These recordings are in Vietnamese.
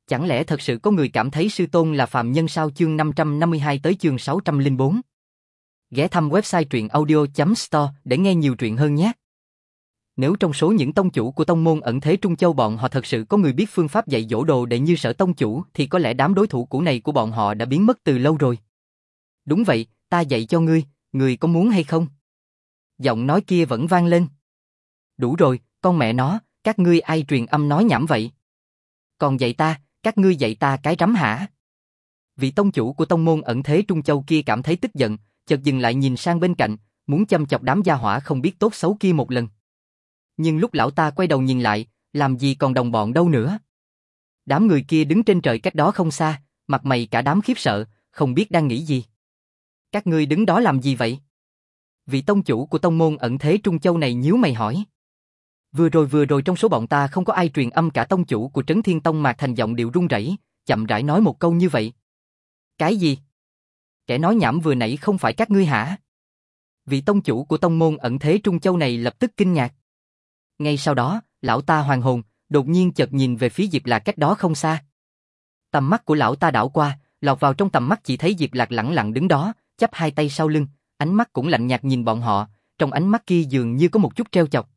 Chẳng lẽ thật sự có người cảm thấy sư tôn là phàm nhân sao? Chương 552 tới chương 604. Ghé thăm website truyện audio.store để nghe nhiều truyện hơn nhé. Nếu trong số những tông chủ của tông môn ẩn thế Trung Châu bọn họ thật sự có người biết phương pháp dạy dỗ đồ đệ như Sở tông chủ thì có lẽ đám đối thủ cũ này của bọn họ đã biến mất từ lâu rồi. Đúng vậy, ta dạy cho ngươi, ngươi có muốn hay không? Giọng nói kia vẫn vang lên. Đủ rồi, con mẹ nó, các ngươi ai truyền âm nói nhảm vậy? Còn dạy ta, các ngươi dạy ta cái rắm hả? Vị tông chủ của tông môn ẩn thế Trung Châu kia cảm thấy tức giận, chợt dừng lại nhìn sang bên cạnh, muốn châm chọc đám gia hỏa không biết tốt xấu kia một lần. Nhưng lúc lão ta quay đầu nhìn lại, làm gì còn đồng bọn đâu nữa. Đám người kia đứng trên trời cách đó không xa, mặt mày cả đám khiếp sợ, không biết đang nghĩ gì. Các ngươi đứng đó làm gì vậy? Vị tông chủ của tông môn ẩn thế Trung Châu này nhíu mày hỏi. Vừa rồi trong số bọn ta không có ai truyền âm cả. Tông chủ của Trấn Thiên Tông Mạc Thành giọng điệu run rẩy, chậm rãi nói một câu như vậy. Cái gì? Kẻ nói nhảm vừa nãy không phải các ngươi hả? Vị tông chủ của tông môn ẩn thế Trung Châu này lập tức kinh ngạc. Ngay sau đó, lão ta hoàn hồn, đột nhiên chợt nhìn về phía Diệp Lạc cách đó không xa. Tầm mắt của lão ta đảo qua, lọt vào trong tầm mắt chỉ thấy Diệp Lạc lẳng lặng đứng đó, chắp hai tay sau lưng, ánh mắt cũng lạnh nhạt nhìn bọn họ, trong ánh mắt kia dường như có một chút trêu chọc.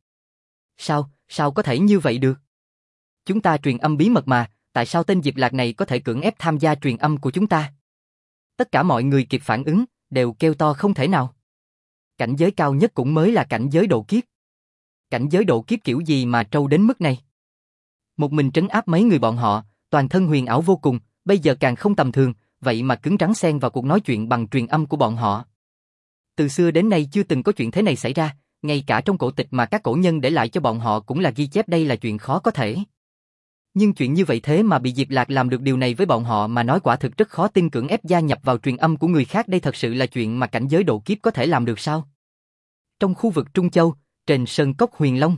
Sao có thể như vậy được? Chúng ta truyền âm bí mật mà, tại sao tên Diệp Lạc này có thể cưỡng ép tham gia truyền âm của chúng ta? Tất cả mọi người kịp phản ứng, đều kêu to không thể nào. Cảnh giới cao nhất cũng mới là cảnh giới độ kiếp. Cảnh giới độ kiếp kiểu gì mà trâu đến mức này? Một mình trấn áp mấy người bọn họ, toàn thân huyền ảo vô cùng, bây giờ càng không tầm thường, vậy mà cứng rắn xen vào cuộc nói chuyện bằng truyền âm của bọn họ. Từ xưa đến nay chưa từng có chuyện thế này xảy ra, ngay cả trong cổ tịch mà các cổ nhân để lại cho bọn họ cũng là ghi chép đây là chuyện khó có thể. Nhưng chuyện như vậy thế mà bị Diệp Lạc làm được điều này với bọn họ mà nói quả thực rất khó tin. Cưỡng ép gia nhập vào truyền âm của người khác, đây thật sự là chuyện mà cảnh giới độ kiếp có thể làm được sao? Trong khu vực Trung Châu, trên sơn cốc Huyền Long,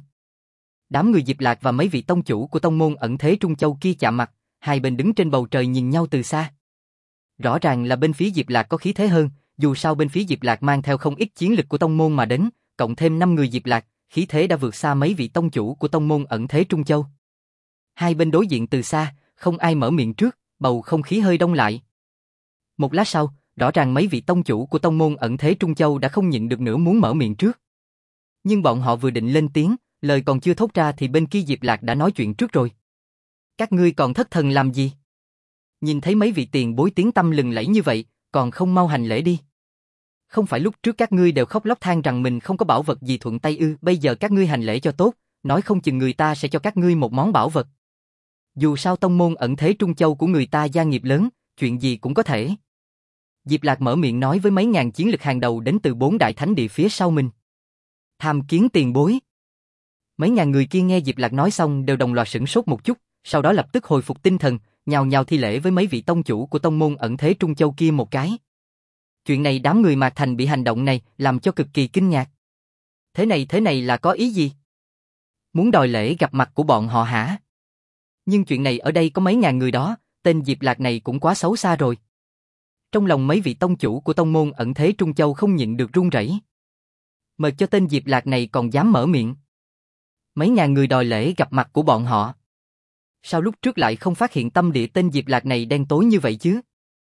đám người Diệp Lạc và mấy vị tông chủ của tông môn ẩn thế Trung Châu kia chạm mặt, hai bên đứng trên bầu trời nhìn nhau từ xa. Rõ ràng là bên phía Diệp Lạc có khí thế hơn, dù sao bên phía Diệp Lạc mang theo không ít chiến lực của tông môn mà đến, cộng thêm 5 người Diệp Lạc, khí thế đã vượt xa mấy vị tông chủ của tông môn ẩn thế Trung Châu. Hai bên đối diện từ xa, không ai mở miệng trước, bầu không khí hơi đông lại. Một lát sau, rõ ràng mấy vị tông chủ của tông môn ẩn thế Trung Châu đã không nhịn được nữa muốn mở miệng trước. Nhưng bọn họ vừa định lên tiếng, lời còn chưa thốt ra thì bên kia Diệp Lạc đã nói chuyện trước rồi. Các ngươi còn thất thần làm gì? Nhìn thấy mấy vị tiền bối tiếng tăm lừng lẫy như vậy, còn không mau hành lễ đi. Không phải lúc trước các ngươi đều khóc lóc than rằng mình không có bảo vật gì thuận tay ư? Bây giờ các ngươi hành lễ cho tốt, nói không chừng người ta sẽ cho các ngươi một món bảo vật. Dù sao tông môn ẩn thế Trung Châu của người ta gia nghiệp lớn, chuyện gì cũng có thể. Diệp Lạc mở miệng nói với mấy ngàn chiến lực hàng đầu đến từ 4 đại thánh địa phía sau mình. Tham kiến tiền bối. Mấy ngàn người kia nghe Diệp Lạc nói xong đều đồng loạt sửng sốt một chút, sau đó lập tức hồi phục tinh thần, nhào nhào thi lễ với mấy vị tông chủ của tông môn ẩn thế Trung Châu kia một cái. Chuyện này đám người Mạc Thành bị hành động này làm cho cực kỳ kinh ngạc. Thế này là có ý gì? Muốn đòi lễ gặp mặt của bọn họ hả? Nhưng chuyện này ở đây có mấy ngàn người đó, tên Diệp Lạc này cũng quá xấu xa rồi. Trong lòng mấy vị tông chủ của tông môn ẩn thế Trung Châu không nhịn được run rẩy. Mời cho tên Diệp Lạc này còn dám mở miệng. Mấy ngàn người đòi lễ gặp mặt của bọn họ. Sao lúc trước lại không phát hiện tâm địa tên Diệp Lạc này đen tối như vậy chứ?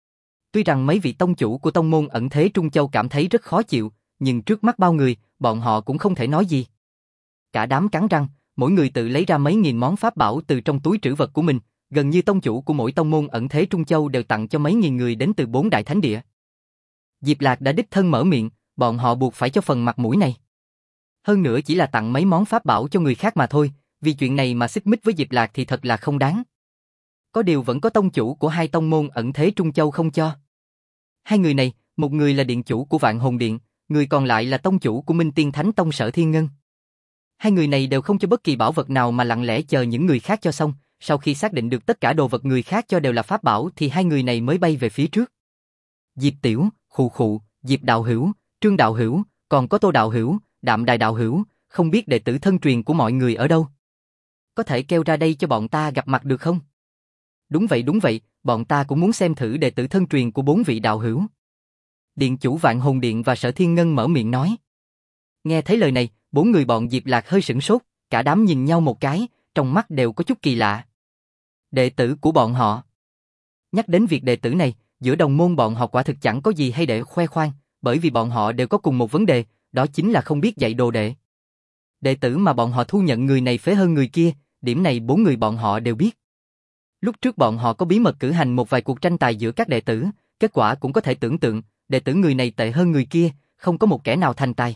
Tuy rằng mấy vị tông chủ của tông môn ẩn thế Trung Châu cảm thấy rất khó chịu, nhưng trước mắt bao người, bọn họ cũng không thể nói gì. Cả đám cắn răng, mỗi người tự lấy ra mấy nghìn món pháp bảo từ trong túi trữ vật của mình, gần như tông chủ của mỗi tông môn ẩn thế Trung Châu đều tặng cho mấy nghìn người đến từ 4 đại thánh địa. Diệp Lạc đã đích thân mở miệng, bọn họ buộc phải cho phần mặt mũi này. Hơn nữa chỉ là tặng mấy món pháp bảo cho người khác mà thôi, vì chuyện này mà xích mích với Diệp Lạc thì thật là không đáng. Có điều vẫn có tông chủ của hai tông môn ẩn thế Trung Châu không cho. Hai người này, một người là điện chủ của Vạn Hồn Điện, người còn lại là tông chủ của Minh Tiên Thánh Tông Sở Thiên Ngân. Hai người này đều không cho bất kỳ bảo vật nào mà lặng lẽ chờ những người khác cho xong, sau khi xác định được tất cả đồ vật người khác cho đều là pháp bảo thì hai người này mới bay về phía trước. Diệp Tiểu, Khụ, Diệp Đạo Hữu, Trương Đạo Hữu, còn có Tô Đạo Hữu, Đạm Đài Đạo Hữu, không biết đệ tử thân truyền của mọi người ở đâu? Có thể kêu ra đây cho bọn ta gặp mặt được không? Đúng vậy, bọn ta cũng muốn xem thử đệ tử thân truyền của 4 vị đạo hữu. Điện chủ Vạn Hồn Điện và Sở Thiên Ngân mở miệng nói. Nghe thấy lời này, 4 người bọn Diệp Lạc hơi sửng sốt, cả đám nhìn nhau một cái, trong mắt đều có chút kỳ lạ. Đệ tử của bọn họ. Nhắc đến việc đệ tử này, giữa đồng môn bọn họ quả thực chẳng có gì hay để khoe khoang, bởi vì bọn họ đều có cùng một vấn đề, đó chính là không biết dạy đồ đệ. Đệ tử mà bọn họ thu nhận người này phế hơn người kia, điểm này 4 người bọn họ đều biết. Lúc trước bọn họ có bí mật cử hành một vài cuộc tranh tài giữa các đệ tử, kết quả cũng có thể tưởng tượng, đệ tử người này tệ hơn người kia, không có một kẻ nào thành tài.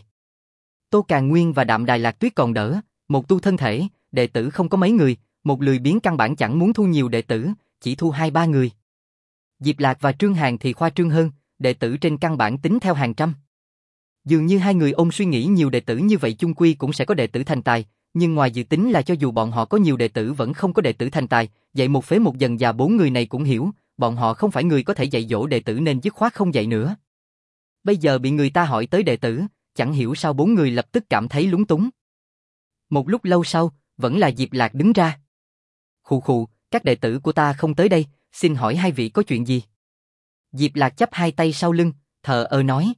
Tô Càn Nguyên và Đạm Đài Lạc Tuyết còn đỡ, một tu thân thể, đệ tử không có mấy người, một lười biếng căn bản chẳng muốn thu nhiều đệ tử, chỉ thu 2-3 người. Diệp Lạc và Trương Hàn thì khoa trương hơn, đệ tử trên căn bản tính theo hàng trăm. Dường như hai người ôm suy nghĩ nhiều đệ tử như vậy chung quy cũng sẽ có đệ tử thành tài, nhưng ngoài dự tính là cho dù bọn họ có nhiều đệ tử vẫn không có đệ tử thành tài, dạy một phế một dần già 4 người này cũng hiểu, bọn họ không phải người có thể dạy dỗ đệ tử nên dứt khoát không dạy nữa. Bây giờ bị người ta hỏi tới đệ tử, chẳng hiểu sao 4 người lập tức cảm thấy lúng túng. Một lúc lâu sau, vẫn là Diệp Lạc đứng ra. Khụ khụ, các đệ tử của ta không tới đây, xin hỏi hai vị có chuyện gì? Diệp Lạc chắp hai tay sau lưng, thờ ơ nói.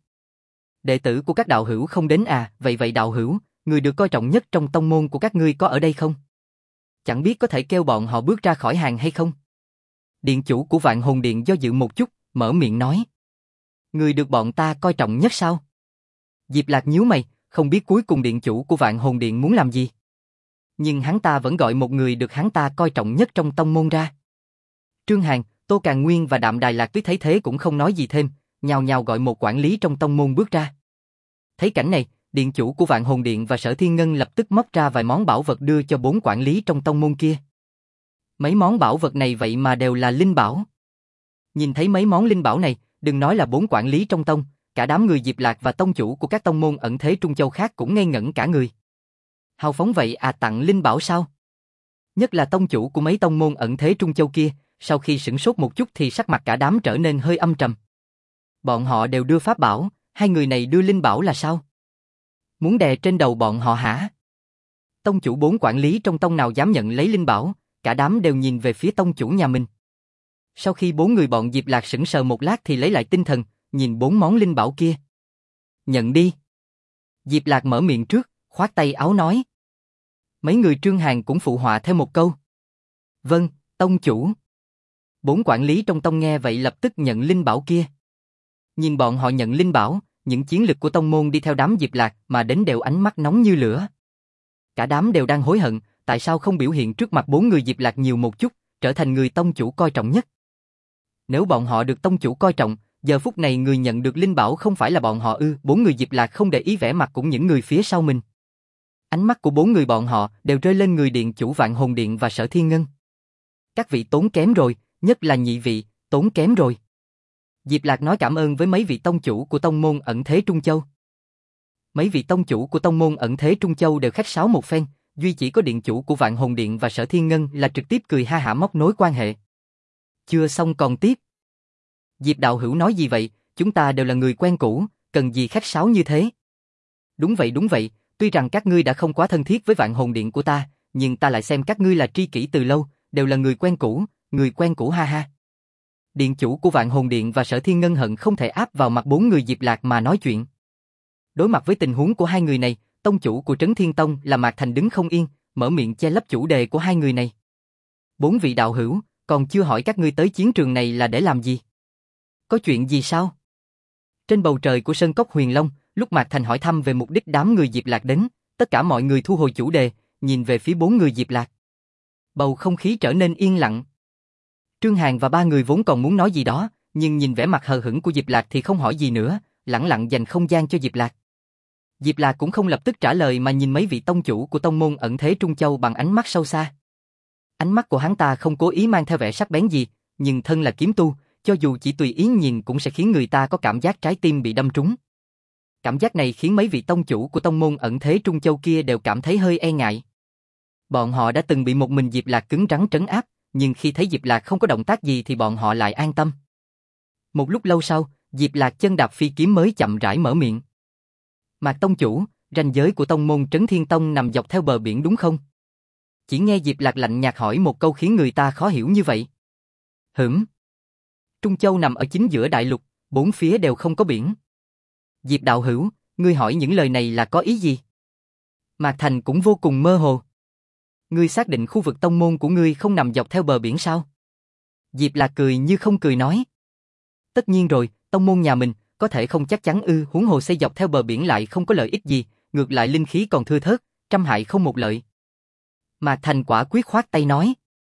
Đệ tử của các đạo hữu không đến à, vậy đạo hữu, người được coi trọng nhất trong tông môn của các ngươi có ở đây không? Chẳng biết có thể kêu bọn họ bước ra khỏi hàng hay không? Điện chủ của Vạn Hồn Điện do dự một chút, mở miệng nói. Người được bọn ta coi trọng nhất sao? Diệp Lạc nhíu mày, không biết cuối cùng điện chủ của Vạn Hồn Điện muốn làm gì. Nhưng hắn ta vẫn gọi một người được hắn ta coi trọng nhất trong tông môn ra. Trương Hàn, Tô Càn Nguyên và Đạm Đài Lạc Tuyết thấy thế cũng không nói gì thêm, nhào nhào gọi một quản lý trong tông môn bước ra. Thấy cảnh này, điện chủ của Vạn Hồn Điện và Sở Thiên Ngân lập tức móc ra vài món bảo vật đưa cho 4 quản lý trong tông môn kia. Mấy món bảo vật này vậy mà đều là linh bảo. Nhìn thấy mấy món linh bảo này, đừng nói là 4 quản lý trong tông, cả đám người Diệp Lạc và tông chủ của các tông môn ẩn thế Trung Châu khác cũng ngây ngẩn cả người. Hào phóng vậy à, tặng linh bảo sao? Nhất là tông chủ của mấy tông môn ẩn thế Trung Châu kia, sau khi sửng sốt một chút thì sắc mặt cả đám trở nên hơi âm trầm. Bọn họ đều đưa pháp bảo, hai người này đưa linh bảo là sao? Muốn đè trên đầu bọn họ hả? Tông chủ 4 quản lý trong tông nào dám nhận lấy linh bảo, cả đám đều nhìn về phía tông chủ nhà mình. Sau khi 4 người bọn Diệp Lạc sững sờ một lát thì lấy lại tinh thần, nhìn 4 món linh bảo kia. Nhận đi. Diệp Lạc mở miệng trước, khoát tay áo nói. Mấy người Trương Hàn cũng phụ họa theo một câu. Vâng, tông chủ. 4 quản lý trong tông nghe vậy lập tức nhận linh bảo kia. Nhìn bọn họ nhận linh bảo, những chiến lực của tông môn đi theo đám Diệp Lạc mà đến đều ánh mắt nóng như lửa. Cả đám đều đang hối hận, tại sao không biểu hiện trước mặt 4 người Diệp Lạc nhiều một chút, trở thành người tông chủ coi trọng nhất. Nếu bọn họ được tông chủ coi trọng, giờ phút này người nhận được linh bảo không phải là bọn họ ư? 4 người Diệp Lạc không để ý vẻ mặt cũng những người phía sau mình. Ánh mắt của 4 người bọn họ đều rơi lên người điện chủ Vạn Hồn Điện và Sở Thiên Ngân. Các vị tốn kém rồi, nhất là nhị vị, tốn kém rồi. Diệp Lạc nói cảm ơn với mấy vị tông chủ của tông môn ẩn thế Trung Châu. Mấy vị tông chủ của tông môn ẩn thế Trung Châu đều khách sáo một phen, duy chỉ có điện chủ của Vạn Hồn Điện và Sở Thiên Ngân là trực tiếp cười ha hả móc nối quan hệ. Chưa xong còn tiếp. Diệp đạo hữu nói gì vậy, chúng ta đều là người quen cũ, cần gì khách sáo như thế? Đúng vậy, tuy rằng các ngươi đã không quá thân thiết với Vạn Hồn Điện của ta, nhưng ta lại xem các ngươi là tri kỷ từ lâu, đều là người quen cũ ha ha. Điện chủ của Vạn Hồn Điện và Sở Thiên Ngân hận không thể áp vào mặt 4 người Diệp Lạc mà nói chuyện. Đối mặt với tình huống của hai người này, tông chủ của Trấn Thiên Tông là Mạc Thành đứng không yên, mở miệng che lấp chủ đề của hai người này. 4 vị đạo hữu, còn chưa hỏi các ngươi tới chiến trường này là để làm gì? Có chuyện gì sao? Trên bầu trời của Sơn Cốc Huyền Long, lúc Mạc Thành hỏi thăm về mục đích đám người Diệp Lạc đến, tất cả mọi người thu hồi chủ đề, nhìn về phía 4 người Diệp Lạc. Bầu không khí trở nên yên lặng. Trương Hàn và 3 người vốn còn muốn nói gì đó, nhưng nhìn vẻ mặt hờ hững của Diệp Lạc thì không hỏi gì nữa, lẳng lặng dành không gian cho Diệp Lạc. Diệp Lạc cũng không lập tức trả lời mà nhìn mấy vị tông chủ của tông môn ẩn thế Trung Châu bằng ánh mắt sâu xa. Ánh mắt của hắn ta không cố ý mang theo vẻ sắc bén gì, nhưng thân là kiếm tu, cho dù chỉ tùy ý nhìn cũng sẽ khiến người ta có cảm giác trái tim bị đâm trúng. Cảm giác này khiến mấy vị tông chủ của tông môn ẩn thế Trung Châu kia đều cảm thấy hơi e ngại. Bọn họ đã từng bị một mình Diệp Lạc cứng rắn trấn áp, nhưng khi thấy Diệp Lạc không có động tác gì thì bọn họ lại an tâm. Một lúc lâu sau, Diệp Lạc chân đạp phi kiếm mới chậm rãi mở miệng. Mạc tông chủ, ranh giới của tông môn Trấn Thiên Tông nằm dọc theo bờ biển đúng không? Chỉ nghe Diệp Lạc lạnh nhạt hỏi một câu khiến người ta khó hiểu như vậy. Trung Châu nằm ở chính giữa đại lục, 4 phía đều không có biển. Diệp đạo hữu, ngươi hỏi những lời này là có ý gì? Mạc Thành cũng vô cùng mơ hồ. Ngươi xác định khu vực tông môn của ngươi không nằm dọc theo bờ biển sao? Diệp Lạc cười như không cười nói. Tất nhiên rồi, tông môn nhà mình, có thể không chắc chắn ư, huống hồ xây dọc theo bờ biển lại không có lợi ích gì, ngược lại linh khí còn thưa thớt, trăm hại không một lợi. Mạc Thành quả quyết khoát tay nói.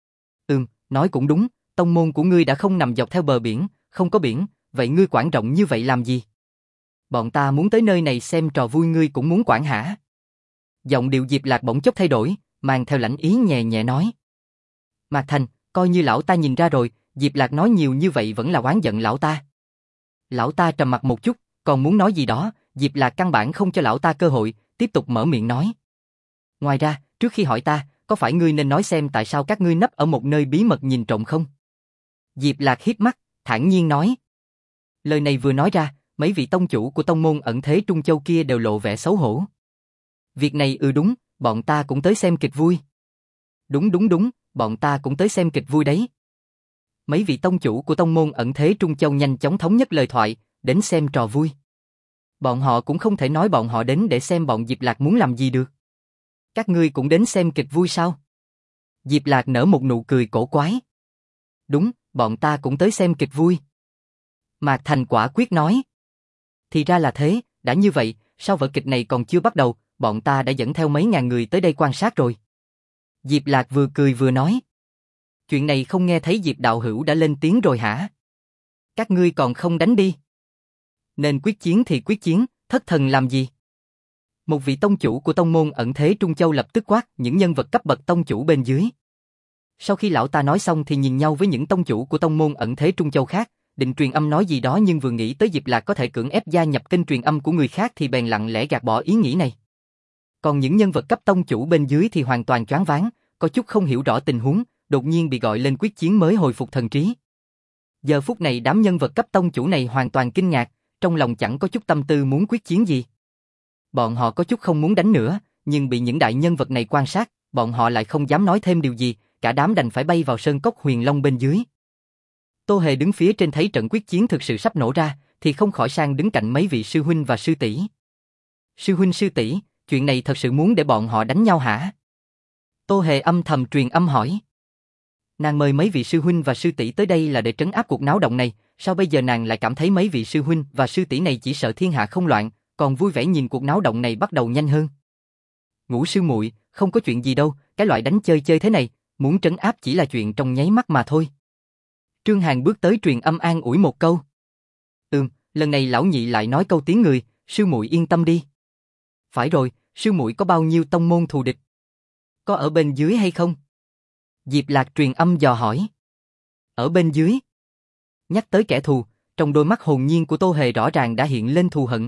Nói cũng đúng, tông môn của ngươi đã không nằm dọc theo bờ biển, không có biển, vậy ngươi quản rộng như vậy làm gì? Bọn ta muốn tới nơi này xem trò vui ngươi cũng muốn quản hả? Giọng điệu Diệp Lạc bỗng chốc thay đổi, mang theo lãnh ý nhẹ nhẹ nói. Mạc Thành, coi như lão ta nhìn ra rồi, Diệp Lạc nói nhiều như vậy vẫn là oán giận lão ta. Lão ta trầm mặt một chút, còn muốn nói gì đó, Diệp Lạc căn bản không cho lão ta cơ hội, tiếp tục mở miệng nói. Ngoài ra, trước khi hỏi ta, có phải ngươi nên nói xem tại sao các ngươi nấp ở một nơi bí mật nhìn trộm không? Diệp Lạc híp mắt, thản nhiên nói. Lời này vừa nói ra, mấy vị tông chủ của tông môn ẩn thế Trung Châu kia đều lộ vẻ xấu hổ. Việc này đúng, bọn ta cũng tới xem kịch vui. Đúng, bọn ta cũng tới xem kịch vui đấy. Mấy vị tông chủ của tông môn ẩn thế Trung Châu nhanh chóng thống nhất lời thoại, đến xem trò vui. Bọn họ cũng không thể nói bọn họ đến để xem bọn Diệp Lạc muốn làm gì được. Các ngươi cũng đến xem kịch vui sao? Diệp Lạc nở một nụ cười cổ quái. Đúng, bọn ta cũng tới xem kịch vui. Mạc Thành quả quyết nói. Thì ra là thế, đã như vậy, sao vở kịch này còn chưa bắt đầu, bọn ta đã dẫn theo mấy ngàn người tới đây quan sát rồi. Diệp Lạc vừa cười vừa nói. Chuyện này không nghe thấy Diệp đạo hữu đã lên tiếng rồi hả? Các ngươi còn không đánh đi. Nên quyết chiến thì quyết chiến, thất thần làm gì? Một vị tông chủ của tông môn ẩn thế Trung Châu lập tức quát những nhân vật cấp bậc tông chủ bên dưới. Sau khi lão ta nói xong thì nhìn nhau với những tông chủ của tông môn ẩn thế Trung Châu khác, định truyền âm nói gì đó nhưng vừa nghĩ tới Diệp Lạc có thể cưỡng ép gia nhập kênh truyền âm của người khác thì bèn lặng lẽ gạt bỏ ý nghĩ này. Còn những nhân vật cấp tông chủ bên dưới thì hoàn toàn choáng váng, có chút không hiểu rõ tình huống, đột nhiên bị gọi lên quyết chiến mới hồi phục thần trí. Giờ phút này đám nhân vật cấp tông chủ này hoàn toàn kinh ngạc, trong lòng chẳng có chút tâm tư muốn quyết chiến gì. Bọn họ có chút không muốn đánh nữa, nhưng bị những đại nhân vật này quan sát, bọn họ lại không dám nói thêm điều gì, cả đám đành phải bay vào sơn cốc Huyền Long bên dưới. Tô Hề đứng phía trên thấy trận quyết chiến thực sự sắp nổ ra, thì không khỏi sang đứng cạnh mấy vị sư huynh và sư tỷ. Sư huynh sư tỷ, chuyện này thật sự muốn để bọn họ đánh nhau hả? Tô Hề âm thầm truyền âm hỏi. Nàng mời mấy vị sư huynh và sư tỷ tới đây là để trấn áp cuộc náo động này, sao bây giờ nàng lại cảm thấy mấy vị sư huynh và sư tỷ này chỉ sợ thiên hạ không loạn, còn vui vẻ nhìn cuộc náo động này bắt đầu nhanh hơn. Ngũ sư muội, không có chuyện gì đâu, cái loại đánh chơi chơi thế này, muốn trấn áp chỉ là chuyện trong nháy mắt mà thôi. Trương Hàn bước tới truyền âm an ủi một câu. Lần này lão nhị lại nói câu tiếng người, sư muội yên tâm đi. Phải rồi, sư muội có bao nhiêu tông môn thù địch? Có ở bên dưới hay không? Diệp Lạc truyền âm dò hỏi. Ở bên dưới? Nhắc tới kẻ thù, trong đôi mắt hồn nhiên của Tô Hề rõ ràng đã hiện lên thù hận.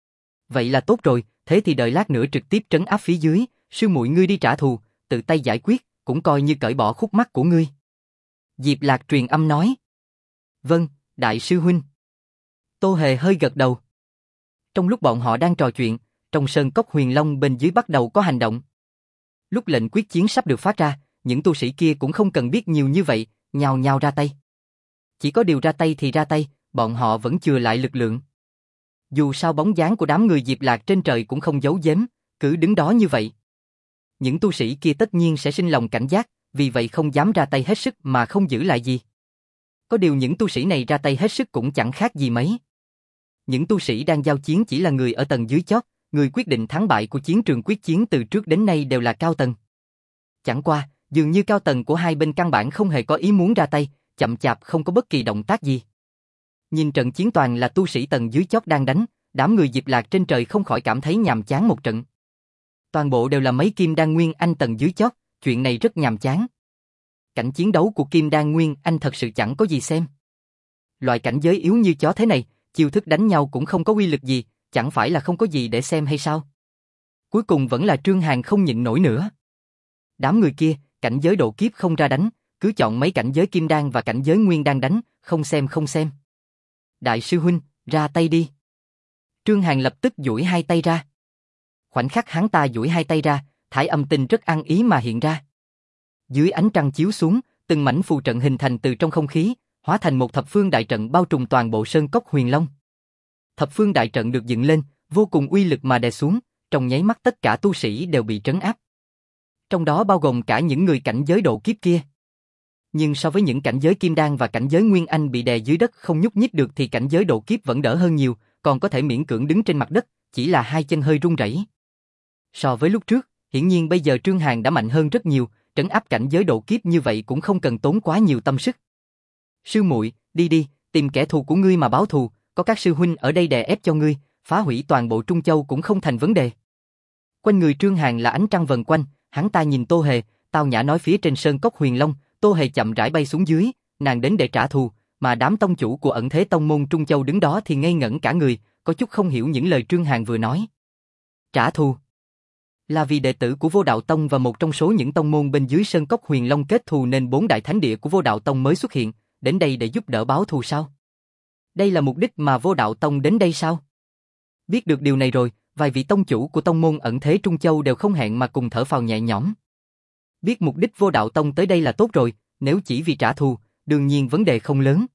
Vậy là tốt rồi, thế thì đợi lát nữa trực tiếp trấn áp phía dưới, sư muội ngươi đi trả thù, tự tay giải quyết, cũng coi như cởi bỏ khúc mắc của ngươi. Diệp Lạc truyền âm nói. Vâng, đại sư huynh. Tô Hề hơi gật đầu. Trong lúc bọn họ đang trò chuyện, trong sơn cốc Huyền Long bên dưới bắt đầu có hành động. Lúc lệnh quyết chiến sắp được phát ra, những tu sĩ kia cũng không cần biết nhiều như vậy, nhào nhào ra tay. Chỉ có điều ra tay thì ra tay, bọn họ vẫn chừa lại lực lượng. Dù sao bóng dáng của đám người Diệp Lạc trên trời cũng không giấu giếm, cứ đứng đó như vậy. Những tu sĩ kia tất nhiên sẽ sinh lòng cảnh giác, vì vậy không dám ra tay hết sức mà không giữ lại gì. Có điều những tu sĩ này ra tay hết sức cũng chẳng khác gì mấy. Những tu sĩ đang giao chiến chỉ là người ở tầng dưới chót, người quyết định thắng bại của chiến trường quyết chiến từ trước đến nay đều là cao tầng. Chẳng qua, dường như cao tầng của hai bên căn bản không hề có ý muốn ra tay, chậm chạp không có bất kỳ động tác gì. Nhìn trận chiến toàn là tu sĩ tầng dưới chót đang đánh, đám người Diệp Lạc trên trời không khỏi cảm thấy nhàm chán một trận. Toàn bộ đều là mấy kim đan nguyên anh tầng dưới chót, chuyện này rất nhàm chán. Cảnh chiến đấu của kim đan nguyên anh thật sự chẳng có gì xem. Loại cảnh giới yếu như chó thế này, chiêu thức đánh nhau cũng không có uy lực gì, chẳng phải là không có gì để xem hay sao? Cuối cùng vẫn là Trương Hàn không nhịn nổi nữa. Đám người kia, cảnh giới độ kiếp không ra đánh, cứ chọn mấy cảnh giới kim đan và cảnh giới nguyên đan đánh, không xem không xem. Đại sư huynh, ra tay đi. Trương Hàn lập tức duỗi hai tay ra. Khoảnh khắc hắn ta duỗi hai tay ra, thải âm tinh rất ăn ý mà hiện ra. Dưới ánh trăng chiếu xuống, từng mảnh phù trận hình thành từ trong không khí, hóa thành một thập phương đại trận bao trùm toàn bộ sơn cốc Huyền Long. Thập phương đại trận được dựng lên, vô cùng uy lực mà đè xuống, trong nháy mắt tất cả tu sĩ đều bị trấn áp. trong đó bao gồm cả những người cảnh giới độ kiếp kia. Nhưng so với những cảnh giới kim đan và cảnh giới nguyên anh bị đè dưới đất không nhúc nhích được thì cảnh giới độ kiếp vẫn đỡ hơn nhiều, còn có thể miễn cưỡng đứng trên mặt đất, chỉ là hai chân hơi run rẩy. So với lúc trước, hiển nhiên bây giờ Trương Hàn đã mạnh hơn rất nhiều, trấn áp cảnh giới độ kiếp như vậy cũng không cần tốn quá nhiều tâm sức. Sư muội, đi đi, tìm kẻ thù của ngươi mà báo thù, có các sư huynh ở đây đè ép cho ngươi, phá hủy toàn bộ Trung Châu cũng không thành vấn đề. Quanh người Trương Hàn là ánh trăng vần quanh, hắn ta nhìn Tô Hề, tao nhã nói phía trên sơn cốc Huyền Long, Tô Hề chậm rãi bay xuống dưới, nàng đến để trả thù, mà đám tông chủ của ẩn thế tông môn Trung Châu đứng đó thì ngây ngẩn cả người, có chút không hiểu những lời Trương Hàn vừa nói. Trả thù? Là vì đệ tử của Vô Đạo Tông và một trong số những tông môn bên dưới sơn cốc Huyền Long kết thù nên bốn đại thánh địa của Vô Đạo Tông mới xuất hiện, đến đây để giúp đỡ báo thù sao? Đây là mục đích mà Vô Đạo Tông đến đây sao? Biết được điều này rồi, vài vị tông chủ của tông môn ẩn thế Trung Châu đều không hẹn mà cùng thở phào nhẹ nhõm. Biết mục đích Vô Đạo Tông tới đây là tốt rồi, nếu chỉ vì trả thù, đương nhiên vấn đề không lớn.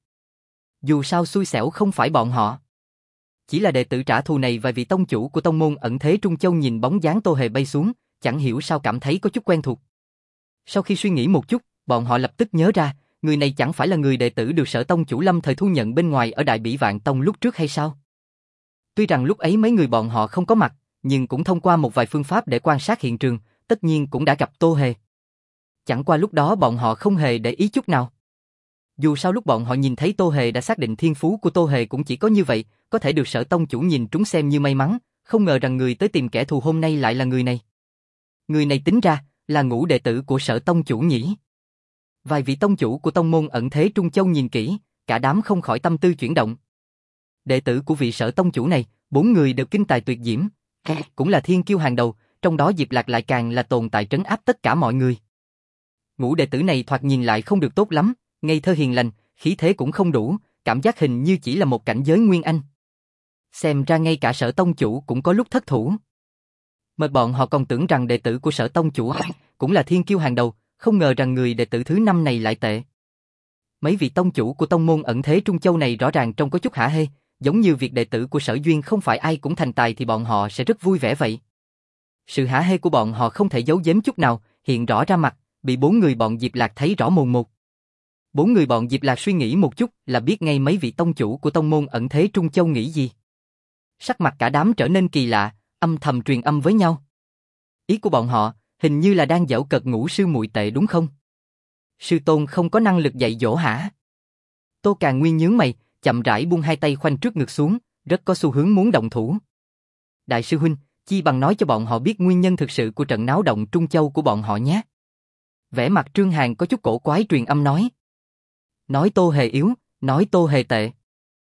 Dù sao xui xẻo không phải bọn họ. Chỉ là đệ tử trả thù này vài vị tông chủ của tông môn ẩn thế Trung Châu nhìn bóng dáng Tô Hề bay xuống, chẳng hiểu sao cảm thấy có chút quen thuộc. Sau khi suy nghĩ một chút, bọn họ lập tức nhớ ra, người này chẳng phải là người đệ tử được Sở tông chủ Lâm thời thu nhận bên ngoài ở Đại Bỉ Vạn Tông lúc trước hay sao? Tuy rằng lúc ấy mấy người bọn họ không có mặt, nhưng cũng thông qua một vài phương pháp để quan sát hiện trường, tất nhiên cũng đã gặp Tô Hề. Chẳng qua lúc đó bọn họ không hề để ý chút nào. Dù sao lúc bọn họ nhìn thấy Tô Hề đã xác định thiên phú của Tô Hề cũng chỉ có như vậy, có thể được Sở tông chủ nhìn trúng xem như may mắn, không ngờ rằng người tới tìm kẻ thù hôm nay lại là người này. Người này tính ra là ngũ đệ tử của Sở tông chủ nhỉ. Vài vị tông chủ của tông môn ẩn thế Trung Châu nhìn kỹ, cả đám không khỏi tâm tư chuyển động. Đệ tử của vị Sở tông chủ này, 4 người đều kinh tài tuyệt diễm, cũng là thiên kiêu hàng đầu, trong đó Diệp Lạc lại càng là tồn tại trấn áp tất cả mọi người. Ngũ đệ tử này thoạt nhìn lại không được tốt lắm, ngây thơ hiền lành, khí thế cũng không đủ, cảm giác hình như chỉ là một cảnh giới nguyên anh. Xem ra ngay cả Sở tông chủ cũng có lúc thất thủ. Mệt bọn họ còn tưởng rằng đệ tử của Sở tông chủ cũng là thiên kiêu hàng đầu, không ngờ rằng người đệ tử thứ 5 này lại tệ. Mấy vị tông chủ của tông môn ẩn thế Trung Châu này rõ ràng trông có chút hả hê, giống như việc đệ tử của Sở Duyên không phải ai cũng thành tài thì bọn họ sẽ rất vui vẻ vậy. Sự hả hê của bọn họ không thể giấu giếm chút nào, hiện rõ ra mặt, bị 4 người bọn Diệp Lạc thấy rõ mồn một. 4 người bọn Diệp Lạc suy nghĩ một chút là biết ngay mấy vị tông chủ của tông môn ẩn thế Trung Châu nghĩ gì. Sắc mặt cả đám trở nên kỳ lạ, âm thầm truyền âm với nhau. Ý của bọn họ, hình như là đang giễu cợt Ngũ sư muội tệ đúng không? Sư tôn không có năng lực dạy dỗ hả? Tô Càn Nguyên nhướng mày, chậm rãi buông hai tay khoanh trước ngực xuống, rất có xu hướng muốn động thủ. Đại sư huynh, chi bằng nói cho bọn họ biết nguyên nhân thực sự của trận náo động Trung Châu của bọn họ nhé. Vẻ mặt Trương Hàn có chút cổ quái truyền âm nói. Nói Tô Hề yếu, nói Tô Hề tệ.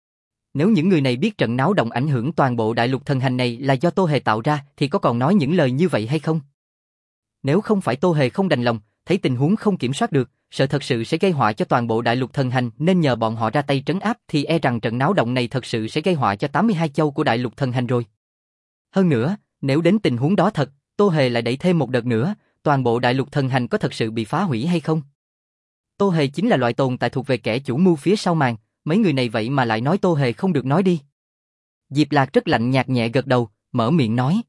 Nếu những người này biết trận náo động ảnh hưởng toàn bộ đại lục thần hành này là do Tô Hề tạo ra thì có còn nói những lời như vậy hay không? Nếu không phải Tô Hề không đành lòng, thấy tình huống không kiểm soát được, sợ thật sự sẽ gây họa cho toàn bộ đại lục thần hành nên nhờ bọn họ ra tay trấn áp thì e rằng trận náo động này thật sự sẽ gây họa cho 82 châu của đại lục thần hành rồi. Hơn nữa, nếu đến tình huống đó thật, Tô Hề lại đẩy thêm một đợt nữa, toàn bộ đại lục thần hành có thật sự bị phá hủy hay không? Tô Hề chính là loại tồn tại thuộc về kẻ chủ mưu phía sau màn, mấy người này vậy mà lại nói Tô Hề không được nói đi. Diệp Lạc rất lạnh nhạt nhẹ gật đầu, mở miệng nói.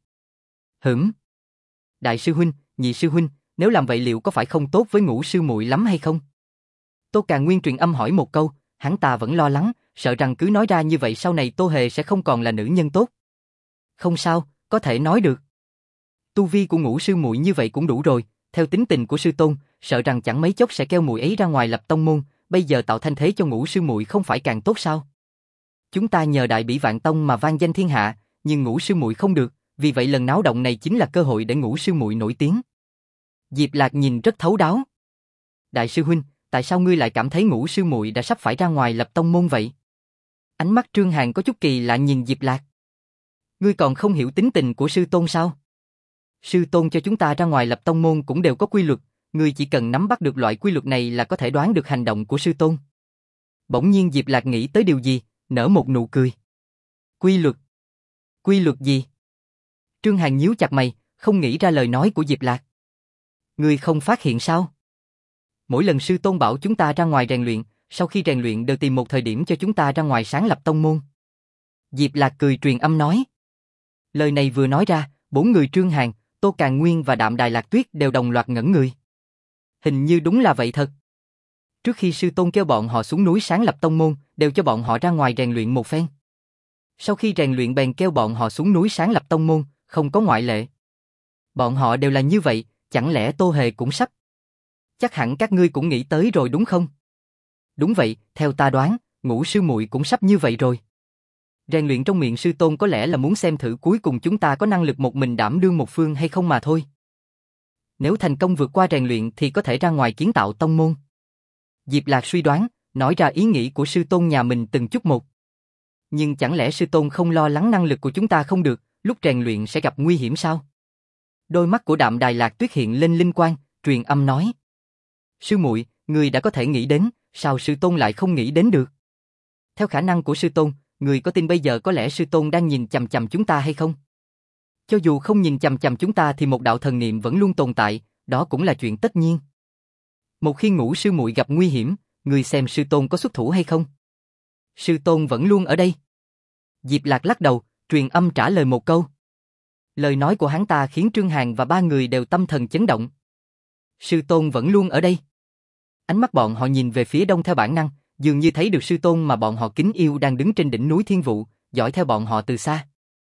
Đại sư huynh, nhị sư huynh, nếu làm vậy liệu có phải không tốt với Ngũ sư muội lắm hay không? Tô Càn Nguyên truyền âm hỏi một câu, hắn ta vẫn lo lắng, sợ rằng cứ nói ra như vậy sau này Tô Hề sẽ không còn là nữ nhân tốt. Không sao, có thể nói được. Tu vi của Ngũ sư muội như vậy cũng đủ rồi, theo tính tình của sư tôn, sợ rằng chẳng mấy chốc sẽ kêu muội ấy ra ngoài lập tông môn, bây giờ tạo thanh thế cho Ngũ sư muội không phải càng tốt sao? Chúng ta nhờ Đại Bỉ Vạn Tông mà vang danh thiên hạ, nhưng Ngũ sư muội không được, vì vậy lần náo động này chính là cơ hội để Ngũ sư muội nổi tiếng. Diệp Lạc nhìn rất thấu đáo. Đại sư huynh, tại sao ngươi lại cảm thấy Ngũ sư muội đã sắp phải ra ngoài lập tông môn vậy? Ánh mắt Trương Hàn có chút kỳ lạ nhìn Diệp Lạc. Ngươi còn không hiểu tính tình của sư tôn sao? Sư tôn cho chúng ta ra ngoài lập tông môn cũng đều có quy luật, ngươi chỉ cần nắm bắt được loại quy luật này là có thể đoán được hành động của sư tôn. Bỗng nhiên Diệp Lạc nghĩ tới điều gì, nở một nụ cười. Quy luật? Quy luật gì? Trương Hàn nhíu chặt mày, không nghĩ ra lời nói của Diệp Lạc. Ngươi không phát hiện sao? Mỗi lần sư tôn bảo chúng ta ra ngoài rèn luyện, sau khi rèn luyện đều tìm một thời điểm cho chúng ta ra ngoài sáng lập tông môn. Diệp Lạc cười truyền âm nói. Lời này vừa nói ra, 4 người Trương Hàn, Tô Càn Nguyên và Đạm Đài Lạc Tuyết đều đồng loạt ngẩn người. Hình như đúng là vậy thật. Trước khi sư tôn kêu bọn họ xuống núi sáng lập tông môn, đều cho bọn họ ra ngoài rèn luyện một phen. Sau khi rèn luyện bèn kêu bọn họ xuống núi sáng lập tông môn, không có ngoại lệ. Bọn họ đều là như vậy, chẳng lẽ Tô Hề cũng sắp? Chắc hẳn các ngươi cũng nghĩ tới rồi đúng không? Đúng vậy, theo ta đoán, Ngũ sư muội cũng sắp như vậy rồi. Rèn luyện trong miệng sư tôn có lẽ là muốn xem thử cuối cùng chúng ta có năng lực một mình đảm đương một phương hay không mà thôi. Nếu thành công vượt qua rèn luyện thì có thể ra ngoài kiến tạo tông môn. Diệp Lạc suy đoán, nói ra ý nghĩ của sư tôn nhà mình từng chút một. Nhưng chẳng lẽ sư tôn không lo lắng năng lực của chúng ta không được, lúc rèn luyện sẽ gặp nguy hiểm sao? Đôi mắt của Đạm Đài Lạc Tuyết hiện lên linh quang, truyền âm nói. Sư muội, người đã có thể nghĩ đến, sao sư tôn lại không nghĩ đến được? Theo khả năng của sư tôn, người có tin bây giờ có lẽ sư tôn đang nhìn chằm chằm chúng ta hay không? Cho dù không nhìn chằm chằm chúng ta thì một đạo thần niệm vẫn luôn tồn tại, đó cũng là chuyện tất nhiên. Một khi Ngũ sư muội gặp nguy hiểm, người xem sư tôn có xuất thủ hay không? Sư tôn vẫn luôn ở đây. Diệp Lạc lắc đầu, truyền âm trả lời một câu. Lời nói của hắn ta khiến Trương Hàn và ba người đều tâm thần chấn động. Sư tôn vẫn luôn ở đây. Ánh mắt bọn họ nhìn về phía đông theo bản năng, dường như thấy được sư tôn mà bọn họ kính yêu đang đứng trên đỉnh núi Thiên Vụ, dõi theo bọn họ từ xa.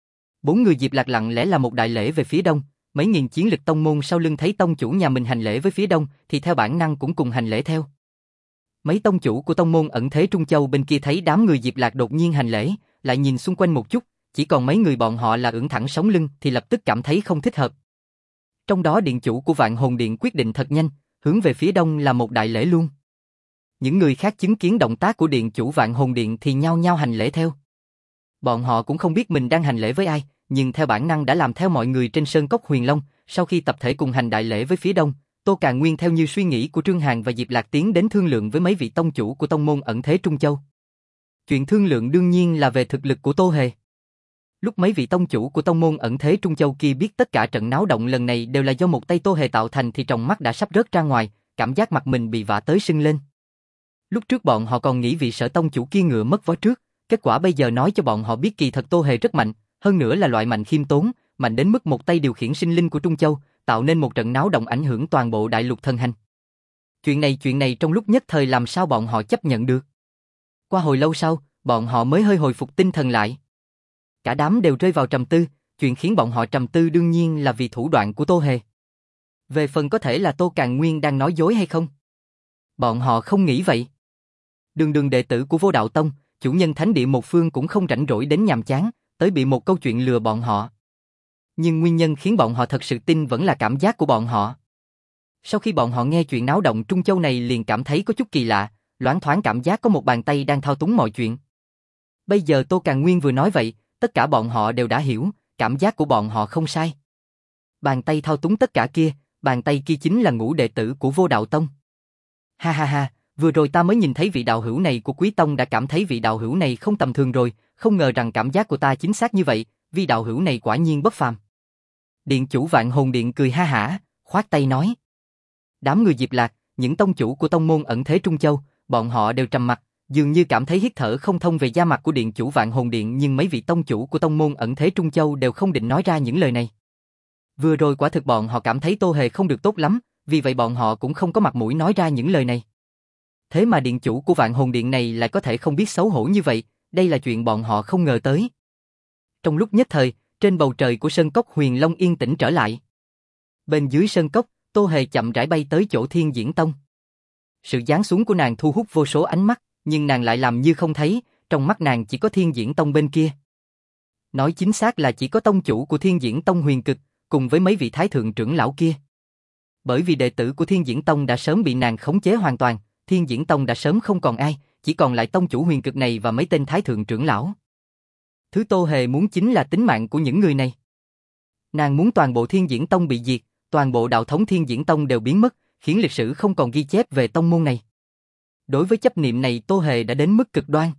Bốn người Diệp Lạc lặng lẽ là một đại lễ về phía đông, mấy nghìn chiến lực tông môn sau lưng thấy tông chủ nhà mình hành lễ với phía đông thì theo bản năng cũng cùng hành lễ theo. Mấy tông chủ của tông môn ẩn thế Trung Châu bên kia thấy đám người Diệp Lạc đột nhiên hành lễ, lại nhìn xung quanh một chút, chỉ còn mấy người bọn họ là ưỡn thẳng sống lưng thì lập tức cảm thấy không thích hợp. Trong đó điện chủ của Vạn Hồn Điện quyết định thật nhanh, hướng về phía đông là một đại lễ luôn. Những người khác chứng kiến động tác của điện chủ Vạn Hồn Điện thì nhao nhao hành lễ theo. Bọn họ cũng không biết mình đang hành lễ với ai, nhưng theo bản năng đã làm theo mọi người trên Sơn Cốc Huyền Long. Sau khi tập thể cùng hành đại lễ với phía đông, Tô Càn Nguyên theo như suy nghĩ của Trương Hàn và Diệp Lạc tiến đến thương lượng với mấy vị tông chủ của tông môn ẩn thế Trung Châu. Chuyện thương lượng đương nhiên là về thực lực của Tô Hề. Lúc mấy vị tông chủ của tông môn ẩn thế Trung Châu kia biết tất cả trận náo động lần này đều là do một tay Tô Hề tạo thành thì trong mắt đã sắp rớt ra ngoài, cảm giác mặt mình bị vả tới sưng lên. Lúc trước bọn họ còn nghĩ vị Sở tông chủ kia ngựa mất vó trước, kết quả bây giờ nói cho bọn họ biết kỳ thật Tô Hề rất mạnh, hơn nữa là loại mạnh khiêm tốn, mạnh đến mức một tay điều khiển sinh linh của Trung Châu, tạo nên một trận náo động ảnh hưởng toàn bộ đại lục thần hành. Chuyện này trong lúc nhất thời làm sao bọn họ chấp nhận được. Qua hồi lâu sau, bọn họ mới hơi hồi phục tinh thần lại. Cả đám đều rơi vào trầm tư, chuyện khiến bọn họ trầm tư đương nhiên là vì thủ đoạn của Tô Hề. Về phần có thể là Tô Càn Nguyên đang nói dối hay không? Bọn họ không nghĩ vậy. Đường đệ tử của Vô Đạo Tông, chủ nhân thánh địa một phương cũng không rảnh rỗi đến nhàm chán, tới bị một câu chuyện lừa bọn họ. Nhưng nguyên nhân khiến bọn họ thật sự tin vẫn là cảm giác của bọn họ. Sau khi bọn họ nghe chuyện náo động Trung Châu này liền cảm thấy có chút kỳ lạ, loáng thoáng cảm giác có một bàn tay đang thao túng mọi chuyện. Bây giờ Tô Càn Nguyên vừa nói vậy, tất cả bọn họ đều đã hiểu, cảm giác của bọn họ không sai. Bàn tay thao túng tất cả kia, bàn tay kia chính là Ngũ đệ tử của Vô Đạo Tông. Ha ha ha, vừa rồi ta mới nhìn thấy vị đạo hữu này của Quý Tông đã cảm thấy vị đạo hữu này không tầm thường rồi, không ngờ rằng cảm giác của ta chính xác như vậy, vị đạo hữu này quả nhiên bất phàm. Điện chủ Vạn Hồn Điện cười ha hả, khoát tay nói. Đám người Diệp Lạc, những tông chủ của tông môn ẩn thế Trung Châu, bọn họ đều trầm mặc, dường như cảm thấy hít thở không thông về da mặt của điện chủ Vạn Hồn Điện, nhưng mấy vị tông chủ của tông môn ẩn thế Trung Châu đều không định nói ra những lời này. Vừa rồi quả thực bọn họ cảm thấy Tô Hề không được tốt lắm, vì vậy bọn họ cũng không có mặt mũi nói ra những lời này. Thế mà điện chủ của Vạn Hồn Điện này lại có thể không biết xấu hổ như vậy, đây là chuyện bọn họ không ngờ tới. Trong lúc nhất thời, trên bầu trời của Sơn Cốc Huyền Long yên tĩnh trở lại. Bên dưới Sơn Cốc, Tô Hề chậm rãi bay tới chỗ Thiên Diễn Tông. Sự giáng xuống của nàng thu hút vô số ánh mắt, nhưng nàng lại làm như không thấy, trong mắt nàng chỉ có Thiên Diễn Tông bên kia. Nói chính xác là chỉ có tông chủ của Thiên Diễn Tông Huyền Cực, cùng với mấy vị thái thượng trưởng lão kia. Bởi vì đệ tử của Thiên Diễn Tông đã sớm bị nàng khống chế hoàn toàn, Thiên Diễn Tông đã sớm không còn ai, chỉ còn lại tông chủ Huyền Cực này và mấy tên thái thượng trưởng lão. Thứ Tô Hề muốn chính là tính mạng của những người này. Nàng muốn toàn bộ Thiên Diễn Tông bị diệt, toàn bộ đạo thống Thiên Diễn Tông đều biến mất, khiến lịch sử không còn ghi chép về tông môn này. Đối với chấp niệm này Tô Hề đã đến mức cực đoan.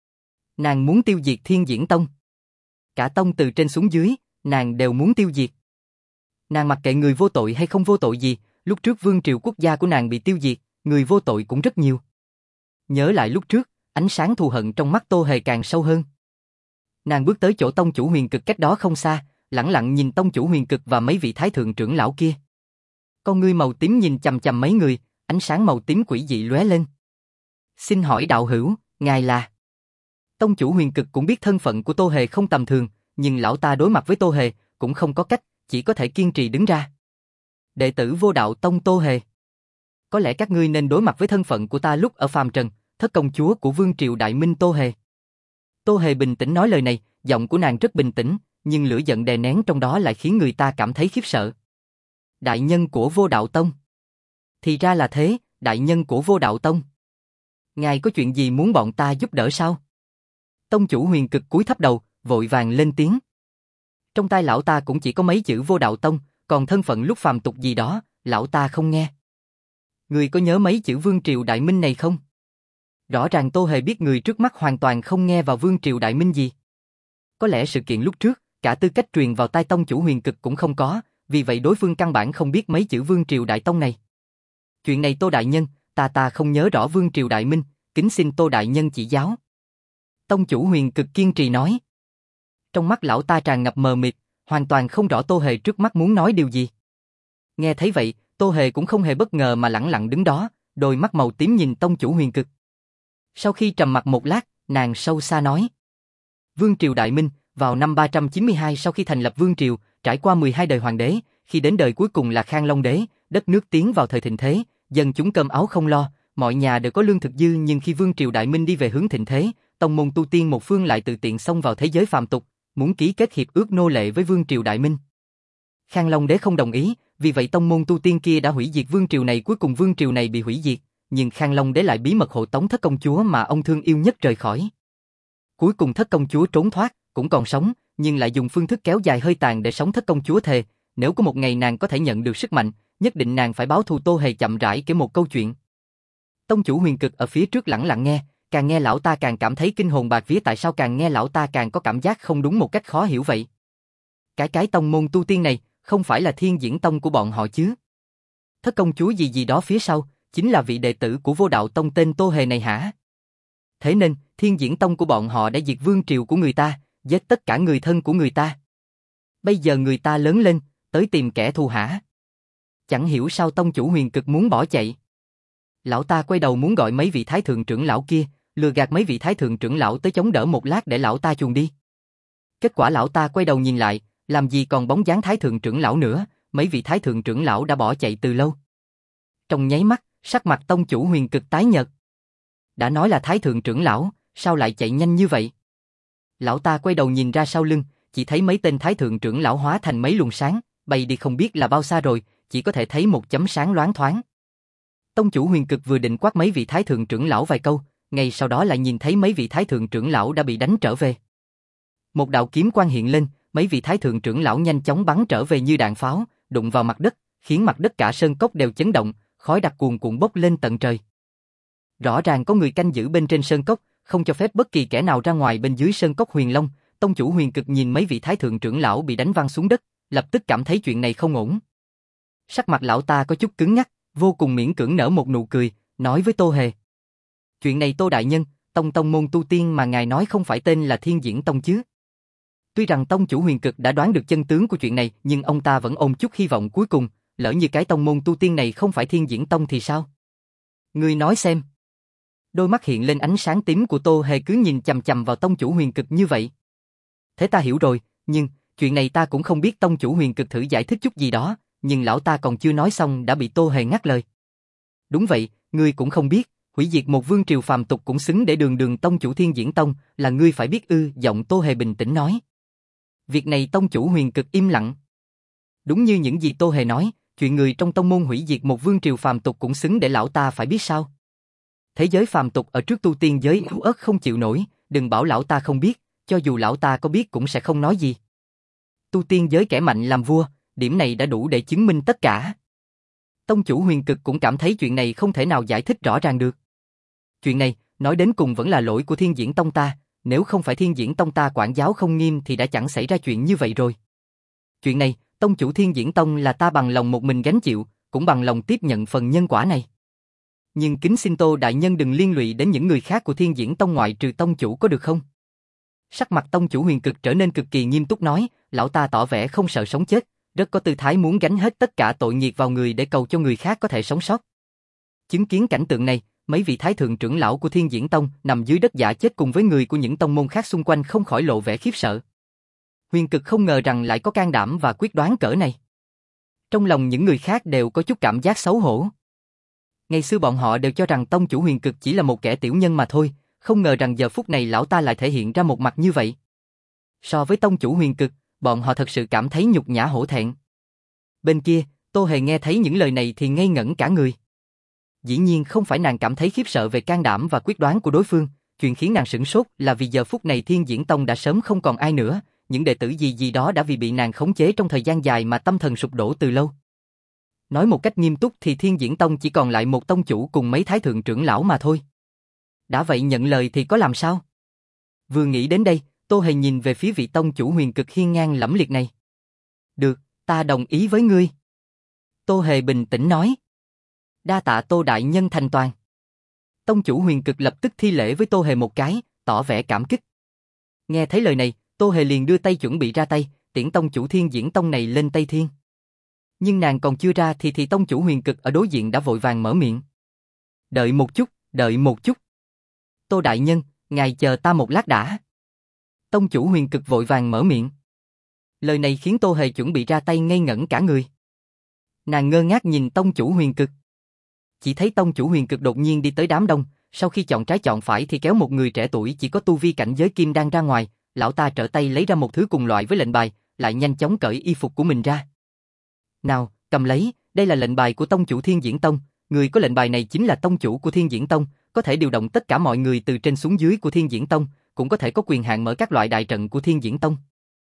Nàng muốn tiêu diệt Thiên Diễn Tông. Cả tông từ trên xuống dưới, nàng đều muốn tiêu diệt. Nàng mặc kệ người vô tội hay không vô tội gì, lúc trước vương triều quốc gia của nàng bị tiêu diệt, người vô tội cũng rất nhiều. Nhớ lại lúc trước, ánh sáng thù hận trong mắt Tô Hề càng sâu hơn. Nàng bước tới chỗ tông chủ Huyền Cực cách đó không xa, lẳng lặng nhìn tông chủ Huyền Cực và mấy vị thái thượng trưởng lão kia. Con ngươi màu tím nhìn chằm chằm mấy người, ánh sáng màu tím quỷ dị lóe lên. Xin hỏi đạo hữu, ngài là? Tông chủ Huyền Cực cũng biết thân phận của Tô Hề không tầm thường, nhưng lão ta đối mặt với Tô Hề cũng không có cách, chỉ có thể kiên trì đứng ra. Đệ tử Vô Đạo Tông Tô Hề. Có lẽ các ngươi nên đối mặt với thân phận của ta lúc ở phàm trần, thất công chúa của Vương triều Đại Minh Tô Hề. Tô Hề bình tĩnh nói lời này, giọng của nàng rất bình tĩnh, nhưng lửa giận đè nén trong đó lại khiến người ta cảm thấy khiếp sợ. Đại nhân của Vô Đạo Tông. Thì ra là thế, đại nhân của Vô Đạo Tông. Ngài có chuyện gì muốn bọn ta giúp đỡ sao? Tông chủ Huyền Cực cúi thấp đầu, vội vàng lên tiếng. Trong tai lão ta cũng chỉ có mấy chữ Vô Đạo Tông, còn thân phận lúc phàm tục gì đó, lão ta không nghe. Người có nhớ mấy chữ Vương triều Đại Minh này không? Rõ ràng Tô Hề biết người trước mắt hoàn toàn không nghe vào Vương triều Đại Minh gì. Có lẽ sự kiện lúc trước, cả tư cách truyền vào tai tông chủ Huyền Cực cũng không có, vì vậy đối phương căn bản không biết mấy chữ Vương triều Đại Tông này. Chuyện này Tô đại nhân, ta không nhớ rõ Vương triều Đại Minh, kính xin Tô đại nhân chỉ giáo. Tông chủ Huyền Cực kiên trì nói. Trong mắt lão ta tràn ngập mờ mịt, hoàn toàn không rõ Tô Hề trước mắt muốn nói điều gì. Nghe thấy vậy, Tô Hề cũng không hề bất ngờ mà lẳng lặng đứng đó, đôi mắt màu tím nhìn tông chủ Huyền Cực. Sau khi trầm mặc một lát, nàng sâu xa nói. Vương triều Đại Minh, vào năm 392 sau khi thành lập Vương triều, trải qua 12 đời hoàng đế, khi đến đời cuối cùng là Khang Long đế, đất nước tiến vào thời thịnh thế, dân chúng cơm áo không lo, mọi nhà đều có lương thực dư, nhưng khi Vương triều Đại Minh đi về hướng thịnh thế, tông môn tu tiên một phương lại tự tiện xông vào thế giới phàm tục, muốn ký kết hiệp ước nô lệ với Vương triều Đại Minh. Khang Long đế không đồng ý, vì vậy tông môn tu tiên kia đã hủy diệt vương triều này, cuối cùng vương triều này bị hủy diệt, nhưng Khang Long đế lại bí mật hộ tống thất công chúa mà ông thương yêu nhất rời khỏi. Cuối cùng thất công chúa trốn thoát, cũng còn sống, nhưng lại dùng phương thức kéo dài hơi tàn để sống. Thất công chúa thề, nếu có một ngày nàng có thể nhận được sức mạnh, nhất định nàng phải báo thù. Tô Hề chậm rãi kể một câu chuyện. Tông chủ Huyền Cực ở phía trước lẳng lặng nghe, càng nghe lão ta càng cảm thấy kinh hồn bạt vía, tại sao càng nghe lão ta càng có cảm giác không đúng một cách khó hiểu vậy. Cái tông môn tu tiên này, không phải là Thiên Diễn Tông của bọn họ chứ? Thất công chúa gì đó phía sau, chính là vị đệ tử của Vô Đạo Tông tên Tô Hề này hả? Thế nên, Thiên Diễn Tông của bọn họ đã diệt vương triều của người ta, giết tất cả người thân của người ta. Bây giờ người ta lớn lên, tới tìm kẻ thù hả? Chẳng hiểu sao tông chủ Huyền Cực muốn bỏ chạy. Lão ta quay đầu muốn gọi mấy vị thái thượng trưởng lão kia, lừa gạt mấy vị thái thượng trưởng lão tới chống đỡ một lát để lão ta chuồn đi. Kết quả lão ta quay đầu nhìn lại, làm gì còn bóng dáng thái thượng trưởng lão nữa, mấy vị thái thượng trưởng lão đã bỏ chạy từ lâu. Trong nháy mắt, sắc mặt tông chủ Huyền Cực tái nhợt. Đã nói là thái thượng trưởng lão, sao lại chạy nhanh như vậy? Lão ta quay đầu nhìn ra sau lưng, chỉ thấy mấy tên thái thượng trưởng lão hóa thành mấy luồng sáng, bay đi không biết là bao xa rồi, chỉ có thể thấy một chấm sáng loáng thoáng. Tông chủ Huyền Cực vừa định quát mấy vị thái thượng trưởng lão vài câu, ngay sau đó lại nhìn thấy mấy vị thái thượng trưởng lão đã bị đánh trở về. Một đạo kiếm quang hiện lên, mấy vị thái thượng trưởng lão nhanh chóng bắn trở về như đạn pháo, đụng vào mặt đất, khiến mặt đất cả sơn cốc đều chấn động, khói đặc cuồn cuộn bốc lên tận trời. Rõ ràng có người canh giữ bên trên sơn cốc, không cho phép bất kỳ kẻ nào ra ngoài bên dưới sơn cốc Huyền Long. Tông chủ Huyền Cực nhìn mấy vị thái thượng trưởng lão bị đánh văng xuống đất, lập tức cảm thấy chuyện này không ổn. Sắc mặt lão ta có chút cứng ngắc, vô cùng miễn cưỡng nở một nụ cười, nói với Tô Hề. Chuyện này Tô đại nhân, tông môn tu tiên mà ngài nói không phải tên là Thiên Diễn Tông chứ? Tuy rằng tông chủ Huyền Cực đã đoán được chân tướng của chuyện này, nhưng ông ta vẫn ôm chút hy vọng cuối cùng, lỡ như cái tông môn tu tiên này không phải Thiên Diễn Tông thì sao? Ngươi nói xem. Đôi mắt hiện lên ánh sáng tím của Tô Hề cứ nhìn chằm chằm vào tông chủ Huyền Cực như vậy. Thế ta hiểu rồi, nhưng chuyện này ta cũng không biết. Tông chủ Huyền Cực thử giải thích chút gì đó, nhưng lão ta còn chưa nói xong đã bị Tô Hề ngắt lời. Đúng vậy, ngươi cũng không biết, hủy diệt một vương triều phàm tục cũng xứng để đường tông chủ Thiên Diễn Tông, là ngươi phải biết ư? Giọng Tô Hề bình tĩnh nói. Việc này tông chủ Huyền Cực im lặng. Đúng như những gì Tô Hề nói, chuyện người trong tông môn hủy diệt một vương triều phàm tục cũng xứng để lão ta phải biết sao? Thế giới phàm tục ở trước tu tiên giới yếu ớt không chịu nổi, đừng bảo lão ta không biết, cho dù lão ta có biết cũng sẽ không nói gì. Tu tiên giới kẻ mạnh làm vua, điểm này đã đủ để chứng minh tất cả. Tông chủ Huyền Cực cũng cảm thấy chuyện này không thể nào giải thích rõ ràng được. Chuyện này, nói đến cùng vẫn là lỗi của Thiên Diễn Tông ta, nếu không phải Thiên Diễn Tông ta quản giáo không nghiêm thì đã chẳng xảy ra chuyện như vậy rồi. Chuyện này, tông chủ Thiên Diễn Tông là ta bằng lòng một mình gánh chịu, cũng bằng lòng tiếp nhận phần nhân quả này. Nhưng kính xin Tô đại nhân đừng liên lụy đến những người khác của Thiên Diễn Tông ngoại trừ tông chủ có được không? Sắc mặt tông chủ Huyền Cực trở nên cực kỳ nghiêm túc nói, lão ta tỏ vẻ không sợ sống chết, rất có tư thái muốn gánh hết tất cả tội nghiệp vào người để cầu cho người khác có thể sống sót. Chứng kiến cảnh tượng này, mấy vị thái thượng trưởng lão của Thiên Diễn Tông nằm dưới đất giả chết cùng với người của những tông môn khác xung quanh không khỏi lộ vẻ khiếp sợ. Huyền Cực không ngờ rằng lại có can đảm và quyết đoán cỡ này. Trong lòng những người khác đều có chút cảm giác xấu hổ. Ngày xưa bọn họ đều cho rằng tông chủ Huyền Cực chỉ là một kẻ tiểu nhân mà thôi, không ngờ rằng giờ phút này lão ta lại thể hiện ra một mặt như vậy. So với tông chủ Huyền Cực, bọn họ thật sự cảm thấy nhục nhã hổ thẹn. Bên kia, Tô Hề nghe thấy những lời này thì ngây ngẩn cả người. Dĩ nhiên không phải nàng cảm thấy khiếp sợ về can đảm và quyết đoán của đối phương, chuyện khiến nàng sửng sốt là vì giờ phút này Thiên Diễn Tông đã sớm không còn ai nữa, những đệ tử gì đó đã vì bị nàng khống chế trong thời gian dài mà tâm thần sụp đổ từ lâu. Nói một cách nghiêm túc thì Thiên Diễn Tông chỉ còn lại một tông chủ cùng mấy thái thượng trưởng lão mà thôi. Đã vậy nhận lời thì có làm sao? Vừa nghĩ đến đây, Tô Hề nhìn về phía vị tông chủ Huyền Cực hiên ngang lẫm liệt này. Được, ta đồng ý với ngươi. Tô Hề bình tĩnh nói. Đa tạ Tô đại nhân thành toàn. Tông chủ Huyền Cực lập tức thi lễ với Tô Hề một cái, tỏ vẻ cảm kích. Nghe thấy lời này, Tô Hề liền đưa tay chuẩn bị ra tay, tiễn tông chủ Thiên Diễn Tông này lên Tây Thiên. Nhưng nàng còn chưa ra thì tông chủ Huyền Cực ở đối diện đã vội vàng mở miệng. Đợi một chút, đợi một chút. Tô đại nhân, ngài chờ ta một lát đã. Tông chủ Huyền Cực vội vàng mở miệng. Lời này khiến Tô Hề chuẩn bị ra tay ngây ngẩn cả người. Nàng ngơ ngác nhìn tông chủ Huyền Cực. Chỉ thấy tông chủ Huyền Cực đột nhiên đi tới đám đông, sau khi chọn trái chọn phải thì kéo một người trẻ tuổi chỉ có tu vi cảnh giới kim đan ra ngoài, lão ta trở tay lấy ra một thứ cùng loại với lệnh bài, lại nhanh chóng cởi y phục của mình ra. Nào, cầm lấy, đây là lệnh bài của tông chủ Thiên Diễn Tông, người có lệnh bài này chính là tông chủ của Thiên Diễn Tông, có thể điều động tất cả mọi người từ trên xuống dưới của Thiên Diễn Tông, cũng có thể có quyền hạn mở các loại đại trận của Thiên Diễn Tông.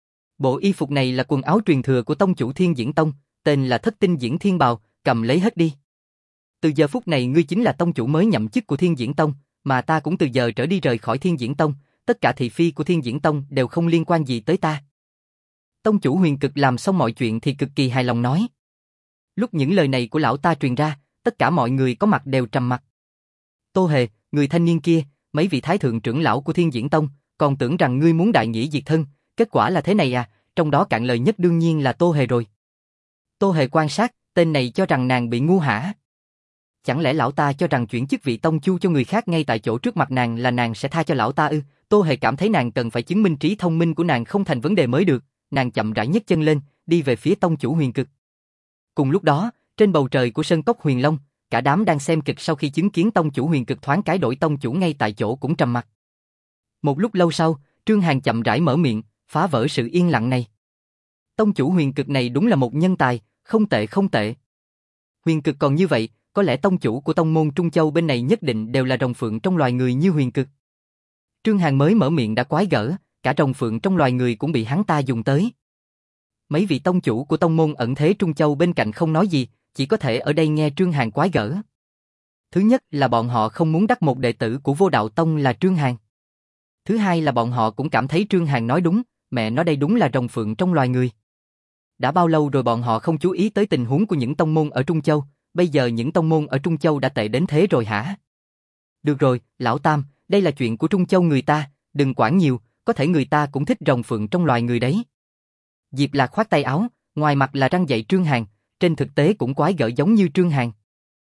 Bộ y phục này là quần áo truyền thừa của tông chủ Thiên Diễn Tông, tên là Thất Tinh Diễn Thiên Bào, cầm lấy hết đi. Từ giờ phút này ngươi chính là tông chủ mới nhậm chức của Thiên Diễn Tông, mà ta cũng từ giờ trở đi rời khỏi Thiên Diễn Tông, tất cả thị phi của Thiên Diễn Tông đều không liên quan gì tới ta. Tông chủ Huyền Cực làm xong mọi chuyện thì cực kỳ hài lòng nói. Lúc những lời này của lão ta truyền ra, tất cả mọi người có mặt đều trầm mặc. Tô Hề, người thanh niên kia, mấy vị thái thượng trưởng lão của Thiên Diễn Tông, còn tưởng rằng ngươi muốn đại nghĩa diệt thân, kết quả là thế này à, trong đó cạn lời nhất đương nhiên là Tô Hề rồi. Tô Hề quan sát, tên này cho rằng nàng bị ngu hả? Chẳng lẽ lão ta cho rằng chuyển chức vị tông chu cho người khác ngay tại chỗ trước mặt nàng là nàng sẽ tha cho lão ta ư? Tô Hề cảm thấy nàng cần phải chứng minh trí thông minh của nàng không thành vấn đề mới được, nàng chậm rãi nhấc chân lên, đi về phía tông chủ Huyền Cực. Cùng lúc đó, trên bầu trời của Sơn Cốc Huyền Long, cả đám đang xem kịch sau khi chứng kiến tông chủ Huyền Cực thoáng cái đổi tông chủ ngay tại chỗ cũng trầm mặc. Một lúc lâu sau, Trương Hàn chậm rãi mở miệng, phá vỡ sự yên lặng này. Tông chủ Huyền Cực này đúng là một nhân tài, không tệ không tệ. Huyền Cực còn như vậy, có lẽ tông chủ của tông môn Trung Châu bên này nhất định đều là rồng phượng trong loài người như Huyền Cực. Trương Hàn mới mở miệng đã quái gở, cả rồng phượng trong loài người cũng bị hắn ta dùng tới. Mấy vị tông chủ của tông môn ẩn thế Trung Châu bên cạnh không nói gì, chỉ có thể ở đây nghe Trương Hàn quái gở. Thứ nhất là bọn họ không muốn đắc một đệ tử của Vô Đạo Tông là Trương Hàn. Thứ hai là bọn họ cũng cảm thấy Trương Hàn nói đúng, mẹ nói đây đúng là rồng phượng trong loài người. Đã bao lâu rồi bọn họ không chú ý tới tình huống của những tông môn ở Trung Châu, bây giờ những tông môn ở Trung Châu đã tệ đến thế rồi hả? Được rồi, lão Tam, đây là chuyện của Trung Châu người ta, đừng quản nhiều, có thể người ta cũng thích rồng phượng trong loài người đấy. Diệp Lạc khoát tay áo, ngoài mặt là răng dạy Trương Hàn, trên thực tế cũng quái gở giống như Trương Hàn.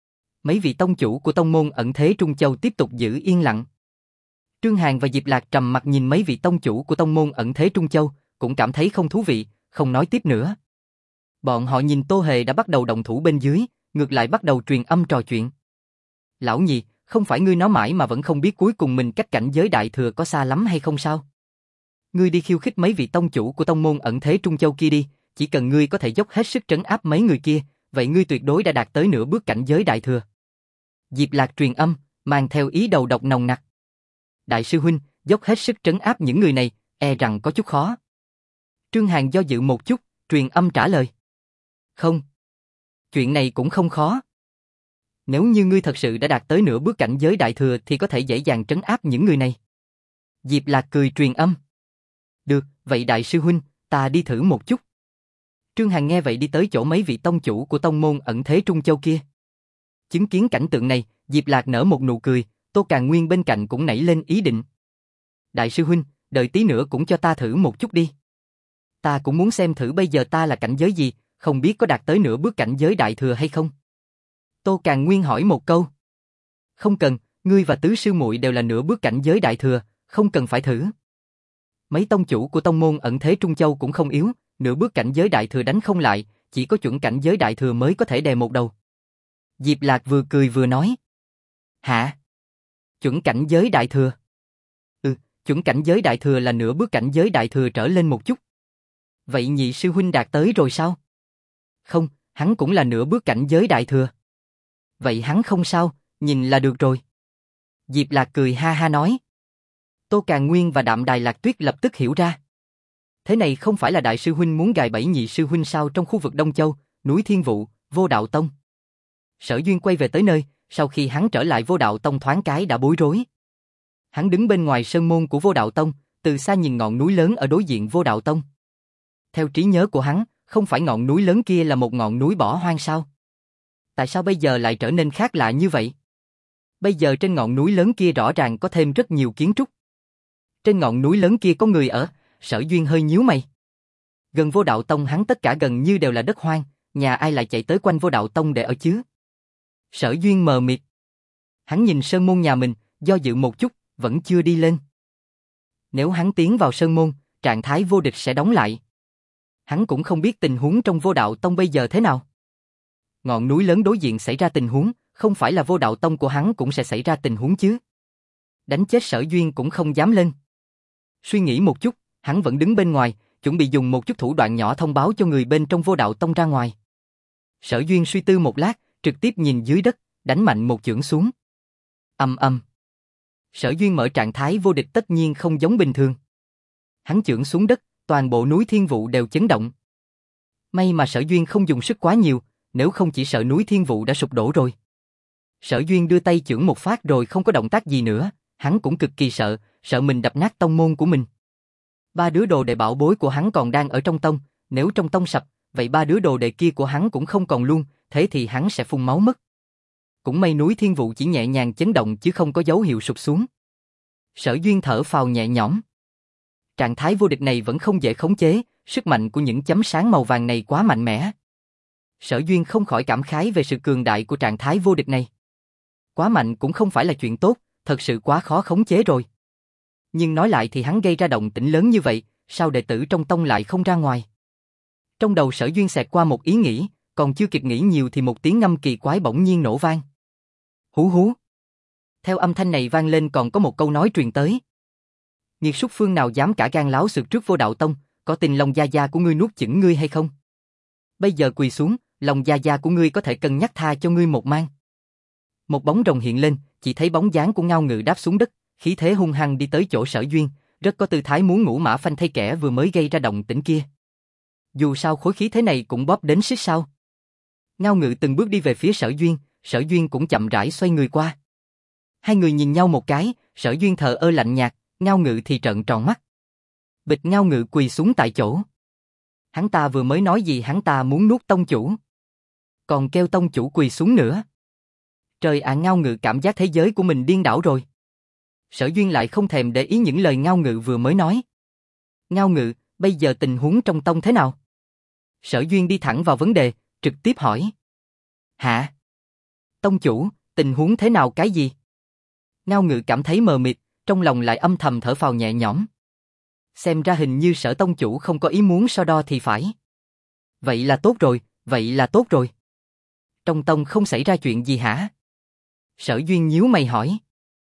Mấy vị tông chủ của tông môn ẩn thế Trung Châu tiếp tục giữ yên lặng. Trương Hàn và Diệp Lạc trầm mặt nhìn mấy vị tông chủ của tông môn ẩn thế Trung Châu, cũng cảm thấy không thú vị, không nói tiếp nữa. Bọn họ nhìn Tô Hề đã bắt đầu động thủ bên dưới, ngược lại bắt đầu truyền âm trò chuyện. Lão nhị, không phải ngươi nói mãi mà vẫn không biết cuối cùng mình cách cảnh giới đại thừa có xa lắm hay không sao? Ngươi đi khiêu khích mấy vị tông chủ của tông môn ẩn thế Trung Châu kia đi, chỉ cần ngươi có thể dốc hết sức trấn áp mấy người kia, vậy ngươi tuyệt đối đã đạt tới nửa bước cảnh giới đại thừa. Diệp Lạc truyền âm, mang theo ý đầu độc nồng nặc. Đại sư huynh, dốc hết sức trấn áp những người này, e rằng có chút khó. Trương Hàn do dự một chút, truyền âm trả lời. Không. Chuyện này cũng không khó. Nếu như ngươi thật sự đã đạt tới nửa bước cảnh giới đại thừa thì có thể dễ dàng trấn áp những người này. Diệp Lạc cười truyền âm. Được, vậy đại sư huynh, ta đi thử một chút. Trương Hàn nghe vậy đi tới chỗ mấy vị tông chủ của tông môn ẩn thế Trung Châu kia. Chứng kiến cảnh tượng này, Diệp Lạc nở một nụ cười, Tô Càn Nguyên bên cạnh cũng nảy lên ý định. Đại sư huynh, đợi tí nữa cũng cho ta thử một chút đi. Ta cũng muốn xem thử bây giờ ta là cảnh giới gì, không biết có đạt tới nửa bước cảnh giới đại thừa hay không. Tô Càn Nguyên hỏi một câu. Không cần, ngươi và tứ sư muội đều là nửa bước cảnh giới đại thừa, không cần phải thử. Mấy tông chủ của tông môn ẩn thế Trung Châu cũng không yếu, nửa bước cảnh giới đại thừa đánh không lại, chỉ có chuẩn cảnh giới đại thừa mới có thể đè một đầu. Diệp Lạc vừa cười vừa nói. Hả? Chuẩn cảnh giới đại thừa? Chuẩn cảnh giới đại thừa là nửa bước cảnh giới đại thừa trở lên một chút. Vậy nhị sư huynh đạt tới rồi sao? Không, hắn cũng là nửa bước cảnh giới đại thừa. Vậy hắn không sao, nhìn là được rồi. Diệp Lạc cười ha ha nói. Tô Càn Nguyên và Đạm Đài Lạc Tuyết lập tức hiểu ra. Thế này không phải là đại sư huynh muốn gài bẫy nhị sư huynh sao trong khu vực Đông Châu, núi Thiên Vụ, Vô Đạo Tông. Sở Duyên quay về tới nơi, sau khi hắn trở lại Vô Đạo Tông thoáng cái đã bối rối. Hắn đứng bên ngoài sơn môn của Vô Đạo Tông, từ xa nhìn ngọn núi lớn ở đối diện Vô Đạo Tông. Theo trí nhớ của hắn, không phải ngọn núi lớn kia là một ngọn núi bỏ hoang sao? Tại sao bây giờ lại trở nên khác lạ như vậy? Bây giờ trên ngọn núi lớn kia rõ ràng có thêm rất nhiều kiến trúc. Trên ngọn núi lớn kia có người ở, Sở Duyên hơi nhíu mày. Gần Vô Đạo Tông hắn tất cả gần như đều là đất hoang, nhà ai lại chạy tới quanh Vô Đạo Tông để ở chứ? Sở Duyên mờ mịt. Hắn nhìn sơn môn nhà mình, do dự một chút, vẫn chưa đi lên. Nếu hắn tiến vào sơn môn, trạng thái vô địch sẽ đóng lại. Hắn cũng không biết tình huống trong Vô Đạo Tông bây giờ thế nào. Ngọn núi lớn đối diện xảy ra tình huống, không phải là Vô Đạo Tông của hắn cũng sẽ xảy ra tình huống chứ. Đánh chết Sở Duyên cũng không dám lên. Suy nghĩ một chút, hắn vẫn đứng bên ngoài, chuẩn bị dùng một chút thủ đoạn nhỏ thông báo cho người bên trong Vô Đạo Tông ra ngoài. Sở Duyên suy tư một lát, trực tiếp nhìn dưới đất, đánh mạnh một chưởng xuống. Ầm ầm. Sở Duyên mở trạng thái vô địch tất nhiên không giống bình thường. Hắn chưởng xuống đất, toàn bộ núi Thiên Vụ đều chấn động. May mà Sở Duyên không dùng sức quá nhiều, nếu không chỉ sợ núi Thiên Vụ đã sụp đổ rồi. Sở Duyên đưa tay chưởng một phát rồi không có động tác gì nữa, hắn cũng cực kỳ sợ, sợ mình đập nát tông môn của mình. Ba đứa đồ đệ bảo bối của hắn còn đang ở trong tông, nếu trong tông sập, vậy ba đứa đồ đệ kia của hắn cũng không còn luôn, thế thì hắn sẽ phun máu mất. Cũng may núi Thiên Vụ chỉ nhẹ nhàng chấn động chứ không có dấu hiệu sụp xuống. Sở Duyên thở phào nhẹ nhõm. Trạng thái vô địch này vẫn không dễ khống chế, sức mạnh của những chấm sáng màu vàng này quá mạnh mẽ. Sở Duyên không khỏi cảm khái về sự cường đại của trạng thái vô địch này. Quá mạnh cũng không phải là chuyện tốt, thật sự quá khó khống chế rồi. Nhưng nói lại thì hắn gây ra động tĩnh lớn như vậy, sao đệ tử trong tông lại không ra ngoài? Trong đầu Sở Duyên xẹt qua một ý nghĩ, còn chưa kịp nghĩ nhiều thì một tiếng ngâm kỳ quái bỗng nhiên nổ vang. Hú hú. Theo âm thanh này vang lên còn có một câu nói truyền tới. Nghiệt súc phương nào dám cả gan láo xược trước Vô Đạo Tông, có tin lòng gia gia của ngươi nuốt chửng ngươi hay không? Bây giờ quỳ xuống, lòng gia gia của ngươi có thể cân nhắc tha cho ngươi một mang. Một bóng rồng hiện lên, chỉ thấy bóng dáng của Ngao Ngự đáp xuống đất, khí thế hung hăng đi tới chỗ Sở Duyên, rất có tư thái muốn ngũ mã phanh thay kẻ vừa mới gây ra động tĩnh kia. Dù sao khối khí thế này cũng bóp đến xích sao. Ngao Ngự từng bước đi về phía Sở Duyên cũng chậm rãi xoay người qua. Hai người nhìn nhau một cái, Sở Duyên thờ ơ lạnh nhạt, Ngao Ngự thì trợn tròn mắt. Bịch Ngao Ngự quỳ xuống tại chỗ. Hắn ta vừa mới nói gì hắn ta muốn nuốt tông chủ. Còn kêu tông chủ quỳ xuống nữa. Trời ạ, Ngao Ngự cảm giác thế giới của mình điên đảo rồi. Sở Duyên lại không thèm để ý những lời Ngao Ngự vừa mới nói. Ngao Ngự, bây giờ tình huống trong tông thế nào? Sở Duyên đi thẳng vào vấn đề, trực tiếp hỏi. Hả? Tông chủ, tình huống thế nào cái gì? Ngao Ngự cảm thấy mờ mịt, trong lòng lại âm thầm thở phào nhẹ nhõm. Xem ra hình như Sở tông chủ không có ý muốn so đo thì phải. Vậy là tốt rồi, vậy là tốt rồi. Trong tông không xảy ra chuyện gì hả? Sở Duyên nhíu mày hỏi.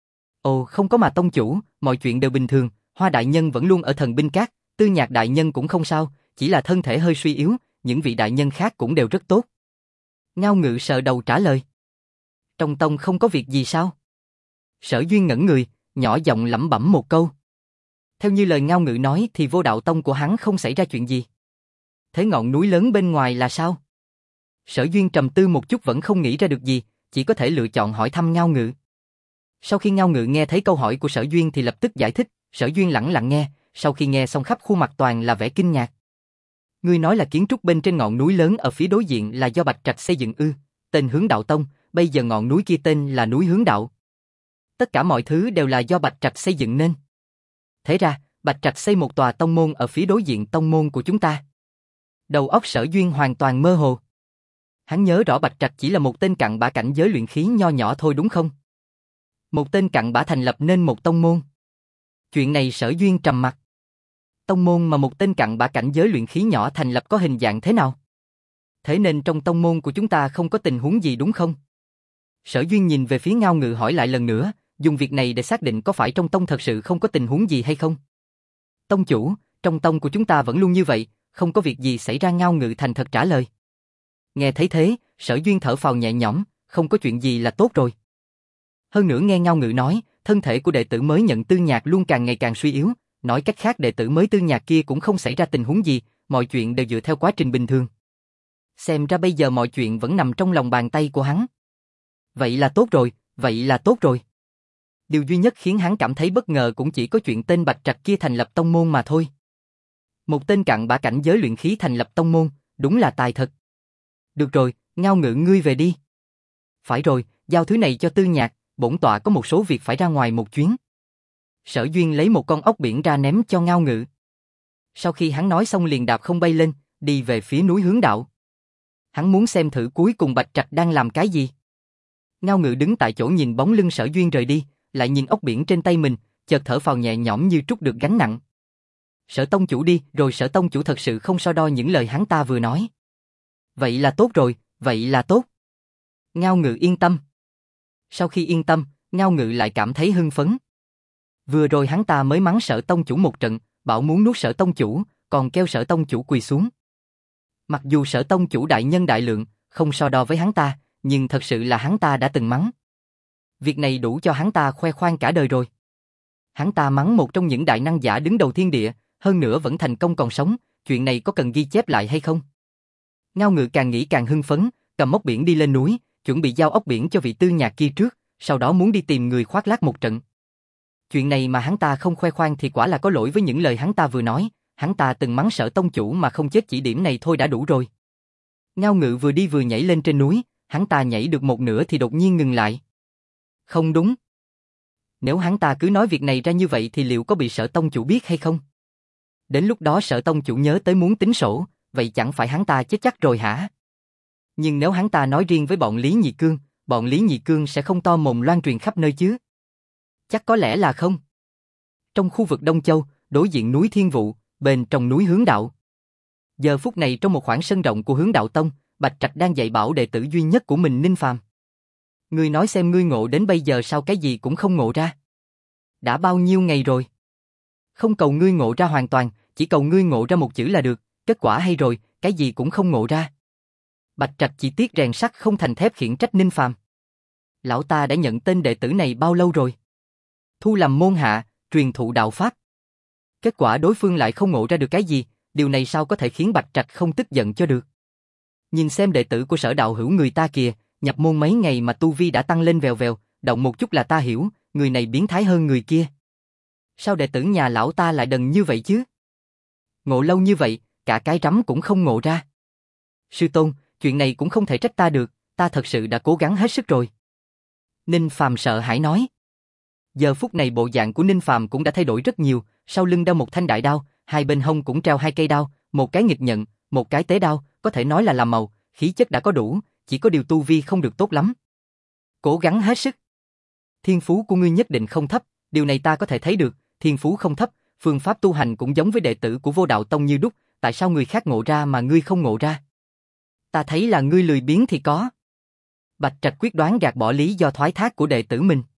Ồ, không có mà tông chủ, mọi chuyện đều bình thường, Hoa đại nhân vẫn luôn ở Thần Binh Các, Tư Nhạc đại nhân cũng không sao, chỉ là thân thể hơi suy yếu, những vị đại nhân khác cũng đều rất tốt. Ngao Ngự sờ đầu trả lời. Trong tông không có việc gì sao? Sở Duyên ngẩn người, nhỏ giọng lẩm bẩm một câu. Theo như lời Ngao Ngự nói thì Vô Đạo Tông của hắn không xảy ra chuyện gì. Thế ngọn núi lớn bên ngoài là sao? Sở Duyên trầm tư một chút vẫn không nghĩ ra được gì, chỉ có thể lựa chọn hỏi thăm Ngao Ngự. Sau khi Ngao Ngự nghe thấy câu hỏi của Sở Duyên thì lập tức giải thích, Sở Duyên lẳng lặng nghe, sau khi nghe xong khắp khuôn mặt toàn là vẻ kinh ngạc. Ngươi nói là kiến trúc bên trên ngọn núi lớn ở phía đối diện là do Bạch Trạch xây dựng ư? Tên Hướng Đạo Tông, bây giờ ngọn núi kia tên là núi Hướng Đạo. Tất cả mọi thứ đều là do Bạch Trạch xây dựng nên. Thế ra, Bạch Trạch xây một tòa tông môn ở phía đối diện tông môn của chúng ta. Đầu óc Sở Duyên hoàn toàn mơ hồ. Hắn nhớ rõ Bạch Trạch chỉ là một tên cặn bã cảnh giới luyện khí nho nhỏ thôi đúng không? Một tên cặn bã thành lập nên một tông môn. Chuyện này Sở Duyên trầm mặc. Tông môn mà một tên cặn bã cảnh giới luyện khí nhỏ thành lập có hình dạng thế nào? Thế nên trong tông môn của chúng ta không có tình huống gì đúng không? Sở Duyên nhìn về phía Ngao Ngự hỏi lại lần nữa, dùng việc này để xác định có phải trong tông thật sự không có tình huống gì hay không? Tông chủ, trong tông của chúng ta vẫn luôn như vậy, không có việc gì xảy ra. Ngao Ngự thành thật trả lời. Nghe thấy thế, Sở Duyên thở phào nhẹ nhõm, không có chuyện gì là tốt rồi. Hơn nữa nghe Ngao Ngự nói, thân thể của đệ tử mới nhận Tư Nhạc luôn càng ngày càng suy yếu, nói cách khác đệ tử mới Tư Nhạc kia cũng không xảy ra tình huống gì, mọi chuyện đều dựa theo quá trình bình thường. Xem ra bây giờ mọi chuyện vẫn nằm trong lòng bàn tay của hắn. Vậy là tốt rồi, vậy là tốt rồi. Điều duy nhất khiến hắn cảm thấy bất ngờ cũng chỉ có chuyện tên Bạch Trạch kia thành lập tông môn mà thôi. Một tên cặn bã cảnh giới luyện khí thành lập tông môn, đúng là tài thật. Được rồi, Ngao Ngự ngươi về đi. Phải rồi, giao thứ này cho Tư Nhạc, bổn tọa có một số việc phải ra ngoài một chuyến. Sở Duyên lấy một con ốc biển ra ném cho Ngao Ngự. Sau khi hắn nói xong liền đạp không bay lên, đi về phía núi Hướng Đạo. Hắn muốn xem thử cuối cùng Bạch Trạch đang làm cái gì. Ngao Ngự đứng tại chỗ nhìn bóng lưng Sở Duyên rời đi, lại nhìn ốc biển trên tay mình, chợt thở phào nhẹ nhõm như trút được gánh nặng. Sở tông chủ đi, rồi Sở tông chủ thật sự không so đo những lời hắn ta vừa nói. Vậy là tốt rồi, vậy là tốt. Ngao Ngự yên tâm. Sau khi yên tâm, Ngao Ngự lại cảm thấy hưng phấn. Vừa rồi hắn ta mới mắng Sở tông chủ một trận, bảo muốn nuốt Sở tông chủ, còn kêu Sở tông chủ quỳ xuống. Mặc dù Sở tông chủ đại nhân đại lượng, không so đo với hắn ta, nhưng thật sự là hắn ta đã từng mắng. Việc này đủ cho hắn ta khoe khoang cả đời rồi. Hắn ta mắng một trong những đại năng giả đứng đầu thiên địa, hơn nữa vẫn thành công còn sống, chuyện này có cần ghi chép lại hay không? Ngao Ngự càng nghĩ càng hưng phấn, cầm ốc biển đi lên núi, chuẩn bị giao ốc biển cho vị Tư Nhạc kia trước, sau đó muốn đi tìm người khoác lác một trận. Chuyện này mà hắn ta không khoe khoang thì quả là có lỗi với những lời hắn ta vừa nói, hắn ta từng mắng Sở tông chủ mà không chết chỉ điểm này thôi đã đủ rồi. Ngao Ngự vừa đi vừa nhảy lên trên núi, hắn ta nhảy được một nửa thì đột nhiên ngừng lại. Không đúng. Nếu hắn ta cứ nói việc này ra như vậy thì liệu có bị Sở tông chủ biết hay không? Đến lúc đó Sở tông chủ nhớ tới muốn tính sổ, vậy chẳng phải hắn ta chết chắc rồi hả? Nhưng nếu hắn ta nói riêng với bọn Lý Nhị Cương, bọn Lý Nhị Cương sẽ không to mồm loan truyền khắp nơi chứ? Chắc có lẽ là không. Trong khu vực Đông Châu, đối diện núi Thiên Vụ, bên trong núi Hướng Đạo. Giờ phút này trong một khoảng sân rộng của Hướng Đạo Tông, Bạch Trạch đang dạy bảo đệ tử duy nhất của mình Ninh Phàm. Ngươi nói xem ngươi ngộ đến bây giờ sao cái gì cũng không ngộ ra. Đã bao nhiêu ngày rồi? Không cầu ngươi ngộ ra hoàn toàn, chỉ cầu ngươi ngộ ra một chữ là được, kết quả hay rồi, cái gì cũng không ngộ ra. Bạch Trạch chỉ tiếc rèn sắt không thành thép khiển trách Ninh Phàm. Lão ta đã nhận tên đệ tử này bao lâu rồi? Thu làm môn hạ, truyền thụ đạo pháp. Kết quả đối phương lại không ngộ ra được cái gì, điều này sao có thể khiến Bạch Trạch không tức giận cho được. Nhìn xem đệ tử của Sở đạo hữu người ta kìa, nhập môn mấy ngày mà tu vi đã tăng lên vèo vèo, động một chút là ta hiểu, người này biến thái hơn người kia. Sao đệ tử nhà lão ta lại đần như vậy chứ? Ngộ lâu như vậy, cả cái rắm cũng không ngộ ra. Sư tôn, chuyện này cũng không thể trách ta được, ta thật sự đã cố gắng hết sức rồi. Ninh Phàm sợ hãi nói. Giờ phút này bộ dạng của Ninh Phàm cũng đã thay đổi rất nhiều, sau lưng đeo một thanh đại đao, hai bên hông cũng treo hai cây đao, một cái nghịch nhận, một cái tế đao, có thể nói là làm màu, khí chất đã có đủ, chỉ có điều tu vi không được tốt lắm. Cố gắng hết sức. Thiên phú của ngươi nhất định không thấp, điều này ta có thể thấy được, thiên phú không thấp, phương pháp tu hành cũng giống với đệ tử của Vô Đạo Tông như đúc, tại sao người khác ngộ ra mà ngươi không ngộ ra? Ta thấy là ngươi lười biếng thì có. Bạch Trạch quyết đoán gạt bỏ lý do thoái thác của đệ tử mình.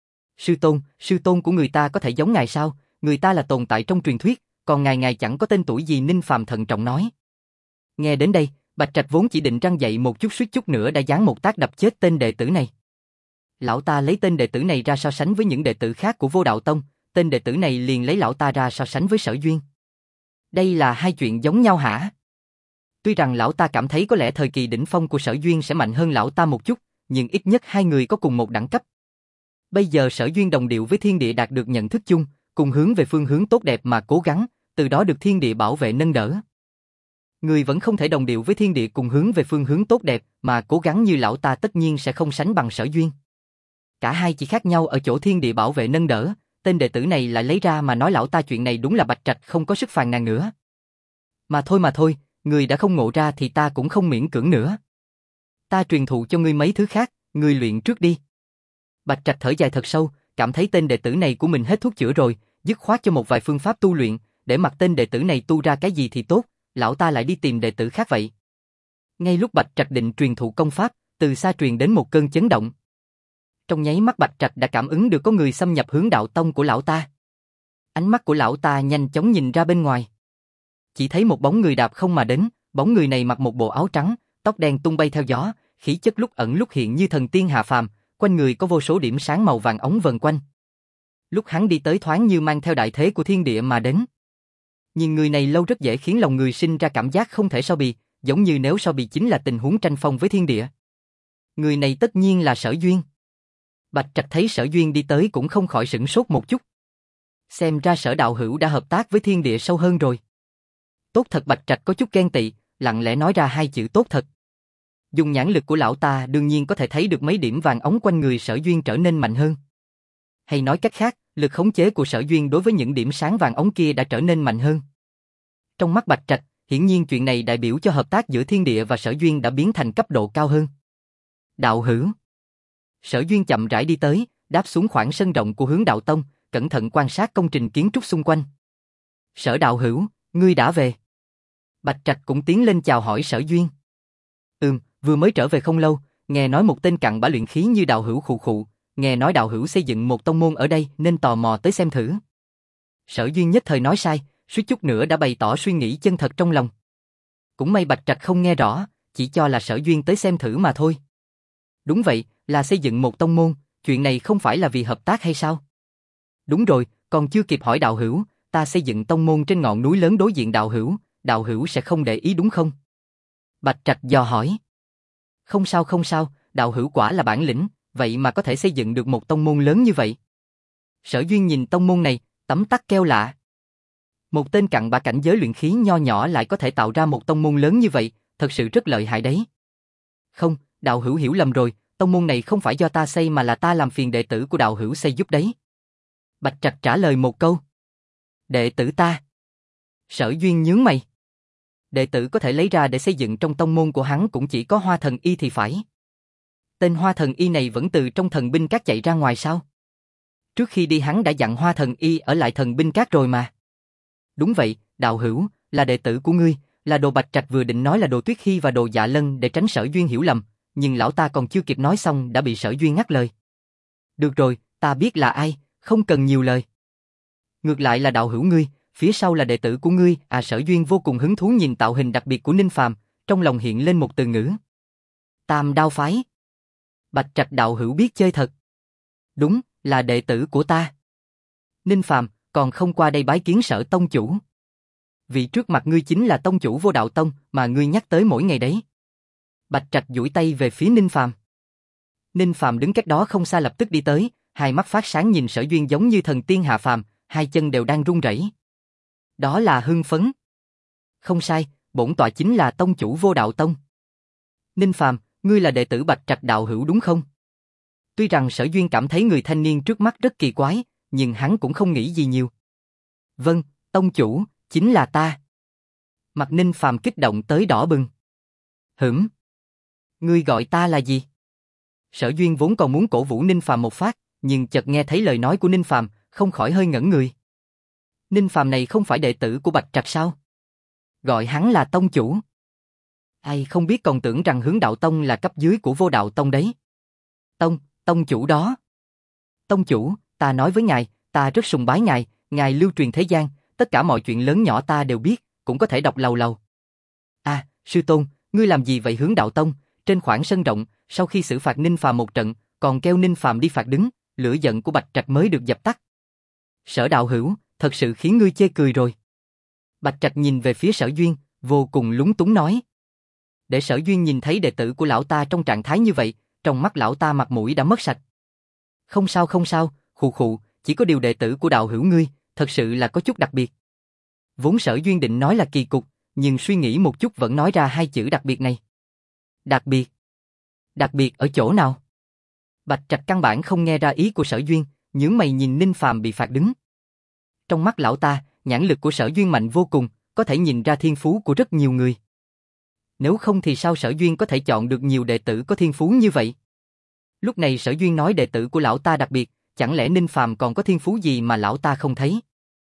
Sư tôn của người ta có thể giống ngài sao? Người ta là tồn tại trong truyền thuyết, còn ngài chẳng có tên tuổi gì. Ninh Phàm thận trọng nói. Nghe đến đây, Bạch Trạch vốn chỉ định răng dậy một chút suýt chút nữa đã giáng một tác đập chết tên đệ tử này. Lão ta lấy tên đệ tử này ra so sánh với những đệ tử khác của Vô Đạo Tông, tên đệ tử này liền lấy lão ta ra so sánh với Sở Duyên. Đây là hai chuyện giống nhau hả? Tuy rằng lão ta cảm thấy có lẽ thời kỳ đỉnh phong của Sở Duyên sẽ mạnh hơn lão ta một chút, nhưng ít nhất hai người có cùng một đẳng cấp. Bây giờ Sở Duyên đồng điệu với thiên địa đạt được nhận thức chung, cùng hướng về phương hướng tốt đẹp mà cố gắng, từ đó được thiên địa bảo vệ nâng đỡ. Người vẫn không thể đồng điệu với thiên địa cùng hướng về phương hướng tốt đẹp mà cố gắng như lão ta tất nhiên sẽ không sánh bằng Sở Duyên. Cả hai chỉ khác nhau ở chỗ thiên địa bảo vệ nâng đỡ, tên đệ tử này lại lấy ra mà nói lão ta chuyện này đúng là Bạch Trạch không có sức phàn nàn nữa. Mà thôi, người đã không ngộ ra thì ta cũng không miễn cưỡng nữa. Ta truyền thụ cho ngươi mấy thứ khác, ngươi luyện trước đi. Bạch Trạch thở dài thật sâu, cảm thấy tên đệ tử này của mình hết thuốc chữa rồi, dứt khoát cho một vài phương pháp tu luyện, để mặc tên đệ tử này tu ra cái gì thì tốt, lão ta lại đi tìm đệ tử khác vậy. Ngay lúc Bạch Trạch định truyền thụ công pháp, từ xa truyền đến một cơn chấn động. Trong nháy mắt Bạch Trạch đã cảm ứng được có người xâm nhập hướng đạo tông của lão ta. Ánh mắt của lão ta nhanh chóng nhìn ra bên ngoài. Chỉ thấy một bóng người đạp không mà đến, bóng người này mặc một bộ áo trắng, tóc đen tung bay theo gió, khí chất lúc ẩn lúc hiện như thần tiên hạ phàm, quanh người có vô số điểm sáng màu vàng óng vần quanh. Lúc hắn đi tới thoáng như mang theo đại thế của thiên địa mà đến. Nhìn người này lâu rất dễ khiến lòng người sinh ra cảm giác không thể so bì, giống như nếu so bì chính là tình huống tranh phong với thiên địa. Người này tất nhiên là Sở Duyên. Bạch Trạch thấy Sở Duyên đi tới cũng không khỏi sửng sốt một chút. Xem ra Sở đạo hữu đã hợp tác với thiên địa sâu hơn rồi. Tốt thật. Bạch Trạch có chút ghen tị, lặng lẽ nói ra hai chữ tốt thật. Dùng nhãn lực của lão ta đương nhiên có thể thấy được mấy điểm vàng óng quanh người Sở Duyên trở nên mạnh hơn. Hay nói cách khác, lực khống chế của Sở Duyên đối với những điểm sáng vàng óng kia đã trở nên mạnh hơn. Trong mắt Bạch Trạch, hiển nhiên chuyện này đại biểu cho hợp tác giữa thiên địa và Sở Duyên đã biến thành cấp độ cao hơn. Đạo hữu. Sở Duyên chậm rãi đi tới, đáp xuống khoảng sân rộng của hướng đạo tông, cẩn thận quan sát công trình kiến trúc xung quanh. Sở đạo hữu, ngươi đã về. Bạch Trạch cũng tiến lên chào hỏi Sở Duyên. Vừa mới trở về không lâu, nghe nói một tên cặn bã luyện khí như đạo hữu khụ khụ, nghe nói đạo hữu xây dựng một tông môn ở đây nên tò mò tới xem thử. Sở Duyên nhất thời nói sai, suýt chút nữa đã bày tỏ suy nghĩ chân thật trong lòng. Cũng may Bạch Trạch không nghe rõ, chỉ cho là Sở Duyên tới xem thử mà thôi. Đúng vậy, là xây dựng một tông môn, chuyện này không phải là vì hợp tác hay sao? Đúng rồi, còn chưa kịp hỏi đạo hữu, ta xây dựng tông môn trên ngọn núi lớn đối diện đạo hữu sẽ không để ý đúng không? Bạch Trạch dò hỏi. Không sao, đạo hữu quả là bản lĩnh, vậy mà có thể xây dựng được một tông môn lớn như vậy. Sở Duyên nhìn tông môn này, tấm tắc kêu lạ. Một tên cặn bã cảnh giới luyện khí nho nhỏ lại có thể tạo ra một tông môn lớn như vậy, thật sự rất lợi hại đấy. Không, đạo hữu hiểu lầm rồi, tông môn này không phải do ta xây mà là ta làm phiền đệ tử của đạo hữu xây giúp đấy. Bạch Trạch trả lời một câu. Đệ tử ta. Sở Duyên nhướng mày. Đệ tử có thể lấy ra để xây dựng trong tông môn của hắn cũng chỉ có Hoa Thần Y thì phải. Tên Hoa Thần Y này vẫn từ trong thần binh các chạy ra ngoài sao? Trước khi đi hắn đã dặn Hoa Thần Y ở lại thần binh các rồi mà. Đúng vậy, đạo hữu, là đệ tử của ngươi, là đồ. Bạch Trạch vừa định nói là đồ Tuyết Hy và đồ Dạ Lân để tránh Sở Duyên hiểu lầm, nhưng lão ta còn chưa kịp nói xong đã bị Sở Duyên ngắt lời. Được rồi, ta biết là ai, không cần nhiều lời. Ngược lại là đạo hữu ngươi, phía sau là đệ tử của ngươi. Sở Duyên vô cùng hứng thú nhìn tạo hình đặc biệt của Ninh Phàm, trong lòng hiện lên một từ ngữ. Tam Đao Phái. Bạch Trạch đạo hữu biết chơi thật. Đúng, là đệ tử của ta. Ninh Phàm, còn không qua đây bái kiến Sở tông chủ. Vị trước mặt ngươi chính là tông chủ Vô Đạo Tông mà ngươi nhắc tới mỗi ngày đấy. Bạch Trạch duỗi tay về phía Ninh Phàm. Ninh Phàm đứng cách đó không xa lập tức đi tới, hai mắt phát sáng nhìn Sở Duyên giống như thần tiên hạ phàm, hai chân đều đang run rẩy. Đó là hưng phấn. Không sai, bổn tọa chính là tông chủ Vô Đạo Tông. Ninh Phàm, ngươi là đệ tử Bạch Trạch đạo hữu đúng không? Tuy rằng Sở Duyên cảm thấy người thanh niên trước mắt rất kỳ quái, nhưng hắn cũng không nghĩ gì nhiều. Vâng, tông chủ, chính là ta. Mặt Ninh Phàm kích động tới đỏ bừng. Ngươi gọi ta là gì? Sở Duyên vốn còn muốn cổ vũ Ninh Phàm một phát, nhưng chợt nghe thấy lời nói của Ninh Phàm, không khỏi hơi ngẩn người. Ninh Phàm này không phải đệ tử của Bạch Trạch sao? Gọi hắn là tông chủ. Ai không biết còn tưởng rằng Hướng Đạo Tông là cấp dưới của Vô Đạo Tông đấy. Tông chủ đó. Tông chủ, ta nói với ngài, ta rất sùng bái ngài, ngài lưu truyền thế gian, tất cả mọi chuyện lớn nhỏ ta đều biết, cũng có thể đọc lầu lầu. Sư tôn, ngươi làm gì vậy? Hướng Đạo Tông, trên khoảng sân rộng, sau khi xử phạt Ninh Phàm một trận, còn kêu Ninh Phàm đi phạt đứng, lửa giận của Bạch Trạch mới được dập tắt. Sở đạo hữu, thật sự khiến ngươi chê cười rồi. Bạch Trạch nhìn về phía Sở Duyên, vô cùng lúng túng nói. Để Sở Duyên nhìn thấy đệ tử của lão ta trong trạng thái như vậy, trong mắt lão ta mặt mũi đã mất sạch. Không sao, khụ khụ, chỉ có điều đệ tử của đạo hữu ngươi, thật sự là có chút đặc biệt. Vốn Sở Duyên định nói là kỳ cục, nhưng suy nghĩ một chút vẫn nói ra hai chữ đặc biệt này. Đặc biệt? Đặc biệt ở chỗ nào? Bạch Trạch căn bản không nghe ra ý của Sở Duyên, nhướng mày nhìn Ninh Phàm bị phạt đứng. Trong mắt lão ta, nhãn lực của Sở Duyên mạnh vô cùng, có thể nhìn ra thiên phú của rất nhiều người. Nếu không thì sao Sở Duyên có thể chọn được nhiều đệ tử có thiên phú như vậy? Lúc này Sở Duyên nói đệ tử của lão ta đặc biệt, chẳng lẽ Ninh Phàm còn có thiên phú gì mà lão ta không thấy?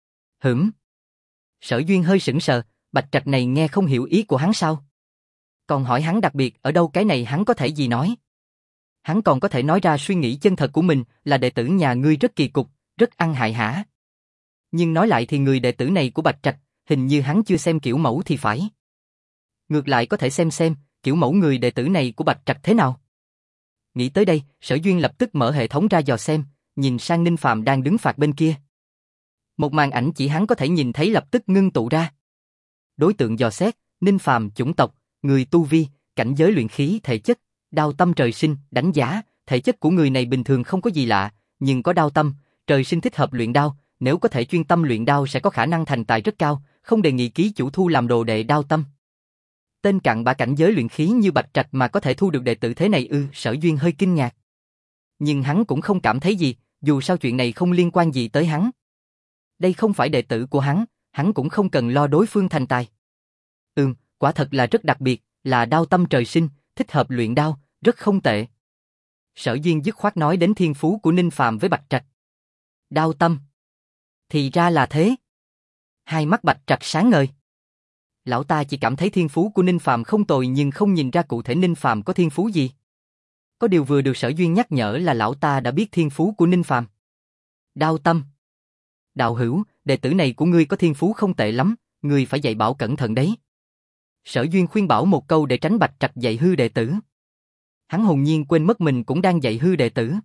Sở Duyên hơi sững sờ, Bạch Trạch này nghe không hiểu ý của hắn sao? Còn hỏi hắn đặc biệt ở đâu, cái này hắn có thể gì nói? Hắn còn có thể nói ra suy nghĩ chân thật của mình là đệ tử nhà ngươi rất kỳ cục, rất ăn hại hả? Nhưng nói lại thì người đệ tử này của Bạch Trạch, hình như hắn chưa xem kiểu mẫu thì phải. Ngược lại có thể xem kiểu mẫu người đệ tử này của Bạch Trạch thế nào. Nghĩ tới đây, Sở Duyên lập tức mở hệ thống ra dò xem, nhìn sang Ninh Phàm đang đứng phạt bên kia. Một màn ảnh chỉ hắn có thể nhìn thấy lập tức ngưng tụ ra. Đối tượng dò xét, Ninh Phàm chủng tộc, người tu vi, cảnh giới luyện khí, thể chất, đao tâm trời sinh, đánh giá, thể chất của người này bình thường không có gì lạ, nhưng có đao tâm, trời sinh thích hợp luyện đao, nếu có thể chuyên tâm luyện đao sẽ có khả năng thành tài rất cao, không đề nghị ký chủ thu làm đồ đệ đao tâm. Tên cặn bã cảnh giới luyện khí như Bạch Trạch mà có thể thu được đệ tử thế này ư? Sở Duyên hơi kinh ngạc. Nhưng hắn cũng không cảm thấy gì, dù sao chuyện này không liên quan gì tới hắn. Đây không phải đệ tử của hắn cũng không cần lo đối phương thành tài. Quả thật là rất đặc biệt, là đao tâm trời sinh, thích hợp luyện đao, rất không tệ. Sở Duyên dứt khoát nói đến thiên phú của Ninh Phàm với Bạch Trạch. Đao tâm. Thì ra là thế. Hai mắt Bạch Trạch sáng ngời. Lão ta chỉ cảm thấy thiên phú của Ninh Phàm không tồi nhưng không nhìn ra cụ thể Ninh Phàm có thiên phú gì. Có điều vừa được Sở Duyên nhắc nhở là lão ta đã biết thiên phú của Ninh Phàm. Đao tâm. Đạo hữu, đệ tử này của ngươi có thiên phú không tệ lắm, ngươi phải dạy bảo cẩn thận đấy. Sở Duyên khuyên bảo một câu để tránh Bạch Trạch dạy hư đệ tử. Hắn hồn nhiên quên mất mình cũng đang dạy hư đệ tử.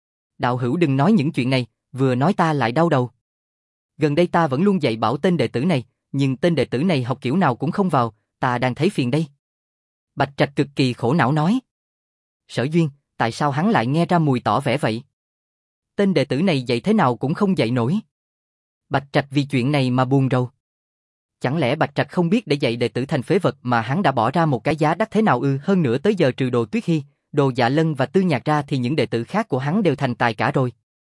Đạo hữu đừng nói những chuyện này, vừa nói ta lại đau đầu. Gần đây ta vẫn luôn dạy bảo tên đệ tử này, nhưng tên đệ tử này học kiểu nào cũng không vào, ta đang thấy phiền đây. Bạch Trạch cực kỳ khổ não nói. Sở Duyên, tại sao hắn lại nghe ra mùi tỏ vẻ vậy? Tên đệ tử này dạy thế nào cũng không dạy nổi. Bạch Trạch vì chuyện này mà buồn rầu. Chẳng lẽ Bạch Trạch không biết để dạy đệ tử thành phế vật mà hắn đã bỏ ra một cái giá đắt thế nào ư? Hơn nữa tới giờ trừ Đồ Tuyết Hy, Đồ Dạ Lân và Tư Nhạc ra thì những đệ tử khác của hắn đều thành tài cả rồi.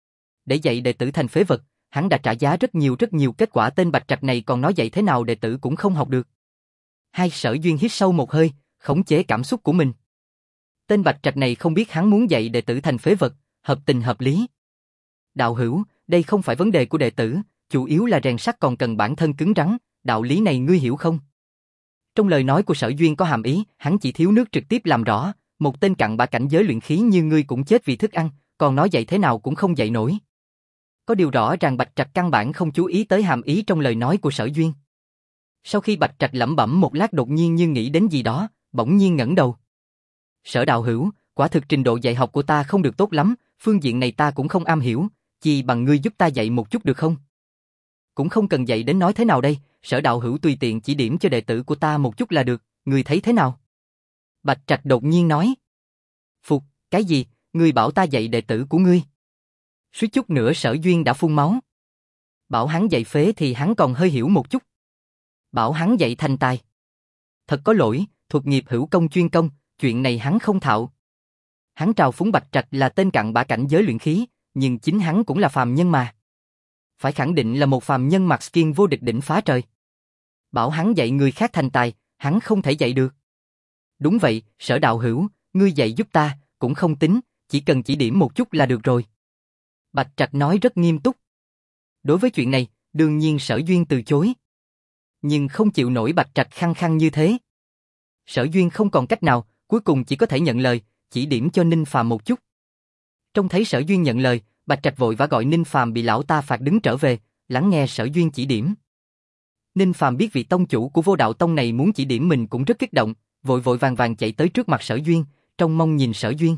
Để dạy đệ tử thành phế vật, hắn đã trả giá rất nhiều, kết quả tên Bạch Trạch này còn nói dạy thế nào đệ tử cũng không học được. Hai Sở Duyên hít sâu một hơi, khống chế cảm xúc của mình. Tên Bạch Trạch này không biết hắn muốn dạy đệ tử thành phế vật, hợp tình hợp lý. Đạo hữu, đây không phải vấn đề của đệ tử, chủ yếu là rèn sắt còn cần bản thân cứng rắn, đạo lý này ngươi hiểu không? Trong lời nói của Sở Duyên có hàm ý, hắn chỉ thiếu nước trực tiếp làm rõ, một tên cặn bã cảnh giới luyện khí như ngươi cũng chết vì thức ăn, còn nói dạy thế nào cũng không dạy nổi. Có điều rõ ràng Bạch Trạch căn bản không chú ý tới hàm ý trong lời nói của Sở Duyên. Sau khi Bạch Trạch lẩm bẩm một lát đột nhiên như nghĩ đến gì đó, bỗng nhiên ngẩng đầu. Sở đạo hữu, quả thực trình độ dạy học của ta không được tốt lắm, phương diện này ta cũng không am hiểu, chỉ bằng ngươi giúp ta dạy một chút được không? Cũng không cần dạy đến nói thế nào đây, Sở đạo hữu tùy tiện chỉ điểm cho đệ tử của ta một chút là được, ngươi thấy thế nào? Bạch Trạch đột nhiên nói. Phục, cái gì, ngươi bảo ta dạy đệ tử của ngươi? Suýt chút nữa Sở Duyên đã phun máu. Bảo hắn dạy phế thì hắn còn hơi hiểu một chút. Bảo hắn dạy thành tài. Thật có lỗi, thuật nghiệp hữu công chuyên công, chuyện này hắn không thạo. Hắn trào phúng Bạch Trạch là tên cặn bã cảnh giới luyện khí, nhưng chính hắn cũng là phàm nhân mà. Phải khẳng định là một phàm nhân mặc skin vô địch đỉnh phá trời. Bảo hắn dạy người khác thành tài, hắn không thể dạy được. Đúng vậy, Sở đạo hữu, ngươi dạy giúp ta, cũng không tính, chỉ cần chỉ điểm một chút là được rồi. Bạch Trạch nói rất nghiêm túc. Đối với chuyện này, đương nhiên Sở Duyên từ chối. Nhưng không chịu nổi Bạch Trạch khăng khăng như thế. Sở Duyên không còn cách nào, cuối cùng chỉ có thể nhận lời, chỉ điểm cho Ninh Phàm một chút. Trông thấy Sở Duyên nhận lời, Bạch Trạch vội vã gọi Ninh Phàm bị lão ta phạt đứng trở về, lắng nghe Sở Duyên chỉ điểm. Ninh Phàm biết vị tông chủ của Vô Đạo Tông này muốn chỉ điểm mình cũng rất kích động, vội vội vàng chạy tới trước mặt Sở Duyên, trông mong nhìn Sở Duyên.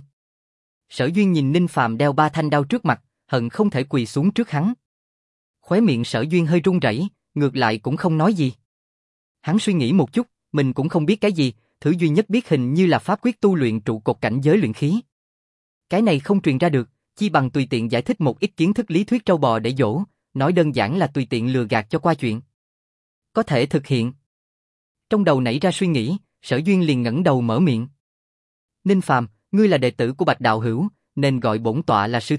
Sở Duyên nhìn Ninh Phàm đeo 3 thanh đao trước mặt, hận không thể quỳ xuống trước hắn. Khóe miệng Sở Duyên hơi run rẩy, ngược lại cũng không nói gì. Hắn suy nghĩ một chút, mình cũng không biết cái gì, thứ duy nhất biết hình như là pháp quyết tu luyện trụ cột cảnh giới luyện khí. Cái này không truyền ra được, chi bằng tùy tiện giải thích một ít kiến thức lý thuyết trâu bò để dỗ, nói đơn giản là tùy tiện lừa gạt cho qua chuyện. Có thể thực hiện. Trong đầu nảy ra suy nghĩ, Sở Duyên liền ngẩng đầu mở miệng. Ninh Phàm, ngươi là đệ tử của Bạch đạo hữu, nên gọi bổn tọa là sư thúc,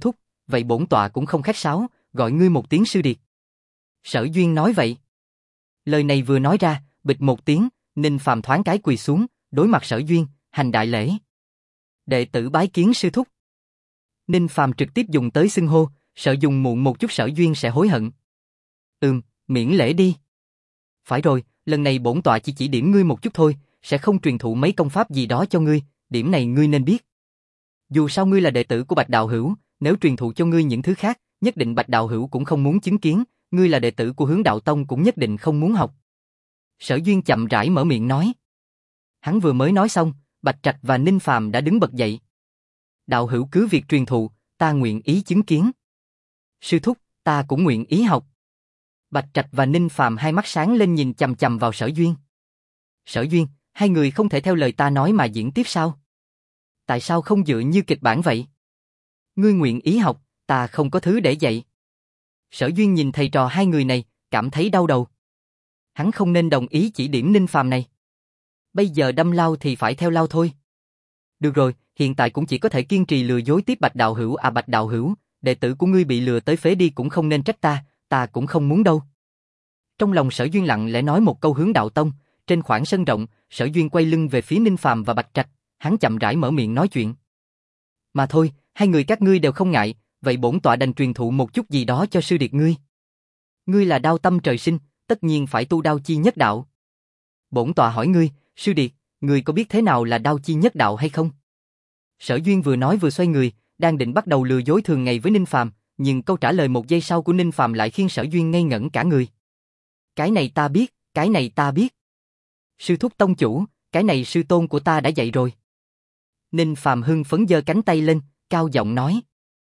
vậy bổn tọa cũng không khách sáo, gọi ngươi một tiếng sư điệt. Sở Duyên nói vậy. Lời này vừa nói ra, bịch một tiếng, Ninh Phàm thoáng cái quỳ xuống, đối mặt Sở Duyên, hành đại lễ. Đệ tử bái kiến sư thúc. Ninh Phàm trực tiếp dùng tới xưng hô, sợ dùng muộn một chút Sở Duyên sẽ hối hận. Miễn lễ đi. Phải rồi, lần này bổn tọa chỉ điểm ngươi một chút thôi, sẽ không truyền thụ mấy công pháp gì đó cho ngươi, điểm này ngươi nên biết. Dù sao ngươi là đệ tử của Bạch Đạo Hữu, nếu truyền thụ cho ngươi những thứ khác, nhất định Bạch Đạo Hữu cũng không muốn chứng kiến, ngươi là đệ tử của Hướng Đạo Tông cũng nhất định không muốn học. Sở Duyên chậm rãi mở miệng nói. Hắn vừa mới nói xong, Bạch Trạch và Ninh Phàm đã đứng bật dậy. Đạo hữu cứ việc truyền thụ, ta nguyện ý chứng kiến. Sư thúc, ta cũng nguyện ý học. Bạch Trạch và Ninh Phàm hai mắt sáng lên nhìn chằm chằm vào Sở Duyên. Sở Duyên, hai người không thể theo lời ta nói mà diễn tiếp sao? Tại sao không dựa như kịch bản vậy? Ngươi nguyện ý học, ta không có thứ để dạy. Sở Duyên nhìn thầy trò hai người này, cảm thấy đau đầu. Hắn không nên đồng ý chỉ điểm Ninh Phàm này. Bây giờ đâm lao thì phải theo lao thôi. Được rồi, hiện tại cũng chỉ có thể kiên trì lừa dối tiếp Bạch Đạo Hữu. Bạch Đạo Hữu, đệ tử của ngươi bị lừa tới phế đi cũng không nên trách ta cũng không muốn đâu. Trong lòng Sở Duyên lặng lẽ nói một câu Hướng Đạo Tông, trên khoảng sân rộng, Sở Duyên quay lưng về phía Ninh Phàm và Bạch Trạch, hắn chậm rãi mở miệng nói chuyện. Mà thôi, hai người các ngươi đều không ngại, vậy bổn tọa đành truyền thụ một chút gì đó cho sư điệt ngươi. Ngươi là đao tâm trời sinh, tất nhiên phải tu đao chi nhất đạo. Bổn tọa hỏi ngươi, sư điệt, ngươi có biết thế nào là đao chi nhất đạo hay không? Sở Duyên vừa nói vừa xoay người, đang định bắt đầu lừa dối thường ngày với Ninh Phàm, nhưng câu trả lời một giây sau của Ninh Phàm lại khiến Sở Duyên ngây ngẩn cả người. Cái này ta biết, cái này ta biết. Sư thúc tông chủ, cái này sư tôn của ta đã dạy rồi. Ninh Phàm hưng phấn giơ cánh tay lên, cao giọng nói.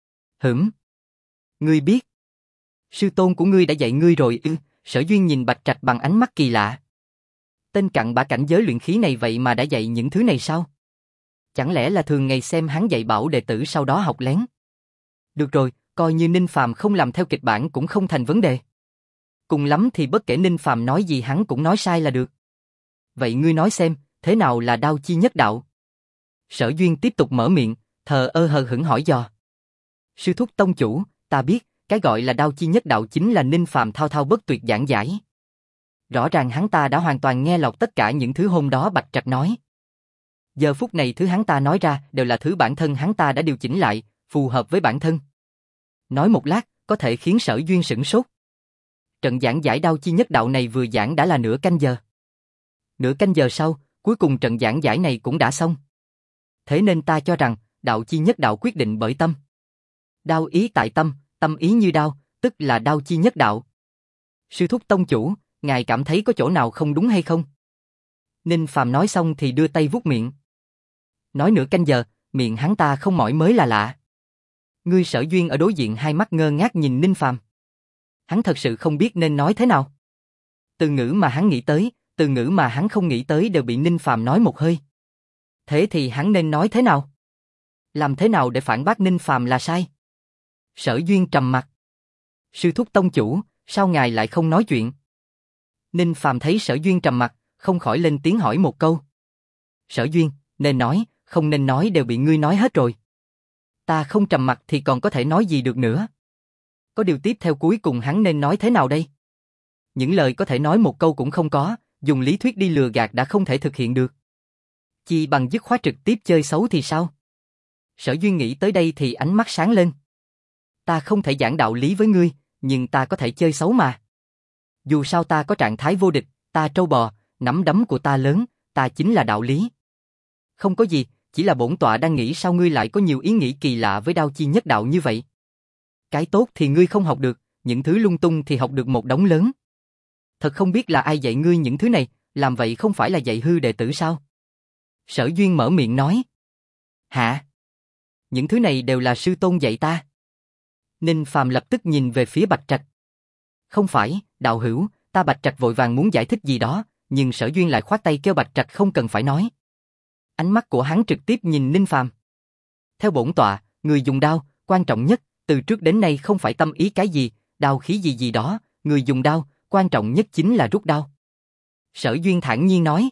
Ngươi biết? Sư tôn của ngươi đã dạy ngươi rồi ư? Sở Duyên nhìn Bạch Trạch bằng ánh mắt kỳ lạ. Tên cặn bã cảnh giới luyện khí này vậy mà đã dạy những thứ này sao? Chẳng lẽ là thường ngày xem hắn dạy bảo đệ tử sau đó học lén? Được rồi, coi như Ninh Phàm không làm theo kịch bản cũng không thành vấn đề. Cùng lắm thì bất kể Ninh Phàm nói gì hắn cũng nói sai là được. Vậy ngươi nói xem, thế nào là đao chi nhất đạo? Sở Duyên tiếp tục mở miệng, thờ ơ hờ hững hỏi dò. Sư thúc tông chủ, ta biết, cái gọi là đao chi nhất đạo chính là Ninh Phàm thao thao bất tuyệt giảng giải. Rõ ràng hắn ta đã hoàn toàn nghe lọt tất cả những thứ hôm đó Bạch Trạch nói. Giờ phút này thứ hắn ta nói ra đều là thứ bản thân hắn ta đã điều chỉnh lại, phù hợp với bản thân. Nói một lát, có thể khiến Sở Duyên sửng sốt. Trận giảng giải đao chi nhất đạo này vừa giảng đã là nửa canh giờ. Nửa canh giờ sau, cuối cùng trận giảng giải này cũng đã xong. Thế nên ta cho rằng, đạo chi nhất đạo quyết định bởi tâm. Đao ý tại tâm, tâm ý như đao, tức là đao chi nhất đạo. Sư thúc tông chủ, ngài cảm thấy có chỗ nào không đúng hay không? Ninh Phàm nói xong thì đưa tay vuốt miệng. Nói nửa canh giờ, miệng hắn ta không mỏi mới là lạ. Ngươi Sở Duyên ở đối diện hai mắt ngơ ngác nhìn Ninh Phàm. Hắn thật sự không biết nên nói thế nào. Từ ngữ mà hắn nghĩ tới, từ ngữ mà hắn không nghĩ tới đều bị Ninh Phàm nói một hơi. Thế thì hắn nên nói thế nào? Làm thế nào để phản bác Ninh Phàm là sai? Sở Duyên trầm mặt. Sư thúc tông chủ, sao ngài lại không nói chuyện? Ninh Phàm thấy Sở Duyên trầm mặt, không khỏi lên tiếng hỏi một câu. Sở Duyên, nên nói, không nên nói đều bị ngươi nói hết rồi. Ta không trầm mặt thì còn có thể nói gì được nữa? Có điều tiếp theo cuối cùng hắn nên nói thế nào đây? Những lời có thể nói một câu cũng không có, dùng lý thuyết đi lừa gạt đã không thể thực hiện được. Chi bằng dứt khoát trực tiếp chơi xấu thì sao? Sở Duyên nghĩ tới đây thì ánh mắt sáng lên. Ta không thể giảng đạo lý với ngươi, nhưng ta có thể chơi xấu mà. Dù sao ta có trạng thái vô địch, ta trâu bò, nắm đấm của ta lớn, ta chính là đạo lý. Không có gì, chỉ là bổn tọa đang nghĩ sao ngươi lại có nhiều ý nghĩ kỳ lạ với đao chi nhất đạo như vậy. Cái tốt thì ngươi không học được, những thứ lung tung thì học được một đống lớn. Thật không biết là ai dạy ngươi những thứ này, làm vậy không phải là dạy hư đệ tử sao? Sở Duyên mở miệng nói. Hả? Những thứ này đều là sư tôn dạy ta. Ninh Phàm lập tức nhìn về phía Bạch Trạch. Không phải, đạo hữu, ta Bạch Trạch vội vàng muốn giải thích gì đó, nhưng Sở Duyên lại khoát tay kêu Bạch Trạch không cần phải nói. Ánh mắt của hắn trực tiếp nhìn Ninh Phàm. Theo bổn tọa, người dùng đao, quan trọng nhất, từ trước đến nay không phải tâm ý cái gì, đao khí gì gì đó, người dùng đao, quan trọng nhất chính là rút đao. Sở Duyên thản nhiên nói.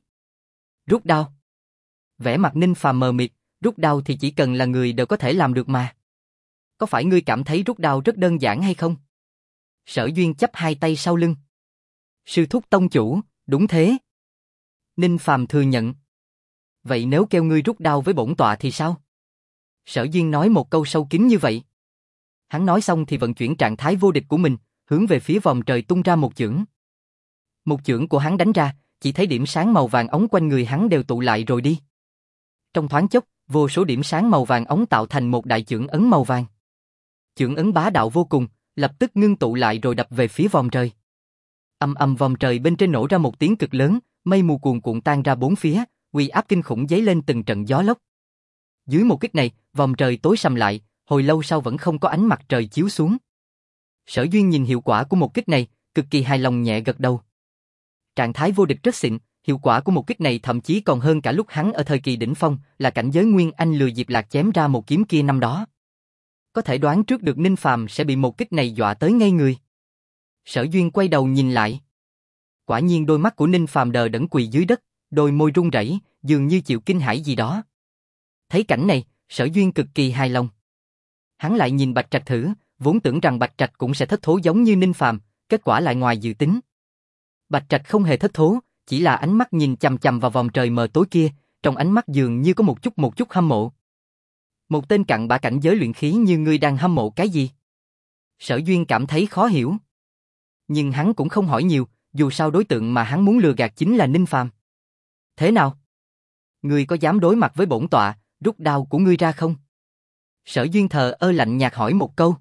Rút đao. Vẻ mặt Ninh Phàm mờ mịt, rút đao thì chỉ cần là người đều có thể làm được mà. Có phải ngươi cảm thấy rút đao rất đơn giản hay không? Sở Duyên chắp hai tay sau lưng. Sư thúc tông chủ, đúng thế. Ninh Phàm thừa nhận. Vậy nếu kêu ngươi rút đao với bổn tọa thì sao? Sở Duyên nói một câu sâu kín như vậy. Hắn nói xong thì vận chuyển trạng thái vô địch của mình, hướng về phía vòm trời tung ra một chưởng. Một chưởng của hắn đánh ra, chỉ thấy điểm sáng màu vàng ống quanh người hắn đều tụ lại rồi đi. Trong thoáng chốc, vô số điểm sáng màu vàng ống tạo thành một đại chưởng ấn màu vàng. Chưởng ấn bá đạo vô cùng, lập tức ngưng tụ lại rồi đập về phía vòm trời. Âm âm vòm trời bên trên nổ ra một tiếng cực lớn, mây mù cuồn cuộn tan ra bốn phía, uy áp kinh khủng dấy lên từng trận gió lốc. Dưới một kích này, vòm trời tối sầm lại, hồi lâu sau vẫn không có ánh mặt trời chiếu xuống. Sở Duyên nhìn hiệu quả của một kích này, cực kỳ hài lòng nhẹ gật đầu. Trạng thái vô địch rất xịn, hiệu quả của một kích này thậm chí còn hơn cả lúc hắn ở thời kỳ đỉnh phong, là cảnh giới Nguyên Anh lừa Diệp Lạc chém ra một kiếm kia năm đó. Có thể đoán trước được Ninh Phàm sẽ bị một kích này dọa tới ngây người. Sở Duyên quay đầu nhìn lại. Quả nhiên đôi mắt của Ninh Phàm đờ đẫn quỳ dưới đất, đôi môi run rẩy, dường như chịu kinh hãi gì đó. Thấy cảnh này, Sở Duyên cực kỳ hài lòng. Hắn lại nhìn Bạch Trạch thử, vốn tưởng rằng Bạch Trạch cũng sẽ thất thố giống như Ninh Phàm, kết quả lại ngoài dự tính. Bạch Trạch không hề thất thố, chỉ là ánh mắt nhìn chằm chằm vào vòng trời mờ tối kia, trong ánh mắt dường như có một chút hâm mộ. Một tên cặn bã cảnh giới luyện khí như ngươi đang hâm mộ cái gì? Sở Duyên cảm thấy khó hiểu. Nhưng hắn cũng không hỏi nhiều, dù sao đối tượng mà hắn muốn lừa gạt chính là Ninh Phàm. Thế nào? Ngươi có dám đối mặt với bổn tọa, rút đao của ngươi ra không? Sở Duyên thờ ơ lạnh nhạt hỏi một câu.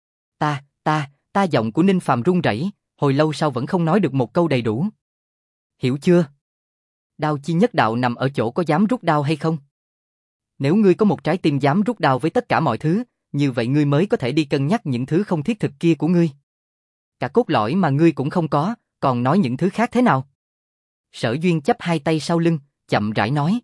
Ta giọng của Ninh Phàm run rẩy, hồi lâu sau vẫn không nói được một câu đầy đủ. Hiểu chưa? Đao chi nhất đạo nằm ở chỗ có dám rút đao hay không? Nếu ngươi có một trái tim dám rút đao với tất cả mọi thứ, như vậy ngươi mới có thể đi cân nhắc những thứ không thiết thực kia của ngươi. Cả cốt lõi mà ngươi cũng không có, còn nói những thứ khác thế nào? Sở Duyên chắp hai tay sau lưng, chậm rãi nói.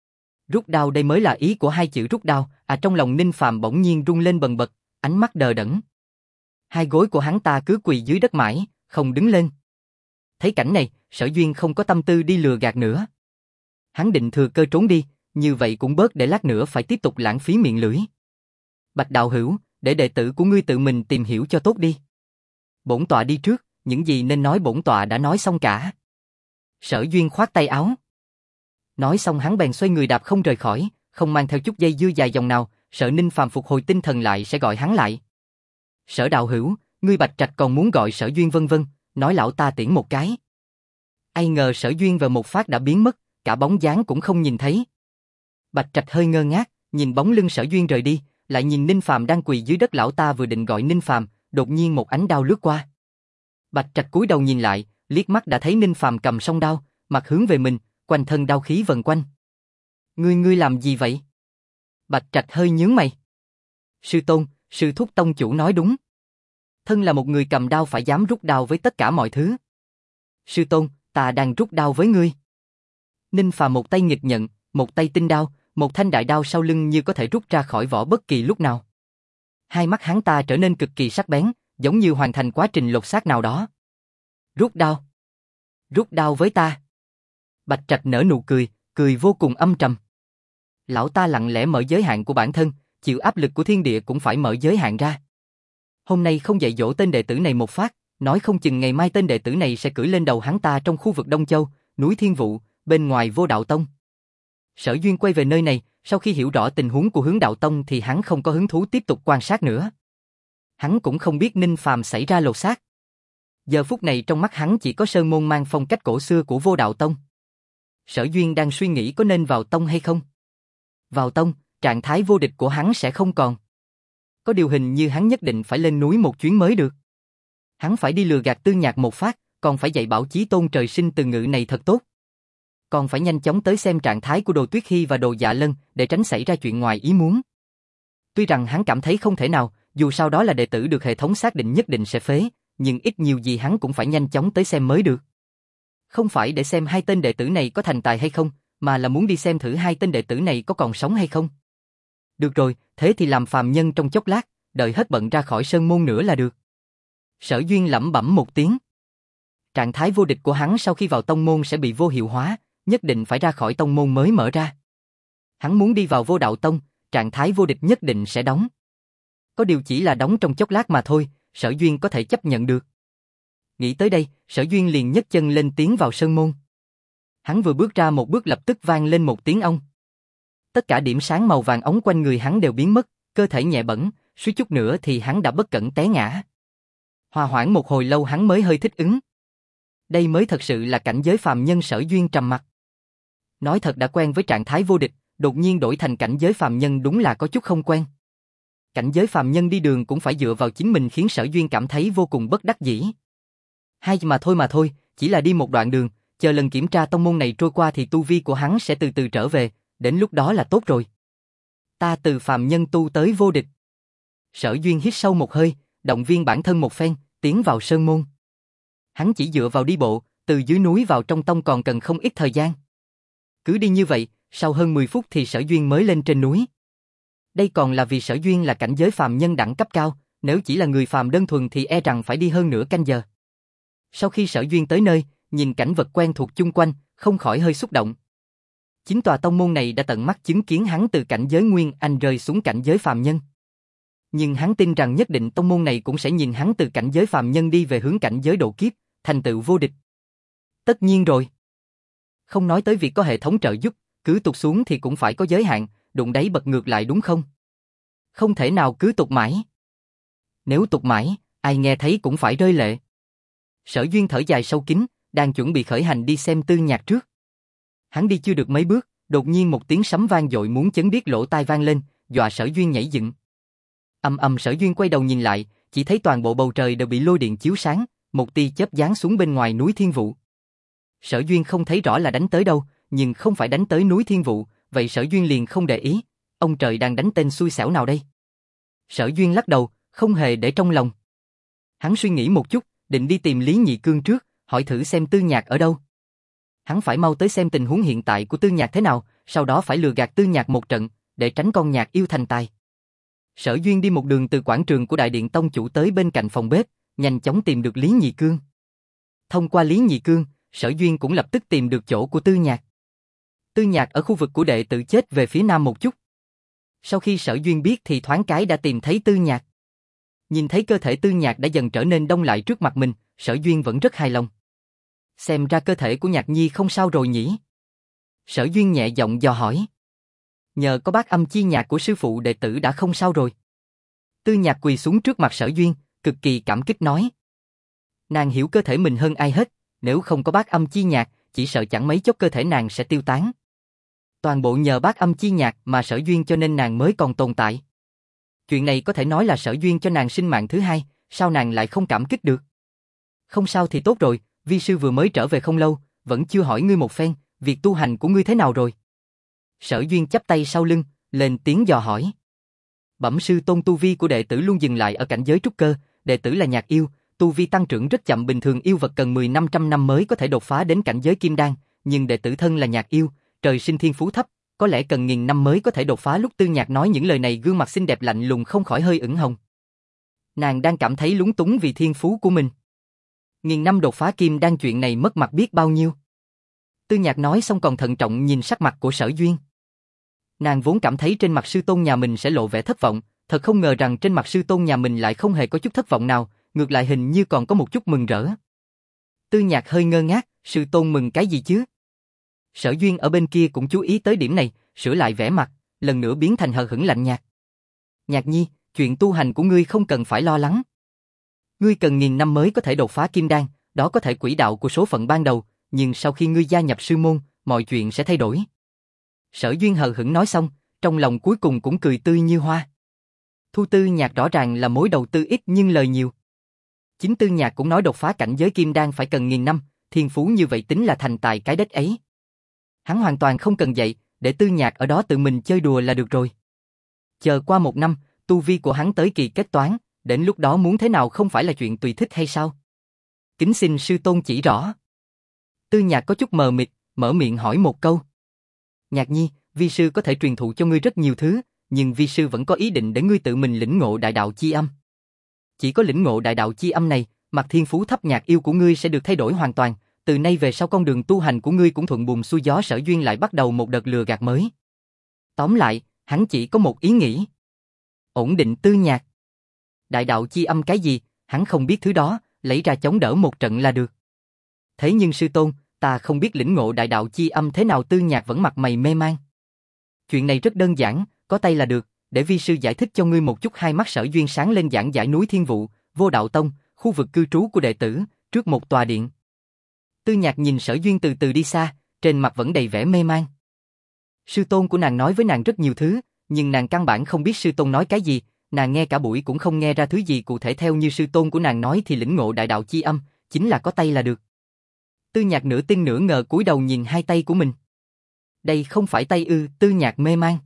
Rút đao đây mới là ý của hai chữ rút đao, trong lòng Ninh Phàm bỗng nhiên rung lên bần bật, ánh mắt đờ đẫn. Hai gối của hắn ta cứ quỳ dưới đất mãi, không đứng lên. Thấy cảnh này, Sở Duyên không có tâm tư đi lừa gạt nữa. Hắn định thừa cơ trốn đi, như vậy cũng bớt để lát nữa phải tiếp tục lãng phí miệng lưỡi. Bạch đạo hữu, để đệ tử của ngươi tự mình tìm hiểu cho tốt đi. Bổn tọa đi trước, những gì nên nói bổn tọa đã nói xong cả. Sở Duyên khoát tay áo. Nói xong hắn bèn xoay người đạp không rời khỏi, không mang theo chút dây dưa dài dòng nào, sợ Ninh Phàm phục hồi tinh thần lại sẽ gọi hắn lại. Sở đạo hữu, ngươi Bạch Trạch còn muốn gọi Sở Duyên vân vân, nói lão ta tiễn một cái. Ai ngờ Sở Duyên về một phát đã biến mất, cả bóng dáng cũng không nhìn thấy. Bạch Trạch hơi ngơ ngác, nhìn bóng lưng Sở Duyên rời đi, lại nhìn Ninh Phàm đang quỳ dưới đất, lão ta vừa định gọi Ninh Phàm, đột nhiên một ánh đao lướt qua. Bạch Trạch cúi đầu nhìn lại, liếc mắt đã thấy Ninh Phàm cầm song đao, mặt hướng về mình, quanh thân đao khí vần quanh. Ngươi làm gì vậy? Bạch Trạch hơi nhướng mày. Sư tôn, sư thúc tông chủ nói đúng. Thân là một người cầm đao phải dám rút đao với tất cả mọi thứ. Sư tôn, ta đang rút đao với ngươi. Ninh Phàm một tay nghịch nhận, một tay tinh đao, một thanh đại đao sau lưng như có thể rút ra khỏi vỏ bất kỳ lúc nào. Hai mắt hắn ta trở nên cực kỳ sắc bén, giống như hoàn thành quá trình lột xác nào đó. Rút đao. Rút đao với ta. Bạch Trạch nở nụ cười, cười vô cùng âm trầm. Lão ta lặng lẽ mở giới hạn của bản thân, chịu áp lực của thiên địa cũng phải mở giới hạn ra. Hôm nay không dạy dỗ tên đệ tử này một phát, nói không chừng ngày mai tên đệ tử này sẽ cưỡi lên đầu hắn ta trong khu vực Đông Châu, núi Thiên Vụ, bên ngoài Vô Đạo Tông. Sở Duyên quay về nơi này, sau khi hiểu rõ tình huống của Hướng Đạo Tông thì hắn không có hứng thú tiếp tục quan sát nữa. Hắn cũng không biết Ninh Phàm xảy ra lột xác. Giờ phút này trong mắt hắn chỉ có sơn môn mang phong cách cổ xưa của Vô Đạo Tông. Sở Duyên đang suy nghĩ có nên vào tông hay không. Vào tông, trạng thái vô địch của hắn sẽ không còn. Có điều hình như hắn nhất định phải lên núi một chuyến mới được. Hắn phải đi lừa gạt Tư Nhạc một phát, còn phải dạy bảo Chí Tôn trời sinh từ ngữ này thật tốt. Còn phải nhanh chóng tới xem trạng thái của Đồ Tuyết Hy và Đồ Dạ Lân để tránh xảy ra chuyện ngoài ý muốn. Tuy rằng hắn cảm thấy không thể nào, dù sao đó là đệ tử được hệ thống xác định nhất định sẽ phế, nhưng ít nhiều gì hắn cũng phải nhanh chóng tới xem mới được. Không phải để xem hai tên đệ tử này có thành tài hay không, mà là muốn đi xem thử hai tên đệ tử này có còn sống hay không. Được rồi, thế thì làm phàm nhân trong chốc lát, đợi hết bận ra khỏi sơn môn nữa là được. Sở Duyên lẩm bẩm một tiếng. Trạng thái vô địch của hắn sau khi vào tông môn sẽ bị vô hiệu hóa, nhất định phải ra khỏi tông môn mới mở ra. Hắn muốn đi vào Vô Đạo Tông, trạng thái vô địch nhất định sẽ đóng. Có điều chỉ là đóng trong chốc lát mà thôi, Sở Duyên có thể chấp nhận được. Nghĩ tới đây, Sở Duyên liền nhấc chân lên tiến vào sơn môn. Hắn vừa bước ra một bước lập tức vang lên một tiếng ong. Tất cả điểm sáng màu vàng óng quanh người hắn đều biến mất, cơ thể nhẹ bẫng, suýt chút nữa thì hắn đã bất cẩn té ngã. Hòa hoãn một hồi lâu hắn mới hơi thích ứng. Đây mới thật sự là cảnh giới phàm nhân. Sở Duyên trầm mặt. Nói thật đã quen với trạng thái vô địch, đột nhiên đổi thành cảnh giới phàm nhân đúng là có chút không quen. Cảnh giới phàm nhân đi đường cũng phải dựa vào chính mình khiến Sở Duyên cảm thấy vô cùng bất đắc dĩ. Hay mà thôi, chỉ là đi một đoạn đường, chờ lần kiểm tra tông môn này trôi qua thì tu vi của hắn sẽ từ từ trở về, đến lúc đó là tốt rồi. Ta từ phàm nhân tu tới vô địch. Sở Duyên hít sâu một hơi, động viên bản thân một phen, tiến vào sơn môn. Hắn chỉ dựa vào đi bộ, từ dưới núi vào trong tông còn cần không ít thời gian. Cứ đi như vậy, sau hơn 10 phút thì Sở Duyên mới lên trên núi. Đây còn là vì Sở Duyên là cảnh giới phàm nhân đẳng cấp cao, nếu chỉ là người phàm đơn thuần thì e rằng phải đi hơn nửa canh giờ. Sau khi Sở Duyên tới nơi, nhìn cảnh vật quen thuộc chung quanh, không khỏi hơi xúc động. Chính tòa tông môn này đã tận mắt chứng kiến hắn từ cảnh giới Nguyên Anh rơi xuống cảnh giới phàm nhân. Nhưng hắn tin rằng nhất định tông môn này cũng sẽ nhìn hắn từ cảnh giới phàm nhân đi về hướng cảnh giới độ kiếp, thành tựu vô địch. Tất nhiên rồi. Không nói tới việc có hệ thống trợ giúp, cứ tụt xuống thì cũng phải có giới hạn, đụng đáy bật ngược lại đúng không? Không thể nào cứ tụt mãi. Nếu tụt mãi, ai nghe thấy cũng phải rơi lệ. Sở Duyên thở dài sâu kín, đang chuẩn bị khởi hành đi xem Tư Nhạc trước. Hắn đi chưa được mấy bước, đột nhiên một tiếng sấm vang dội muốn chấn điếc lỗ tai vang lên, dọa Sở Duyên nhảy dựng. Sở Duyên quay đầu nhìn lại, chỉ thấy toàn bộ bầu trời đều bị lôi điện chiếu sáng, một tia chớp giáng xuống bên ngoài núi Thiên Vụ. Sở Duyên không thấy rõ là đánh tới đâu, nhưng không phải đánh tới núi Thiên Vụ, vậy Sở Duyên liền không để ý, ông trời đang đánh tên xui xẻo nào đây? Sở Duyên lắc đầu, không hề để trong lòng. Hắn suy nghĩ một chút, định đi tìm Lý Nhị Cương trước, hỏi thử xem Tư Nhạc ở đâu. Hắn phải mau tới xem tình huống hiện tại của Tư Nhạc thế nào, sau đó phải lừa gạt Tư Nhạc một trận, để tránh con nhạc yêu thành tài. Sở Duyên đi một đường từ quảng trường của Đại Điện Tông chủ tới bên cạnh phòng bếp, nhanh chóng tìm được Lý Nhị Cương. Thông qua Lý Nhị Cương, Sở Duyên cũng lập tức tìm được chỗ của Tư Nhạc. Tư Nhạc ở khu vực của đệ tử chết về phía nam một chút. Sau khi Sở Duyên biết thì thoáng cái đã tìm thấy Tư Nhạc. Nhìn thấy cơ thể Tư Nhạc đã dần trở nên đông lại trước mặt mình, Sở Duyên vẫn rất hài lòng. Xem ra cơ thể của Nhạc Nhi không sao rồi nhỉ? Sở Duyên nhẹ giọng dò hỏi. Nhờ có bát âm chi nhạc của sư phụ đệ tử đã không sao rồi. Tư Nhạc quỳ xuống trước mặt Sở Duyên, cực kỳ cảm kích nói. Nàng hiểu cơ thể mình hơn ai hết, nếu không có bát âm chi nhạc, chỉ sợ chẳng mấy chốc cơ thể nàng sẽ tiêu tán. Toàn bộ nhờ bát âm chi nhạc mà Sở Duyên cho nên nàng mới còn tồn tại. Chuyện này có thể nói là Sở Duyên cho nàng sinh mạng thứ hai, sao nàng lại không cảm kích được? Không sao thì tốt rồi, vi sư vừa mới trở về không lâu, vẫn chưa hỏi ngươi một phen, việc tu hành của ngươi thế nào rồi? Sở Duyên chắp tay sau lưng, lên tiếng dò hỏi. Bẩm sư tôn, tu vi của đệ tử luôn dừng lại ở cảnh giới trúc cơ, đệ tử là Nhạc yêu, tu vi tăng trưởng rất chậm, bình thường yêu vật cần 10-500 năm mới có thể đột phá đến cảnh giới kim đan, nhưng đệ tử thân là Nhạc yêu, trời sinh thiên phú thấp, có lẽ cần 1000 năm mới có thể đột phá. Lúc Tư Nhạc nói những lời này, gương mặt xinh đẹp lạnh lùng không khỏi hơi ửng hồng. Nàng đang cảm thấy lúng túng vì thiên phú của mình. 1000 năm đột phá kim đan, chuyện này mất mặt biết bao nhiêu. Tư Nhạc nói xong còn thận trọng nhìn sắc mặt của Sở Duyên. Nàng vốn cảm thấy trên mặt sư tôn nhà mình sẽ lộ vẻ thất vọng, thật không ngờ rằng trên mặt sư tôn nhà mình lại không hề có chút thất vọng nào, ngược lại hình như còn có một chút mừng rỡ. Tư Nhạc hơi ngơ ngác, sư tôn mừng cái gì chứ? Sở Duyên ở bên kia cũng chú ý tới điểm này, sửa lại vẻ mặt, lần nữa biến thành hờ hững lạnh nhạt. Nhạc Nhi, chuyện tu hành của ngươi không cần phải lo lắng. Ngươi cần 1000 năm mới có thể đột phá kim đan, đó có thể quỹ đạo của số phận ban đầu, nhưng sau khi ngươi gia nhập sư môn, mọi chuyện sẽ thay đổi. Sở Duyên hờ hững nói xong, trong lòng cuối cùng cũng cười tươi như hoa. Thu Tư Nhạc rõ ràng là mối đầu tư ít nhưng lời nhiều. Chính Tư Nhạc cũng nói đột phá cảnh giới kim đan phải cần 1000 năm, thiên phú như vậy tính là thành tài cái đất ấy. Hắn hoàn toàn không cần dạy, để Tư Nhạc ở đó tự mình chơi đùa là được rồi. Chờ qua 1 năm, tu vi của hắn tới kỳ kết toán, đến lúc đó muốn thế nào không phải là chuyện tùy thích hay sao? Kính xin sư tôn chỉ rõ. Tư Nhạc có chút mờ mịt, mở miệng hỏi một câu. Nhạc Nhi, vi sư có thể truyền thụ cho ngươi rất nhiều thứ, nhưng vi sư vẫn có ý định để ngươi tự mình lĩnh ngộ đại đạo chi âm. Chỉ có lĩnh ngộ đại đạo chi âm này, mặt thiên phú thấp Nhạc yêu của ngươi sẽ được thay đổi hoàn toàn, từ nay về sau con đường tu hành của ngươi cũng thuận buồm xuôi gió. Sở Duyên lại bắt đầu một đợt lừa gạt mới. Tóm lại, hắn chỉ có một ý nghĩ. Ổn định Tư Nhạc. Đại đạo chi âm cái gì, hắn không biết thứ đó, lấy ra chống đỡ một trận là được. Thế nhưng sư tôn, ta không biết lĩnh ngộ đại đạo chi âm thế nào. Tư Nhạc vẫn mặt mày mê man. Chuyện này rất đơn giản, có tay là được, để vi sư giải thích cho ngươi một chút. Hai mắt Sở Duyên sáng lên giảng giải núi Thiên Vụ, Vô Đạo Tông, khu vực cư trú của đệ tử, trước một tòa điện. Tư Nhạc nhìn Sở Duyên từ từ đi xa, trên mặt vẫn đầy vẻ mê man. Sư tôn của nàng nói với nàng rất nhiều thứ, nhưng nàng căn bản không biết sư tôn nói cái gì, nàng nghe cả buổi cũng không nghe ra thứ gì cụ thể. Theo như sư tôn của nàng nói thì lĩnh ngộ đại đạo chi âm, chính là có tay là được. Tư Nhạc nửa tin nửa ngờ cúi đầu nhìn hai tay của mình. Đây không phải tay ư? Tư Nhạc mê man.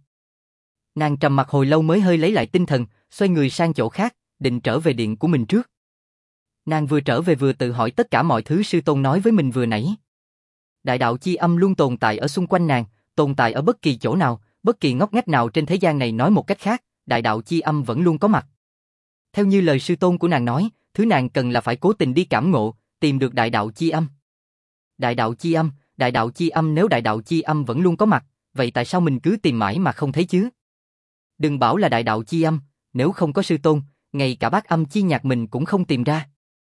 Nàng trầm mặc hồi lâu mới hơi lấy lại tinh thần, xoay người sang chỗ khác, định trở về điện của mình trước. Nàng vừa trở về vừa tự hỏi tất cả mọi thứ sư tôn nói với mình vừa nãy. Đại đạo chi âm luôn tồn tại ở xung quanh nàng, tồn tại ở bất kỳ chỗ nào, bất kỳ ngóc ngách nào trên thế gian này. Nói một cách khác, đại đạo chi âm vẫn luôn có mặt. Theo như lời sư tôn của nàng nói, thứ nàng cần là phải cố tình đi cảm ngộ, tìm được đại đạo chi âm. Đại đạo chi âm, đại đạo chi âm. Nếu đại đạo chi âm vẫn luôn có mặt, vậy tại sao mình cứ tìm mãi mà không thấy chứ? Đừng bảo là đại đạo chi âm, nếu không có sư tôn, ngay cả bát âm chi nhạc mình cũng không tìm ra.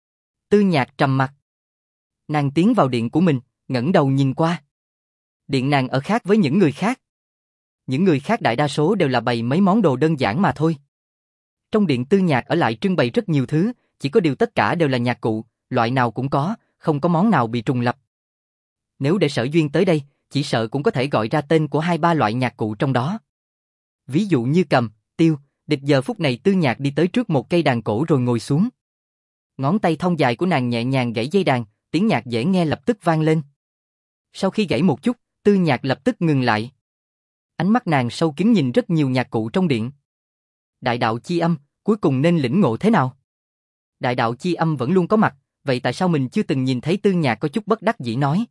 Tư Nhạc trầm mặc. Nàng tiến vào điện của mình, ngẩng đầu nhìn qua. Điện nàng ở khác với những người khác. Những người khác đại đa số đều là bày mấy món đồ đơn giản mà thôi. Trong điện Tư Nhạc ở lại trưng bày rất nhiều thứ, chỉ có điều tất cả đều là nhạc cụ, loại nào cũng có, không có món nào bị trùng lặp. Nếu để Sở Duyên tới đây, chỉ sợ cũng có thể gọi ra tên của 2-3 loại nhạc cụ trong đó. Ví dụ như cầm, tiêu, địch. Giờ phút này Tư Nhạc đi tới trước một cây đàn cổ rồi ngồi xuống. Ngón tay thon dài của nàng nhẹ nhàng gãy dây đàn, tiếng nhạc dễ nghe lập tức vang lên. Sau khi gãy một chút, Tư Nhạc lập tức ngừng lại. Ánh mắt nàng sâu kín nhìn rất nhiều nhạc cụ trong điện. Đại đạo chi âm, cuối cùng nên lĩnh ngộ thế nào? Đại đạo chi âm vẫn luôn có mặt, vậy tại sao mình chưa từng nhìn thấy? Tư Nhạc có chút bất đắc dĩ nói.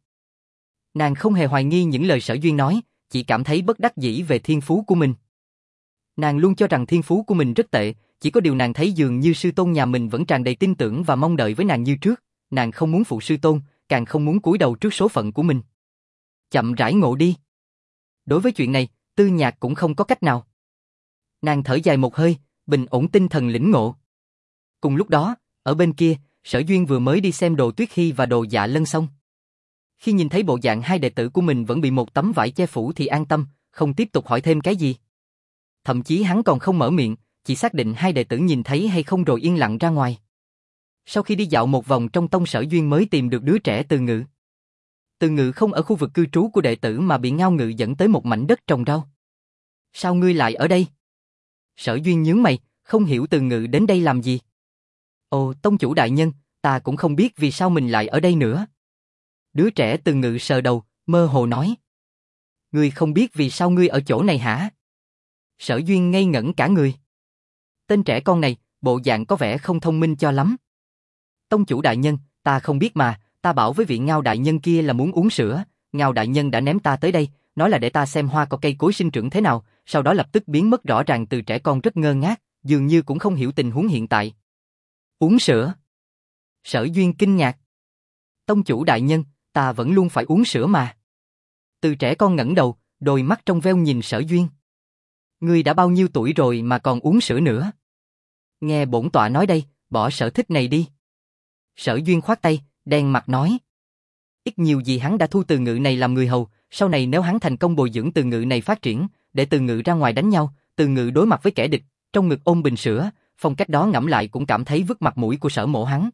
Nàng không hề hoài nghi những lời Sở Duyên nói, chỉ cảm thấy bất đắc dĩ về thiên phú của mình. Nàng luôn cho rằng thiên phú của mình rất tệ, chỉ có điều nàng thấy dường như sư tôn nhà mình vẫn tràn đầy tin tưởng và mong đợi với nàng như trước. Nàng không muốn phụ sư tôn, càng không muốn cúi đầu trước số phận của mình. Chậm rãi ngộ đi. Đối với chuyện này, Tư Nhạc cũng không có cách nào. Nàng thở dài một hơi, bình ổn tinh thần lĩnh ngộ. Cùng lúc đó, ở bên kia, Sở Duyên vừa mới đi xem Đồ Tuyết Hy và Đồ Dạ Lân xong. Khi nhìn thấy bộ dạng hai đệ tử của mình vẫn bị một tấm vải che phủ thì an tâm, không tiếp tục hỏi thêm cái gì. Thậm chí hắn còn không mở miệng, chỉ xác định hai đệ tử nhìn thấy hay không rồi yên lặng ra ngoài. Sau khi đi dạo một vòng trong tông, Sở Duyên mới tìm được đứa trẻ Từ Ngự. Từ Ngự không ở khu vực cư trú của đệ tử mà bị Ngao Ngự dẫn tới một mảnh đất trồng rau. Sao ngươi lại ở đây? Sở Duyên nhướng mày, không hiểu Từ Ngự đến đây làm gì. Ồ, tông chủ đại nhân, ta cũng không biết vì sao mình lại ở đây nữa. Đứa trẻ Từ Ngự sờ đầu, mơ hồ nói. Ngươi không biết vì sao ngươi ở chỗ này hả? Sở Duyên ngây ngẩn cả người. Tên trẻ con này, bộ dạng có vẻ không thông minh cho lắm. Tông chủ đại nhân, ta không biết mà, ta bảo với vị Ngao đại nhân kia là muốn uống sữa, Ngao đại nhân đã ném ta tới đây, nói là để ta xem hoa cỏ cây cối sinh trưởng thế nào, sau đó lập tức biến mất. Rõ ràng từ trẻ con rất ngơ ngác, dường như cũng không hiểu tình huống hiện tại. Uống sữa? Sở Duyên kinh ngạc. Tông chủ đại nhân, ta vẫn luôn phải uống sữa mà. Từ trẻ con ngẩng đầu, đôi mắt trong veo nhìn Sở Duyên. Ngươi đã bao nhiêu tuổi rồi mà còn uống sữa nữa? Nghe bổn tọa nói đây, bỏ sở thích này đi. Sở Duyên khoát tay, đen mặt nói. Ít nhiều gì hắn đã thu Từ Ngự này làm người hầu, sau này nếu hắn thành công bồi dưỡng Từ Ngự này phát triển, để Từ Ngự ra ngoài đánh nhau, Từ Ngự đối mặt với kẻ địch, trong ngực ôm bình sữa, phong cách đó ngẫm lại cũng cảm thấy vứt mặt mũi của Sở mộ hắn.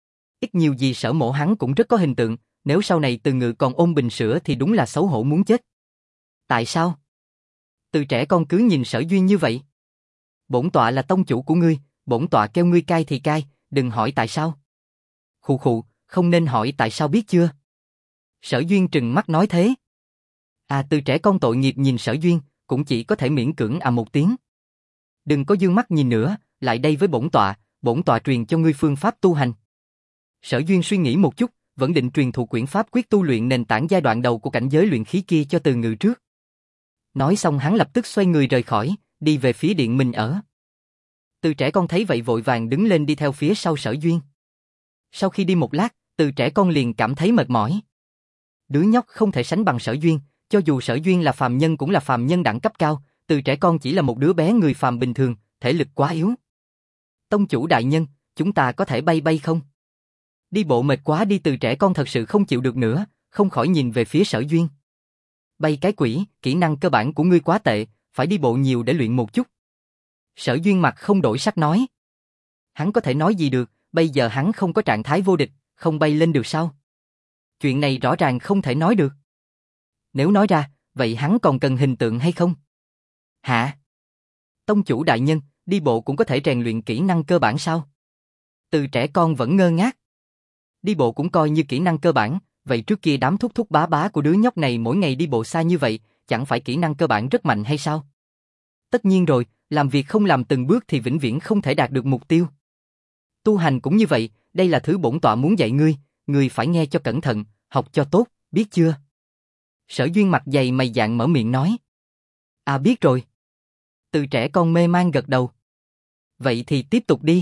Ít nhiều gì Sở mộ hắn cũng rất có hình tượng, nếu sau này Từ Ngự còn ôm bình sữa thì đúng là xấu hổ muốn chết. Tại sao? Từ trẻ con cứ nhìn Sở Duyên như vậy. Bổn tọa là tông chủ của ngươi, bổn tọa kêu ngươi cai thì cai, đừng hỏi tại sao. Khụ khụ, không nên hỏi tại sao biết chưa? Sở Duyên trừng mắt nói thế. À, từ trẻ con tội nghiệp nhìn Sở Duyên, cũng chỉ có thể miễn cưỡng một tiếng. Đừng có dương mắt nhìn nữa, lại đây với bổn tọa truyền cho ngươi phương pháp tu hành. Sở Duyên suy nghĩ một chút, vẫn định truyền thụ quyển pháp quyết tu luyện nền tảng giai đoạn đầu của cảnh giới luyện khí kia cho Từ Ngự trước. Nói xong hắn lập tức xoay người rời khỏi, đi về phía điện mình ở. Từ trẻ con thấy vậy vội vàng đứng lên đi theo phía sau Sở Duyên. Sau khi đi một lát, từ trẻ con liền cảm thấy mệt mỏi. Đứa nhóc không thể sánh bằng Sở Duyên, cho dù Sở Duyên là phàm nhân cũng là phàm nhân đẳng cấp cao, từ trẻ con chỉ là một đứa bé người phàm bình thường, thể lực quá yếu. Tông chủ đại nhân, chúng ta có thể bay bay không? Đi bộ mệt quá đi, Từ Trẻ Con thật sự không chịu được nữa, không khỏi nhìn về phía Sở Duyên. Bay cái quỷ, kỹ năng cơ bản của ngươi quá tệ, phải đi bộ nhiều để luyện một chút. Sở Duyên mặt không đổi sắc nói. Hắn có thể nói gì được, bây giờ hắn không có trạng thái vô địch, không bay lên được sao? Chuyện này rõ ràng không thể nói được. Nếu nói ra, vậy hắn còn cần hình tượng hay không? Hả? Tông chủ đại nhân, đi bộ cũng có thể rèn luyện kỹ năng cơ bản sao? Từ Trẻ Con vẫn ngơ ngác. Đi bộ cũng coi như kỹ năng cơ bản, vậy trước kia đám thúc thúc bá bá của đứa nhóc này mỗi ngày đi bộ xa như vậy, chẳng phải kỹ năng cơ bản rất mạnh hay sao? Tất nhiên rồi, làm việc không làm từng bước thì vĩnh viễn không thể đạt được mục tiêu. Tu hành cũng như vậy, đây là thứ bổn tọa muốn dạy ngươi phải nghe cho cẩn thận, học cho tốt, biết chưa? Sở Duyên mặt dày mày dạn mở miệng nói. À biết rồi. Từ Trẻ Con mê man gật đầu. Vậy thì tiếp tục đi.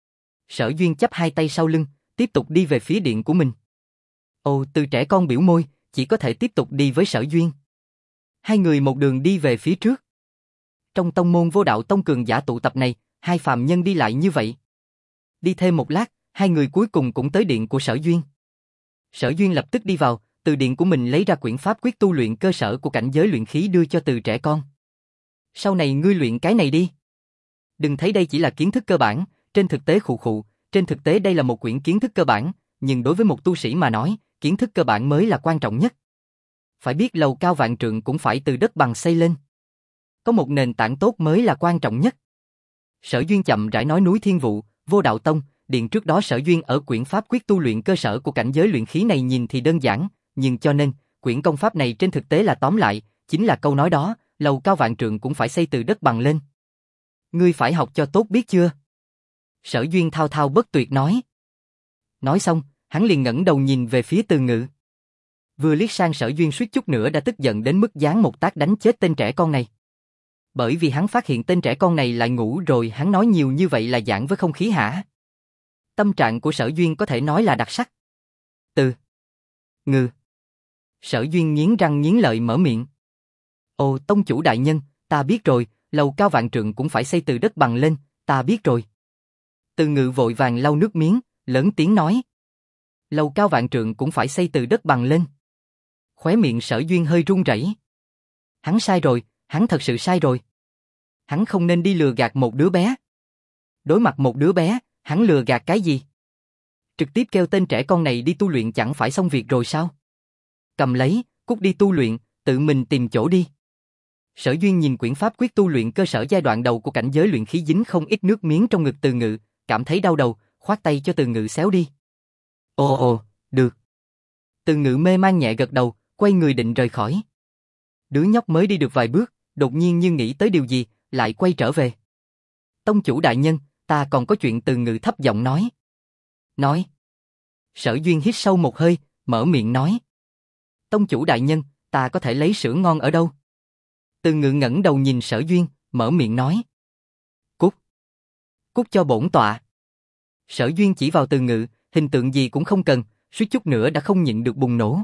Sở Duyên chắp hai tay sau lưng, tiếp tục đi về phía điện của mình. Ồ, Từ Trẻ Con biểu môi, chỉ có thể tiếp tục đi với Sở Duyên. Hai người một đường đi về phía trước. Trong tông môn Vô Đạo Tông cường giả tụ tập này, hai phàm nhân đi lại như vậy. Đi thêm một lát, hai người cuối cùng cũng tới điện của Sở Duyên. Sở Duyên lập tức đi vào, từ điện của mình lấy ra quyển pháp quyết tu luyện cơ sở của cảnh giới luyện khí đưa cho Từ Trẻ Con. Sau này ngươi luyện cái này đi. Đừng thấy đây chỉ là kiến thức cơ bản, trên thực tế trên thực tế đây là một quyển kiến thức cơ bản, nhưng đối với một tu sĩ mà nói, kiến thức cơ bản mới là quan trọng nhất. Phải biết lầu cao vạn trượng cũng phải từ đất bằng xây lên. Có một nền tảng tốt mới là quan trọng nhất. Sở Duyên chậm rãi nói núi Thiên Vụ, Vô Đạo Tông, điện trước đó Sở Duyên ở quyển pháp quyết tu luyện cơ sở của cảnh giới luyện khí này nhìn thì đơn giản, nhưng cho nên, quyển công pháp này trên thực tế là tóm lại, chính là câu nói đó, lầu cao vạn trượng cũng phải xây từ đất bằng lên. Ngươi phải học cho tốt biết chưa? Sở Duyên thao thao bất tuyệt nói. Nói xong, hắn liền ngẩng đầu nhìn về phía Từ Ngự. Vừa liếc sang Sở Duyên suýt chút nữa đã tức giận đến mức giáng một tát đánh chết tên trẻ con này. Bởi vì hắn phát hiện tên trẻ con này lại ngủ rồi, hắn nói nhiều như vậy là giảng với không khí hả? Tâm trạng của Sở Duyên có thể nói là đặc sắc. Từ Ngự. Sở Duyên nghiến răng nghiến lợi mở miệng. Ồ, tông chủ đại nhân, ta biết rồi, lầu cao vạn trượng cũng phải xây từ đất bằng lên, ta biết rồi. Từ Ngự vội vàng lau nước miếng, lớn tiếng nói. Lầu cao vạn trượng cũng phải xây từ đất bằng lên. Khóe miệng Sở Duyên hơi run rẩy. Hắn sai rồi, hắn thật sự sai rồi. Hắn không nên đi lừa gạt một đứa bé. Đối mặt một đứa bé, hắn lừa gạt cái gì? Trực tiếp kêu tên trẻ con này đi tu luyện chẳng phải xong việc rồi sao? Cầm lấy, cút đi tu luyện, tự mình tìm chỗ đi. Sở Duyên nhìn quyển pháp quyết tu luyện cơ sở giai đoạn đầu của cảnh giới luyện khí dính không ít nước miếng trong ngực Từ Ngự, cảm thấy đau đầu, khoát tay cho Từ Ngự xéo đi. Ồ, được. Từ Ngự mê man nhẹ gật đầu, quay người định rời khỏi. Đứa nhóc mới đi được vài bước, đột nhiên như nghĩ tới điều gì, lại quay trở về. Tông chủ đại nhân, ta còn có chuyện. Từ Ngự thấp giọng nói. Nói. Sở Duyên hít sâu một hơi, mở miệng nói. Tông chủ đại nhân, ta có thể lấy sữa ngon ở đâu? Từ Ngự ngẩng đầu nhìn Sở Duyên, mở miệng nói. Cút. Cút cho bổn tọa. Sở Duyên chỉ vào Từ Ngự, hình tượng gì cũng không cần, suýt chút nữa đã không nhịn được bùng nổ.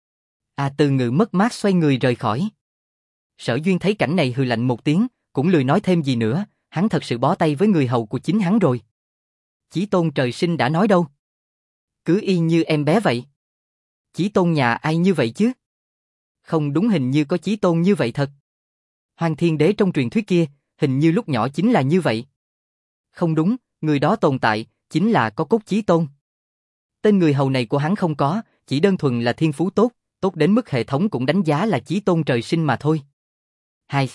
Từ Ngự mất mát xoay người rời khỏi. Sở Duyên thấy cảnh này hừ lạnh một tiếng, cũng lười nói thêm gì nữa, hắn thật sự bó tay với người hầu của chính hắn rồi. Chí Tôn trời sinh đã nói đâu. Cứ y như em bé vậy. Chí Tôn nhà ai như vậy chứ? Không đúng, hình như có Chí Tôn như vậy thật. Hoàng Thiên Đế trong truyền thuyết kia, hình như lúc nhỏ chính là như vậy. Không đúng, người đó tồn tại, chính là có cốt Chí Tôn. Tên người hầu này của hắn không có, chỉ đơn thuần là thiên phú tốt, tốt đến mức hệ thống cũng đánh giá là Chí Tôn trời sinh mà thôi. Hai.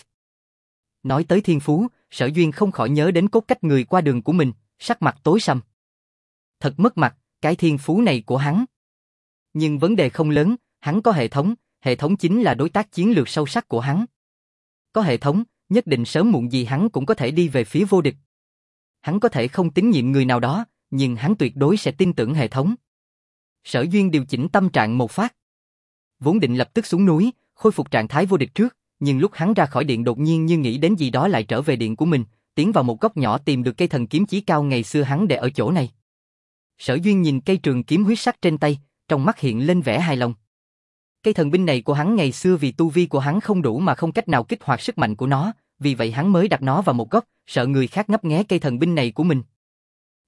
Nói tới thiên phú, Sở Duyên không khỏi nhớ đến cốt cách người qua đường của mình, sắc mặt tối sầm. Thật mất mặt, cái thiên phú này của hắn. Nhưng vấn đề không lớn, hắn có hệ thống chính là đối tác chiến lược sâu sắc của hắn. Có hệ thống, nhất định sớm muộn gì hắn cũng có thể đi về phía vô địch. Hắn có thể không tín nhiệm người nào đó, nhưng hắn tuyệt đối sẽ tin tưởng hệ thống. Sở Duyên điều chỉnh tâm trạng một phát. Vốn định lập tức xuống núi, khôi phục trạng thái vô địch trước, nhưng lúc hắn ra khỏi điện đột nhiên như nghĩ đến gì đó lại trở về điện của mình, tiến vào một góc nhỏ tìm được cây thần kiếm chí cao ngày xưa hắn để ở chỗ này. Sở Duyên nhìn cây trường kiếm huyết sắc trên tay, trong mắt hiện lên vẻ hài lòng. Cây thần binh này của hắn ngày xưa vì tu vi của hắn không đủ mà không cách nào kích hoạt sức mạnh của nó, vì vậy hắn mới đặt nó vào một góc, sợ người khác ngấp nghé cây thần binh này của mình.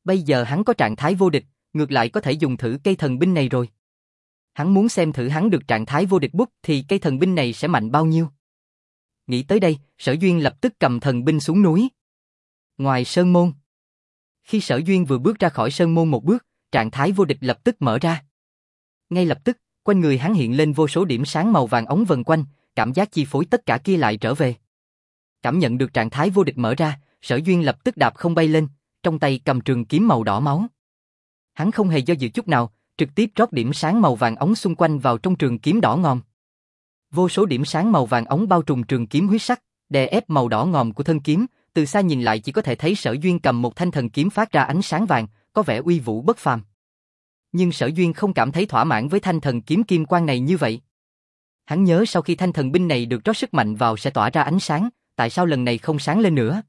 Bây giờ hắn có trạng thái vô địch, ngược lại có thể dùng thử cây thần binh này rồi. Hắn muốn xem thử hắn được trạng thái vô địch bút thì cây thần binh này sẽ mạnh bao nhiêu. Nghĩ tới đây, Sở Duyên lập tức cầm thần binh xuống núi. Ngoài sơn môn. Khi Sở Duyên vừa bước ra khỏi sơn môn một bước, trạng thái vô địch lập tức mở ra. Ngay lập tức, quanh người hắn hiện lên vô số điểm sáng màu vàng óng vần quanh, cảm giác chi phối tất cả kia lại trở về. Cảm nhận được trạng thái vô địch mở ra, Sở Duyên lập tức đạp không bay lên, trong tay cầm trường kiếm màu đỏ máu. Hắn không hề do dự chút nào, trực tiếp rót điểm sáng màu vàng óng xung quanh vào trong trường kiếm đỏ ngòm. Vô số điểm sáng màu vàng óng bao trùm trường kiếm huyết sắc, đè ép màu đỏ ngòm của thân kiếm, từ xa nhìn lại chỉ có thể thấy Sở Duyên cầm một thanh thần kiếm phát ra ánh sáng vàng, có vẻ uy vũ bất phàm. Nhưng Sở Duyên không cảm thấy thỏa mãn với thanh thần kiếm kim quang này như vậy. Hắn nhớ sau khi thanh thần binh này được rót sức mạnh vào sẽ tỏa ra ánh sáng, tại sao lần này không sáng lên nữa?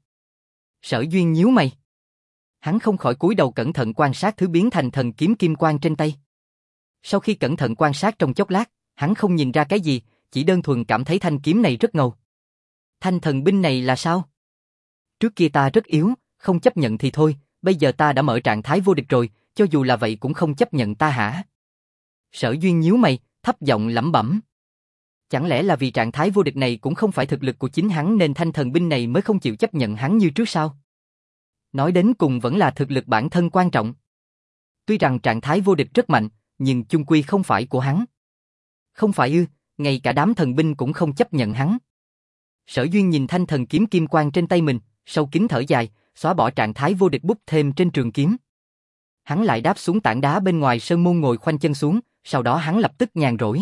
Sở Duyên nhíu mày. Hắn không khỏi cúi đầu cẩn thận quan sát thứ biến thành thần kiếm kim quang trên tay. Sau khi cẩn thận quan sát trong chốc lát, hắn không nhìn ra cái gì, chỉ đơn thuần cảm thấy thanh kiếm này rất ngầu. Thanh thần binh này là sao? Trước kia ta rất yếu, không chấp nhận thì thôi, bây giờ ta đã mở trạng thái vô địch rồi, cho dù là vậy cũng không chấp nhận ta hả? Sở Duyên nhíu mày, thấp giọng lẩm bẩm. Chẳng lẽ là vì trạng thái vô địch này cũng không phải thực lực của chính hắn nên thanh thần binh này mới không chịu chấp nhận hắn như trước sao? Nói đến cùng vẫn là thực lực bản thân quan trọng. Tuy rằng trạng thái vô địch rất mạnh, nhưng chung quy không phải của hắn. Không phải ư, ngay cả đám thần binh cũng không chấp nhận hắn. Sở Duyên nhìn thanh thần kiếm kim quang trên tay mình, sâu kín thở dài, xóa bỏ trạng thái vô địch bút thêm trên trường kiếm. Hắn lại đáp xuống tảng đá bên ngoài sơn môn ngồi khoanh chân xuống, sau đó hắn lập tức nhàn rỗi.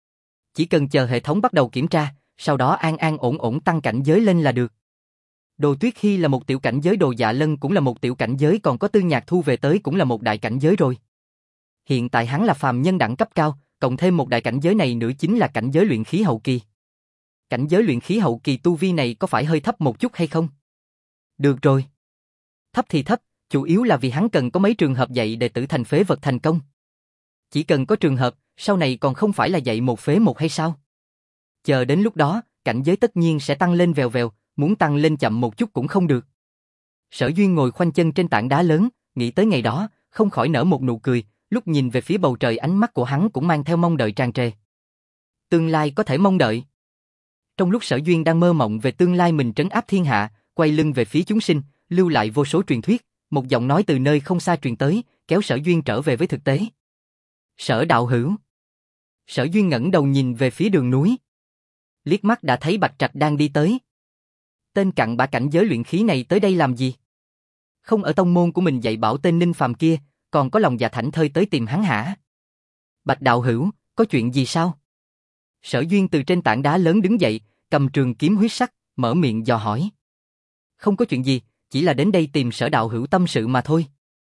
Chỉ cần chờ hệ thống bắt đầu kiểm tra, sau đó an an ổn ổn tăng cảnh giới lên là được. Đồ Tuyết Hy là một tiểu cảnh giới, Đồ Dạ Lân cũng là một tiểu cảnh giới, còn có Tư Nhạc Thu về tới cũng là một đại cảnh giới rồi. Hiện tại hắn là phàm nhân đẳng cấp cao, cộng thêm một đại cảnh giới này nữa chính là cảnh giới luyện khí hậu kỳ. Cảnh giới luyện khí hậu kỳ tu vi này có phải hơi thấp một chút hay không? Được rồi. Thấp thì thấp, chủ yếu là vì hắn cần có mấy trường hợp dạy đệ tử thành phế vật thành công. Chỉ cần có trường hợp, sau này còn không phải là dạy một phế một hay sao? Chờ đến lúc đó, cảnh giới tất nhiên sẽ tăng lên vèo vèo, muốn tăng lên chậm một chút cũng không được. Sở Duyên ngồi khoanh chân trên tảng đá lớn, nghĩ tới ngày đó, không khỏi nở một nụ cười, lúc nhìn về phía bầu trời ánh mắt của hắn cũng mang theo mong đợi tràn trề. Tương lai có thể mong đợi. Trong lúc Sở Duyên đang mơ mộng về tương lai mình trấn áp thiên hạ, quay lưng về phía chúng sinh, lưu lại vô số truyền thuyết, một giọng nói từ nơi không xa truyền tới, kéo Sở Duyên trở về với thực tế. Sở đạo hữu. Sở Duyên ngẩng đầu nhìn về phía đường núi. Liếc mắt đã thấy Bạch Trạch đang đi tới. Tên cặn bã cảnh giới luyện khí này tới đây làm gì? Không ở tông môn của mình dạy bảo tên Ninh Phàm kia, còn có lòng dạ thảnh thơi tới tìm hắn hả? Bạch đạo hữu, có chuyện gì sao? Sở Duyên từ trên tảng đá lớn đứng dậy, cầm trường kiếm huyết sắc, mở miệng dò hỏi. Không có chuyện gì, chỉ là đến đây tìm Sở đạo hữu tâm sự mà thôi.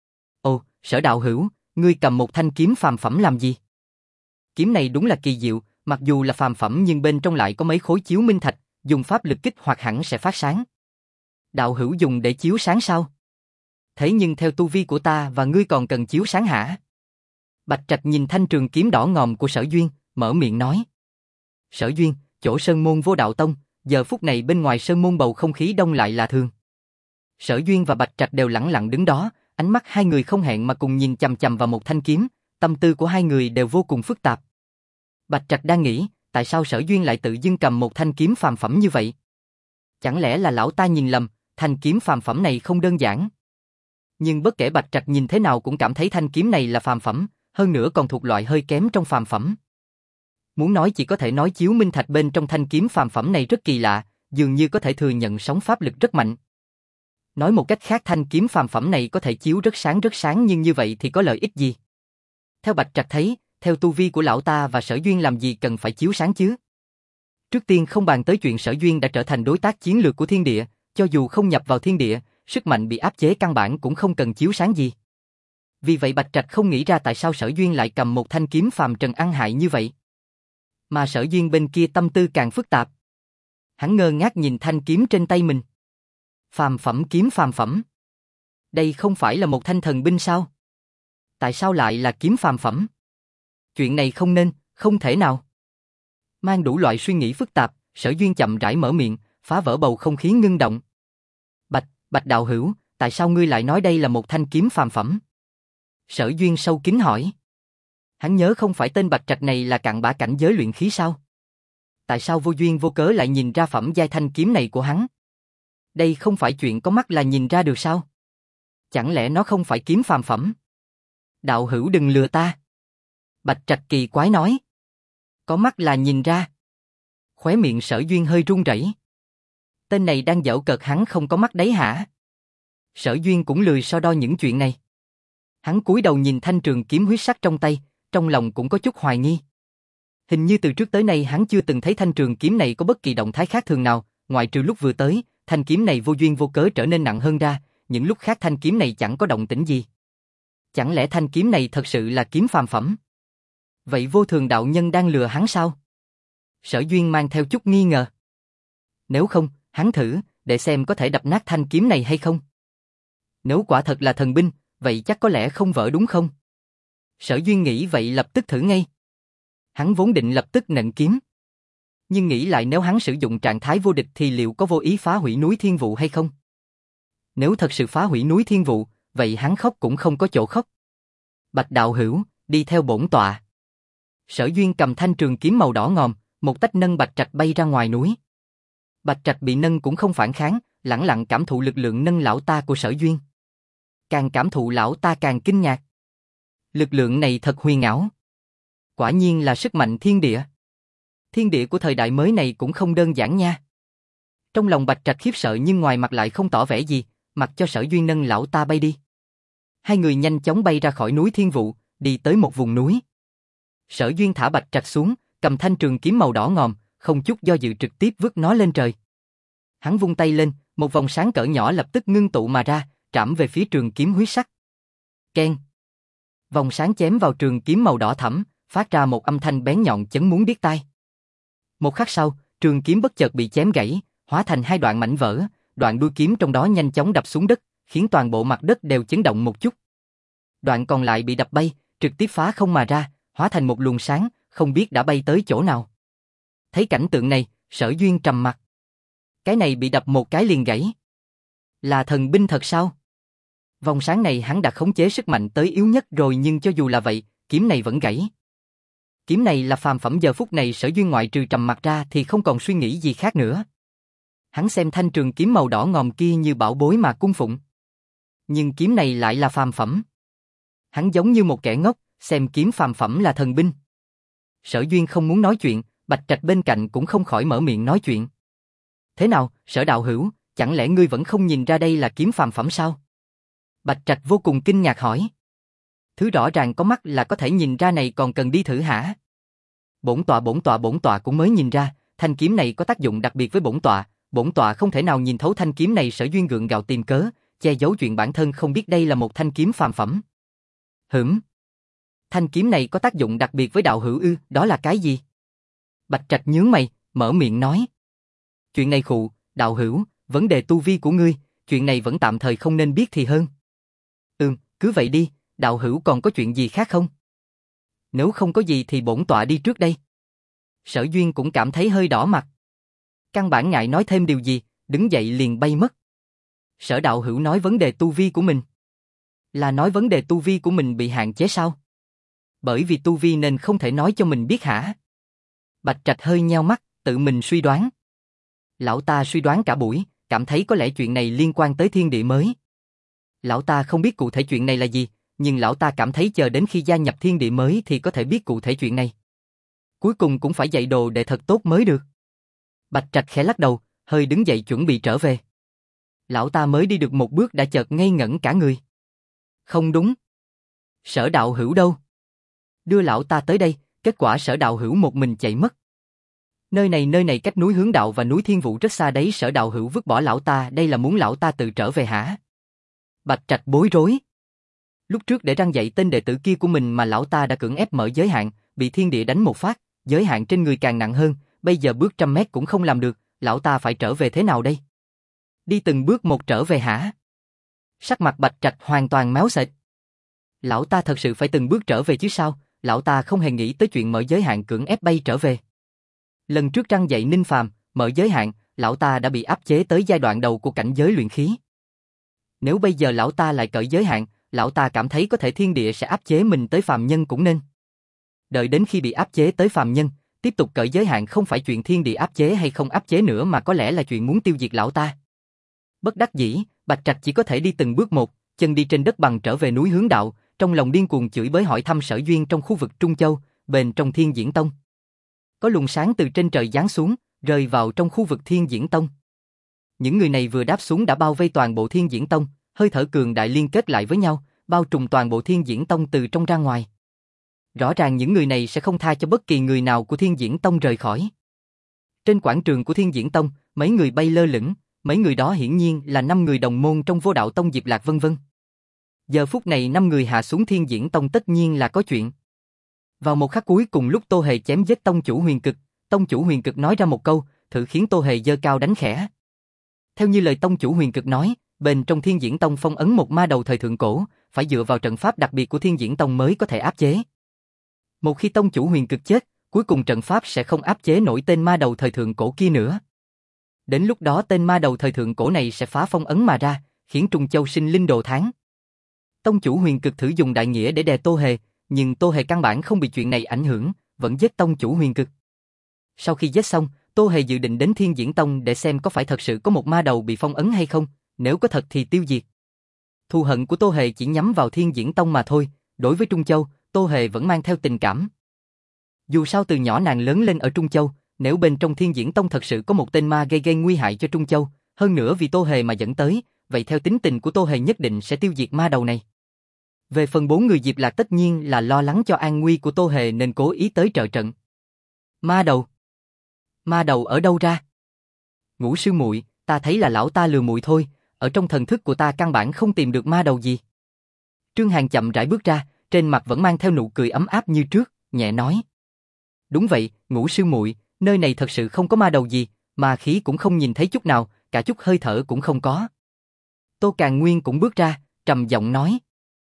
Ồ, Sở đạo hữu, ngươi cầm một thanh kiếm phàm phẩm làm gì? Kiếm này đúng là kỳ diệu, mặc dù là phàm phẩm nhưng bên trong lại có mấy khối chiếu minh thạch, dùng pháp lực kích hoạt hẳn sẽ phát sáng. Đạo hữu dùng để chiếu sáng sao? Thế nhưng theo tu vi của ta và ngươi còn cần chiếu sáng hả? Bạch Trạch nhìn thanh trường kiếm đỏ ngòm của Sở Duyên, mở miệng nói. Sở Duyên, chỗ sơn môn Vô Đạo Tông, giờ phút này bên ngoài sơn môn bầu không khí đông lại là thường. Sở Duyên và Bạch Trạch đều lẳng lặng đứng đó, ánh mắt hai người không hẹn mà cùng nhìn chằm chằm vào một thanh kiếm, tâm tư của hai người đều vô cùng phức tạp. Bạch Trạch đang nghĩ, tại sao Sở Duyên lại tự dưng cầm một thanh kiếm phàm phẩm như vậy? Chẳng lẽ là lão ta nhìn lầm, thanh kiếm phàm phẩm này không đơn giản. Nhưng bất kể Bạch Trạch nhìn thế nào cũng cảm thấy thanh kiếm này là phàm phẩm, hơn nữa còn thuộc loại hơi kém trong phàm phẩm. Muốn nói chỉ có thể nói chiếu minh thạch bên trong thanh kiếm phàm phẩm này rất kỳ lạ, dường như có thể thừa nhận sóng pháp lực rất mạnh. Nói một cách khác, thanh kiếm phàm phẩm này có thể chiếu rất sáng nhưng như vậy thì có lợi ích gì? Theo Bạch Trạch thấy, theo tu vi của lão ta và Sở Duyên làm gì cần phải chiếu sáng chứ? Trước tiên không bàn tới chuyện Sở Duyên đã trở thành đối tác chiến lược của thiên địa, cho dù không nhập vào thiên địa, sức mạnh bị áp chế căn bản cũng không cần chiếu sáng gì. Vì vậy Bạch Trạch không nghĩ ra tại sao Sở Duyên lại cầm một thanh kiếm phàm trần ăn hại như vậy. Mà Sở Duyên bên kia tâm tư càng phức tạp. Hắn ngơ ngác nhìn thanh kiếm trên tay mình. Phàm phẩm kiếm phàm phẩm. Đây không phải là một thanh thần binh sao? Tại sao lại là kiếm phàm phẩm? Chuyện này không nên, không thể nào. Mang đủ loại suy nghĩ phức tạp, Sở Duyên chậm rãi mở miệng, phá vỡ bầu không khí ngưng động. Bạch đạo hữu, tại sao ngươi lại nói đây là một thanh kiếm phàm phẩm? Sở Duyên sâu kín hỏi. Hắn nhớ không phải tên Bạch Trạch này là cặn bã cảnh giới luyện khí sao? Tại sao vô duyên vô cớ lại nhìn ra phẩm giai thanh kiếm này của hắn? Đây không phải chuyện có mắt là nhìn ra được sao? Chẳng lẽ nó không phải kiếm phàm phẩm? Đạo hữu đừng lừa ta. Bạch Trạch kỳ quái nói. Có mắt là nhìn ra. Khóe miệng Sở Duyên hơi run rẩy. Tên này đang giễu cợt hắn không có mắt đấy hả? Sở Duyên cũng lười so đo những chuyện này. Hắn cúi đầu nhìn thanh trường kiếm huyết sắc trong tay, trong lòng cũng có chút hoài nghi. Hình như từ trước tới nay hắn chưa từng thấy thanh trường kiếm này có bất kỳ động thái khác thường nào, ngoại trừ lúc vừa tới, thanh kiếm này vô duyên vô cớ trở nên nặng hơn ra, những lúc khác thanh kiếm này chẳng có động tĩnh gì. Chẳng lẽ thanh kiếm này thật sự là kiếm phàm phẩm? Vậy vô thường đạo nhân đang lừa hắn sao? Sở Duyên mang theo chút nghi ngờ. Nếu không, hắn thử, để xem có thể đập nát thanh kiếm này hay không. Nếu quả thật là thần binh, vậy chắc có lẽ không vỡ đúng không? Sở Duyên nghĩ vậy lập tức thử ngay. Hắn vốn định lập tức nện kiếm. Nhưng nghĩ lại nếu hắn sử dụng trạng thái vô địch thì liệu có vô ý phá hủy núi Thiên Vụ hay không? Nếu thật sự phá hủy núi Thiên Vụ, vậy hắn khóc cũng không có chỗ khóc. Bạch đạo hữu, đi theo bổn tọa. Sở Duyên cầm thanh trường kiếm màu đỏ ngòm, một tách nâng Bạch Trạch bay ra ngoài núi. Bạch Trạch bị nâng cũng không phản kháng, lẳng lặng cảm thụ lực lượng nâng lão ta của Sở Duyên. Càng cảm thụ lão ta càng kinh ngạc. Lực lượng này thật huyền ảo. Quả nhiên là sức mạnh thiên địa. Thiên địa của thời đại mới này cũng không đơn giản nha. Trong lòng Bạch Trạch khiếp sợ nhưng ngoài mặt lại không tỏ vẻ gì, mặc cho Sở Duyên nâng lão ta bay đi. Hai người nhanh chóng bay ra khỏi núi Thiên Vụ, đi tới một vùng núi. Sở Duyên thả Bạch Trạch xuống, cầm thanh trường kiếm màu đỏ ngòm, không chút do dự trực tiếp vứt nó lên trời. Hắn vung tay lên, một vòng sáng cỡ nhỏ lập tức ngưng tụ mà ra, trảm về phía trường kiếm huyết sắc. Keng. Vòng sáng chém vào trường kiếm màu đỏ thẫm, phát ra một âm thanh bén nhọn chấn muốn điếc tai. Một khắc sau, trường kiếm bất chợt bị chém gãy, hóa thành hai đoạn mảnh vỡ, đoạn đuôi kiếm trong đó nhanh chóng đập xuống đất, khiến toàn bộ mặt đất đều chấn động một chút. Đoạn còn lại bị đập bay, trực tiếp phá không mà ra, hóa thành một luồng sáng, không biết đã bay tới chỗ nào. Thấy cảnh tượng này, Sở Duyên trầm mặt. Cái này bị đập một cái liền gãy. Là thần binh thật sao? Vòng sáng này hắn đã khống chế sức mạnh tới yếu nhất rồi nhưng cho dù là vậy, kiếm này vẫn gãy. Kiếm này là phàm phẩm giờ phút này Sở Duyên ngoại trừ trầm mặt ra thì không còn suy nghĩ gì khác nữa. Hắn xem thanh trường kiếm màu đỏ ngòm kia như bảo bối mà cung phụng. Nhưng kiếm này lại là phàm phẩm. Hắn giống như một kẻ ngốc, xem kiếm phàm phẩm là thần binh. Sở Duyên không muốn nói chuyện, Bạch Trạch bên cạnh cũng không khỏi mở miệng nói chuyện. Thế nào, Sở đạo hữu, chẳng lẽ ngươi vẫn không nhìn ra đây là kiếm phàm phẩm sao? Bạch Trạch vô cùng kinh ngạc hỏi. Thứ rõ ràng có mắt là có thể nhìn ra này còn cần đi thử hả? Bổn tọa cũng mới nhìn ra, thanh kiếm này có tác dụng đặc biệt với bổn tọa không thể nào nhìn thấu thanh kiếm này. Sở Duyên gượng gạo tìm cớ, che giấu chuyện bản thân không biết đây là một thanh kiếm phàm phẩm. Thanh kiếm này có tác dụng đặc biệt với đạo hữu ư, đó là cái gì? Bạch Trạch nhướng mày, mở miệng nói. Chuyện này khụ, đạo hữu, vấn đề tu vi của ngươi, chuyện này vẫn tạm thời không nên biết thì hơn. Cứ vậy đi, đạo hữu còn có chuyện gì khác không? Nếu không có gì thì bổn tọa đi trước đây. Sở Duyên cũng cảm thấy hơi đỏ mặt. Căn bản ngại nói thêm điều gì, đứng dậy liền bay mất. Sở đạo hữu nói vấn đề tu vi của mình. Là nói vấn đề tu vi của mình bị hạn chế sao? Bởi vì tu vi nên không thể nói cho mình biết hả? Bạch Trạch hơi nheo mắt, tự mình suy đoán. Lão ta suy đoán cả buổi, cảm thấy có lẽ chuyện này liên quan tới thiên địa mới. Lão ta không biết cụ thể chuyện này là gì, nhưng lão ta cảm thấy chờ đến khi gia nhập thiên địa mới thì có thể biết cụ thể chuyện này. Cuối cùng cũng phải dạy đồ để thật tốt mới được. Bạch Trạch khẽ lắc đầu, hơi đứng dậy chuẩn bị trở về. Lão ta mới đi được một bước đã chợt ngây ngẩn cả người. Không đúng. Sở đạo hữu đâu? Đưa lão ta tới đây, kết quả Sở đạo hữu một mình chạy mất. Nơi này cách núi Hướng Đạo và núi Thiên Vụ rất xa đấy. Sở đạo hữu vứt bỏ lão ta, đây là muốn lão ta tự trở về hả? Bạch Trạch bối rối. Lúc trước để răng dạy tên đệ tử kia của mình mà lão ta đã cưỡng ép mở giới hạn, bị thiên địa đánh một phát, giới hạn trên người càng nặng hơn, bây giờ bước 100 mét cũng không làm được, lão ta phải trở về thế nào đây? Đi từng bước một trở về hả? Sắc mặt Bạch Trạch hoàn toàn méo sệt. Lão ta thật sự phải từng bước trở về chứ sao? Lão ta không hề nghĩ tới chuyện mở giới hạn cưỡng ép bay trở về. Lần trước răng dạy Ninh Phàm, mở giới hạn, lão ta đã bị áp chế tới giai đoạn đầu của cảnh giới luyện khí. Nếu bây giờ lão ta lại cởi giới hạn, lão ta cảm thấy có thể thiên địa sẽ áp chế mình tới phàm nhân cũng nên. Đợi đến khi bị áp chế tới phàm nhân, tiếp tục cởi giới hạn không phải chuyện thiên địa áp chế hay không áp chế nữa mà có lẽ là chuyện muốn tiêu diệt lão ta. Bất đắc dĩ, Bạch Trạch chỉ có thể đi từng bước một, chân đi trên đất bằng trở về núi Hướng Đạo, trong lòng điên cuồng chửi bới hỏi thăm Sở Duyên trong khu vực Trung Châu, bên trong Thiên Diễn Tông. Có luồng sáng từ trên trời giáng xuống, rơi vào trong khu vực Thiên Diễn Tông. Những người này vừa đáp xuống đã bao vây toàn bộ Thiên Diễn Tông, hơi thở cường đại liên kết lại với nhau, bao trùm toàn bộ Thiên Diễn Tông từ trong ra ngoài. Rõ ràng những người này sẽ không tha cho bất kỳ người nào của Thiên Diễn Tông rời khỏi. Trên quảng trường của Thiên Diễn Tông, mấy người bay lơ lửng, mấy người đó hiển nhiên là 5 người đồng môn trong Vô Đạo Tông Diệp Lạc vân vân. Giờ phút này 5 người hạ xuống Thiên Diễn Tông tất nhiên là có chuyện. Vào một khắc cuối cùng lúc Tô Hề chém giết Tông chủ Huyền Cực, Tông chủ Huyền Cực nói ra một câu, thử khiến Tô Hề giơ cao đánh khẽ. Theo như lời Tông chủ Huyền Cực nói, bên trong Thiên Diễn Tông phong ấn một ma đầu thời thượng cổ, phải dựa vào trận pháp đặc biệt của Thiên Diễn Tông mới có thể áp chế. Một khi Tông chủ Huyền Cực chết, cuối cùng trận pháp sẽ không áp chế nổi tên ma đầu thời thượng cổ kia nữa. Đến lúc đó tên ma đầu thời thượng cổ này sẽ phá phong ấn mà ra, khiến Trung Châu sinh linh đồ tháng. Tông chủ Huyền Cực thử dùng đại nghĩa để đè Tô Hề, nhưng Tô Hề căn bản không bị chuyện này ảnh hưởng, vẫn giết Tông chủ Huyền Cực. Sau khi giết xong, Tô Hề dự định đến Thiên Diễn Tông để xem có phải thật sự có một ma đầu bị phong ấn hay không, nếu có thật thì tiêu diệt. Thù hận của Tô Hề chỉ nhắm vào Thiên Diễn Tông mà thôi, đối với Trung Châu, Tô Hề vẫn mang theo tình cảm. Dù sao từ nhỏ nàng lớn lên ở Trung Châu, nếu bên trong Thiên Diễn Tông thật sự có một tên ma gây nguy hại cho Trung Châu, hơn nữa vì Tô Hề mà dẫn tới, vậy theo tính tình của Tô Hề nhất định sẽ tiêu diệt ma đầu này. Về phần 4 người Diệp Lạc tất nhiên là lo lắng cho an nguy của Tô Hề nên cố ý tới trợ trận. Ma đầu? Ma đầu ở đâu ra? Ngũ sư muội, ta thấy là lão ta lừa muội thôi, ở trong thần thức của ta căn bản không tìm được ma đầu gì. Trương Hàn chậm rãi bước ra, trên mặt vẫn mang theo nụ cười ấm áp như trước, nhẹ nói. Đúng vậy, Ngũ sư muội, nơi này thật sự không có ma đầu gì, ma khí cũng không nhìn thấy chút nào, cả chút hơi thở cũng không có. Tô Càn Nguyên cũng bước ra, trầm giọng nói.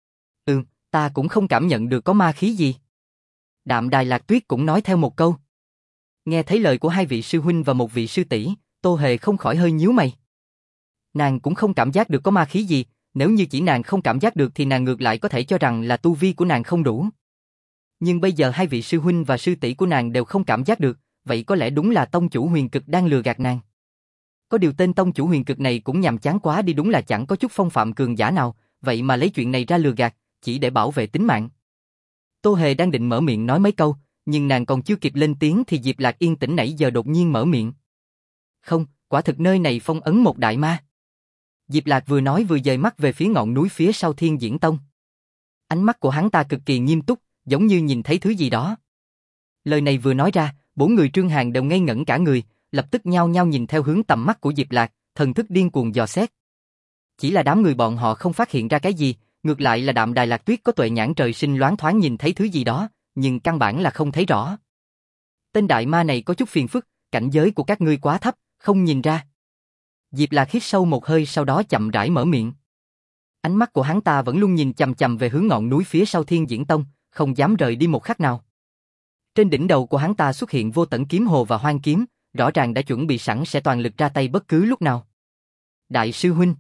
Ta cũng không cảm nhận được có ma khí gì. Đạm Đài Lạc Tuyết cũng nói theo một câu. Nghe thấy lời của hai vị sư huynh và một vị sư tỷ, Tô Hề không khỏi hơi nhíu mày. Nàng cũng không cảm giác được có ma khí gì, nếu như chỉ nàng không cảm giác được thì nàng ngược lại có thể cho rằng là tu vi của nàng không đủ. Nhưng bây giờ hai vị sư huynh và sư tỷ của nàng đều không cảm giác được, vậy có lẽ đúng là Tông chủ Huyền Cực đang lừa gạt nàng. Có điều tên Tông chủ Huyền Cực này cũng nhàm chán quá đi, đúng là chẳng có chút phong phạm cường giả nào, vậy mà lấy chuyện này ra lừa gạt, chỉ để bảo vệ tính mạng. Tô Hề đang định mở miệng nói mấy câu, nhưng nàng còn chưa kịp lên tiếng thì Diệp Lạc yên tĩnh nãy giờ đột nhiên mở miệng. Không, quả thực nơi này phong ấn một đại ma. Diệp Lạc vừa nói vừa dời mắt về phía ngọn núi phía sau Thiên Diễn Tông. Ánh mắt của hắn ta cực kỳ nghiêm túc, giống như nhìn thấy thứ gì đó. Lời này vừa nói ra, 4 người Trương Hàn đều ngây ngẩn cả người, lập tức nhao nhao nhìn theo hướng tầm mắt của Diệp Lạc, thần thức điên cuồng dò xét. Chỉ là đám người bọn họ không phát hiện ra cái gì, ngược lại là Đạm Đài Lạc Tuyết có tuệ nhãn trời sinh loáng thoáng nhìn thấy thứ gì đó, nhưng căn bản là không thấy rõ. Tên đại ma này có chút phiền phức, cảnh giới của các ngươi quá thấp, không nhìn ra. Diệp Lạc hít sâu một hơi sau đó chậm rãi mở miệng. Ánh mắt của hắn ta vẫn luôn nhìn chằm chằm về hướng ngọn núi phía sau Thiên Diễn Tông, không dám rời đi một khắc nào. Trên đỉnh đầu của hắn ta xuất hiện Vô Tận Kiếm Hồ và Hoang Kiếm, rõ ràng đã chuẩn bị sẵn sẽ toàn lực ra tay bất cứ lúc nào. Đại sư huynh.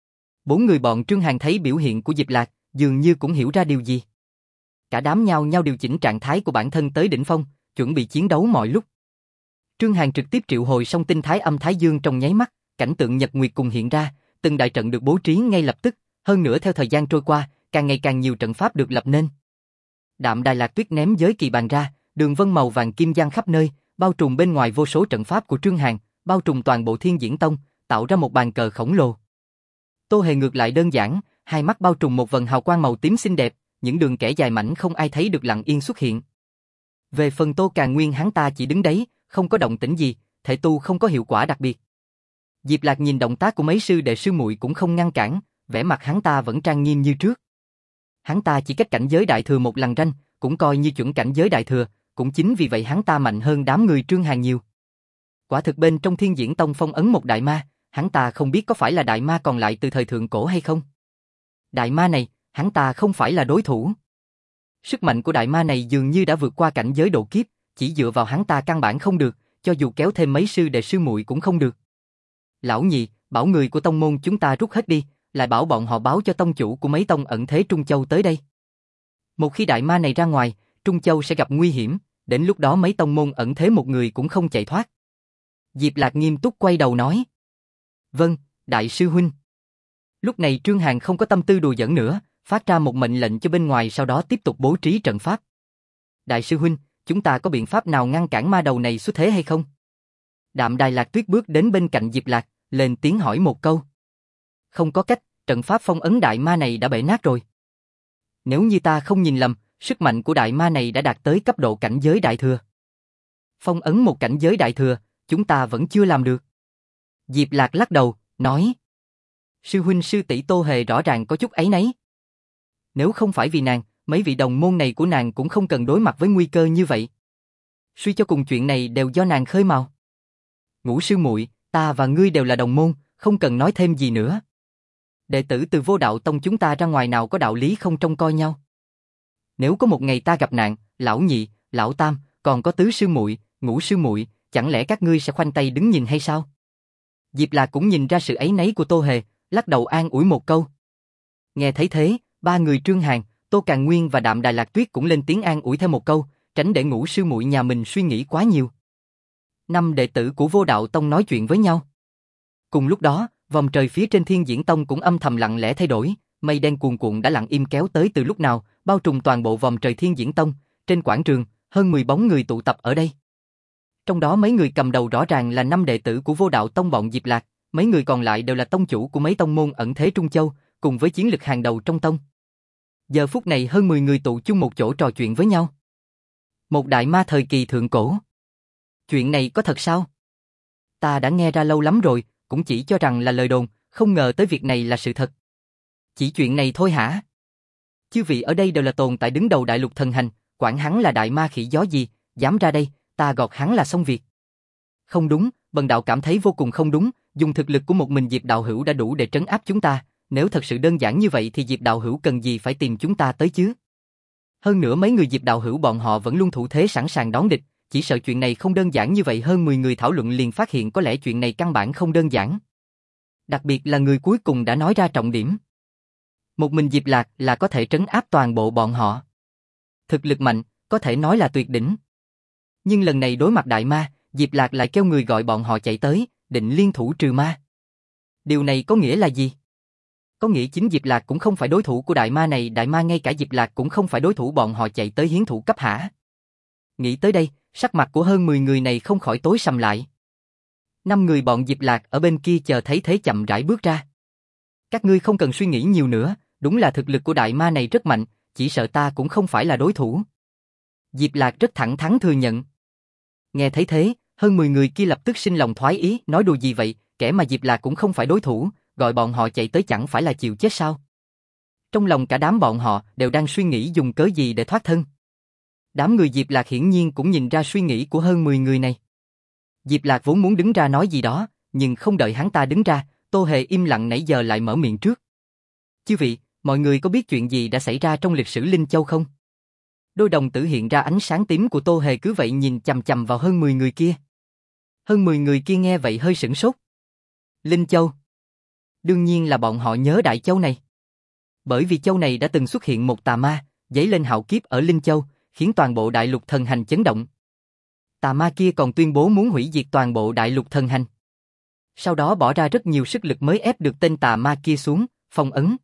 4 người bọn Trương Hàn thấy biểu hiện của Diệp Lạc, dường như cũng hiểu ra điều gì. Cả đám nhao nhao điều chỉnh trạng thái của bản thân tới đỉnh phong, chuẩn bị chiến đấu mọi lúc. Trương Hàn trực tiếp triệu hồi song tinh thái âm thái dương trong nháy mắt, cảnh tượng nhật nguyệt cùng hiện ra, từng đại trận được bố trí ngay lập tức, hơn nữa theo thời gian trôi qua, càng ngày càng nhiều trận pháp được lập nên. Đạm Đài Lạc Tuyết ném giới kỳ bàn ra, đường vân màu vàng kim giăng khắp nơi, bao trùm bên ngoài vô số trận pháp của Trương Hàn, bao trùm toàn bộ Thiên Diễn Tông, tạo ra một bàn cờ khổng lồ. Tô Hề ngược lại đơn giản, hai mắt bao trùm một vầng hào quang màu tím xinh đẹp, những đường kẻ dài mảnh không ai thấy được lặng yên xuất hiện. Về phần Tô Càn Nguyên hắn ta chỉ đứng đấy, không có động tĩnh gì, thể tu không có hiệu quả đặc biệt. Diệp Lạc nhìn động tác của mấy sư đệ sư muội cũng không ngăn cản, vẻ mặt hắn ta vẫn trang nghiêm như trước. Hắn ta chỉ cách cảnh giới đại thừa một lằn ranh, cũng coi như chuẩn cảnh giới đại thừa, cũng chính vì vậy hắn ta mạnh hơn đám người Trương Hàn nhiều. Quả thực bên trong Thiên Diễn Tông phong ấn một đại ma, hắn ta không biết có phải là đại ma còn lại từ thời thượng cổ hay không. Đại ma này, hắn ta không phải là đối thủ. Sức mạnh của đại ma này dường như đã vượt qua cảnh giới độ kiếp, chỉ dựa vào hắn ta căn bản không được, cho dù kéo thêm mấy sư đệ sư muội cũng không được. Lão nhị, bảo người của tông môn chúng ta rút hết đi, lại bảo bọn họ báo cho tông chủ của mấy tông ẩn thế Trung Châu tới đây. Một khi đại ma này ra ngoài, Trung Châu sẽ gặp nguy hiểm, đến lúc đó mấy tông môn ẩn thế một người cũng không chạy thoát. Diệp Lạc nghiêm túc quay đầu nói. Vâng, đại sư huynh. Lúc này Trương Hàn không có tâm tư đùa giỡn nữa, phát ra một mệnh lệnh cho bên ngoài sau đó tiếp tục bố trí trận pháp. Đại sư huynh, chúng ta có biện pháp nào ngăn cản ma đầu này xuất thế hay không? Đạm Đài Lạc Tuyết bước đến bên cạnh Diệp Lạc, lên tiếng hỏi một câu. Không có cách, trận pháp phong ấn đại ma này đã bể nát rồi. Nếu như ta không nhìn lầm, sức mạnh của đại ma này đã đạt tới cấp độ cảnh giới đại thừa. Phong ấn một cảnh giới đại thừa, chúng ta vẫn chưa làm được. Diệp Lạc lắc đầu, nói. Sư huynh sư tỷ Tô Hề rõ ràng có chút áy náy. Nếu không phải vì nàng, mấy vị đồng môn này của nàng cũng không cần đối mặt với nguy cơ như vậy. Suy cho cùng chuyện này đều do nàng khơi mào. Ngũ sư muội, ta và ngươi đều là đồng môn, không cần nói thêm gì nữa. Đệ tử từ Vô Đạo Tông chúng ta ra ngoài nào có đạo lý không trông coi nhau. Nếu có một ngày ta gặp nạn, lão nhị, lão tam, còn có tứ sư muội, ngũ sư muội, chẳng lẽ các ngươi sẽ khoanh tay đứng nhìn hay sao? Diệp Lạc cũng nhìn ra sự áy náy của Tô Hề, lắc đầu an ủi một câu. Nghe thấy thế, ba người Trương Hàn, Tô Càn Nguyên và Đạm Đài Lạc Tuyết cũng lên tiếng an ủi theo một câu, tránh để ngũ sư muội nhà mình suy nghĩ quá nhiều. Năm đệ tử của Vô Đạo Tông nói chuyện với nhau. Cùng lúc đó, vòng trời phía trên Thiên Diễn Tông cũng âm thầm lặng lẽ thay đổi, mây đen cuồn cuộn đã lặng im kéo tới từ lúc nào, bao trùm toàn bộ vòng trời Thiên Diễn Tông, trên quảng trường, hơn 10 bóng người tụ tập ở đây. Trong đó mấy người cầm đầu rõ ràng là 5 đệ tử của Vô Đạo Tông bọn Diệp Lạc, mấy người còn lại đều là tông chủ của mấy tông môn ẩn thế Trung Châu, cùng với chiến lực hàng đầu trong tông. Giờ phút này hơn 10 người tụ chung một chỗ trò chuyện với nhau. Một đại ma thời kỳ thượng cổ. Chuyện này có thật sao? Ta đã nghe ra lâu lắm rồi, cũng chỉ cho rằng là lời đồn, không ngờ tới việc này là sự thật. Chỉ chuyện này thôi hả? Chư vị ở đây đều là tồn tại đứng đầu đại lục thần hành, quản hắn là đại ma khỉ gió gì, dám ra đây, ta gọt hắn là xong việc. Không đúng, bần đạo cảm thấy vô cùng không đúng, dùng thực lực của một mình Diệp đạo hữu đã đủ để trấn áp chúng ta, nếu thật sự đơn giản như vậy thì Diệp đạo hữu cần gì phải tìm chúng ta tới chứ? Hơn nữa mấy người Diệp đạo hữu bọn họ vẫn luôn thủ thế sẵn sàng đón địch, chỉ sợ chuyện này không đơn giản như vậy. Hơn 10 người thảo luận liền phát hiện có lẽ chuyện này căn bản không đơn giản. Đặc biệt là người cuối cùng đã nói ra trọng điểm. Một mình Diệp Lạc là có thể trấn áp toàn bộ bọn họ. Thực lực mạnh, có thể nói là tuyệt đỉnh. Nhưng lần này đối mặt đại ma, Diệp Lạc lại kêu người gọi bọn họ chạy tới, định liên thủ trừ ma. Điều này có nghĩa là gì? Có nghĩa chính Diệp Lạc cũng không phải đối thủ của đại ma này, đại ma ngay cả Diệp Lạc cũng không phải đối thủ, bọn họ chạy tới hiến thủ cấp hả? Nghĩ tới đây, sắc mặt của hơn 10 người này không khỏi tối sầm lại. 5 người bọn Diệp Lạc ở bên kia chờ thấy thế chậm rãi bước ra. Các ngươi không cần suy nghĩ nhiều nữa, đúng là thực lực của đại ma này rất mạnh, chỉ sợ ta cũng không phải là đối thủ. Diệp Lạc rất thẳng thắn thừa nhận. Nghe thấy thế, hơn 10 người kia lập tức sinh lòng thoái ý, nói đùa gì vậy, kẻ mà Diệp Lạc cũng không phải đối thủ, gọi bọn họ chạy tới chẳng phải là chịu chết sao? Trong lòng cả đám bọn họ đều đang suy nghĩ dùng cớ gì để thoát thân. Đám người Diệp Lạc hiển nhiên cũng nhìn ra suy nghĩ của hơn 10 người này. Diệp Lạc vốn muốn đứng ra nói gì đó, nhưng không đợi hắn ta đứng ra, Tô Hề im lặng nãy giờ lại mở miệng trước. Chư vị, mọi người có biết chuyện gì đã xảy ra trong lịch sử Linh Châu không? Đôi đồng tử hiện ra ánh sáng tím của Tô Hề cứ vậy nhìn chằm chằm vào hơn 10 người kia. Hơn 10 người kia nghe vậy hơi sửng sốt. Linh Châu. Đương nhiên là bọn họ nhớ Đại Châu này. Bởi vì châu này đã từng xuất hiện một tà ma, dấy lên hạo kiếp ở Linh Châu, khiến toàn bộ đại lục thần hành chấn động. Tà ma kia còn tuyên bố muốn hủy diệt toàn bộ đại lục thần hành. Sau đó bỏ ra rất nhiều sức lực mới ép được tên tà ma kia xuống, phong ấn.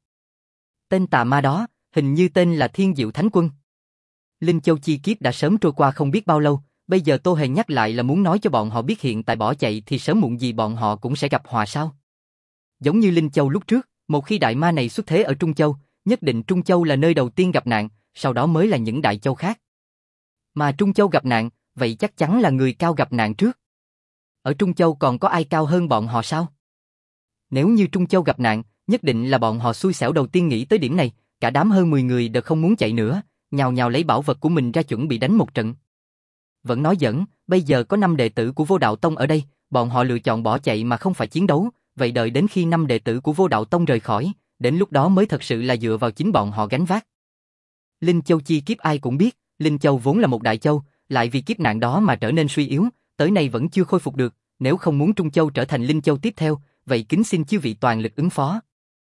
Tên tà ma đó, hình như tên là Thiên Diệu Thánh Quân. Linh Châu chi kiếp đã sớm trôi qua không biết bao lâu, bây giờ Tô Hề nhắc lại là muốn nói cho bọn họ biết hiện tại bỏ chạy thì sớm muộn gì bọn họ cũng sẽ gặp họa sao. Giống như Linh Châu lúc trước, một khi đại ma này xuất thế ở Trung Châu, nhất định Trung Châu là nơi đầu tiên gặp nạn, sau đó mới là những đại châu khác. Mà Trung Châu gặp nạn, vậy chắc chắn là người cao gặp nạn trước. Ở Trung Châu còn có ai cao hơn bọn họ sao? Nếu như Trung Châu gặp nạn, nhất định là bọn họ xui xẻo đầu tiên nghĩ tới điểm này, cả đám hơn 10 người đều không muốn chạy nữa, nhào nhào lấy bảo vật của mình ra chuẩn bị đánh một trận. Vẫn nói giỡn, bây giờ có 5 đệ tử của Vô Đạo Tông ở đây, bọn họ lựa chọn bỏ chạy mà không phải chiến đấu, vậy đợi đến khi 5 đệ tử của Vô Đạo Tông rời khỏi, đến lúc đó mới thật sự là dựa vào chính bọn họ gánh vác. Linh Châu chi kiếp ai cũng biết, Linh Châu vốn là một đại châu, lại vì kiếp nạn đó mà trở nên suy yếu, tới nay vẫn chưa khôi phục được, nếu không muốn Trung Châu trở thành Linh Châu tiếp theo, vậy kính xin chư vị toàn lực ứng phó.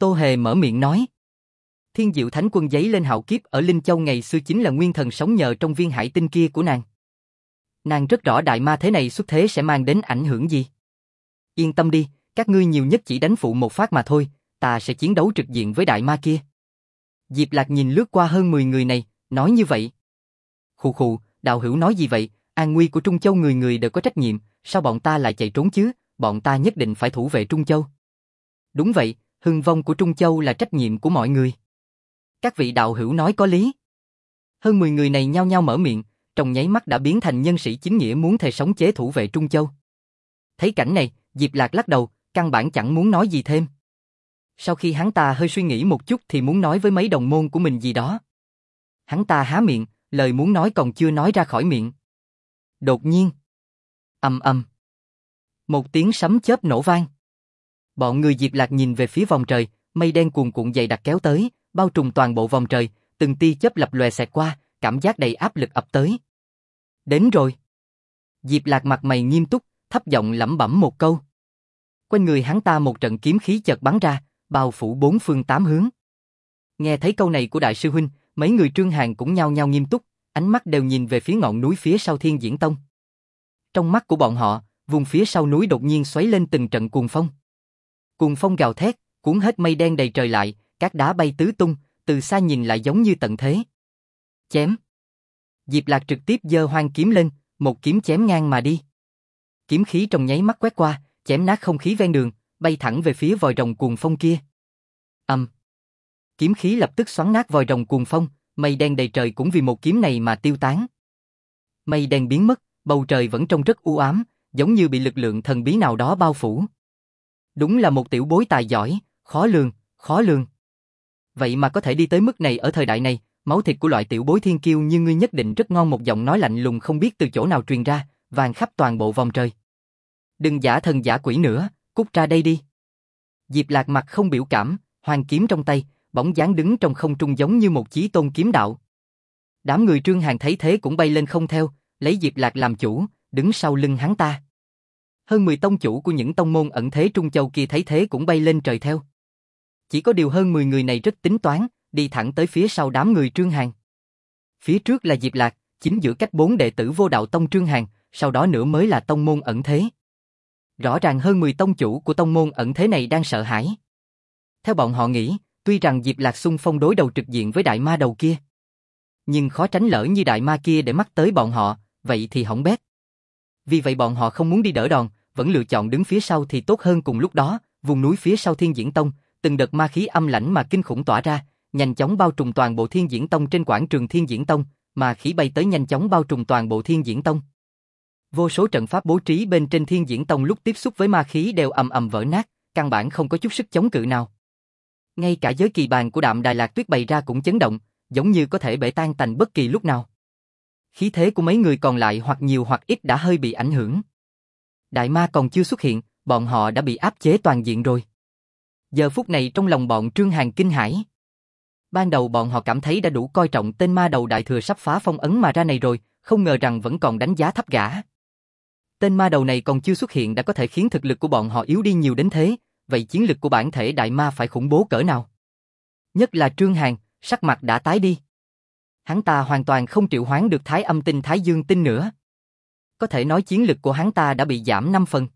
Tô Hề mở miệng nói. Thiên Diệu Thánh Quân giấy lên hạo kiếp ở Linh Châu ngày xưa chính là nguyên thần sống nhờ trong viên hải tinh kia của nàng. Nàng rất rõ đại ma thế này xuất thế sẽ mang đến ảnh hưởng gì. Yên tâm đi, các ngươi nhiều nhất chỉ đánh phụ một phát mà thôi, ta sẽ chiến đấu trực diện với đại ma kia. Diệp Lạc nhìn lướt qua hơn 10 người này, nói như vậy. Khụ khụ, đạo hữu nói gì vậy, an nguy của Trung Châu người người đều có trách nhiệm, sao bọn ta lại chạy trốn chứ, bọn ta nhất định phải thủ vệ Trung Châu. Đúng vậy, hưng vong của Trung Châu là trách nhiệm của mọi người. Các vị đạo hữu nói có lý. Hơn 10 người này nhao nhao mở miệng, trong nháy mắt đã biến thành nhân sĩ chính nghĩa muốn thề sống chế thủ vệ Trung Châu. Thấy cảnh này, Diệp Lạc lắc đầu, căn bản chẳng muốn nói gì thêm. Sau khi hắn ta hơi suy nghĩ một chút thì muốn nói với mấy đồng môn của mình gì đó. Hắn ta há miệng, lời muốn nói còn chưa nói ra khỏi miệng. Đột nhiên, ầm ầm, một tiếng sấm chớp nổ vang. Bọn người Diệp Lạc nhìn về phía vòng trời, mây đen cuồn cuộn dày đặc kéo tới, bao trùm toàn bộ vòng trời, từng tia chớp lập lòe xẹt qua, cảm giác đầy áp lực ập tới. Đến rồi. Diệp Lạc mặt mày nghiêm túc, thấp giọng lẩm bẩm một câu. Quanh người hắn ta một trận kiếm khí chợt bắn ra, bao phủ bốn phương tám hướng. Nghe thấy câu này của đại sư huynh, mấy người Trương Hàn cũng nhao nhao nghiêm túc, ánh mắt đều nhìn về phía ngọn núi phía sau Thiên Diễn Tông. Trong mắt của bọn họ, vùng phía sau núi đột nhiên xoáy lên từng trận cuồng phong. Cuồng phong gào thét, cuốn hết mây đen đầy trời lại, các đá bay tứ tung, từ xa nhìn lại giống như tận thế. Chém. Diệp Lạc trực tiếp giơ hoang kiếm lên, một kiếm chém ngang mà đi. Kiếm khí trong nháy mắt quét qua, chém nát không khí ven đường, bay thẳng về phía vòi rồng cuồng phong kia. Kiếm khí lập tức xoắn nát vòi rồng cuồng phong, mây đen đầy trời cũng vì một kiếm này mà tiêu tán. Mây đen biến mất, bầu trời vẫn trông rất u ám, giống như bị lực lượng thần bí nào đó bao phủ. Đúng là một tiểu bối tài giỏi, khó lường, khó lường. Vậy mà có thể đi tới mức này ở thời đại này, máu thịt của loại tiểu bối thiên kiêu như ngươi nhất định rất ngon. Một giọng nói lạnh lùng không biết từ chỗ nào truyền ra, vang khắp toàn bộ vòng trời. Đừng giả thần giả quỷ nữa, cút ra đây đi. Diệp Lạc mặt không biểu cảm, hoàng kiếm trong tay, bóng dáng đứng trong không trung giống như một chí tôn kiếm đạo. Đám người Trương Hàn thấy thế cũng bay lên không theo, lấy Diệp Lạc làm chủ, đứng sau lưng hắn ta. Hơn 10 tông chủ của những tông môn ẩn thế Trung Châu kia thấy thế cũng bay lên trời theo. Chỉ có điều hơn 10 người này rất tính toán, đi thẳng tới phía sau đám người Trương Hàn. Phía trước là Diệp Lạc, chính giữa cách 4 đệ tử Vô Đạo Tông Trương Hàn, sau đó nữa mới là tông môn ẩn thế. Rõ ràng hơn 10 tông chủ của tông môn ẩn thế này đang sợ hãi. Theo bọn họ nghĩ, tuy rằng Diệp Lạc xung phong đối đầu trực diện với đại ma đầu kia, nhưng khó tránh lỡ như đại ma kia để mắt tới bọn họ, vậy thì hỏng bét. Vì vậy bọn họ không muốn đi đỡ đòn, vẫn lựa chọn đứng phía sau thì tốt hơn. Cùng lúc đó, vùng núi phía sau Thiên Diễn Tông, từng đợt ma khí âm lãnh mà kinh khủng tỏa ra, nhanh chóng bao trùm toàn bộ Thiên Diễn Tông. Trên quảng trường Thiên Diễn Tông, ma khí bay tới nhanh chóng bao trùm toàn bộ Thiên Diễn Tông. Vô số trận pháp bố trí bên trên Thiên Diễn Tông lúc tiếp xúc với ma khí đều ầm ầm vỡ nát, căn bản không có chút sức chống cự nào. Ngay cả giới kỳ bàn của Đạm Đài Lạc Tuyết bày ra cũng chấn động, giống như có thể bể tan tành bất kỳ lúc nào. Khí thế của mấy người còn lại hoặc nhiều hoặc ít đã hơi bị ảnh hưởng. Đại ma còn chưa xuất hiện, bọn họ đã bị áp chế toàn diện rồi. Giờ phút này trong lòng bọn Trương Hàn kinh hãi. Ban đầu bọn họ cảm thấy đã đủ coi trọng tên ma đầu đại thừa sắp phá phong ấn mà ra này rồi, không ngờ rằng vẫn còn đánh giá thấp gã. Tên ma đầu này còn chưa xuất hiện đã có thể khiến thực lực của bọn họ yếu đi nhiều đến thế, vậy chiến lực của bản thể đại ma phải khủng bố cỡ nào? Nhất là Trương Hàn, sắc mặt đã tái đi. Hắn ta hoàn toàn không triệu hoán được Thái Âm Tinh Thái Dương Tinh nữa. Có thể nói chiến lực của hắn ta đã bị giảm 5 phần.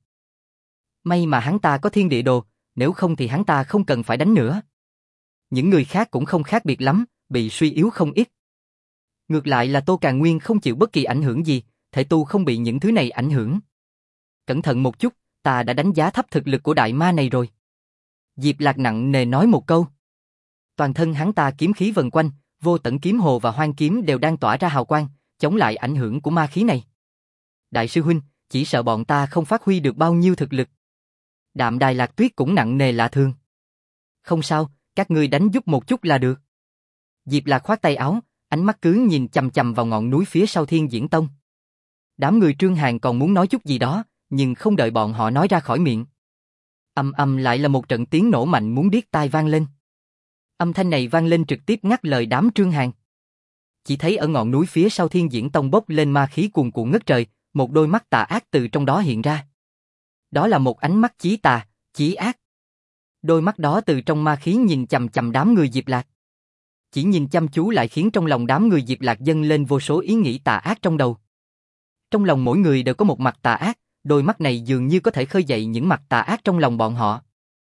May mà hắn ta có thiên địa đồ, nếu không thì hắn ta không cần phải đánh nữa. Những người khác cũng không khác biệt lắm, bị suy yếu không ít. Ngược lại là Tô Càn Nguyên không chịu bất kỳ ảnh hưởng gì, thể tu không bị những thứ này ảnh hưởng. Cẩn thận một chút, ta đã đánh giá thấp thực lực của đại ma này rồi. Diệp Lạc nặng nề nói một câu. Toàn thân hắn ta kiếm khí vần quanh, Vô Tận Kiếm Hồ và Hoang Kiếm đều đang tỏa ra hào quang, chống lại ảnh hưởng của ma khí này. Đại sư huynh, chỉ sợ bọn ta không phát huy được bao nhiêu thực lực. Đạm Đài Lạc Tuyết cũng nặng nề lạ thường. Không sao, các ngươi đánh giúp một chút là được. Diệp Lạc khoát tay áo, ánh mắt cứ nhìn chằm chằm vào ngọn núi phía sau Thiên Diễn Tông. Đám người Trương Hàn còn muốn nói chút gì đó, nhưng không đợi bọn họ nói ra khỏi miệng. Ầm ầm lại là một trận tiếng nổ mạnh muốn điếc tai vang lên. Âm thanh này vang lên trực tiếp ngắt lời đám Trương Hàn. Chỉ thấy ở ngọn núi phía sau Thiên Diễn Tông bốc lên ma khí cuồn cuộn ngất trời, một đôi mắt tà ác từ trong đó hiện ra. Đó là một ánh mắt chí tà, chí ác. Đôi mắt đó từ trong ma khí nhìn chằm chằm đám người Diệp Lạc. Chỉ nhìn chăm chú lại khiến trong lòng đám người Diệp Lạc dâng lên vô số ý nghĩ tà ác trong đầu. Trong lòng mỗi người đều có một mặt tà ác, đôi mắt này dường như có thể khơi dậy những mặt tà ác trong lòng bọn họ.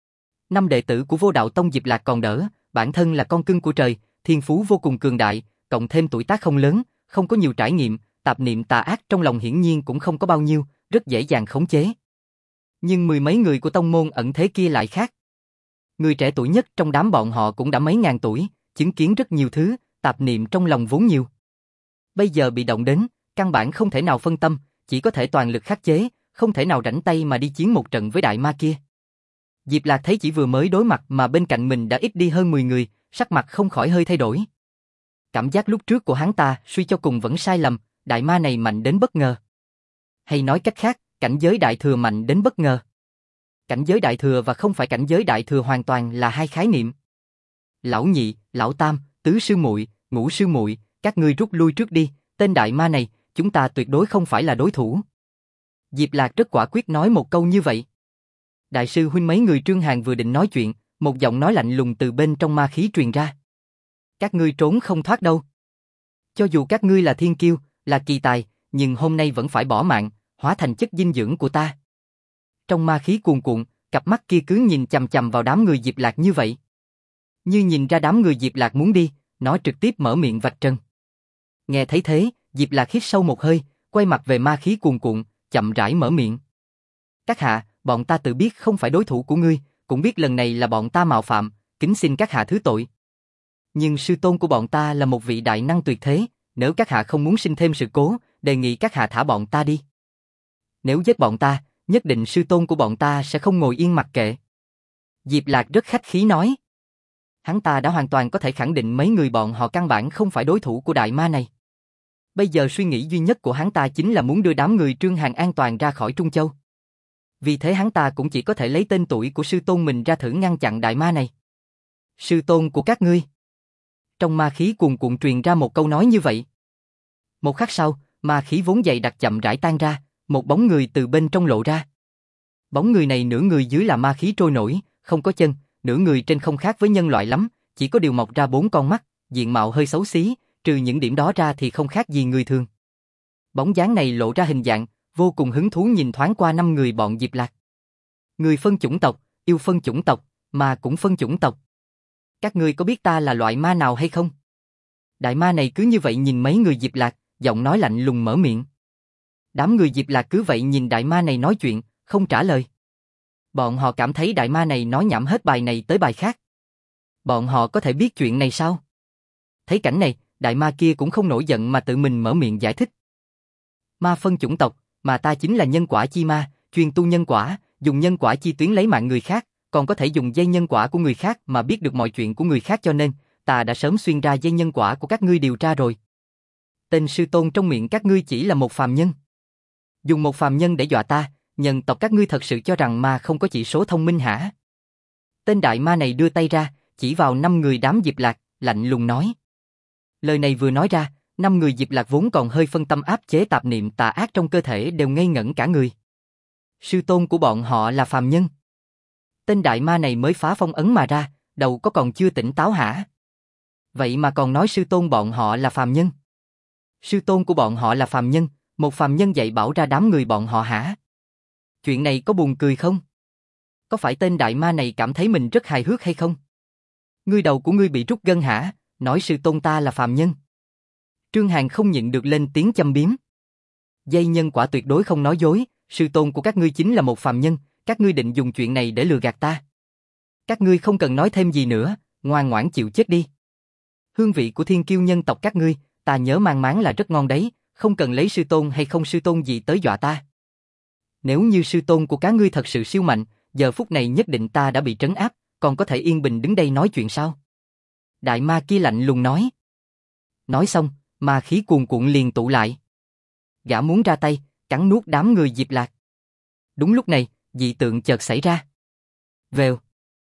5 đệ tử của Vô Đạo Tông Diệp Lạc còn đỡ, bản thân là con cưng của trời, thiên phú vô cùng cường đại, cộng thêm tuổi tác không lớn, không có nhiều trải nghiệm, tạp niệm tà ác trong lòng hiển nhiên cũng không có bao nhiêu, rất dễ dàng khống chế. Nhưng mười mấy người của tông môn ẩn thế kia lại khác. Người trẻ tuổi nhất trong đám bọn họ cũng đã mấy ngàn tuổi, chứng kiến rất nhiều thứ, tạp niệm trong lòng vốn nhiều. Bây giờ bị động đến, căn bản không thể nào phân tâm, chỉ có thể toàn lực khắc chế, không thể nào rảnh tay mà đi chiến một trận với đại ma kia. Diệp Lạc thấy chỉ vừa mới đối mặt mà bên cạnh mình đã ít đi hơn 10 người, sắc mặt không khỏi hơi thay đổi. Cảm giác lúc trước của hắn ta suy cho cùng vẫn sai lầm, đại ma này mạnh đến bất ngờ. Hay nói cách khác, cảnh giới đại thừa mạnh đến bất ngờ. Cảnh giới đại thừa và không phải cảnh giới đại thừa hoàn toàn là hai khái niệm. Lão nhị, lão tam, tứ sư muội, ngũ sư muội, các ngươi rút lui trước đi, tên đại ma này, chúng ta tuyệt đối không phải là đối thủ. Diệp Lạc rất quả quyết nói một câu như vậy. Đại sư huynh mấy người Trương Hàn vừa định nói chuyện, một giọng nói lạnh lùng từ bên trong ma khí truyền ra. Các ngươi trốn không thoát đâu. Cho dù các ngươi là thiên kiêu, là kỳ tài, nhưng hôm nay vẫn phải bỏ mạng, hóa thành chất dinh dưỡng của ta. Trong ma khí cuồn cuộn, cặp mắt kia cứ nhìn chằm chằm vào đám người Diệp Lạc như vậy. Như nhìn ra đám người Diệp Lạc muốn đi, nó trực tiếp mở miệng vạch trần. Nghe thấy thế, Diệp Lạc hít sâu một hơi, quay mặt về ma khí cuồn cuộn, chậm rãi mở miệng. Các hạ, bọn ta tự biết không phải đối thủ của ngươi, cũng biết lần này là bọn ta mạo phạm, kính xin các hạ thứ tội. Nhưng sư tôn của bọn ta là một vị đại năng tuyệt thế, nếu các hạ không muốn sinh thêm sự cố, đề nghị các hạ thả bọn ta đi. Nếu giết bọn ta, nhất định sư tôn của bọn ta sẽ không ngồi yên mặc kệ. Diệp Lạc rất khách khí nói. Hắn ta đã hoàn toàn có thể khẳng định mấy người bọn họ căn bản không phải đối thủ của đại ma này. Bây giờ suy nghĩ duy nhất của hắn ta chính là muốn đưa đám người Trương Hàn an toàn ra khỏi Trung Châu. Vì thế hắn ta cũng chỉ có thể lấy tên tuổi của sư tôn mình ra thử ngăn chặn đại ma này. Sư tôn của các ngươi. Trong ma khí cuồn cuộn truyền ra một câu nói như vậy. Một khắc sau, ma khí vốn dày đặc chậm rãi tan ra, một bóng người từ bên trong lộ ra. Bóng người này nửa người dưới là ma khí trôi nổi, không có chân, nửa người trên không khác với nhân loại lắm, chỉ có điều mọc ra 4 con mắt, diện mạo hơi xấu xí, trừ những điểm đó ra thì không khác gì người thường. Bóng dáng này lộ ra hình dạng, vô cùng hứng thú nhìn thoáng qua 5 người bọn Diệp Lạc. Người phân chủng tộc, yêu phân chủng tộc, mà cũng phân chủng tộc. Các ngươi có biết ta là loại ma nào hay không? Đại ma này cứ như vậy nhìn mấy người Diệp Lạc, giọng nói lạnh lùng mở miệng. Đám người Diệp Lạc cứ vậy nhìn đại ma này nói chuyện, không trả lời. Bọn họ cảm thấy đại ma này nói nhảm hết bài này tới bài khác. Bọn họ có thể biết chuyện này sao? Thấy cảnh này, đại ma kia cũng không nổi giận mà tự mình mở miệng giải thích. Ma phân chủng tộc, mà ta chính là nhân quả chi ma, chuyên tu nhân quả, dùng nhân quả chi tuyến lấy mạng người khác, còn có thể dùng dây nhân quả của người khác mà biết được mọi chuyện của người khác, cho nên ta đã sớm xuyên ra dây nhân quả của các ngươi điều tra rồi. Tên sư tôn trong miệng các ngươi chỉ là một phàm nhân. Dùng một phàm nhân để dọa ta, nhân tộc các ngươi thật sự cho rằng ma không có chỉ số thông minh hả? Tên đại ma này đưa tay ra, chỉ vào 5 người đám Diệp Lạc, lạnh lùng nói. Lời này vừa nói ra, 5 người Diệp Lạc vốn còn hơi phân tâm áp chế tạp niệm tà ác trong cơ thể đều ngây ngẩn cả người. Sư tôn của bọn họ là phàm nhân. Tên đại ma này mới phá phong ấn mà ra, đầu có còn chưa tỉnh táo hả? Vậy mà còn nói sư tôn bọn họ là phàm nhân. Sư tôn của bọn họ là phàm nhân, một phàm nhân dạy bảo ra đám người bọn họ hả? Chuyện này có buồn cười không? Có phải tên đại ma này cảm thấy mình rất hài hước hay không? Ngươi đầu của ngươi bị rút gân hả? Nói sư tôn ta là phàm nhân. Trương Hàn không nhịn được lên tiếng châm biếm. Dây nhân quả tuyệt đối không nói dối, sư tôn của các ngươi chính là một phàm nhân, các ngươi định dùng chuyện này để lừa gạt ta. Các ngươi không cần nói thêm gì nữa, ngoan ngoãn chịu chết đi. Hương vị của thiên kiêu nhân tộc các ngươi, ta nhớ mang máng là rất ngon đấy, không cần lấy sư tôn hay không sư tôn gì tới dọa ta. Nếu như sư tôn của các ngươi thật sự siêu mạnh, giờ phút này nhất định ta đã bị trấn áp, còn có thể yên bình đứng đây nói chuyện sao? Đại ma kia lạnh lùng nói. Nói xong, ma khí cuồn cuộn liền tụ lại. Gã muốn ra tay, cắn nuốt đám người Diệp Lạc. Đúng lúc này, dị tượng chợt xảy ra. Vèo.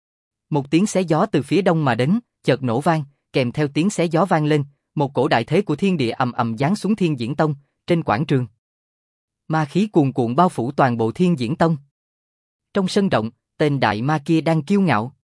Một tiếng xé gió từ phía đông mà đến, chợt nổ vang, kèm theo tiếng xé gió vang lên, một cổ đại thế của thiên địa ầm ầm giáng xuống Thiên Diễn Tông, trên quảng trường. Ma khí cuồn cuộn bao phủ toàn bộ Thiên Diễn Tông. Trong sân rộng, tên đại ma kia đang kiêu ngạo.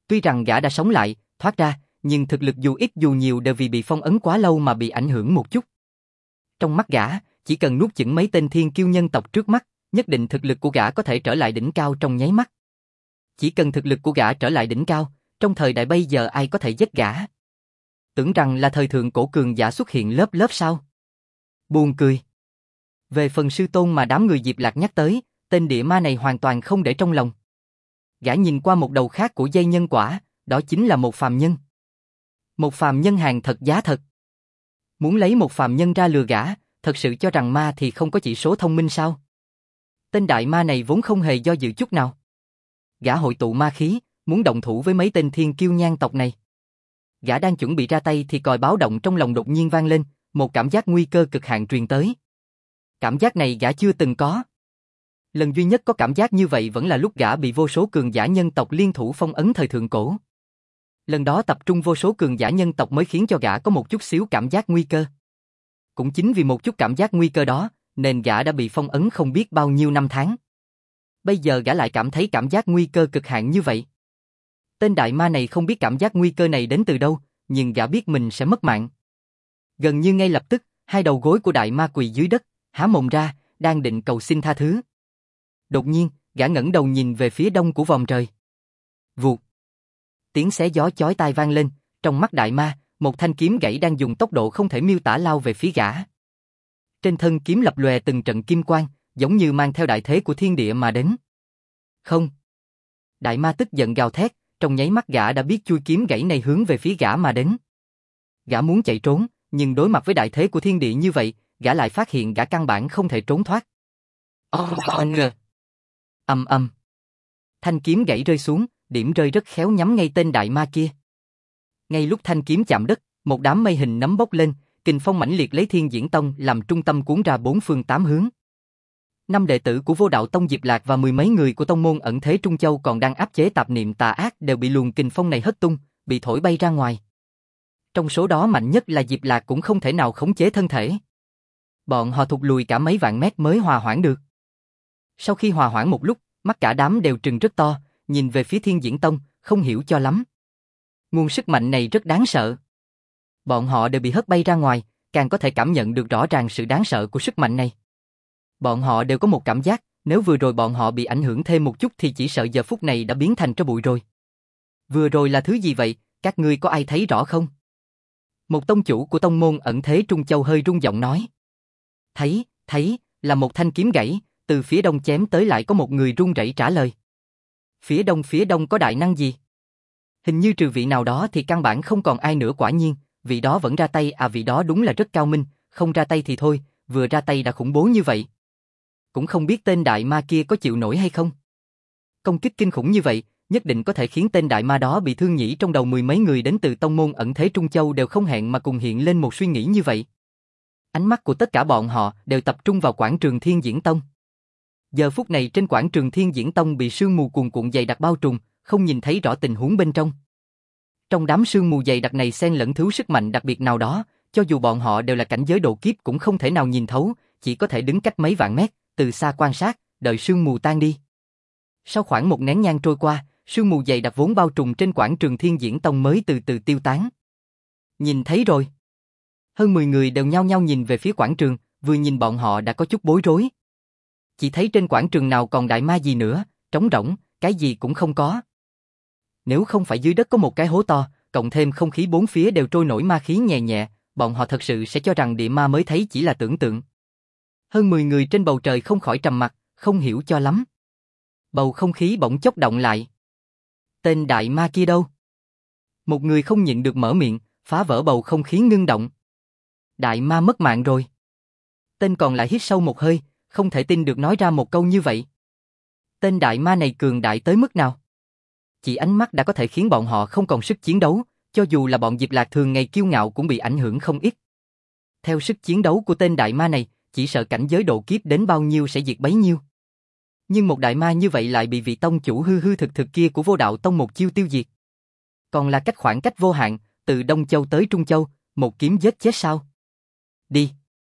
Tuy rằng gã đã sống lại, thoát ra, nhưng thực lực dù ít dù nhiều đều vì bị phong ấn quá lâu mà bị ảnh hưởng một chút. Trong mắt gã, chỉ cần nuốt chửng mấy tên thiên kiêu nhân tộc trước mắt, nhất định thực lực của gã có thể trở lại đỉnh cao trong nháy mắt. Chỉ cần thực lực của gã trở lại đỉnh cao, trong thời đại bây giờ ai có thể giết gã? Tưởng rằng là thời thượng cổ cường giả xuất hiện lớp lớp sao? Buồn cười. Về phần sư tôn mà đám người Diệp Lạc nhắc tới, tên địa ma này hoàn toàn không để trong lòng. Gã nhìn qua một đầu khác của dây nhân quả, đó chính là một phàm nhân. Một phàm nhân hàng thật giá thật. Muốn lấy một phàm nhân ra lừa gã, thật sự cho rằng ma thì không có chỉ số thông minh sao? Tên đại ma này vốn không hề do dự chút nào. Gã hội tụ ma khí, muốn động thủ với mấy tên thiên kiêu nhan tộc này. Gã đang chuẩn bị ra tay thì còi báo động trong lòng đột nhiên vang lên, một cảm giác nguy cơ cực hạn truyền tới. Cảm giác này gã chưa từng có. Lần duy nhất có cảm giác như vậy vẫn là lúc gã bị vô số cường giả nhân tộc liên thủ phong ấn thời thượng cổ. Lần đó tập trung vô số cường giả nhân tộc mới khiến cho gã có một chút xíu cảm giác nguy cơ. Cũng chính vì một chút cảm giác nguy cơ đó, nên gã đã bị phong ấn không biết bao nhiêu năm tháng. Bây giờ gã lại cảm thấy cảm giác nguy cơ cực hạn như vậy. Tên đại ma này không biết cảm giác nguy cơ này đến từ đâu, nhưng gã biết mình sẽ mất mạng. Gần như ngay lập tức, hai đầu gối của đại ma quỳ dưới đất, há mồm ra, đang định cầu xin tha thứ. Đột nhiên, gã ngẩng đầu nhìn về phía đông của vòm trời. Vụt. Tiếng xé gió chói tai vang lên, trong mắt đại ma, một thanh kiếm gãy đang dùng tốc độ không thể miêu tả lao về phía gã. Trên thân kiếm lập lòe từng trận kim quang, giống như mang theo đại thế của thiên địa mà đến. Không. Đại ma tức giận gào thét, trong nháy mắt gã đã biết chui kiếm gãy này hướng về phía gã mà đến. Gã muốn chạy trốn, nhưng đối mặt với đại thế của thiên địa như vậy, gã lại phát hiện gã căn bản không thể trốn thoát. Ầm ầm. Thanh kiếm gãy rơi xuống, điểm rơi rất khéo nhắm ngay tên đại ma kia. Ngay lúc thanh kiếm chạm đất, một đám mây hình nấm bốc lên, kình phong mãnh liệt lấy Thiên Diễn Tông làm trung tâm cuốn ra bốn phương tám hướng. 5 đệ tử của Vô Đạo Tông Diệp Lạc và mười mấy người của tông môn ẩn thế Trung Châu còn đang áp chế tạp niệm tà ác đều bị luồng kình phong này hất tung, bị thổi bay ra ngoài. Trong số đó mạnh nhất là Diệp Lạc cũng không thể nào khống chế thân thể. Bọn họ thụt lùi cả mấy vạn mét mới hòa hoãn được. Sau khi hòa hoãn một lúc, mắt cả đám đều trừng rất to, nhìn về phía Thiên Diễn Tông, không hiểu cho lắm. Nguồn sức mạnh này rất đáng sợ. Bọn họ đều bị hất bay ra ngoài, càng có thể cảm nhận được rõ ràng sự đáng sợ của sức mạnh này. Bọn họ đều có một cảm giác, nếu vừa rồi bọn họ bị ảnh hưởng thêm một chút thì chỉ sợ giờ phút này đã biến thành tro bụi rồi. Vừa rồi là thứ gì vậy, các ngươi có ai thấy rõ không? Một tông chủ của tông môn ẩn thế Trung Châu hơi rung giọng nói. Thấy, là một thanh kiếm gãy, từ phía đông chém tới lại có một người run rẩy trả lời. Phía đông có đại năng gì? Hình như trừ vị nào đó thì căn bản không còn ai nữa quả nhiên, vị đó vẫn ra tay vị đó đúng là rất cao minh, không ra tay thì thôi, vừa ra tay đã khủng bố như vậy. Cũng không biết tên đại ma kia có chịu nổi hay không. Công kích kinh khủng như vậy, nhất định có thể khiến tên đại ma đó bị thương nhỉ. Trong đầu mười mấy người đến từ tông môn ẩn thế Trung Châu đều không hẹn mà cùng hiện lên một suy nghĩ như vậy. Ánh mắt của tất cả bọn họ đều tập trung vào quảng trường Thiên Diễn Tông. Giờ phút này trên quảng trường Thiên Diễn Tông bị sương mù cuồn cuộn dày đặc bao trùm, không nhìn thấy rõ tình huống bên trong. Trong đám sương mù dày đặc này xen lẫn thứ sức mạnh đặc biệt nào đó, cho dù bọn họ đều là cảnh giới độ kiếp cũng không thể nào nhìn thấu, chỉ có thể đứng cách mấy vạn mét, từ xa quan sát, đợi sương mù tan đi. Sau khoảng một nén nhang trôi qua, sương mù dày đặc vốn bao trùm trên quảng trường Thiên Diễn Tông mới từ từ tiêu tán. Nhìn thấy rồi. Hơn 10 người đều nhao nhao nhìn về phía quảng trường, vừa nhìn bọn họ đã có chút bối rối. Chỉ thấy trên quảng trường nào còn đại ma gì nữa, trống rỗng, cái gì cũng không có. Nếu không phải dưới đất có một cái hố to, cộng thêm không khí bốn phía đều trôi nổi ma khí nhẹ nhẹ, bọn họ thật sự sẽ cho rằng địa ma mới thấy chỉ là tưởng tượng. Hơn 10 người trên bầu trời không khỏi trầm mặc, không hiểu cho lắm. Bầu không khí bỗng chốc động lại. Tên đại ma kia đâu? Một người không nhịn được mở miệng, phá vỡ bầu không khí ngưng động. Đại ma mất mạng rồi. Tên còn lại hít sâu một hơi, không thể tin được nói ra một câu như vậy. Tên đại ma này cường đại tới mức nào? Chỉ ánh mắt đã có thể khiến bọn họ không còn sức chiến đấu, cho dù là bọn Diệp Lạc thường ngày kiêu ngạo cũng bị ảnh hưởng không ít. Theo sức chiến đấu của tên đại ma này, chỉ sợ cảnh giới độ kiếp đến bao nhiêu sẽ diệt bấy nhiêu. Nhưng một đại ma như vậy lại bị vị tông chủ hư hư thực thực kia của Vô Đạo Tông một chiêu tiêu diệt. Còn là khoảng cách vô hạn, từ Đông Châu tới Trung Châu, một kiếm giết chết sao? Đi.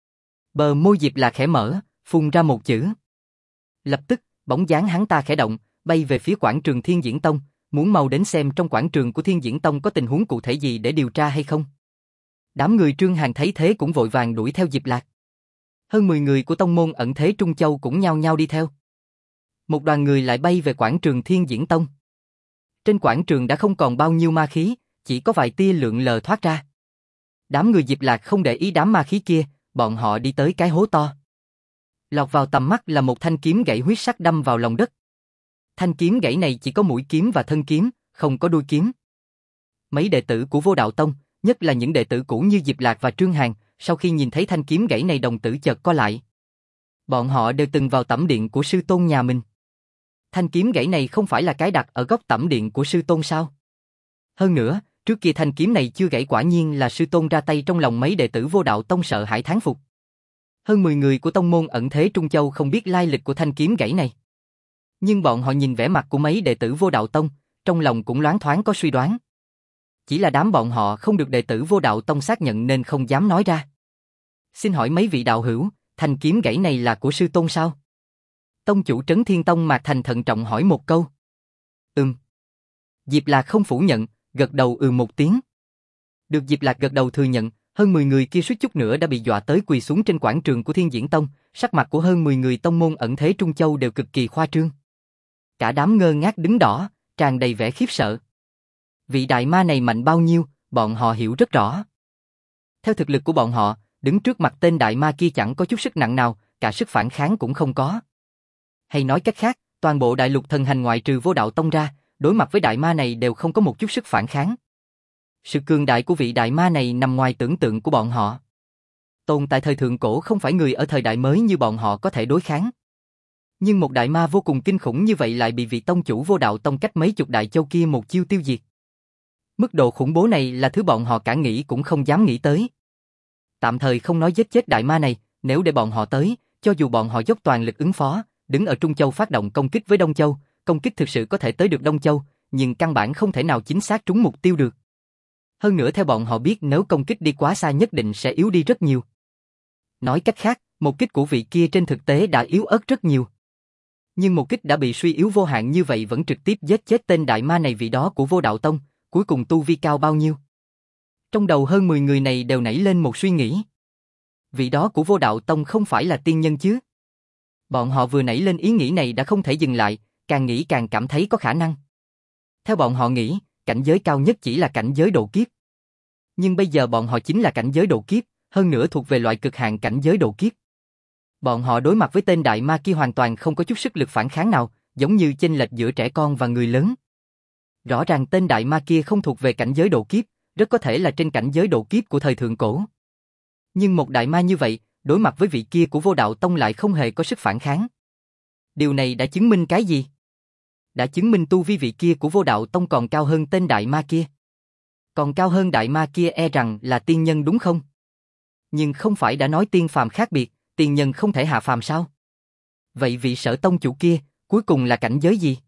Bờ môi Diệp Lạc khẽ mở, phun ra một chữ. Lập tức, bóng dáng hắn ta khẽ động, bay về phía quảng trường Thiên Diễn Tông, Muốn mau đến xem trong quảng trường của Thiên Diễn Tông có tình huống cụ thể gì để điều tra hay không. Đám người Trương Hàn thấy thế cũng vội vàng đuổi theo Diệp Lạc. Hơn 10 người của tông môn ẩn thế Trung Châu cũng nhao nhao đi theo. Một đoàn người lại bay về quảng trường Thiên Diễn Tông. Trên quảng trường đã không còn bao nhiêu ma khí, chỉ có vài tia lượn lờ thoát ra. Đám người Diệp Lạc không để ý đám ma khí kia, bọn họ đi tới cái hố to. Lọt vào tầm mắt là một thanh kiếm gãy huyết sắc đâm vào lòng đất. Thanh kiếm gãy này chỉ có mũi kiếm và thân kiếm, không có đuôi kiếm. Mấy đệ tử của Vô Đạo Tông, nhất là những đệ tử cũ như Diệp Lạc và Trương Hàn, sau khi nhìn thấy thanh kiếm gãy này đồng tử chợt co lại. Bọn họ đều từng vào tẩm điện của sư tôn nhà mình. Thanh kiếm gãy này không phải là cái đặt ở góc tẩm điện của sư tôn sao? Hơn nữa, trước kia thanh kiếm này chưa gãy, quả nhiên là sư tôn ra tay, trong lòng mấy đệ tử Vô Đạo Tông sợ hãi thán phục. Hơn 10 người của tông môn ẩn thế Trung Châu không biết lai lịch của thanh kiếm gãy này. Nhưng bọn họ nhìn vẻ mặt của mấy đệ tử Vô Đạo Tông, trong lòng cũng loáng thoáng có suy đoán. Chỉ là đám bọn họ không được đệ tử Vô Đạo Tông xác nhận nên không dám nói ra. Xin hỏi mấy vị đạo hữu, thanh kiếm gãy này là của sư tôn sao? Tông chủ Trấn Thiên Tông Mạc Thành thận trọng hỏi một câu. Diệp Lạc không phủ nhận, gật đầu một tiếng. Được Diệp Lạc gật đầu thừa nhận, hơn 10 người kia suýt chút nữa đã bị dọa tới quỳ xuống trên quảng trường của Thiên Diễn Tông, sắc mặt của hơn 10 người tông môn ẩn thế Trung Châu đều cực kỳ khoa trương. Cả đám ngơ ngác đứng đỏ, tràn đầy vẻ khiếp sợ. Vị đại ma này mạnh bao nhiêu, bọn họ hiểu rất rõ. Theo thực lực của bọn họ, đứng trước mặt tên đại ma kia chẳng có chút sức nặng nào, cả sức phản kháng cũng không có. Hay nói cách khác, toàn bộ đại lục thần hành ngoại trừ Vô Đạo Tông ra, đối mặt với đại ma này đều không có một chút sức phản kháng. Sự cường đại của vị đại ma này nằm ngoài tưởng tượng của bọn họ. Tồn tại thời thượng cổ không phải người ở thời đại mới như bọn họ có thể đối kháng. Nhưng một đại ma vô cùng kinh khủng như vậy lại bị vị tông chủ Vô Đạo Tông cách mấy chục đại châu kia một chiêu tiêu diệt. Mức độ khủng bố này là thứ bọn họ cả nghĩ cũng không dám nghĩ tới. Tạm thời không nói giết chết đại ma này, nếu để bọn họ tới, cho dù bọn họ dốc toàn lực ứng phó, đứng ở Trung Châu phát động công kích với Đông Châu, công kích thực sự có thể tới được Đông Châu, nhưng căn bản không thể nào chính xác trúng mục tiêu được. Hơn nữa theo bọn họ biết nếu công kích đi quá xa nhất định sẽ yếu đi rất nhiều. Nói cách khác, một kích của vị kia trên thực tế đã yếu ớt rất nhiều. Nhưng một kích đã bị suy yếu vô hạn như vậy vẫn trực tiếp giết chết tên đại ma này, vị đó của Vô Đạo Tông, cuối cùng tu vi cao bao nhiêu? Trong đầu hơn 10 người này đều nảy lên một suy nghĩ. Vị đó của Vô Đạo Tông không phải là tiên nhân chứ? Bọn họ vừa nảy lên ý nghĩ này đã không thể dừng lại, càng nghĩ càng cảm thấy có khả năng. Theo bọn họ nghĩ, cảnh giới cao nhất chỉ là cảnh giới độ kiếp. Nhưng bây giờ bọn họ chính là cảnh giới độ kiếp, hơn nữa thuộc về loại cực hạn cảnh giới độ kiếp. Bọn họ đối mặt với tên đại ma kia hoàn toàn không có chút sức lực phản kháng nào, giống như chênh lệch giữa trẻ con và người lớn. Rõ ràng tên đại ma kia không thuộc về cảnh giới độ kiếp, rất có thể là trên cảnh giới độ kiếp của thời thượng cổ. Nhưng một đại ma như vậy, đối mặt với vị kia của Vô Đạo Tông lại không hề có sức phản kháng. Điều này đã chứng minh cái gì? Đã chứng minh tu vi vị kia của Vô Đạo Tông còn cao hơn tên đại ma kia. Còn cao hơn đại ma kia e rằng là tiên nhân đúng không? Nhưng không phải đã nói tiên phàm khác biệt, tiên nhân không thể hạ phàm sao? Vậy vị Sở tông chủ kia, cuối cùng là cảnh giới gì?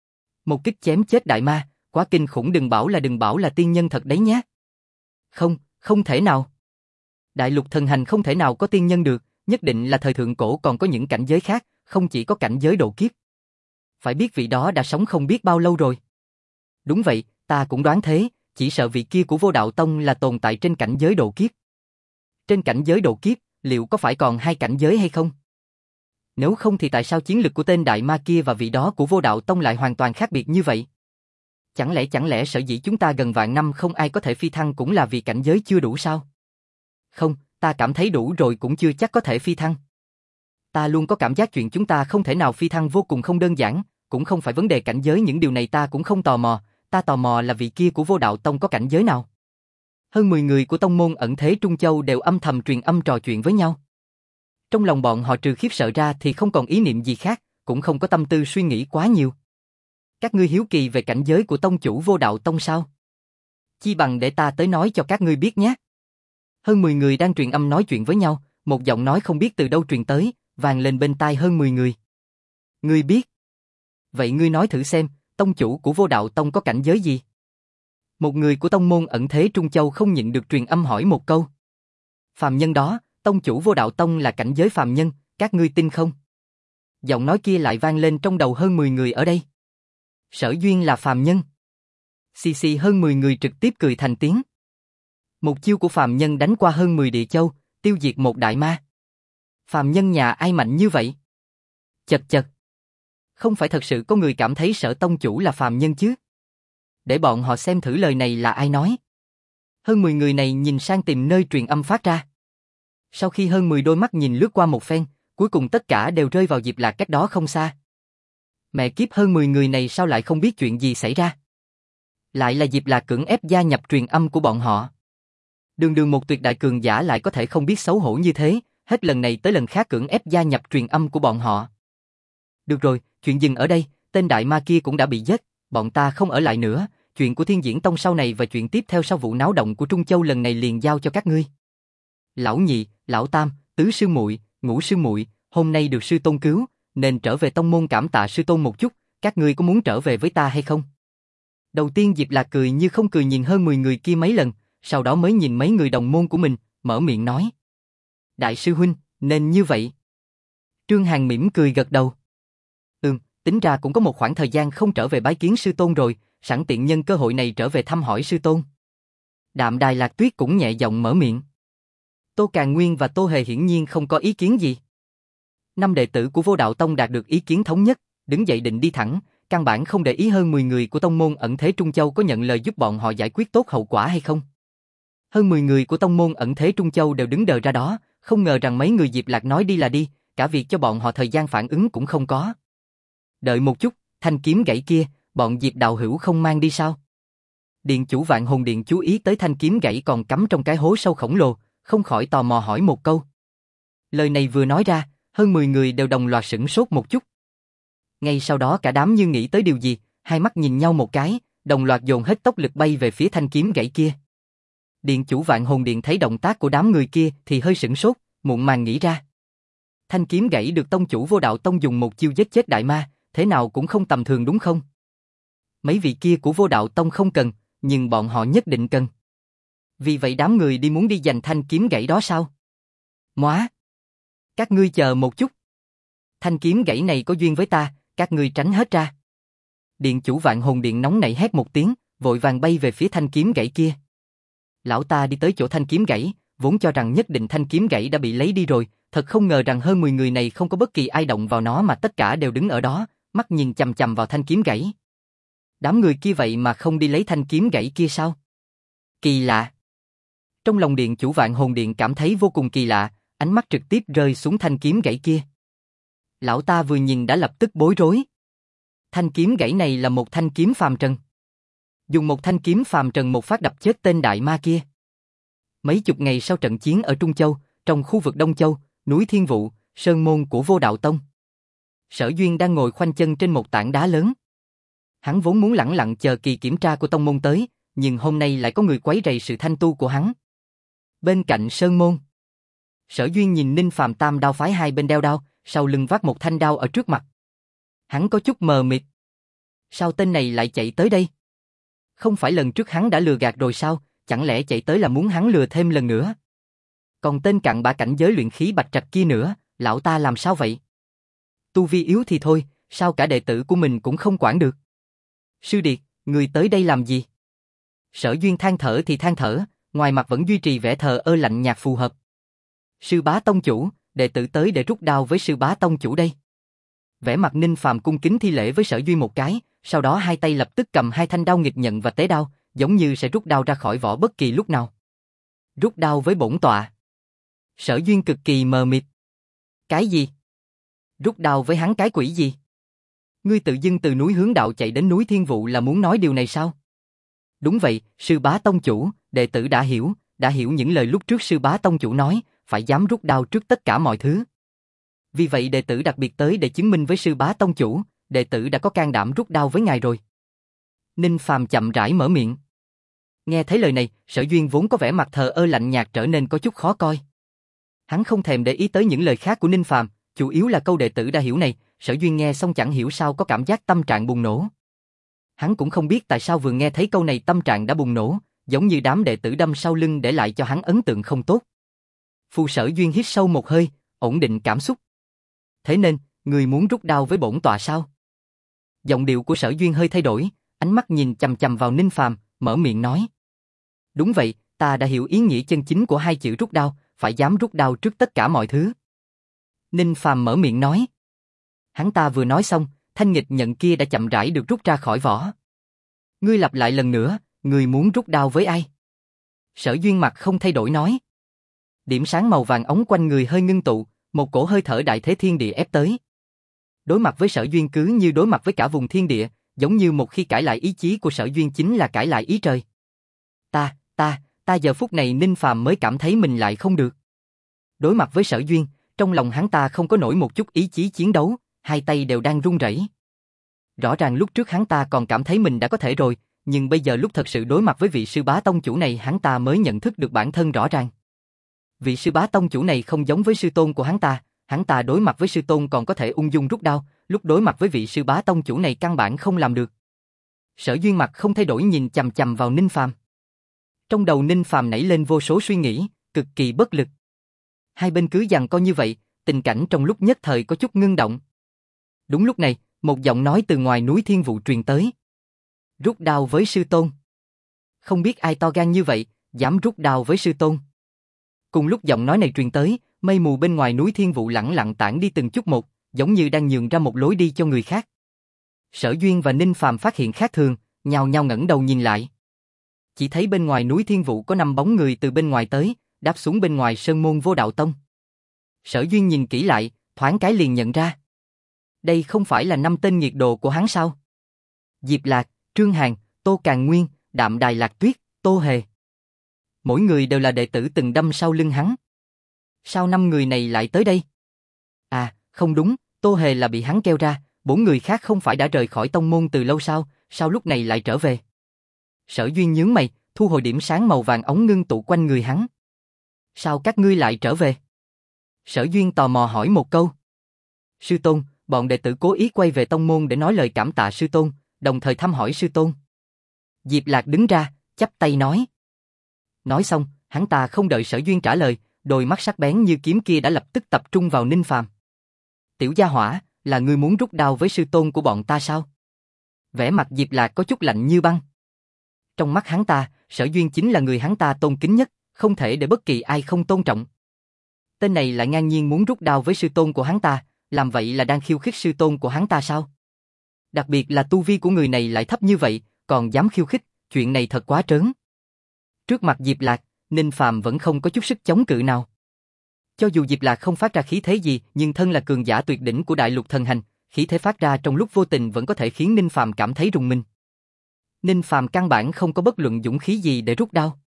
Một kích chém chết đại ma, quá kinh khủng, đừng bảo là tiên nhân thật đấy nhé. Không, không thể nào. Đại lục thần hành không thể nào có tiên nhân được, nhất định là thời thượng cổ còn có những cảnh giới khác, không chỉ có cảnh giới độ kiếp. Phải biết vị đó đã sống không biết bao lâu rồi. Đúng vậy, ta cũng đoán thế, chỉ sợ vị kia của Vô Đạo Tông là tồn tại trên cảnh giới độ kiếp. Trên cảnh giới độ kiếp, liệu có phải còn hai cảnh giới hay không? Nếu không thì tại sao chiến lực của tên đại ma kia và vị đó của Vô Đạo Tông lại hoàn toàn khác biệt như vậy? Chẳng lẽ sở dĩ chúng ta gần vạn năm không ai có thể phi thăng cũng là vì cảnh giới chưa đủ sao? Không, ta cảm thấy đủ rồi cũng chưa chắc có thể phi thăng. Ta luôn có cảm giác chuyện chúng ta không thể nào phi thăng vô cùng không đơn giản, cũng không phải vấn đề cảnh giới, những điều này ta cũng không tò mò, ta tò mò là vị kia của Vô Đạo Tông có cảnh giới nào. Hơn 10 người của tông môn ẩn thế Trung Châu đều âm thầm truyền âm trò chuyện với nhau. Trong lòng bọn họ trừ khiếp sợ ra thì không còn ý niệm gì khác, cũng không có tâm tư suy nghĩ quá nhiều. Các ngươi hiếu kỳ về cảnh giới của tông chủ Vô Đạo Tông sao? Chi bằng để ta tới nói cho các ngươi biết nhé. Hơn 10 người đang truyền âm nói chuyện với nhau, một giọng nói không biết từ đâu truyền tới, vang lên bên tai hơn 10 người. Ngươi biết? Vậy ngươi nói thử xem, tông chủ của Vô Đạo Tông có cảnh giới gì? Một người của tông môn ẩn thế Trung Châu không nhịn được truyền âm hỏi một câu. Phàm nhân đó, tông chủ Vô Đạo Tông là cảnh giới phàm nhân, các ngươi tin không? Giọng nói kia lại vang lên trong đầu hơn 10 người ở đây. Sở Duyên là phàm nhân. Xì xì hơn 10 người trực tiếp cười thành tiếng. Một chiêu của phàm nhân đánh qua hơn 10 địa châu, tiêu diệt một đại ma. Phàm nhân nhà ai mạnh như vậy? Chật chật. Không phải thật sự có người cảm thấy Sở tông chủ là phàm nhân chứ? Để bọn họ xem thử lời này là ai nói. Hơn 10 người này nhìn sang tìm nơi truyền âm phát ra. Sau khi hơn 10 đôi mắt nhìn lướt qua một phen, cuối cùng tất cả đều rơi vào Diệp Lạc cách đó không xa. Mẹ kiếp, hơn 10 người này sao lại không biết chuyện gì xảy ra? Lại là Diệp Lạc cưỡng ép gia nhập truyền âm của bọn họ. Đường đường một tuyệt đại cường giả lại có thể không biết xấu hổ như thế, hết lần này tới lần khác cưỡng ép gia nhập truyền âm của bọn họ. Được rồi, chuyện dừng ở đây, tên đại ma kia cũng đã bị giết, bọn ta không ở lại nữa, chuyện của Thiên Diễn Tông sau này và chuyện tiếp theo sau vụ náo động của Trung Châu lần này liền giao cho các ngươi. Lão nhị, lão tam, tứ sư muội, ngũ sư muội, hôm nay được sư tôn cứu, nên trở về tông môn cảm tạ sư tôn một chút, các ngươi có muốn trở về với ta hay không? Đầu tiên Diệp Lạc cười như không cười nhìn hơn 10 người kia mấy lần, sau đó mới nhìn mấy người đồng môn của mình, mở miệng nói. Đại sư huynh, nên như vậy. Trương Hàn mỉm cười gật đầu. Tính ra cũng có một khoảng thời gian không trở về bái kiến sư tôn rồi, sẵn tiện nhân cơ hội này trở về thăm hỏi sư tôn. Đạm Đài Lạc Tuyết cũng nhẹ giọng mở miệng. Tô Càn Nguyên và Tô Hề hiển nhiên không có ý kiến gì. 5 đệ tử của Vô Đạo Tông đạt được ý kiến thống nhất, đứng dậy định đi thẳng, căn bản không để ý hơn 10 người của tông môn ẩn thế Trung Châu có nhận lời giúp bọn họ giải quyết tốt hậu quả hay không. Hơn 10 người của tông môn ẩn thế Trung Châu đều đứng đờ ra đó, không ngờ rằng mấy người Diệp Lạc nói đi là đi, cả việc cho bọn họ thời gian phản ứng cũng không có. Đợi một chút, thanh kiếm gãy kia, bọn Diệp đạo hữu không mang đi sao? Điện chủ Vạn Hồn Điện chú ý tới thanh kiếm gãy còn cắm trong cái hố sâu khổng lồ, không khỏi tò mò hỏi một câu. Lời này vừa nói ra, hơn 10 người đều đồng loạt sửng sốt một chút. Ngay sau đó cả đám như nghĩ tới điều gì, hai mắt nhìn nhau một cái, đồng loạt dồn hết tốc lực bay về phía thanh kiếm gãy kia. Điện chủ Vạn Hồn Điện thấy động tác của đám người kia thì hơi sửng sốt, muộn màng nghĩ ra. Thanh kiếm gãy được tông chủ Vô Đạo Tông dùng một chiêu giết chết đại ma, thế nào cũng không tầm thường đúng không? Mấy vị kia của Vô Đạo Tông không cần, nhưng bọn họ nhất định cần. Vì vậy đám người đi muốn đi giành thanh kiếm gãy đó sao? Móa! Các ngươi chờ một chút. Thanh kiếm gãy này có duyên với ta, các ngươi tránh hết ra. Điện chủ Vạn Hồn Điện nóng nảy hét một tiếng, vội vàng bay về phía thanh kiếm gãy kia. Lão ta đi tới chỗ thanh kiếm gãy, vốn cho rằng nhất định thanh kiếm gãy đã bị lấy đi rồi, thật không ngờ rằng hơn 10 người này không có bất kỳ ai động vào nó mà tất cả đều đứng ở đó, mắt nhìn chằm chằm vào thanh kiếm gãy. Đám người kia vậy mà không đi lấy thanh kiếm gãy kia sao? Kỳ lạ. Trong lòng điện chủ Vạn Hồn Điện cảm thấy vô cùng kỳ lạ, ánh mắt trực tiếp rơi xuống thanh kiếm gãy kia. Lão ta vừa nhìn đã lập tức bối rối. Thanh kiếm gãy này là một thanh kiếm phàm trần. Dùng một thanh kiếm phàm trần một phát đập chết tên đại ma kia. Mấy chục ngày sau trận chiến ở Trung Châu, trong khu vực Đông Châu, núi Thiên Vụ, sơn môn của Vô Đạo Tông. Sở Duyên đang ngồi khoanh chân trên một tảng đá lớn. Hắn vốn muốn lẳng lặng chờ kỳ kiểm tra của tông môn tới, nhưng hôm nay lại có người quấy rầy sự thanh tu của hắn. Bên cạnh sơn môn, Sở Duyên nhìn Ninh Phàm tam đao phái hai bên đeo đao, sau lưng vác một thanh đao ở trước mặt. Hắn có chút mờ mịt. Sao tên này lại chạy tới đây? Không phải lần trước hắn đã lừa gạt rồi sao, chẳng lẽ chạy tới là muốn hắn lừa thêm lần nữa? Còn tên cặn bã cảnh giới luyện khí bạch trạch kia nữa, lão ta làm sao vậy? Tu vi yếu thì thôi, sao cả đệ tử của mình cũng không quản được? Sư Điệt, người tới đây làm gì? Sở Duyên than thở thì than thở, ngoài mặt vẫn duy trì vẻ thờ ơ lạnh nhạt phù hợp. Sư bá tông chủ, đệ tử tới để rút đao với sư bá tông chủ đây. Vẻ mặt Ninh Phàm cung kính thi lễ với Sở Duyên một cái, sau đó hai tay lập tức cầm hai thanh đao nghịch nhận và tế đao, giống như sẽ rút đao ra khỏi vỏ bất kỳ lúc nào. Rút đao với bổn tọa. Sở Duyên cực kỳ mờ mịt. Cái gì? Rút đao với hắn cái quỷ gì? Ngươi tự dưng từ núi Hướng Đạo chạy đến núi Thiên Vụ là muốn nói điều này sao? Đúng vậy, sư bá tông chủ, đệ tử đã hiểu những lời lúc trước sư bá tông chủ nói, phải dám rút đao trước tất cả mọi thứ. Vì vậy đệ tử đặc biệt tới để chứng minh với sư bá tông chủ, đệ tử đã có can đảm rút đao với ngài rồi. Ninh Phàm chậm rãi mở miệng. Nghe thấy lời này, Sở Duyên vốn có vẻ mặt thờ ơ lạnh nhạt trở nên có chút khó coi. Hắn không thèm để ý tới những lời khác của Ninh Phàm, chủ yếu là câu đệ tử đã hiểu này, Sở Duyên nghe xong chẳng hiểu sao có cảm giác tâm trạng bùng nổ. Hắn cũng không biết tại sao vừa nghe thấy câu này tâm trạng đã bùng nổ, giống như đám đệ tử đâm sau lưng để lại cho hắn ấn tượng không tốt. Phù Sở Duyên hít sâu một hơi, ổn định cảm xúc. Thế nên, người muốn rút đao với bổn tọa sao? Giọng điệu của Sở Duyên hơi thay đổi, ánh mắt nhìn chằm chằm vào Ninh Phàm, mở miệng nói. Đúng vậy, ta đã hiểu ý nghĩa chân chính của hai chữ rút đao, phải dám rút đao trước tất cả mọi thứ. Ninh Phàm mở miệng nói. Hắn ta vừa nói xong, thanh nghịch nhận kia đã chậm rãi được rút ra khỏi vỏ. Ngươi lặp lại lần nữa, ngươi muốn rút đao với ai? Sở Duyên mặt không thay đổi nói. Điểm sáng màu vàng ống quanh người hơi ngưng tụ, một cổ hơi thở đại thế thiên địa ép tới. Đối mặt với Sở Duyên cứ như đối mặt với cả vùng thiên địa, giống như một khi cãi lại ý chí của Sở Duyên chính là cãi lại ý trời. Ta giờ phút này Ninh Phàm mới cảm thấy mình lại không được. Đối mặt với Sở Duyên, trong lòng hắn ta không có nổi một chút ý chí chiến đấu, hai tay đều đang run rẩy. Rõ ràng lúc trước hắn ta còn cảm thấy mình đã có thể rồi, nhưng bây giờ lúc thật sự đối mặt với vị sư bá tông chủ này hắn ta mới nhận thức được bản thân rõ ràng. Vị sư bá tông chủ này không giống với sư tôn của hắn ta đối mặt với sư tôn còn có thể ung dung rút đao, lúc đối mặt với vị sư bá tông chủ này căn bản không làm được. Sở Duyên mặt không thay đổi nhìn chằm chằm vào Ninh Phàm. Trong đầu Ninh Phàm nảy lên vô số suy nghĩ, cực kỳ bất lực. Hai bên cứ giằng co như vậy, tình cảnh trong lúc nhất thời có chút ngưng động. Đúng lúc này, một giọng nói từ ngoài núi Thiên Vụ truyền tới. Rút đao với sư tôn. Không biết ai to gan như vậy, dám rút đao với sư tôn. Cùng lúc giọng nói này truyền tới, mây mù bên ngoài núi Thiên Vụ lẳng lặng tản đi từng chút một, giống như đang nhường ra một lối đi cho người khác. Sở Duyên và Ninh Phàm phát hiện khác thường, nhao nhao ngẩng đầu nhìn lại. Chỉ thấy bên ngoài núi Thiên Vụ có 5 bóng người từ bên ngoài tới, đáp xuống bên ngoài sơn môn Vô Đạo Tông. Sở Duyên nhìn kỹ lại, thoáng cái liền nhận ra. Đây không phải là 5 tên nghiệt đồ của hắn sao? Diệp Lạc, Trương Hàn, Tô Càn Nguyên, Đạm Đài Lạc Tuyết, Tô Hề. Mỗi người đều là đệ tử từng đâm sau lưng hắn. Sao 5 người này lại tới đây? À, không đúng, Tô Hề là bị hắn kêu ra, 4 người khác không phải đã rời khỏi tông môn từ lâu sao lúc này lại trở về? Sở Duyên nhướng mày, thu hồi điểm sáng màu vàng ống ngưng tụ quanh người hắn. Sao các ngươi lại trở về? Sở Duyên tò mò hỏi một câu. Sư tôn, bọn đệ tử cố ý quay về tông môn để nói lời cảm tạ sư tôn, đồng thời thăm hỏi sư tôn. Diệp Lạc đứng ra, chắp tay nói. Nói xong, hắn ta không đợi Sở Duyên trả lời, đôi mắt sắc bén như kiếm kia đã lập tức tập trung vào Ninh Phàm. Tiểu gia hỏa, là ngươi muốn rút đao với sư tôn của bọn ta sao? Vẻ mặt Diệp Lạc có chút lạnh như băng. Trong mắt hắn ta, Sở Duyên chính là người hắn ta tôn kính nhất, không thể để bất kỳ ai không tôn trọng. Tên này lại ngang nhiên muốn rút đao với sư tôn của hắn ta, làm vậy là đang khiêu khích sư tôn của hắn ta sao? Đặc biệt là tu vi của người này lại thấp như vậy, còn dám khiêu khích, chuyện này thật quá trớn. Trước mặt Diệp Lạc, Ninh Phàm vẫn không có chút sức chống cự nào. Cho dù Diệp Lạc không phát ra khí thế gì, nhưng thân là cường giả tuyệt đỉnh của Đại Lục Thần Hành, khí thế phát ra trong lúc vô tình vẫn có thể khiến Ninh Phàm cảm thấy rùng mình. Ninh Phàm căn bản không có bất luận dũng khí gì để rút đao.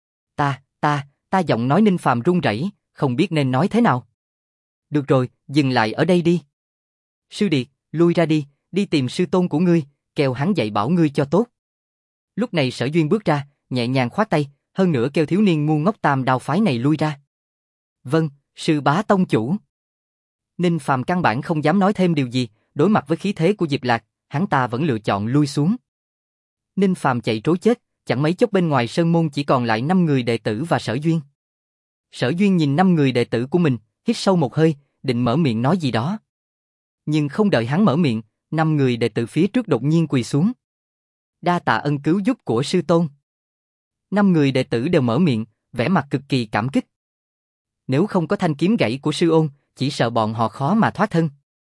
Ta giọng nói Ninh Phàm run rẩy, không biết nên nói thế nào. Được rồi, dừng lại ở đây đi. Sư Điệt, lui ra đi, đi tìm sư tôn của ngươi, kêu hắn dạy bảo ngươi cho tốt. Lúc này Sở Duyên bước ra, nhẹ nhàng khoát tay, hơn nữa kêu thiếu niên ngu ngốc Tam Đao phái này lui ra. Vâng, sư bá tông chủ. Ninh Phàm căn bản không dám nói thêm điều gì, đối mặt với khí thế của Diệp Lạc, hắn ta vẫn lựa chọn lui xuống. Ninh Phàm chạy trối chết, chẳng mấy chốc bên ngoài sơn môn chỉ còn lại 5 người đệ tử và Sở Duyên. Sở Duyên nhìn 5 người đệ tử của mình, hít sâu một hơi, định mở miệng nói gì đó. Nhưng không đợi hắn mở miệng, 5 người đệ tử phía trước đột nhiên quỳ xuống. Đa tạ ân cứu giúp của sư tôn. 5 người đệ tử đều mở miệng, vẻ mặt cực kỳ cảm kích. Nếu không có thanh kiếm gãy của sư ôn, chỉ sợ bọn họ khó mà thoát thân.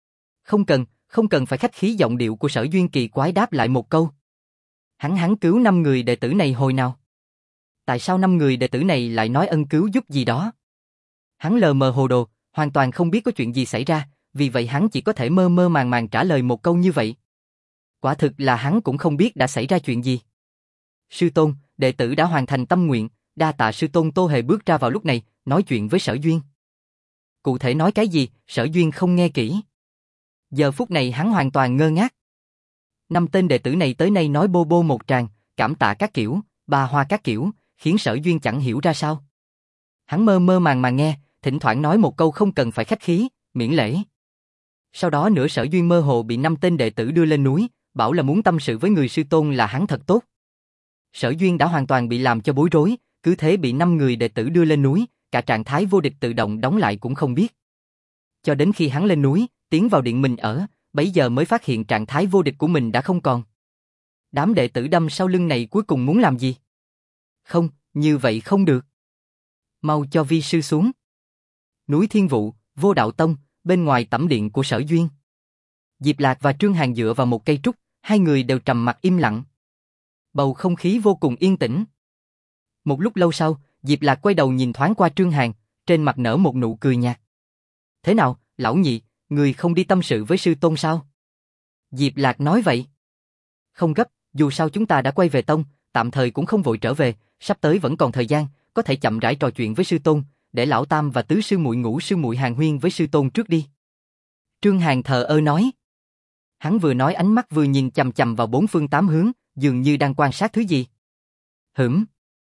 Không cần phải khách khí, giọng điệu của Sở Duyên kỳ quái đáp lại một câu. Hắn cứu 5 người đệ tử này hồi nào? Tại sao 5 người đệ tử này lại nói ân cứu giúp gì đó? Hắn lờ mờ hồ đồ, hoàn toàn không biết có chuyện gì xảy ra, vì vậy hắn chỉ có thể mơ mơ màng màng trả lời một câu như vậy. Quả thực là hắn cũng không biết đã xảy ra chuyện gì. Sư tôn, đệ tử đã hoàn thành tâm nguyện, đa tạ sư tôn. Tô Hề bước ra vào lúc này, nói chuyện với Sở Duyên. Cụ thể nói cái gì, Sở Duyên không nghe kỹ. Giờ phút này hắn hoàn toàn ngơ ngác. 5 tên đệ tử này tới nay nói bô bô một tràng, cảm tạ các kiểu, ba hoa các kiểu, khiến Sở Duyên chẳng hiểu ra sao. Hắn mơ mơ màng màng nghe, thỉnh thoảng nói một câu không cần phải khách khí, miễn lễ. Sau đó nữa Sở Duyên mơ hồ bị 5 tên đệ tử đưa lên núi, bảo là muốn tâm sự với người sư tôn là hắn thật tốt. Sở Duyên đã hoàn toàn bị làm cho bối rối, cứ thế bị 5 người đệ tử đưa lên núi, cả trạng thái vô địch tự động đóng lại cũng không biết. Cho đến khi hắn lên núi, tiến vào điện mình ở, bấy giờ mới phát hiện trạng thái vô địch của mình đã không còn. Đám đệ tử đâm sau lưng này cuối cùng muốn làm gì? Không, như vậy không được. Mau cho vi sư xuống. Núi Thiên Vụ, Vô Đạo Tông, bên ngoài tẩm điện của Sở Duyên. Diệp Lạc và Trương Hàn dựa vào một cây trúc, hai người đều trầm mặc im lặng. Bầu không khí vô cùng yên tĩnh. Một lúc lâu sau, Diệp Lạc quay đầu nhìn thoáng qua Trương Hàn, trên mặt nở một nụ cười nhạt. Thế nào, lão nhị, người không đi tâm sự với sư tôn sao? Diệp Lạc nói vậy. Không gấp, dù sao chúng ta đã quay về tông, tạm thời cũng không vội trở về, sắp tới vẫn còn thời gian, có thể chậm rãi trò chuyện với sư tôn, để lão tam và tứ sư muội ngũ sư muội hàn huyên với sư tôn trước đi. Trương Hàn thờ ơ nói. Hắn vừa nói ánh mắt vừa nhìn chằm chằm vào bốn phương tám hướng, dường như đang quan sát thứ gì. Hửm.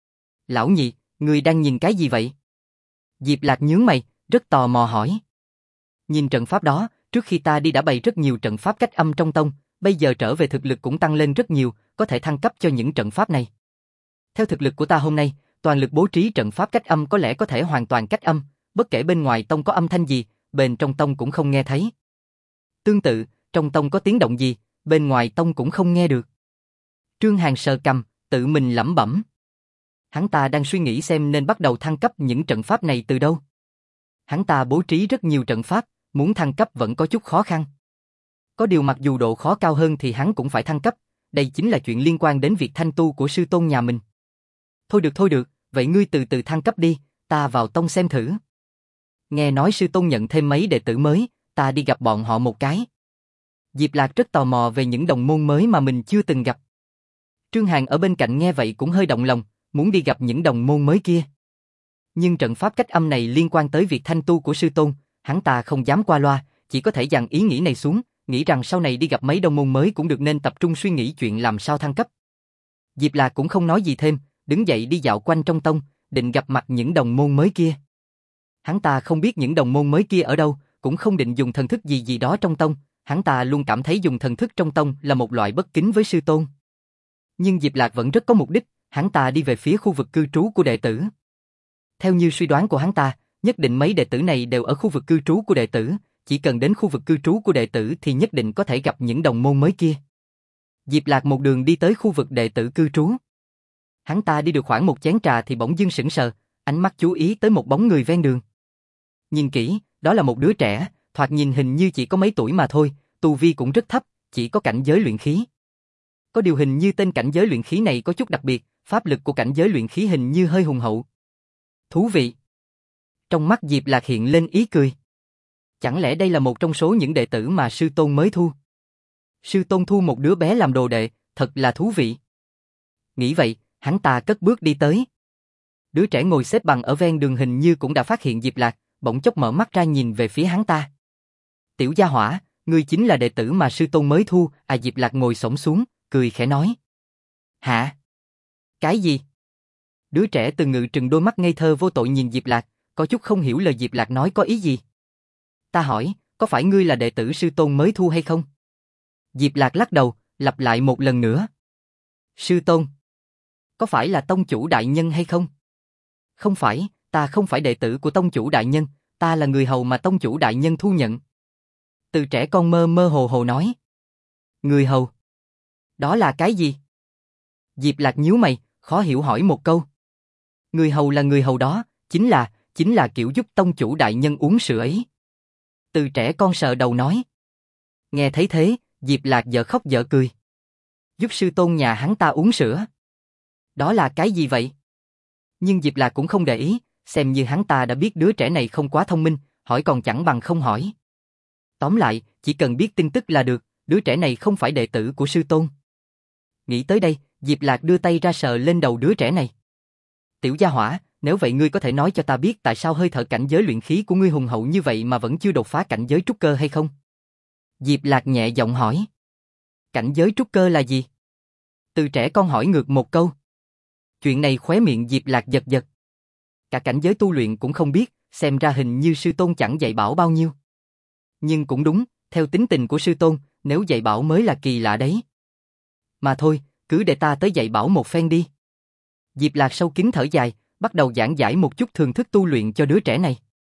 Lão nhị, người đang nhìn cái gì vậy? Diệp Lạc nhướng mày, rất tò mò hỏi. Nhìn trận pháp đó, trước khi ta đi đã bày rất nhiều trận pháp cách âm trong tông, bây giờ trở về thực lực cũng tăng lên rất nhiều, có thể thăng cấp cho những trận pháp này. Theo thực lực của ta hôm nay, toàn lực bố trí trận pháp cách âm có lẽ có thể hoàn toàn cách âm, bất kể bên ngoài tông có âm thanh gì, bên trong tông cũng không nghe thấy. Tương tự, trong tông có tiếng động gì, bên ngoài tông cũng không nghe được. Trương Hàn sờ cằm, tự mình lẩm bẩm. Hắn ta đang suy nghĩ xem nên bắt đầu thăng cấp những trận pháp này từ đâu. Hắn ta bố trí rất nhiều trận pháp, muốn thăng cấp vẫn có chút khó khăn. Có điều mặc dù độ khó cao hơn thì hắn cũng phải thăng cấp, đây chính là chuyện liên quan đến việc thanh tu của sư tôn nhà mình. Thôi được, vậy ngươi từ từ thăng cấp đi, ta vào tông xem thử. Nghe nói sư tôn nhận thêm mấy đệ tử mới, ta đi gặp bọn họ một cái. Diệp Lạc rất tò mò về những đồng môn mới mà mình chưa từng gặp. Trương Hàn ở bên cạnh nghe vậy cũng hơi động lòng, muốn đi gặp những đồng môn mới kia. Nhưng trận pháp cách âm này liên quan tới việc thanh tu của sư tôn, hắn ta không dám qua loa, chỉ có thể dằn ý nghĩ này xuống, nghĩ rằng sau này đi gặp mấy đồng môn mới cũng được nên tập trung suy nghĩ chuyện làm sao thăng cấp. Diệp Lạc cũng không nói gì thêm, đứng dậy đi dạo quanh trong tông, định gặp mặt những đồng môn mới kia. Hắn ta không biết những đồng môn mới kia ở đâu, cũng không định dùng thần thức gì đó trong tông, hắn ta luôn cảm thấy dùng thần thức trong tông là một loại bất kính với sư tôn. Nhưng Diệp Lạc vẫn rất có mục đích, hắn ta đi về phía khu vực cư trú của đệ tử. Theo như suy đoán của hắn ta, nhất định mấy đệ tử này đều ở khu vực cư trú của đệ tử, chỉ cần đến khu vực cư trú của đệ tử thì nhất định có thể gặp những đồng môn mới kia. Diệp Lạc một đường đi tới khu vực đệ tử cư trú. Hắn ta đi được khoảng một chén trà thì bỗng dưng sững sờ, ánh mắt chú ý tới một bóng người ven đường. Nhìn kỹ, đó là một đứa trẻ, thoạt nhìn hình như chỉ có mấy tuổi mà thôi, tu vi cũng rất thấp, chỉ có cảnh giới luyện khí. Có điều hình như tên cảnh giới luyện khí này có chút đặc biệt, pháp lực của cảnh giới luyện khí hình như hơi hùng hậu. Thú vị. Trong mắt Diệp Lạc hiện lên ý cười. Chẳng lẽ đây là một trong số những đệ tử mà sư tôn mới thu? Sư tôn thu một đứa bé làm đồ đệ, thật là thú vị. Nghĩ vậy, hắn ta cất bước đi tới. Đứa trẻ ngồi xếp bằng ở ven đường hình như cũng đã phát hiện Diệp Lạc, bỗng chốc mở mắt ra nhìn về phía hắn ta. Tiểu gia hỏa, ngươi chính là đệ tử mà sư tôn mới thu, à? Diệp Lạc ngồi xổm xuống, cười khẽ nói. Hả? Cái gì? Đứa trẻ từ ngự trừng đôi mắt ngây thơ vô tội nhìn Diệp Lạc, có chút không hiểu lời Diệp Lạc nói có ý gì. Ta hỏi, có phải ngươi là đệ tử sư tôn mới thu hay không? Diệp Lạc lắc đầu, lặp lại một lần nữa. Sư tôn? Có phải là tông chủ đại nhân hay không? Không phải, ta không phải đệ tử của tông chủ đại nhân, ta là người hầu mà tông chủ đại nhân thu nhận. Từ trẻ con mơ mơ hồ hồ nói. Người hầu? Đó là cái gì? Diệp Lạc nhíu mày, khó hiểu hỏi một câu. Người hầu là người hầu đó, chính là kiểu giúp tông chủ đại nhân uống sữa ấy. Từ trẻ con sờ đầu nói. Nghe thấy thế, Diệp Lạc dở khóc dở cười. Giúp sư tôn nhà hắn ta uống sữa. Đó là cái gì vậy? Nhưng Diệp Lạc cũng không để ý, xem như hắn ta đã biết đứa trẻ này không quá thông minh, hỏi còn chẳng bằng không hỏi. Tóm lại, chỉ cần biết tin tức là được, đứa trẻ này không phải đệ tử của sư tôn. Nghĩ tới đây, Diệp Lạc đưa tay ra sờ lên đầu đứa trẻ này. Tiểu gia hỏa, nếu vậy ngươi có thể nói cho ta biết tại sao hơi thở cảnh giới luyện khí của ngươi hùng hậu như vậy mà vẫn chưa đột phá cảnh giới trúc cơ hay không? Diệp Lạc nhẹ giọng hỏi. Cảnh giới trúc cơ là gì? Từ trẻ con hỏi ngược một câu. Chuyện này khóe miệng Diệp Lạc giật giật. Cả cảnh giới tu luyện cũng không biết, xem ra hình như sư tôn chẳng dạy bảo bao nhiêu. Nhưng cũng đúng, theo tính tình của sư tôn, nếu dạy bảo mới là kỳ lạ đấy. Mà thôi, cứ để ta tới dạy bảo một phen đi. Diệp Lạc sâu kín thở dài, bắt đầu giảng giải một chút thường thức tu luyện cho đứa trẻ này.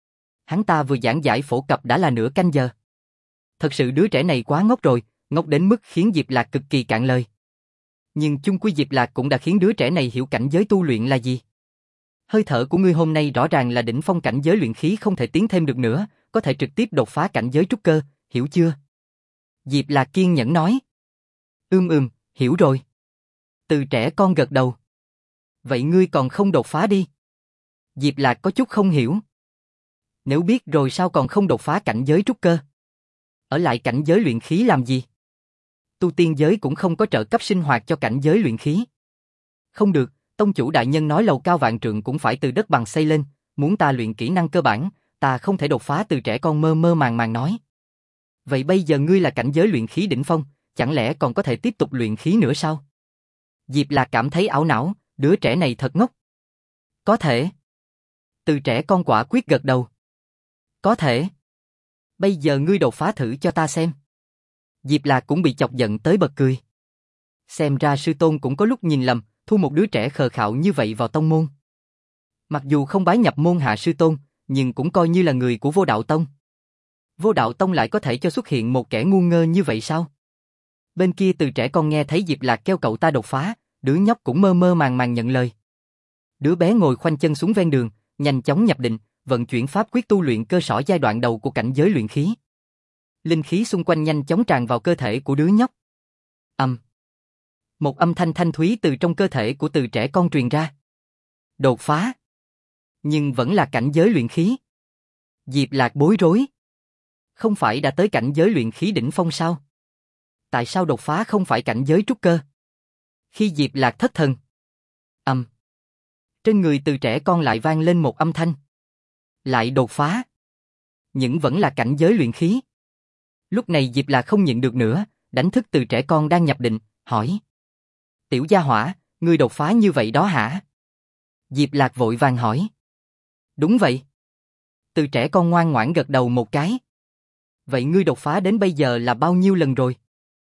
Hắn ta vừa giảng giải phổ cập đã là nửa canh giờ. Thật sự đứa trẻ này quá ngốc rồi, ngốc đến mức khiến Diệp Lạc cực kỳ cạn lời. Nhưng chung quy Diệp Lạc cũng đã khiến đứa trẻ này hiểu cảnh giới tu luyện là gì. Hơi thở của ngươi hôm nay rõ ràng là đỉnh phong cảnh giới luyện khí không thể tiến thêm được nữa, có thể trực tiếp đột phá cảnh giới trúc cơ, hiểu chưa? Diệp Lạc kiên nhẫn nói. Hiểu rồi. Từ trẻ con gật đầu. Vậy ngươi còn không đột phá đi? Diệp Lạc có chút không hiểu. Nếu biết rồi sao còn không đột phá cảnh giới trúc cơ? Ở lại cảnh giới luyện khí làm gì? Tu tiên giới cũng không có trợ cấp sinh hoạt cho cảnh giới luyện khí. Không được, tông chủ đại nhân nói lầu cao vạn trượng cũng phải từ đất bằng xây lên, muốn ta luyện kỹ năng cơ bản, ta không thể đột phá. Từ trẻ con mơ mơ màng màng nói. Vậy bây giờ ngươi là cảnh giới luyện khí đỉnh phong, chẳng lẽ còn có thể tiếp tục luyện khí nữa sao? Diệp Lạc cảm thấy ảo não, đứa trẻ này thật ngốc. Có thể. Từ trẻ con quả quyết gật đầu. Có thể. Bây giờ ngươi đột phá thử cho ta xem. Diệp Lạc cũng bị chọc giận tới bật cười. Xem ra sư tôn cũng có lúc nhìn lầm, thu một đứa trẻ khờ khạo như vậy vào tông môn. Mặc dù không bái nhập môn hạ sư tôn, nhưng cũng coi như là người của Vô Đạo Tông. Vô Đạo Tông lại có thể cho xuất hiện một kẻ ngu ngơ như vậy sao? Bên kia từ trẻ con nghe thấy Diệp Lạc kêu cậu ta đột phá, đứa nhóc cũng mơ mơ màng màng nhận lời. Đứa bé ngồi khoanh chân xuống ven đường, nhanh chóng nhập định, vận chuyển pháp quyết tu luyện cơ sở giai đoạn đầu của cảnh giới luyện khí. Linh khí xung quanh nhanh chóng tràn vào cơ thể của đứa nhóc. Một âm thanh thanh thúy từ trong cơ thể của từ trẻ con truyền ra. Đột phá. Nhưng vẫn là cảnh giới luyện khí. Diệp Lạc bối rối. Không phải đã tới cảnh giới luyện khí đỉnh phong sao? Tại sao đột phá không phải cảnh giới trúc cơ? Khi Diệp Lạc thất thần. Trên người từ trẻ con lại vang lên một âm thanh. Lại đột phá. Nhưng vẫn là cảnh giới luyện khí. Lúc này Diệp Lạc không nhịn được nữa, đánh thức từ trẻ con đang nhập định, hỏi. Tiểu gia hỏa, ngươi đột phá như vậy đó hả? Diệp Lạc vội vàng hỏi. Đúng vậy. Từ trẻ con ngoan ngoãn gật đầu một cái. Vậy ngươi đột phá đến bây giờ là bao nhiêu lần rồi?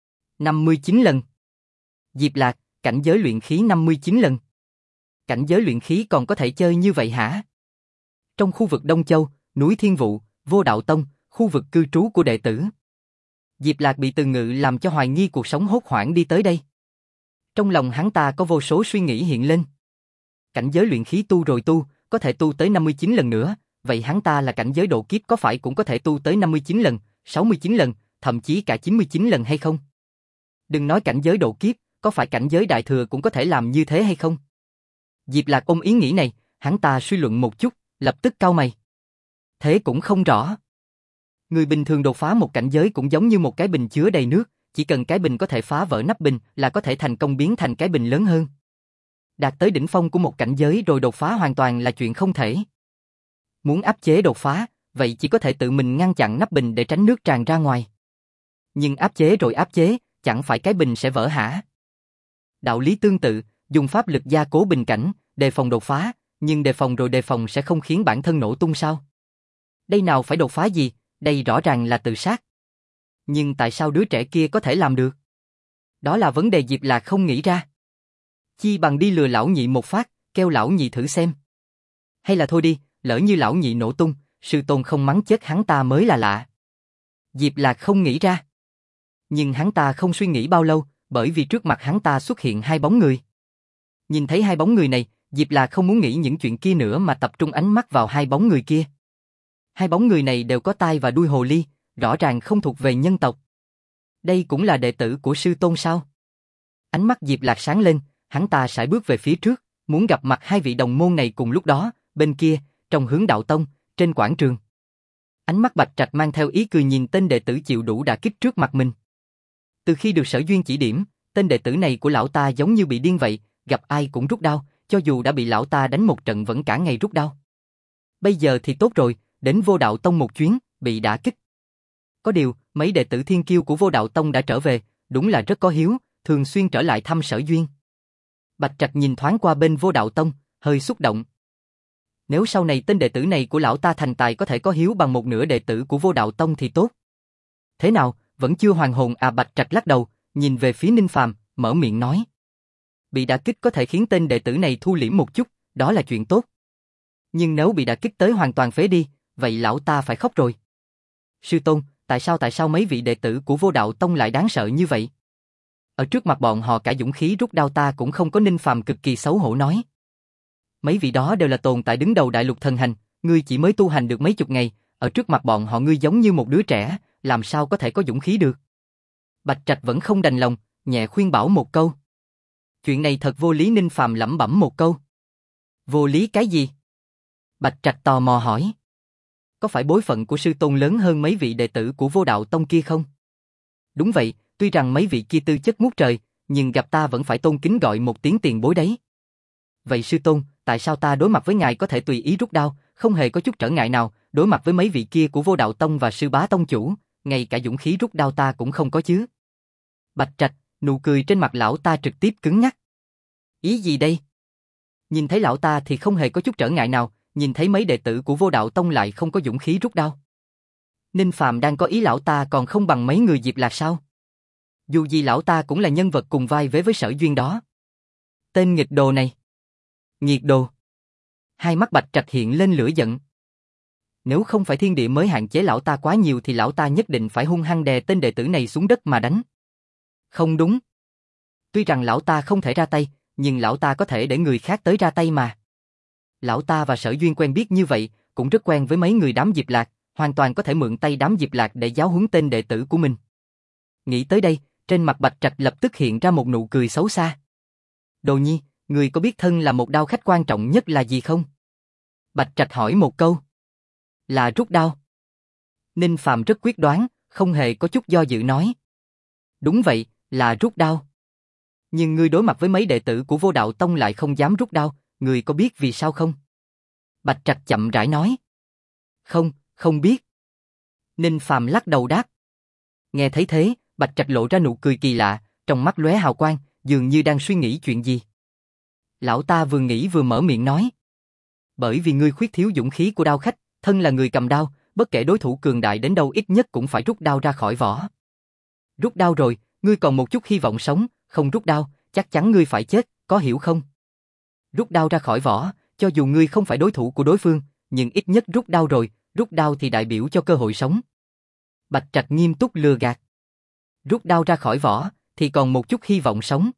59 lần. Diệp Lạc, cảnh giới luyện khí 59 lần. Cảnh giới luyện khí còn có thể chơi như vậy hả? Trong khu vực Đông Châu, núi Thiên Vụ, Vô Đạo Tông, khu vực cư trú của đệ tử. Diệp Lạc bị từ ngữ làm cho hoài nghi cuộc sống hốt hoảng đi tới đây. Trong lòng hắn ta có vô số suy nghĩ hiện lên. Cảnh giới luyện khí tu rồi tu, có thể tu tới 59 lần nữa, vậy hắn ta là cảnh giới độ kiếp có phải cũng có thể tu tới 59 lần, 69 lần, thậm chí cả 99 lần hay không? Đừng nói cảnh giới độ kiếp, có phải cảnh giới đại thừa cũng có thể làm như thế hay không? Diệp Lạc ôm ý nghĩ này, hắn ta suy luận một chút, lập tức cau mày. Thế cũng không rõ. Người bình thường đột phá một cảnh giới cũng giống như một cái bình chứa đầy nước, chỉ cần cái bình có thể phá vỡ nắp bình là có thể thành công biến thành cái bình lớn hơn. Đạt tới đỉnh phong của một cảnh giới rồi đột phá hoàn toàn là chuyện không thể. Muốn áp chế đột phá, vậy chỉ có thể tự mình ngăn chặn nắp bình để tránh nước tràn ra ngoài. Nhưng áp chế rồi áp chế, chẳng phải cái bình sẽ vỡ hả? Đạo lý tương tự, dùng pháp lực gia cố bình cảnh, đề phòng đột phá, nhưng đề phòng rồi đề phòng sẽ không khiến bản thân nổ tung sao? Đây nào phải đột phá gì, đây rõ ràng là tự sát. Nhưng tại sao đứa trẻ kia có thể làm được? Đó là vấn đề Diệp Lạc không nghĩ ra. Chi bằng đi lừa lão nhị một phát, kêu lão nhị thử xem. Hay là thôi đi, lỡ như lão nhị nổ tung, sư tôn không mắng chết hắn ta mới là lạ. Diệp Lạc không nghĩ ra. Nhưng hắn ta không suy nghĩ bao lâu, bởi vì trước mặt hắn ta xuất hiện hai bóng người. Nhìn thấy hai bóng người này, Diệp Lạc không muốn nghĩ những chuyện kia nữa mà tập trung ánh mắt vào hai bóng người kia. Hai bóng người này đều có tai và đuôi hồ ly, rõ ràng không thuộc về nhân tộc. Đây cũng là đệ tử của sư tôn sao? Ánh mắt Diệp Lạc sáng lên, hắn ta sải bước về phía trước, muốn gặp mặt hai vị đồng môn này cùng lúc đó, bên kia, trong hướng đạo tông, trên quảng trường. Ánh mắt Bạch Trạch mang theo ý cười nhìn tên đệ tử chịu đủ đả kích trước mặt mình. Từ khi được Sở Duyên chỉ điểm, tên đệ tử này của lão ta giống như bị điên vậy, gặp ai cũng rút đao, cho dù đã bị lão ta đánh một trận vẫn cả ngày rút đao. Bây giờ thì tốt rồi, đến Vô Đạo Tông một chuyến, bị đả kích. Có điều, mấy đệ tử thiên kiêu của Vô Đạo Tông đã trở về, đúng là rất có hiếu, thường xuyên trở lại thăm Sở Duyên. Bạch Trạch nhìn thoáng qua bên Vô Đạo Tông, hơi xúc động. Nếu sau này tên đệ tử này của lão ta thành tài có thể có hiếu bằng một nửa đệ tử của Vô Đạo Tông thì tốt. Thế nào, vẫn chưa hoàn hồn à? Bạch Trạch lắc đầu, nhìn về phía Ninh Phàm, mở miệng nói. Bị đả kích có thể khiến tên đệ tử này thu liễm một chút, đó là chuyện tốt. Nhưng nếu bị đả kích tới hoàn toàn phế đi, vậy lão ta phải khóc rồi. Sư tôn, tại sao mấy vị đệ tử của Vô Đạo Tông lại đáng sợ như vậy? Ở trước mặt bọn họ cả dũng khí rút đao ta cũng không có. Ninh Phàm cực kỳ xấu hổ nói. Mấy vị đó đều là tồn tại đứng đầu đại lục thần hành, ngươi chỉ mới tu hành được mấy chục ngày, ở trước mặt bọn họ ngươi giống như một đứa trẻ, làm sao có thể có dũng khí được. Bạch Trạch vẫn không đành lòng, nhẹ khuyên bảo một câu. Chuyện này thật vô lý. Ninh Phàm lẩm bẩm một câu. Vô lý cái gì? Bạch Trạch tò mò hỏi. Có phải bối phận của sư tôn lớn hơn mấy vị đệ tử của Vô Đạo Tông kia không? Đúng vậy, tuy rằng mấy vị kia tư chất ngút trời, nhưng gặp ta vẫn phải tôn kính gọi một tiếng tiền bối đấy. Vậy sư tôn, tại sao ta đối mặt với ngài có thể tùy ý rút đao, không hề có chút trở ngại nào, đối mặt với mấy vị kia của Vô Đạo Tông và Sư Bá Tông chủ, ngay cả dũng khí rút đao ta cũng không có chứ? Bạch Trạch, nụ cười trên mặt lão ta trực tiếp cứng ngắc. Ý gì đây? Nhìn thấy lão ta thì không hề có chút trở ngại nào, nhìn thấy mấy đệ tử của Vô Đạo Tông lại không có dũng khí rút đao. Ninh Phàm đang có ý lão ta còn không bằng mấy người Diệp Lạc sao? Dù gì lão ta cũng là nhân vật cùng vai vế với Sở Duyên đó. Tên nghịch đồ này. Nghiệt đồ. Hai mắt Bạch Trạch hiện lên lửa giận. Nếu không phải thiên địa mới hạn chế lão ta quá nhiều thì lão ta nhất định phải hung hăng đè tên đệ tử này xuống đất mà đánh. Không đúng. Tuy rằng lão ta không thể ra tay, nhưng lão ta có thể để người khác tới ra tay mà. Lão ta và Sở Duyên quen biết như vậy, cũng rất quen với mấy người đám Diệp Lạc, hoàn toàn có thể mượn tay đám Diệp Lạc để giáo huấn tên đệ tử của mình. Nghĩ tới đây, trên mặt Bạch Trạch lập tức hiện ra một nụ cười xấu xa. Đồ Nhi, người có biết thân là một đao khách quan trọng nhất là gì không? Bạch Trạch hỏi một câu. Là rút đao. Ninh Phàm rất quyết đoán, không hề có chút do dự nói. Đúng vậy, là rút đao. Nhưng ngươi đối mặt với mấy đệ tử của Vô Đạo Tông lại không dám rút đao, ngươi có biết vì sao không? Bạch Trạch chậm rãi nói. Không, không biết. Ninh Phàm lắc đầu đáp. Nghe thấy thế, Bạch Trạch lộ ra nụ cười kỳ lạ, trong mắt lóe hào quang, dường như đang suy nghĩ chuyện gì. Lão ta vừa nghĩ vừa mở miệng nói. Bởi vì ngươi khuyết thiếu dũng khí của đao khách, thân là người cầm đao, bất kể đối thủ cường đại đến đâu ít nhất cũng phải rút đao ra khỏi vỏ. Rút đao rồi, ngươi còn một chút hy vọng sống, không rút đao, chắc chắn ngươi phải chết, có hiểu không? Rút đao ra khỏi vỏ, cho dù ngươi không phải đối thủ của đối phương, nhưng ít nhất rút đao rồi, rút đao thì đại biểu cho cơ hội sống. Bạch Trạch nghiêm túc lừa gạt. Rút đao ra khỏi vỏ, thì còn một chút hy vọng sống.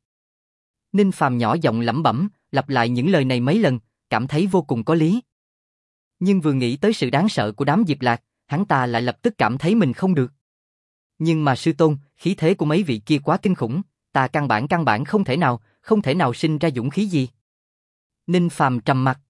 Ninh Phàm nhỏ giọng lẩm bẩm, lặp lại những lời này mấy lần, cảm thấy vô cùng có lý. Nhưng vừa nghĩ tới sự đáng sợ của đám Diệp Lạc, hắn ta lại lập tức cảm thấy mình không được. Nhưng mà sư tôn, khí thế của mấy vị kia quá kinh khủng, ta căn bản không thể nào sinh ra dũng khí gì. Ninh Phàm trầm mặt.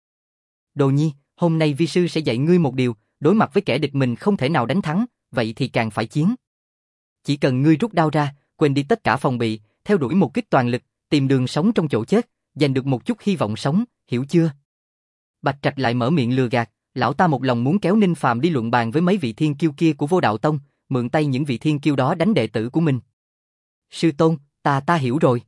Đồ Nhi, hôm nay vi sư sẽ dạy ngươi một điều, đối mặt với kẻ địch mình không thể nào đánh thắng, vậy thì càng phải chiến. Chỉ cần ngươi rút đao ra, quên đi tất cả phòng bị, theo đuổi một kích toàn lực, tìm đường sống trong chỗ chết, giành được một chút hy vọng sống, hiểu chưa? Bạch Trạch lại mở miệng lừa gạt, lão ta một lòng muốn kéo Ninh Phàm đi luận bàn với mấy vị thiên kiêu kia của Vô Đạo Tông, mượn tay những vị thiên kiêu đó đánh đệ tử của mình. Sư tôn, ta hiểu rồi.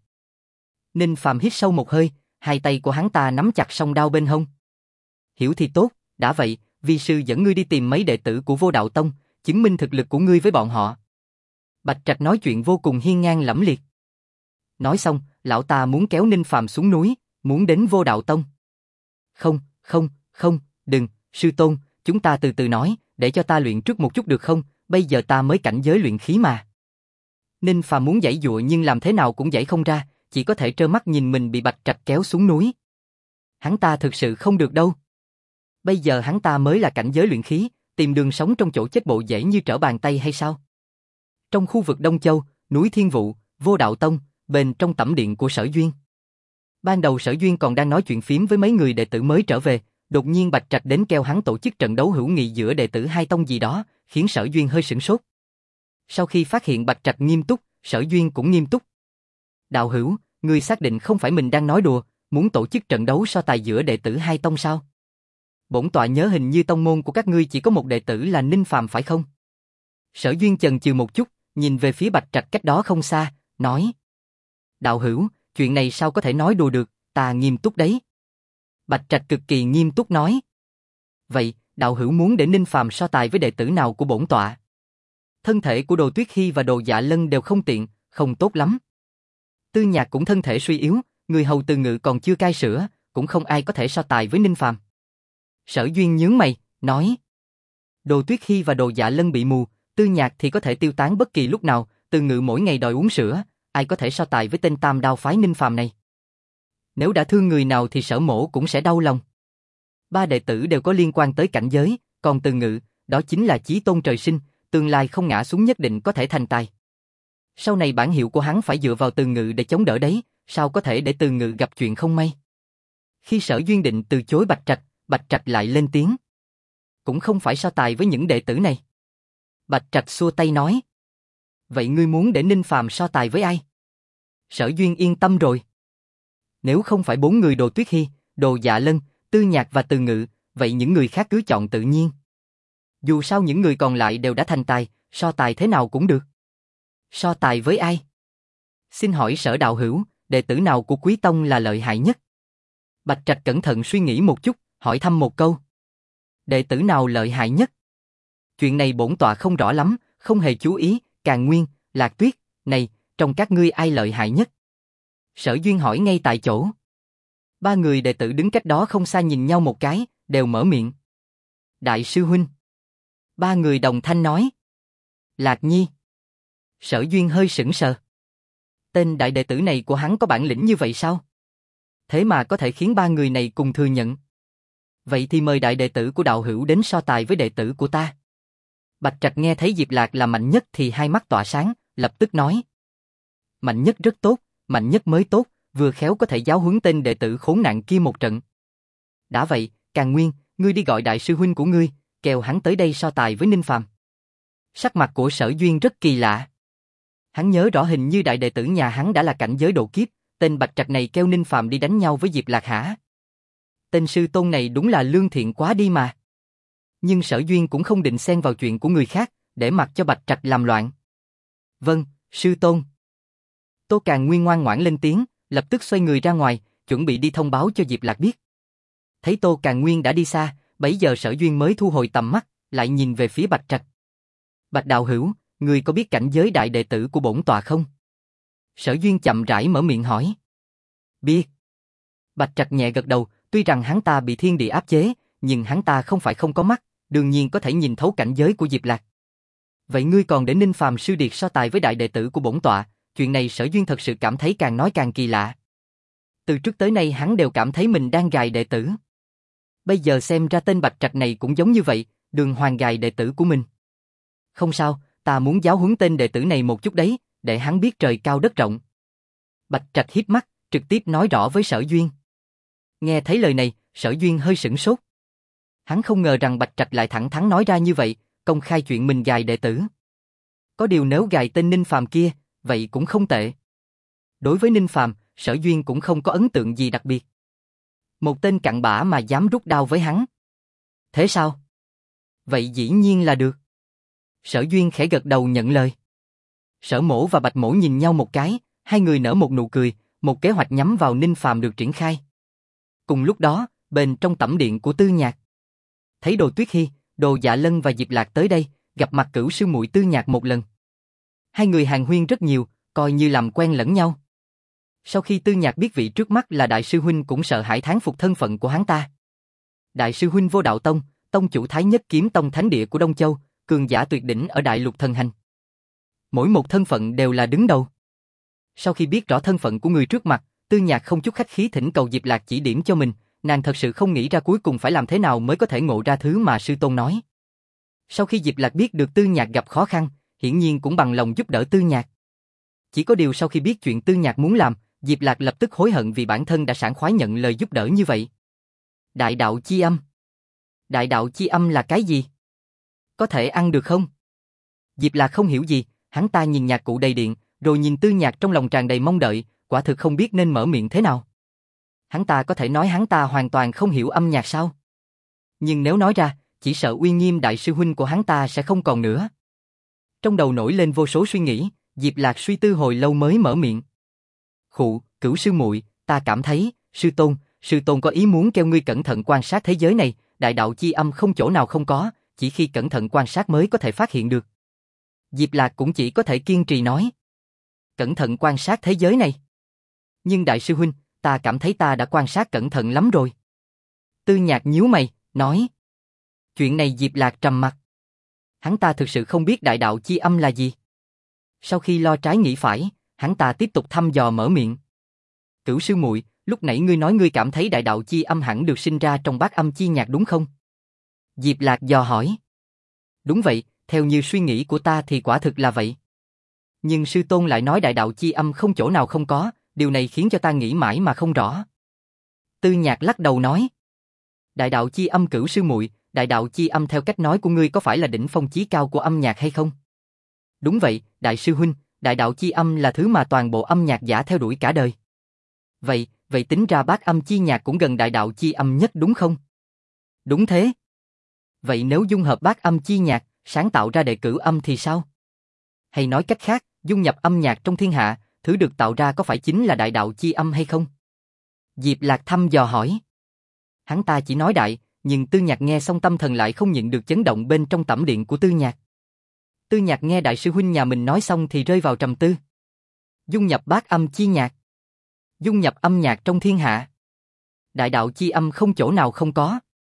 Ninh Phàm hít sâu một hơi, hai tay của hắn ta nắm chặt song đao bên hông. Hiểu thì tốt, đã vậy, vi sư dẫn ngươi đi tìm mấy đệ tử của Vô Đạo Tông, chứng minh thực lực của ngươi với bọn họ. Bạch Trạch nói chuyện vô cùng hiên ngang lẫm liệt. Nói xong, lão ta muốn kéo Ninh Phàm xuống núi, muốn đến Vô Đạo Tông. Không, đừng, sư tôn, chúng ta từ từ nói, để cho ta luyện trước một chút được không, bây giờ ta mới cảnh giới luyện khí mà. Ninh Phàm muốn giãy giụa nhưng làm thế nào cũng giãy không ra, chỉ có thể trơ mắt nhìn mình bị Bạch Trạch kéo xuống núi. Hắn ta thực sự không được đâu. Bây giờ hắn ta mới là cảnh giới luyện khí, tìm đường sống trong chỗ chết bộ dễ như trở bàn tay hay sao? Trong khu vực Đông Châu, núi Thiên Vụ, Vô Đạo Tông, bên trong tẩm điện của Sở Duyên. Ban đầu Sở Duyên còn đang nói chuyện phiếm với mấy người đệ tử mới trở về, đột nhiên Bạch Trạch đến kêu hắn tổ chức trận đấu hữu nghị giữa đệ tử hai tông gì đó, khiến Sở Duyên hơi sửng sốt. Sau khi phát hiện Bạch Trạch nghiêm túc, Sở Duyên cũng nghiêm túc. Đạo hữu, ngươi xác định không phải mình đang nói đùa, muốn tổ chức trận đấu so tài giữa đệ tử hai tông sao? Bổn tọa nhớ hình như tông môn của các ngươi chỉ có một đệ tử là Ninh Phàm phải không? Sở Duyên chần chừ một chút, nhìn về phía Bạch Trạch cách đó không xa, nói. Đạo hữu, chuyện này sao có thể nói đùa được, ta nghiêm túc đấy. Bạch Trạch cực kỳ nghiêm túc nói. Vậy, đạo hữu muốn để Ninh Phàm so tài với đệ tử nào của bổn tọa? Thân thể của Đồ Tuyết Hy và Đồ Dạ Lân đều không tiện, không tốt lắm. Tư Nhạc cũng thân thể suy yếu, người hầu Từ Ngự còn chưa cai sữa, cũng không ai có thể so tài với Ninh Phàm. Sở Duyên nhướng mày, nói. Đồ Tuyết Hy và Đồ Dạ Lân bị mù, Tư Nhạc thì có thể tiêu tán bất kỳ lúc nào, Từ Ngự mỗi ngày đòi uống sữa, ai có thể so tài với tên Tam Đao phái Ninh Phàm này. Nếu đã thương người nào thì Sở Mỗ cũng sẽ đau lòng. Ba đệ tử đều có liên quan tới cảnh giới, còn Từ Ngự, đó chính là chí tôn trời sinh, tương lai không ngã xuống nhất định có thể thành tài. Sau này bản hiệu của hắn phải dựa vào Từ Ngự để chống đỡ đấy, sao có thể để Từ Ngự gặp chuyện không may. Khi Sở Duyên định từ chối Bạch Trạch lại lên tiếng. Cũng không phải so tài với những đệ tử này. Bạch Trạch xua tay nói. Vậy ngươi muốn để Ninh Phàm so tài với ai? Sở Duyên yên tâm rồi. Nếu không phải 4 người Đồ Tuyết Hy, Đồ Dạ Lân, Tư Nhạc và Từ Ngự, vậy những người khác cứ chọn tự nhiên. Dù sao những người còn lại đều đã thành tài, so tài thế nào cũng được. So tài với ai? Xin hỏi Sở đạo hữu, đệ tử nào của Quý Tông là lợi hại nhất? Bạch Trạch cẩn thận suy nghĩ một chút, hỏi thăm một câu. Đệ tử nào lợi hại nhất? Chuyện này bổn tọa không rõ lắm, không hề chú ý. Càn Nguyên, Lạc Tuyết, này, trong các ngươi ai lợi hại nhất? Sở Duyên hỏi ngay tại chỗ. 3 người đệ tử đứng cách đó không xa nhìn nhau một cái, đều mở miệng. Đại sư huynh. 3 người đồng thanh nói. Lạc Nhi. Sở Duyên hơi sững sờ. Tên đại đệ tử này của hắn có bản lĩnh như vậy sao? Thế mà có thể khiến 3 người này cùng thừa nhận. Vậy thì mời đại đệ tử của đạo hữu đến so tài với đệ tử của ta. Bạch Trạch nghe thấy Diệp Lạc là mạnh nhất thì hai mắt tỏa sáng, lập tức nói. Mạnh nhất rất tốt, mạnh nhất mới tốt, vừa khéo có thể giáo huấn tên đệ tử khốn nạn kia một trận. Đã vậy, Càn Nguyên, ngươi đi gọi đại sư huynh của ngươi, kêu hắn tới đây so tài với Ninh Phàm. Sắc mặt của Sở Duyên rất kỳ lạ. Hắn nhớ rõ hình như đại đệ tử nhà hắn đã là cảnh giới độ kiếp, tên Bạch Trạch này kêu Ninh Phàm đi đánh nhau với Diệp Lạc hả? Tên sư tôn này đúng là lương thiện quá đi mà. Nhưng Sở Duyên cũng không định xen vào chuyện của người khác, để mặc cho Bạch Trạch làm loạn. Vâng, sư tôn. Tô Càn Nguyên ngoan ngoãn lên tiếng, lập tức xoay người ra ngoài, chuẩn bị đi thông báo cho Diệp Lạc biết. Thấy Tô Càn Nguyên đã đi xa, bấy giờ Sở Duyên mới thu hồi tầm mắt, lại nhìn về phía Bạch Trạch. Bạch đạo hữu, ngươi có biết cảnh giới đại đệ tử của bổn tọa không? Sở Duyên chậm rãi mở miệng hỏi. Biết. Bạch Trạch nhẹ gật đầu, tuy rằng hắn ta bị thiên địa áp chế, nhưng hắn ta không phải không có mắt, đương nhiên có thể nhìn thấu cảnh giới của Diệp Lạc. Vậy ngươi còn để Ninh Phàm sư điệt so tài với đại đệ tử của bổn tọa, chuyện này Sở Duyên thật sự cảm thấy càng nói càng kỳ lạ. Từ trước tới nay hắn đều cảm thấy mình đang gài đệ tử. Bây giờ xem ra tên Bạch Trạch này cũng giống như vậy, đường hoàng gài đệ tử của mình. Không sao, ta muốn giáo huấn tên đệ tử này một chút đấy, để hắn biết trời cao đất rộng. Bạch Trạch híp mắt, trực tiếp nói rõ với Sở Duyên. Nghe thấy lời này, Sở Duyên hơi sửng sốt. Hắn không ngờ rằng Bạch Trạch lại thẳng thắn nói ra như vậy, công khai chuyện mình gài đệ tử. Có điều nếu gài tên Ninh Phàm kia, vậy cũng không tệ. Đối với Ninh Phàm, Sở Duyên cũng không có ấn tượng gì đặc biệt. Một tên cặn bã mà dám rút đao với hắn. Thế sao? Vậy dĩ nhiên là được. Sở Duyên khẽ gật đầu nhận lời. Sở Mỗ và Bạch Mỗ nhìn nhau một cái, hai người nở một nụ cười, một kế hoạch nhắm vào Ninh Phàm được triển khai. Cùng lúc đó, bên trong tẩm điện của Tư Nhạc. Thấy Đồ Tuyết Hy, Đồ Dạ Lân và Diệp Lạc tới đây, gặp mặt cửu sư muội Tư Nhạc một lần. Hai người hàn huyên rất nhiều, coi như làm quen lẫn nhau. Sau khi Tư Nhạc biết vị trước mắt là đại sư huynh cũng sợ hãi thán phục thân phận của hắn ta. Đại sư huynh Vô Đạo Tông, tông chủ Thái Nhất Kiếm Tông thánh địa của Đông Châu, cường giả tuyệt đỉnh ở Đại Lục thần hành. Mỗi một thân phận đều là đứng đầu. Sau khi biết rõ thân phận của người trước mặt, Tư Nhạc không chút khách khí thỉnh cầu Diệp Lạc chỉ điểm cho mình, nàng thật sự không nghĩ ra cuối cùng phải làm thế nào mới có thể ngộ ra thứ mà sư tôn nói. Sau khi Diệp Lạc biết được Tư Nhạc gặp khó khăn, hiển nhiên cũng bằng lòng giúp đỡ Tư Nhạc. Chỉ có điều sau khi biết chuyện Tư Nhạc muốn làm, Diệp Lạc lập tức hối hận vì bản thân đã sảng khoái nhận lời giúp đỡ như vậy. Đại đạo chi âm. Đại đạo chi âm là cái gì? Có thể ăn được không? Diệp Lạc không hiểu gì, hắn ta nhìn nhạc cụ đầy điện, rồi nhìn Tư Nhạc trong lòng tràn đầy mong đợi, quả thực không biết nên mở miệng thế nào. Hắn ta có thể nói hắn ta hoàn toàn không hiểu âm nhạc sao? Nhưng nếu nói ra, chỉ sợ uy nghiêm đại sư huynh của hắn ta sẽ không còn nữa. Trong đầu nổi lên vô số suy nghĩ, Diệp Lạc suy tư hồi lâu mới mở miệng. Khụ, cửu sư muội, ta cảm thấy, sư tôn có ý muốn kêu ngươi cẩn thận quan sát thế giới này, đại đạo chi âm không chỗ nào không có, chỉ khi cẩn thận quan sát mới có thể phát hiện được. Diệp Lạc cũng chỉ có thể kiên trì nói. Cẩn thận quan sát thế giới này. Nhưng đại sư huynh, ta cảm thấy ta đã quan sát cẩn thận lắm rồi. Tư Nhạc nhíu mày, nói. Chuyện này Diệp Lạc trầm mặt. Hắn ta thực sự không biết đại đạo chi âm là gì. Sau khi lo trái nghĩ phải, Hắn ta tiếp tục thăm dò mở miệng. Cửu sư muội, lúc nãy ngươi nói ngươi cảm thấy đại đạo chi âm hẳn được sinh ra trong bát âm chi nhạc đúng không? Diệp Lạc dò hỏi. Đúng vậy, theo như suy nghĩ của ta thì quả thực là vậy. Nhưng sư tôn lại nói đại đạo chi âm không chỗ nào không có, điều này khiến cho ta nghĩ mãi mà không rõ. Tư Nhạc lắc đầu nói. Đại đạo chi âm cửu sư muội, đại đạo chi âm theo cách nói của ngươi có phải là đỉnh phong chí cao của âm nhạc hay không? Đúng vậy, đại sư huynh, đại đạo chi âm là thứ mà toàn bộ âm nhạc giả theo đuổi cả đời. Vậy tính ra bát âm chi nhạc cũng gần đại đạo chi âm nhất đúng không? Đúng thế. Vậy nếu dung hợp bát âm chi nhạc, sáng tạo ra đệ cửu âm thì sao? Hay nói cách khác, dung nhập âm nhạc trong thiên hạ, thứ được tạo ra có phải chính là đại đạo chi âm hay không? Diệp Lạc thăm dò hỏi. Hắn ta chỉ nói đại, nhưng Tư Nhạc nghe xong tâm thần lại không nhịn được chấn động bên trong tẩm điện của Tư Nhạc. Tư Nhạc nghe đại sư huynh nhà mình nói xong thì rơi vào trầm tư. Dung nhập bát âm chi nhạc. Dung nhập âm nhạc trong thiên hạ. Đại đạo chi âm không chỗ nào không có.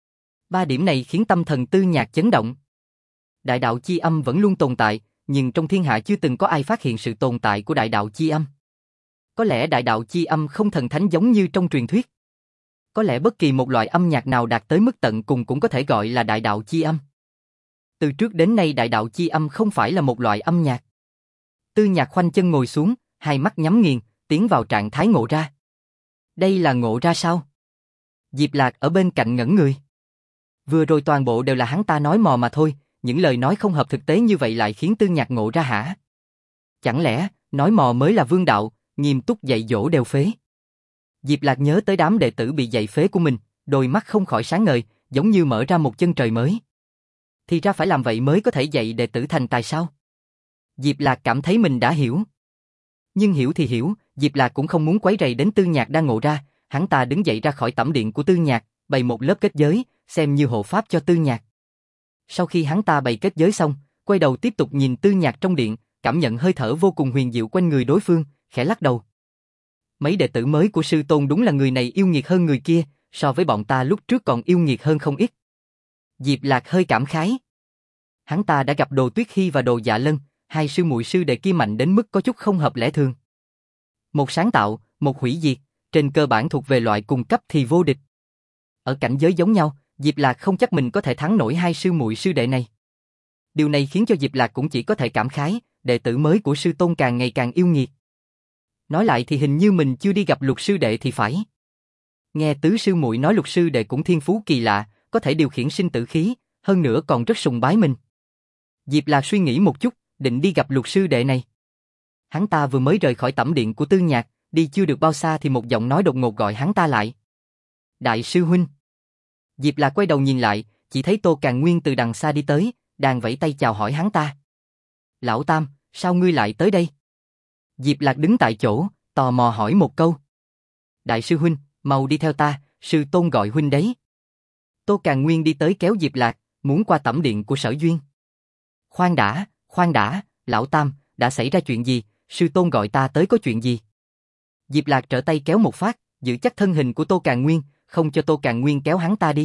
Ba điểm này khiến tâm thần Tư Nhạc chấn động. Đại đạo chi âm vẫn luôn tồn tại, nhưng trong thiên hạ chưa từng có ai phát hiện sự tồn tại của đại đạo chi âm. Có lẽ đại đạo chi âm không thần thánh giống như trong truyền thuyết. Có lẽ bất kỳ một loại âm nhạc nào đạt tới mức tận cùng cũng có thể gọi là đại đạo chi âm. Từ trước đến nay đại đạo chi âm không phải là một loại âm nhạc. Tư Nhạc khoanh chân ngồi xuống, hai mắt nhắm nghiền, tiến vào trạng thái ngộ ra. Đây là ngộ ra sao? Diệp Lạc ở bên cạnh ngẩn người. Vừa rồi toàn bộ đều là hắn ta nói mò mà thôi, những lời nói không hợp thực tế như vậy lại khiến Tư Nhạc ngộ ra hả? Chẳng lẽ, nói mò mới là vương đạo, nghiêm túc dạy dỗ đều phế? Diệp Lạc nhớ tới đám đệ tử bị dạy phế của mình, đôi mắt không khỏi sáng ngời, giống như mở ra một chân trời mới. Thì ra phải làm vậy mới có thể dạy đệ tử thành tài sao? Diệp Lạc cảm thấy mình đã hiểu. Nhưng hiểu thì hiểu, Diệp Lạc cũng không muốn quấy rầy đến Tư Nhạc đang ngộ ra, hắn ta đứng dậy ra khỏi tẩm điện của Tư Nhạc, bày một lớp kết giới, xem như hộ pháp cho Tư Nhạc. Sau khi hắn ta bày kết giới xong, quay đầu tiếp tục nhìn Tư Nhạc trong điện, cảm nhận hơi thở vô cùng huyền diệu quanh người đối phương, khẽ lắc đầu. Mấy đệ tử mới của sư tôn đúng là người này yêu nghiệt hơn người kia, so với bọn ta lúc trước còn yêu nghiệt hơn không ít. Diệp Lạc hơi cảm khái. Hắn ta đã gặp Đồ Tuyết Hy và Đồ Dạ Lân, hai sư muội sư đệ kia mạnh đến mức có chút không hợp lẽ thường. Một sáng tạo, một hủy diệt, trên cơ bản thuộc về loại cùng cấp thì vô địch. Ở cảnh giới giống nhau, Diệp Lạc không chắc mình có thể thắng nổi hai sư muội sư đệ này. Điều này khiến cho Diệp Lạc cũng chỉ có thể cảm khái, đệ tử mới của sư tôn càng ngày càng yêu nghiệt. Nói lại thì hình như mình chưa đi gặp Lục sư đệ thì phải. Nghe tứ sư muội nói Lục sư đệ cũng thiên phú kỳ lạ, có thể điều khiển sinh tử khí, hơn nữa còn rất sùng bái mình. Diệp Lạc suy nghĩ một chút, định đi gặp Lục sư đệ này. Hắn ta vừa mới rời khỏi tẩm điện của Tư Nhạc, đi chưa được bao xa thì một giọng nói đột ngột gọi hắn ta lại. Đại sư huynh. Diệp Lạc quay đầu nhìn lại, chỉ thấy Tô Càn Nguyên từ đằng xa đi tới, đang vẫy tay chào hỏi hắn ta. Lão Tam, sao ngươi lại tới đây? Diệp Lạc đứng tại chỗ, tò mò hỏi một câu. Đại sư huynh, mau đi theo ta, sư tôn gọi huynh đấy. Tô Càn Nguyên đi tới kéo Diệp Lạc, muốn qua tẩm điện của Sở Duyên. Khoan đã, Lão Tam, đã xảy ra chuyện gì, sư tôn gọi ta tới có chuyện gì? Diệp Lạc trở tay kéo một phát, giữ chắc thân hình của Tô Càn Nguyên, không cho Tô Càn Nguyên kéo hắn ta đi.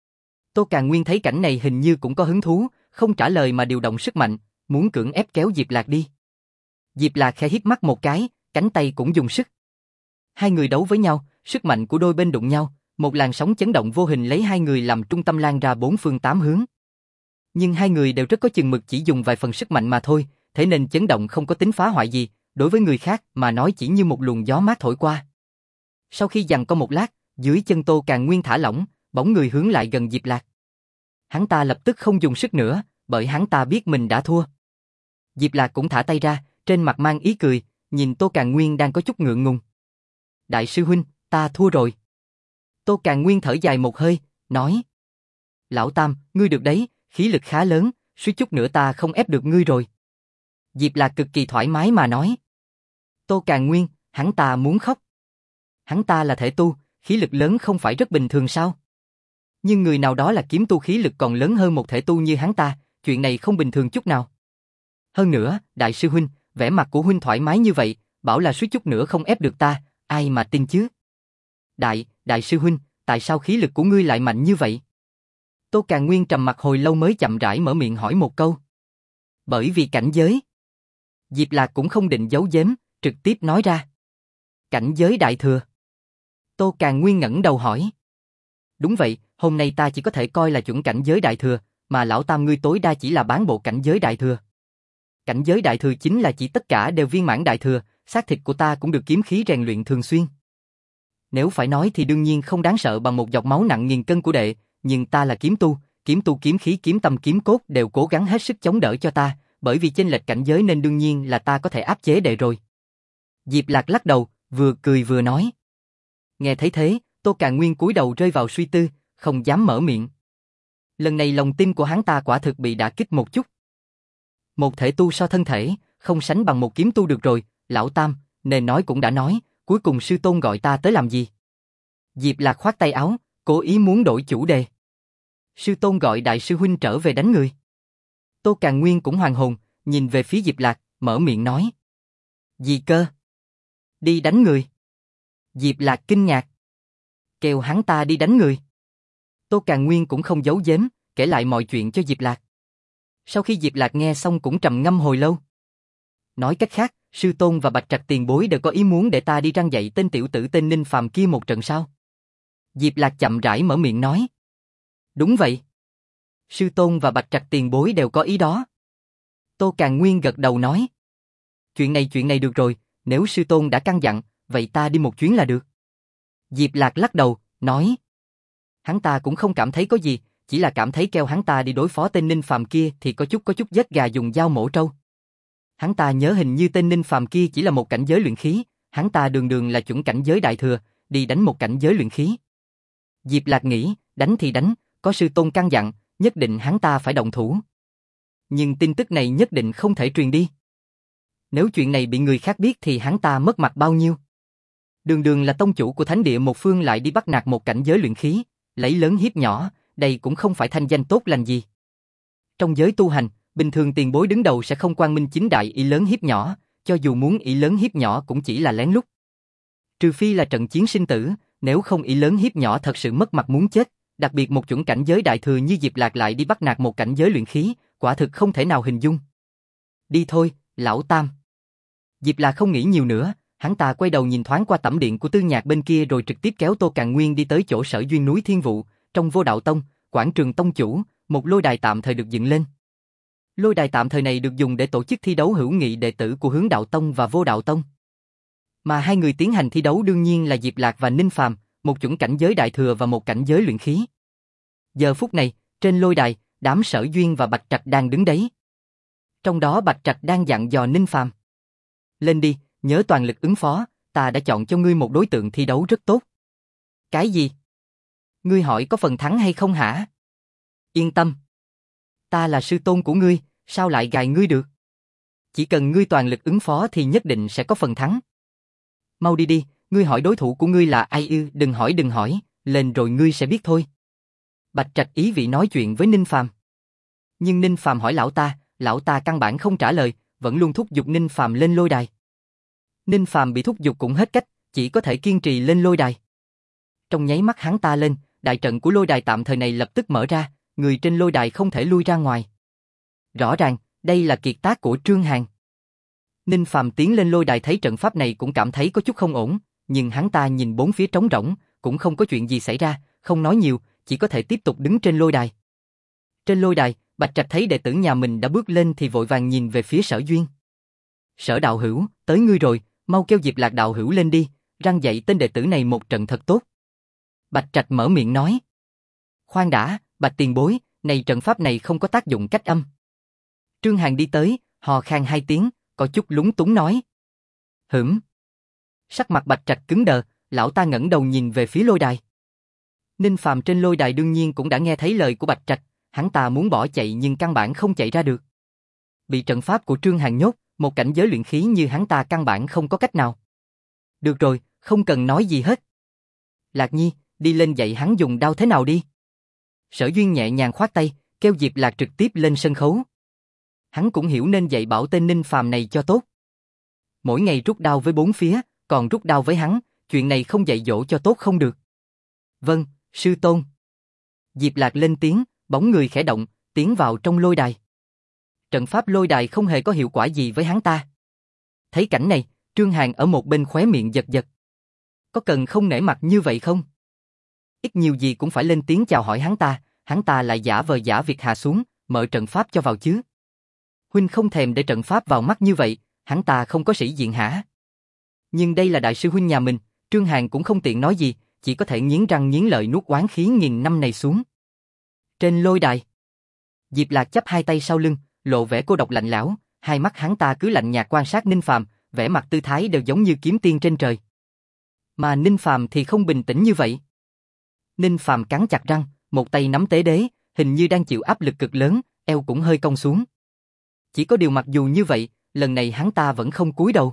Tô Càn Nguyên thấy cảnh này hình như cũng có hứng thú, không trả lời mà điều động sức mạnh, muốn cưỡng ép kéo Diệp Lạc đi. Diệp Lạc khẽ híp mắt một cái, cánh tay cũng dùng sức. Hai người đấu với nhau, sức mạnh của đôi bên đụng nhau, một làn sóng chấn động vô hình lấy hai người làm trung tâm lan ra bốn phương tám hướng. Nhưng hai người đều rất có chừng mực chỉ dùng vài phần sức mạnh mà thôi, thế nên chấn động không có tính phá hoại gì, đối với người khác mà nói chỉ như một luồng gió mát thổi qua. Sau khi giằng co một lát, dưới chân Tô Càn Nguyên thả lỏng, bóng người hướng lại gần Diệp Lạc. Hắn ta lập tức không dùng sức nữa, bởi hắn ta biết mình đã thua. Diệp Lạc cũng thả tay ra, trên mặt mang ý cười, nhìn Tô Càn Nguyên đang có chút ngượng ngùng. Đại sư huynh, ta thua rồi. Tô Càn Nguyên thở dài một hơi, nói. Lão Tam, ngươi được đấy, khí lực khá lớn, suýt chút nữa ta không ép được ngươi rồi. Diệp Lạc cực kỳ thoải mái mà nói. Tô Càn Nguyên, hắn ta muốn khóc. Hắn ta là thể tu, khí lực lớn không phải rất bình thường sao? Nhưng người nào đó là kiếm tu khí lực còn lớn hơn một thể tu như hắn ta, chuyện này không bình thường chút nào. Hơn nữa, đại sư huynh, vẻ mặt của huynh thoải mái như vậy, bảo là suýt chút nữa không ép được ta, ai mà tin chứ? Đại sư huynh, tại sao khí lực của ngươi lại mạnh như vậy? Tô Càn Nguyên trầm mặt hồi lâu mới chậm rãi mở miệng hỏi một câu. Bởi vì cảnh giới. Diệp Lạc cũng không định giấu giếm, trực tiếp nói ra. Cảnh giới đại thừa. Tô Càn Nguyên ngẩng đầu hỏi. Đúng vậy, hôm nay ta chỉ có thể coi là chuẩn cảnh giới đại thừa, mà lão tam ngươi tối đa chỉ là bán bộ cảnh giới đại thừa. Cảnh giới đại thừa chính là chỉ tất cả đều viên mãn đại thừa, xác thịt của ta cũng được kiếm khí rèn luyện thường xuyên. Nếu phải nói thì đương nhiên không đáng sợ bằng một giọt máu nặng nghìn cân của đệ, nhưng ta là kiếm tu kiếm khí kiếm tâm kiếm cốt đều cố gắng hết sức chống đỡ cho ta, bởi vì chênh lệch cảnh giới nên đương nhiên là ta có thể áp chế đệ rồi. Diệp Lạc lắc đầu, vừa cười vừa nói. Nghe thấy thế, Tô Càn Nguyên cúi đầu rơi vào suy tư, không dám mở miệng. Lần này lòng tin của hắn ta quả thực bị đả kích một chút. Một thể tu so thân thể, không sánh bằng một kiếm tu được rồi, lão tam, nên nói cũng đã nói, cuối cùng sư tôn gọi ta tới làm gì? Diệp Lạc khoát tay áo, cố ý muốn đổi chủ đề. Sư tôn gọi đại sư huynh trở về đánh người. Tô Càn Nguyên cũng hoàn hồn, nhìn về phía Diệp Lạc, mở miệng nói. Gì cơ? Đi đánh người. Diệp Lạc kinh ngạc. Kêu hắn ta đi đánh người. Tô Càn Nguyên cũng không giấu giếm, kể lại mọi chuyện cho Diệp Lạc. Sau khi Diệp Lạc nghe xong cũng trầm ngâm hồi lâu. Nói cách khác, sư tôn và Bạch Trạch tiền bối đều có ý muốn để ta đi răn dạy tên tiểu tử tên Ninh Phàm kia một trận sao? Diệp Lạc chậm rãi mở miệng nói. Đúng vậy. Sư tôn và Bạch Trạch tiền bối đều có ý đó. Tô Càn Nguyên gật đầu nói. Chuyện này được rồi, nếu sư tôn đã căn dặn, vậy ta đi một chuyến là được. Diệp Lạc lắc đầu, nói. Hắn ta cũng không cảm thấy có gì, chỉ là cảm thấy kêu hắn ta đi đối phó tên Ninh Phàm kia thì có chút giết gà dùng dao mổ trâu. Hắn ta nhớ hình như tên Ninh Phàm kia chỉ là một cảnh giới luyện khí, hắn ta đường là chuẩn cảnh giới đại thừa, đi đánh một cảnh giới luyện khí. Diệp Lạc nghĩ, đánh thì đánh, có sư tôn căn dặn, nhất định hắn ta phải động thủ. Nhưng tin tức này nhất định không thể truyền đi. Nếu chuyện này bị người khác biết thì hắn ta mất mặt bao nhiêu. Đường là tông chủ của thánh địa một phương lại đi bắt nạt một cảnh giới luyện khí, lấy lớn hiếp nhỏ, đây cũng không phải thanh danh tốt lành gì. Trong giới tu hành, bình thường tiền bối đứng đầu sẽ không quang minh chính đại ỷ lớn hiếp nhỏ, cho dù muốn ỷ lớn hiếp nhỏ cũng chỉ là lén lút. Trừ phi là trận chiến sinh tử, nếu không ỷ lớn hiếp nhỏ thật sự mất mặt muốn chết, đặc biệt một chuẩn cảnh giới đại thừa như Diệp Lạc lại đi bắt nạt một cảnh giới luyện khí, quả thực không thể nào hình dung. Đi thôi, lão tam. Diệp Lạc không nghĩ nhiều nữa, hắn ta quay đầu nhìn thoáng qua tẩm điện của Tư Nhạc bên kia rồi trực tiếp kéo Tô Càn Nguyên đi tới chỗ sở duyên núi Thiên Vụ, trong Vô Đạo Tông, quảng trường tông chủ, một lôi đài tạm thời được dựng lên. Lôi đài tạm thời này được dùng để tổ chức thi đấu hữu nghị đệ tử của Hướng Đạo Tông và Vô Đạo Tông. Mà hai người tiến hành thi đấu đương nhiên là Diệp Lạc và Ninh Phàm, một chuẩn cảnh giới đại thừa và một cảnh giới luyện khí. Giờ phút này, trên lôi đài, đám Sở Duyên và Bạch Trạch đang đứng đấy. Trong đó Bạch Trạch đang dặn dò Ninh Phàm. Lên đi, nhớ toàn lực ứng phó, ta đã chọn cho ngươi một đối tượng thi đấu rất tốt. Cái gì? Ngươi hỏi có phần thắng hay không hả? Yên tâm. Ta là sư tôn của ngươi, sao lại gài ngươi được? Chỉ cần ngươi toàn lực ứng phó thì nhất định sẽ có phần thắng. Mau đi đi, ngươi hỏi đối thủ của ngươi là ai ư? Đừng hỏi, lên rồi ngươi sẽ biết thôi. Bạch Trạch ý vị nói chuyện với Ninh Phàm. Nhưng Ninh Phàm hỏi lão ta căn bản không trả lời, vẫn luôn thúc giục Ninh Phàm lên lôi đài. Ninh Phàm bị thúc giục cũng hết cách, chỉ có thể kiên trì lên lôi đài. Trong nháy mắt hắn ta lên, đại trận của lôi đài tạm thời này lập tức mở ra, người trên lôi đài không thể lui ra ngoài. Rõ ràng, đây là kiệt tác của Trương Hàn. Ninh Phàm tiến lên lôi đài thấy trận pháp này cũng cảm thấy có chút không ổn, nhưng hắn ta nhìn bốn phía trống rỗng, cũng không có chuyện gì xảy ra, không nói nhiều, chỉ có thể tiếp tục đứng trên lôi đài. Trên lôi đài, Bạch Trạch thấy đệ tử nhà mình đã bước lên thì vội vàng nhìn về phía Sở Duyên. Sở đạo hữu, tới ngươi rồi, mau kêu Diệp Lạc đạo hữu lên đi, răn dạy tên đệ tử này một trận thật tốt. Bạch Trạch mở miệng nói. Khoan đã, Bạch tiền bối, này trận pháp này không có tác dụng cách âm. Trương Hàn đi tới, hò khan hai tiếng, có chút lúng túng nói. Sắc mặt Bạch Trạch cứng đờ, lão ta ngẩng đầu nhìn về phía lôi đài. Ninh Phàm trên lôi đài đương nhiên cũng đã nghe thấy lời của Bạch Trạch, hắn ta muốn bỏ chạy nhưng căn bản không chạy ra được. Bị trận pháp của Trương Hàn nhốt, một cảnh giới luyện khí như hắn ta căn bản không có cách nào. Được rồi, không cần nói gì hết. Lạc Nhi, đi lên dạy hắn dùng đao thế nào đi. Sở Duyên nhẹ nhàng khoát tay, kêu Diệp Lạc trực tiếp lên sân khấu. Hắn cũng hiểu nên dạy bảo tên Ninh Phàm này cho tốt. Mỗi ngày rút đao với bốn phía, còn rút đao với hắn, chuyện này không dạy dỗ cho tốt không được. Vâng, sư tôn. Diệp Lạc lên tiếng, bóng người khẽ động, tiến vào trong lôi đài. Trận pháp lôi đài không hề có hiệu quả gì với hắn ta. Thấy cảnh này, Trương Hàn ở một bên khóe miệng giật giật. Có cần không nể mặt như vậy không? Ít nhiều gì cũng phải lên tiếng chào hỏi hắn ta lại giả vờ giả việc hạ xuống, mở trận pháp cho vào chứ. Huynh không thèm để trận pháp vào mắt như vậy, hắn ta không có sĩ diện hả? Nhưng đây là đại sư huynh nhà mình, Trương Hàn cũng không tiện nói gì, chỉ có thể nghiến răng nghiến lợi nuốt oán khí nghìn năm này xuống. Trên lôi đài, Diệp Lạc chắp hai tay sau lưng, lộ vẻ cô độc lạnh lẽo, hai mắt hắn ta cứ lạnh nhạt quan sát Ninh Phàm, vẻ mặt tư thái đều giống như kiếm tiên trên trời. Mà Ninh Phàm thì không bình tĩnh như vậy. Ninh Phàm cắn chặt răng, một tay nắm tế đế, hình như đang chịu áp lực cực lớn, eo cũng hơi cong xuống. Chỉ có điều mặc dù như vậy, lần này hắn ta vẫn không cúi đầu.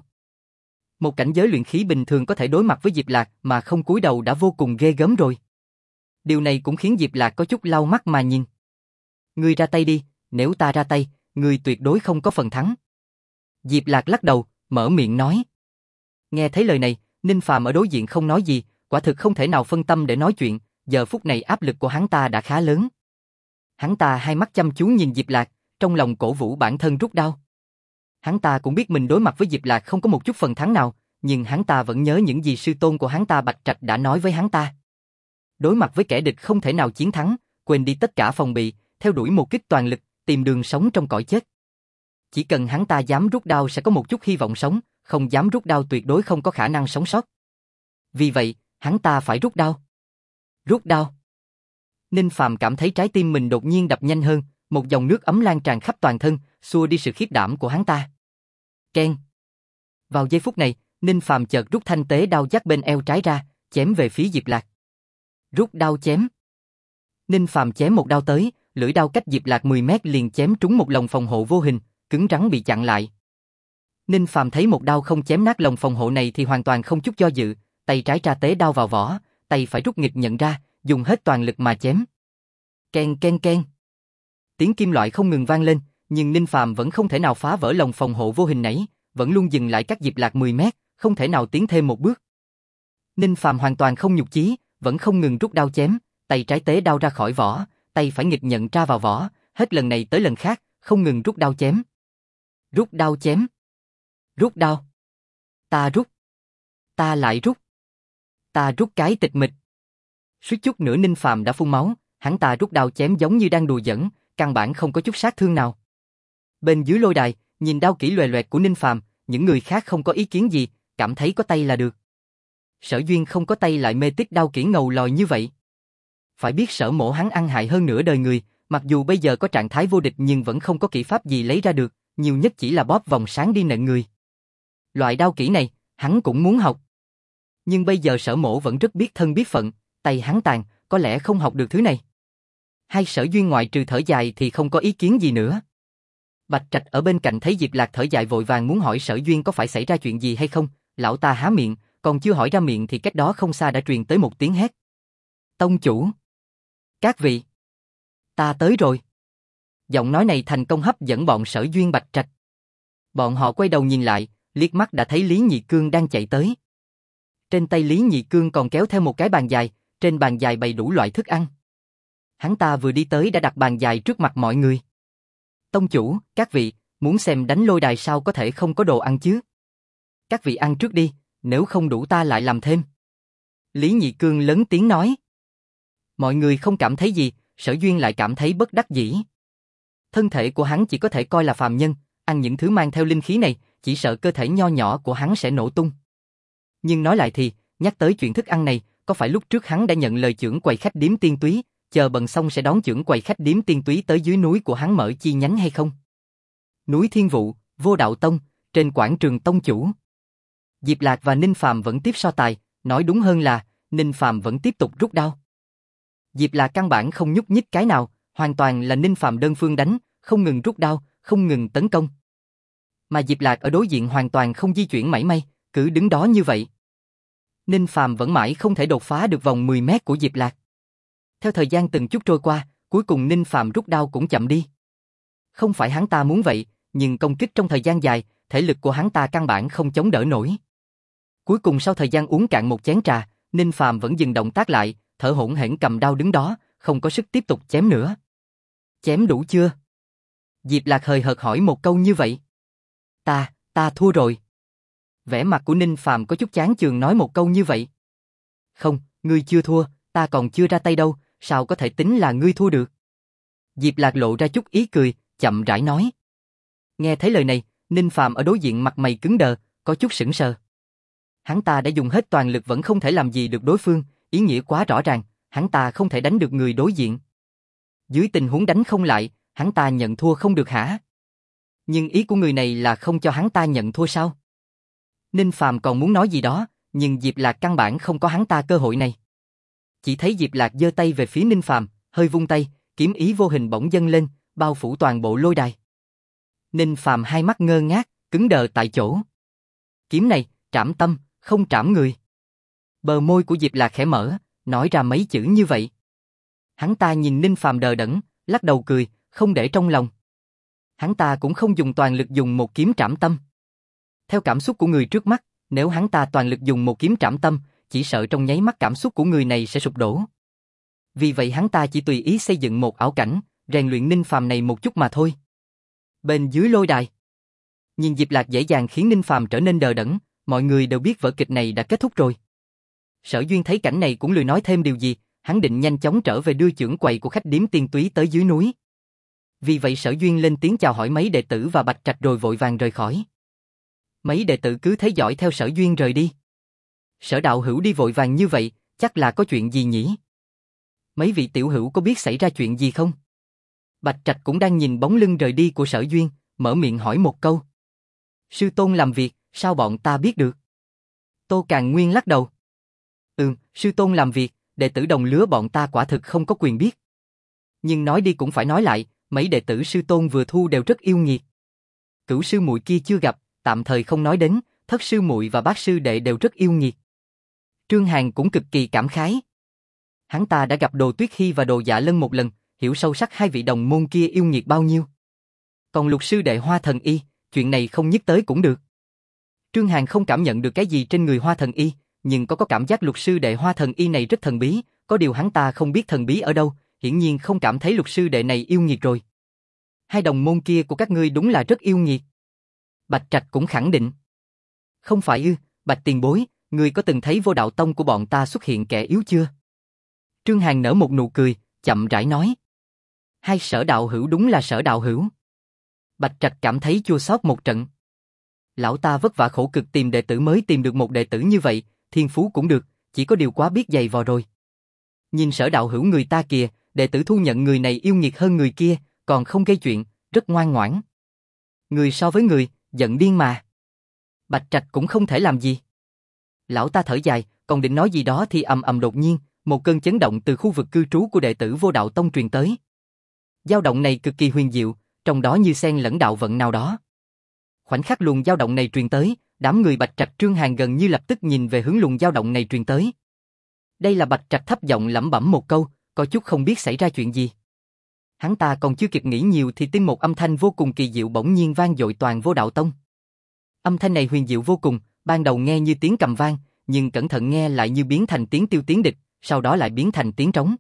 Một cảnh giới luyện khí bình thường có thể đối mặt với Diệp Lạc mà không cúi đầu đã vô cùng ghê gớm rồi. Điều này cũng khiến Diệp Lạc có chút lau mắt mà nhìn. Ngươi ra tay đi, nếu ta ra tay, ngươi tuyệt đối không có phần thắng. Diệp Lạc lắc đầu, mở miệng nói. Nghe thấy lời này, Ninh Phàm ở đối diện không nói gì, quả thực không thể nào phân tâm để nói chuyện, giờ phút này áp lực của hắn ta đã khá lớn. Hắn ta hai mắt chăm chú nhìn Diệp Lạc, trong lòng cổ vũ bản thân rút đao. Hắn ta cũng biết mình đối mặt với Diệp Lạc không có một chút phần thắng nào, nhưng hắn ta vẫn nhớ những gì sư tôn của hắn ta Bạch Trạch đã nói với hắn ta. Đối mặt với kẻ địch không thể nào chiến thắng, quên đi tất cả phòng bị, theo đuổi một kích toàn lực, tìm đường sống trong cõi chết. Chỉ cần hắn ta dám rút đao sẽ có một chút hy vọng sống, không dám rút đao tuyệt đối không có khả năng sống sót. Vì vậy, hắn ta phải rút đao. Rút đao. Ninh Phàm cảm thấy trái tim mình đột nhiên đập nhanh hơn, một dòng nước ấm lan tràn khắp toàn thân, xua đi sự khiếp đảm của hắn ta. Keng. Vào giây phút này, Ninh Phàm chợt rút thanh tế đao dắt bên eo trái ra, chém về phía Diệp Lạc. Rút đao chém. Ninh Phàm chém một đao tới, lưỡi đao cách Diệp Lạc 10 mét liền chém trúng một lồng phòng hộ vô hình, cứng rắn bị chặn lại. Ninh Phàm thấy một đao không chém nát lồng phòng hộ này thì hoàn toàn không chút do dự, tay trái tra tế đao vào vỏ, tay phải rút nghịch nhận ra, dùng hết toàn lực mà chém. Keng keng keng. Tiếng kim loại không ngừng vang lên, nhưng Ninh Phàm vẫn không thể nào phá vỡ lồng phòng hộ vô hình nãy, vẫn luôn dừng lại cách Diệp Lạc 10 mét, không thể nào tiến thêm một bước. Ninh Phàm hoàn toàn không nhục chí, vẫn không ngừng rút đao chém, tay trái tế đao ra khỏi vỏ, tay phải nghịch nhận tra vào vỏ, hết lần này tới lần khác, không ngừng rút đao chém. Rút đao chém. Rút đao. Ta rút. Ta lại rút. Ta rút cái tịch mịch. Suýt chút nữa Ninh Phàm đã phun máu, hắn ta rút đao chém giống như đang đùa giỡn, căn bản không có chút sát thương nào. Bên dưới lôi đài, nhìn đao kỹ loè loẹt của Ninh Phàm, những người khác không có ý kiến gì, cảm thấy có tay là được. Sở Duyên không có tay lại mê tít đao kỹ ngầu lòi như vậy. Phải biết Sở Mộ hắn ăn hại hơn nửa đời người, mặc dù bây giờ có trạng thái vô địch nhưng vẫn không có kỹ pháp gì lấy ra được, nhiều nhất chỉ là bóp vòng sáng đi nện người. Loại đao kỹ này, hắn cũng muốn học. Nhưng bây giờ Sở Mộ vẫn rất biết thân biết phận, tay hắn tàn, có lẽ không học được thứ này. Hai Sở Duyên ngoại trừ thở dài thì không có ý kiến gì nữa. Bạch Trạch ở bên cạnh thấy Diệp Lạc thở dài vội vàng muốn hỏi Sở Duyên có phải xảy ra chuyện gì hay không, lão ta há miệng, còn chưa hỏi ra miệng thì cách đó không xa đã truyền tới một tiếng hét. Tông chủ! Các vị! Ta tới rồi! Giọng nói này thành công hấp dẫn bọn Sở Duyên Bạch Trạch. Bọn họ quay đầu nhìn lại, liếc mắt đã thấy Lý Nhị Cương đang chạy tới. Trên tay Lý Nhị Cương còn kéo theo một cái bàn dài, trên bàn dài bày đủ loại thức ăn. Hắn ta vừa đi tới đã đặt bàn dài trước mặt mọi người. Tông chủ, các vị, muốn xem đánh lôi đài sao có thể không có đồ ăn chứ? Các vị ăn trước đi, nếu không đủ ta lại làm thêm. Lý Nhị Cương lớn tiếng nói. Mọi người không cảm thấy gì, Sở Duyên lại cảm thấy bất đắc dĩ. Thân thể của hắn chỉ có thể coi là phàm nhân, ăn những thứ mang theo linh khí này, chỉ sợ cơ thể nho nhỏ của hắn sẽ nổ tung. Nhưng nói lại thì, nhắc tới chuyện thức ăn này, có phải lúc trước hắn đã nhận lời chưởng quầy khách điếm Tiên Túy, chờ bận xong sẽ đón chưởng quầy khách điếm Tiên Túy tới dưới núi của hắn mở chi nhánh hay không? Núi Thiên Vụ, Vô Đạo Tông, trên quảng trường tông chủ. Diệp Lạc và Ninh Phàm vẫn tiếp so tài, nói đúng hơn là, Ninh Phàm vẫn tiếp tục rút đao. Diệp Lạc căn bản không nhúc nhích cái nào, hoàn toàn là Ninh Phàm đơn phương đánh, không ngừng rút đao, không ngừng tấn công. Mà Diệp Lạc ở đối diện hoàn toàn không di chuyển mảy may, cứ đứng đó như vậy. Ninh Phàm vẫn mãi không thể đột phá được vòng 10 mét của Diệp Lạc. Theo thời gian từng chút trôi qua, cuối cùng Ninh Phàm rút đao cũng chậm đi. Không phải hắn ta muốn vậy, nhưng công kích trong thời gian dài, thể lực của hắn ta căn bản không chống đỡ nổi. Cuối cùng sau thời gian uống cạn một chén trà, Ninh Phàm vẫn dừng động tác lại, thở hổn hển cầm đao đứng đó, không có sức tiếp tục chém nữa. Chém đủ chưa? Diệp Lạc hời hợt hỏi một câu như vậy. Ta thua rồi. Vẻ mặt của Ninh Phàm có chút chán chường nói một câu như vậy. Không, ngươi chưa thua, ta còn chưa ra tay đâu, sao có thể tính là ngươi thua được? Diệp Lạc lộ ra chút ý cười, chậm rãi nói. Nghe thấy lời này, Ninh Phàm ở đối diện mặt mày cứng đờ, có chút sững sờ. Hắn ta đã dùng hết toàn lực vẫn không thể làm gì được đối phương, ý nghĩa quá rõ ràng, hắn ta không thể đánh được người đối diện. Dưới tình huống đánh không lại, hắn ta nhận thua không được hả? Nhưng ý của người này là không cho hắn ta nhận thua sao? Ninh Phàm còn muốn nói gì đó, nhưng Diệp Lạc căn bản không có hắn ta cơ hội này. Chỉ thấy Diệp Lạc giơ tay về phía Ninh Phàm, hơi vung tay, kiếm ý vô hình bỗng dâng lên, bao phủ toàn bộ lôi đài. Ninh Phàm hai mắt ngơ ngác, cứng đờ tại chỗ. Kiếm này, trảm tâm, không trảm người. Bờ môi của Diệp Lạc khẽ mở, nói ra mấy chữ như vậy. Hắn ta nhìn Ninh Phàm đờ đẫn, lắc đầu cười, không để trong lòng. Hắn ta cũng không dùng toàn lực dùng một kiếm trảm tâm. Theo cảm xúc của người trước mắt, nếu hắn ta toàn lực dùng một kiếm trảm tâm, chỉ sợ trong nháy mắt cảm xúc của người này sẽ sụp đổ. Vì vậy hắn ta chỉ tùy ý xây dựng một ảo cảnh, rèn luyện Ninh Phàm này một chút mà thôi. Bên dưới lôi đài, nhìn Diệp Lạc dễ dàng khiến Ninh Phàm trở nên đờ đẫn, mọi người đều biết vở kịch này đã kết thúc rồi. Sở Duyên thấy cảnh này cũng lười nói thêm điều gì, hắn định nhanh chóng trở về đưa chưởng quầy của khách điếm Tiên Túy tới dưới núi. Vì vậy Sở Duyên lên tiếng chào hỏi mấy đệ tử và Bạch Trạch rồi vội vàng rời khỏi. Mấy đệ tử cứ thấy dõi theo Sở Duyên rời đi. Sở đạo hữu đi vội vàng như vậy, chắc là có chuyện gì nhỉ? Mấy vị tiểu hữu có biết xảy ra chuyện gì không? Bạch Trạch cũng đang nhìn bóng lưng rời đi của Sở Duyên, mở miệng hỏi một câu. Sư tôn làm việc, sao bọn ta biết được? Tô Càn Nguyên lắc đầu. Sư tôn làm việc, đệ tử đồng lứa bọn ta quả thực không có quyền biết. Nhưng nói đi cũng phải nói lại, mấy đệ tử sư tôn vừa thu đều rất yêu nghiệt. Cửu sư muội kia chưa gặp, tạm thời không nói đến, thất sư muội và bát sư đệ đều rất yêu nghiệt. Trương Hàn cũng cực kỳ cảm khái. Hắn ta đã gặp Đồ Tuyết Hy và Đồ Dạ Lân một lần, hiểu sâu sắc hai vị đồng môn kia yêu nghiệt bao nhiêu. Còn Lục sư đệ Hoa Thần Y, chuyện này không nhắc tới cũng được. Trương Hàn không cảm nhận được cái gì trên người Hoa Thần Y, nhưng có cảm giác Lục sư đệ Hoa Thần Y này rất thần bí, có điều hắn ta không biết thần bí ở đâu, hiển nhiên không cảm thấy Lục sư đệ này yêu nghiệt rồi. Hai đồng môn kia của các ngươi đúng là rất yêu nghiệt. Bạch Trạch cũng khẳng định. Không phải Bạch tiền bối, ngươi có từng thấy Vô Đạo Tông của bọn ta xuất hiện kẻ yếu chưa? Trương Hàn nở một nụ cười, chậm rãi nói. Hai Sở đạo hữu đúng là Sở đạo hữu. Bạch Trạch cảm thấy chua xót một trận. Lão ta vất vả khổ cực tìm đệ tử mới tìm được một đệ tử như vậy, thiên phú cũng được, chỉ có điều quá biết giày vò rồi. Nhìn Sở đạo hữu người ta kìa, đệ tử thu nhận người này yêu nghiệt hơn người kia, còn không gây chuyện, rất ngoan ngoãn. Người so với người, giận điên mà. Bạch Trạch cũng không thể làm gì. Lão ta thở dài, còn định nói gì đó thì ầm ầm đột nhiên, một cơn chấn động từ khu vực cư trú của đệ tử Vô Đạo Tông truyền tới. Dao động này cực kỳ huyền diệu, trong đó như xen lẫn đạo vận nào đó. Khoảnh khắc luồng dao động này truyền tới, đám người Bạch Trạch Trương Hàn gần như lập tức nhìn về hướng luồng dao động này truyền tới. Đây là Bạch Trạch thấp giọng lẩm bẩm một câu, có chút không biết xảy ra chuyện gì. Hắn ta còn chưa kịp nghĩ nhiều thì tin một âm thanh vô cùng kỳ diệu bỗng nhiên vang dội toàn Vô Đạo Tông. Âm thanh này huyền diệu vô cùng, ban đầu nghe như tiếng cầm vang, nhưng cẩn thận nghe lại như biến thành tiếng tiêu tiếng địch, sau đó lại biến thành tiếng trống.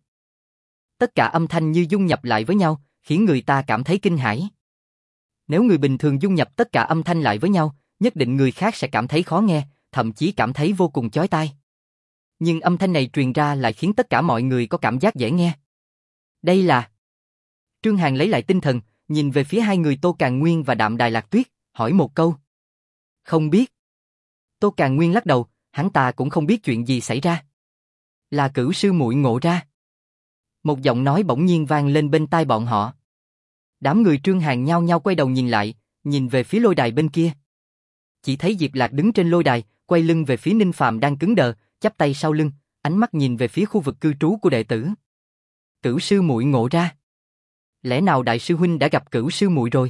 Tất cả âm thanh như dung nhập lại với nhau, khiến người ta cảm thấy kinh hãi. Nếu người bình thường dung nhập tất cả âm thanh lại với nhau, nhất định người khác sẽ cảm thấy khó nghe, thậm chí cảm thấy vô cùng chói tai. Nhưng âm thanh này truyền ra lại khiến tất cả mọi người có cảm giác dễ nghe. Đây là... Trương Hàn lấy lại tinh thần, nhìn về phía hai người Tô Càn Nguyên và Đạm Đài Lạc Tuyết, hỏi một câu. Không biết. Tô Càn Nguyên lắc đầu, hắn ta cũng không biết chuyện gì xảy ra. Là Cửu sư muội ngộ ra. Một giọng nói bỗng nhiên vang lên bên tai bọn họ. Đám người Trương Hàn nhao nhao quay đầu nhìn lại, nhìn về phía lôi đài bên kia. Chỉ thấy Diệp Lạc đứng trên lôi đài, quay lưng về phía Ninh Phàm đang cứng đờ, chắp tay sau lưng, ánh mắt nhìn về phía khu vực cư trú của đệ tử. Cửu sư muội ngộ ra. Lẽ nào đại sư huynh đã gặp Cửu sư muội rồi?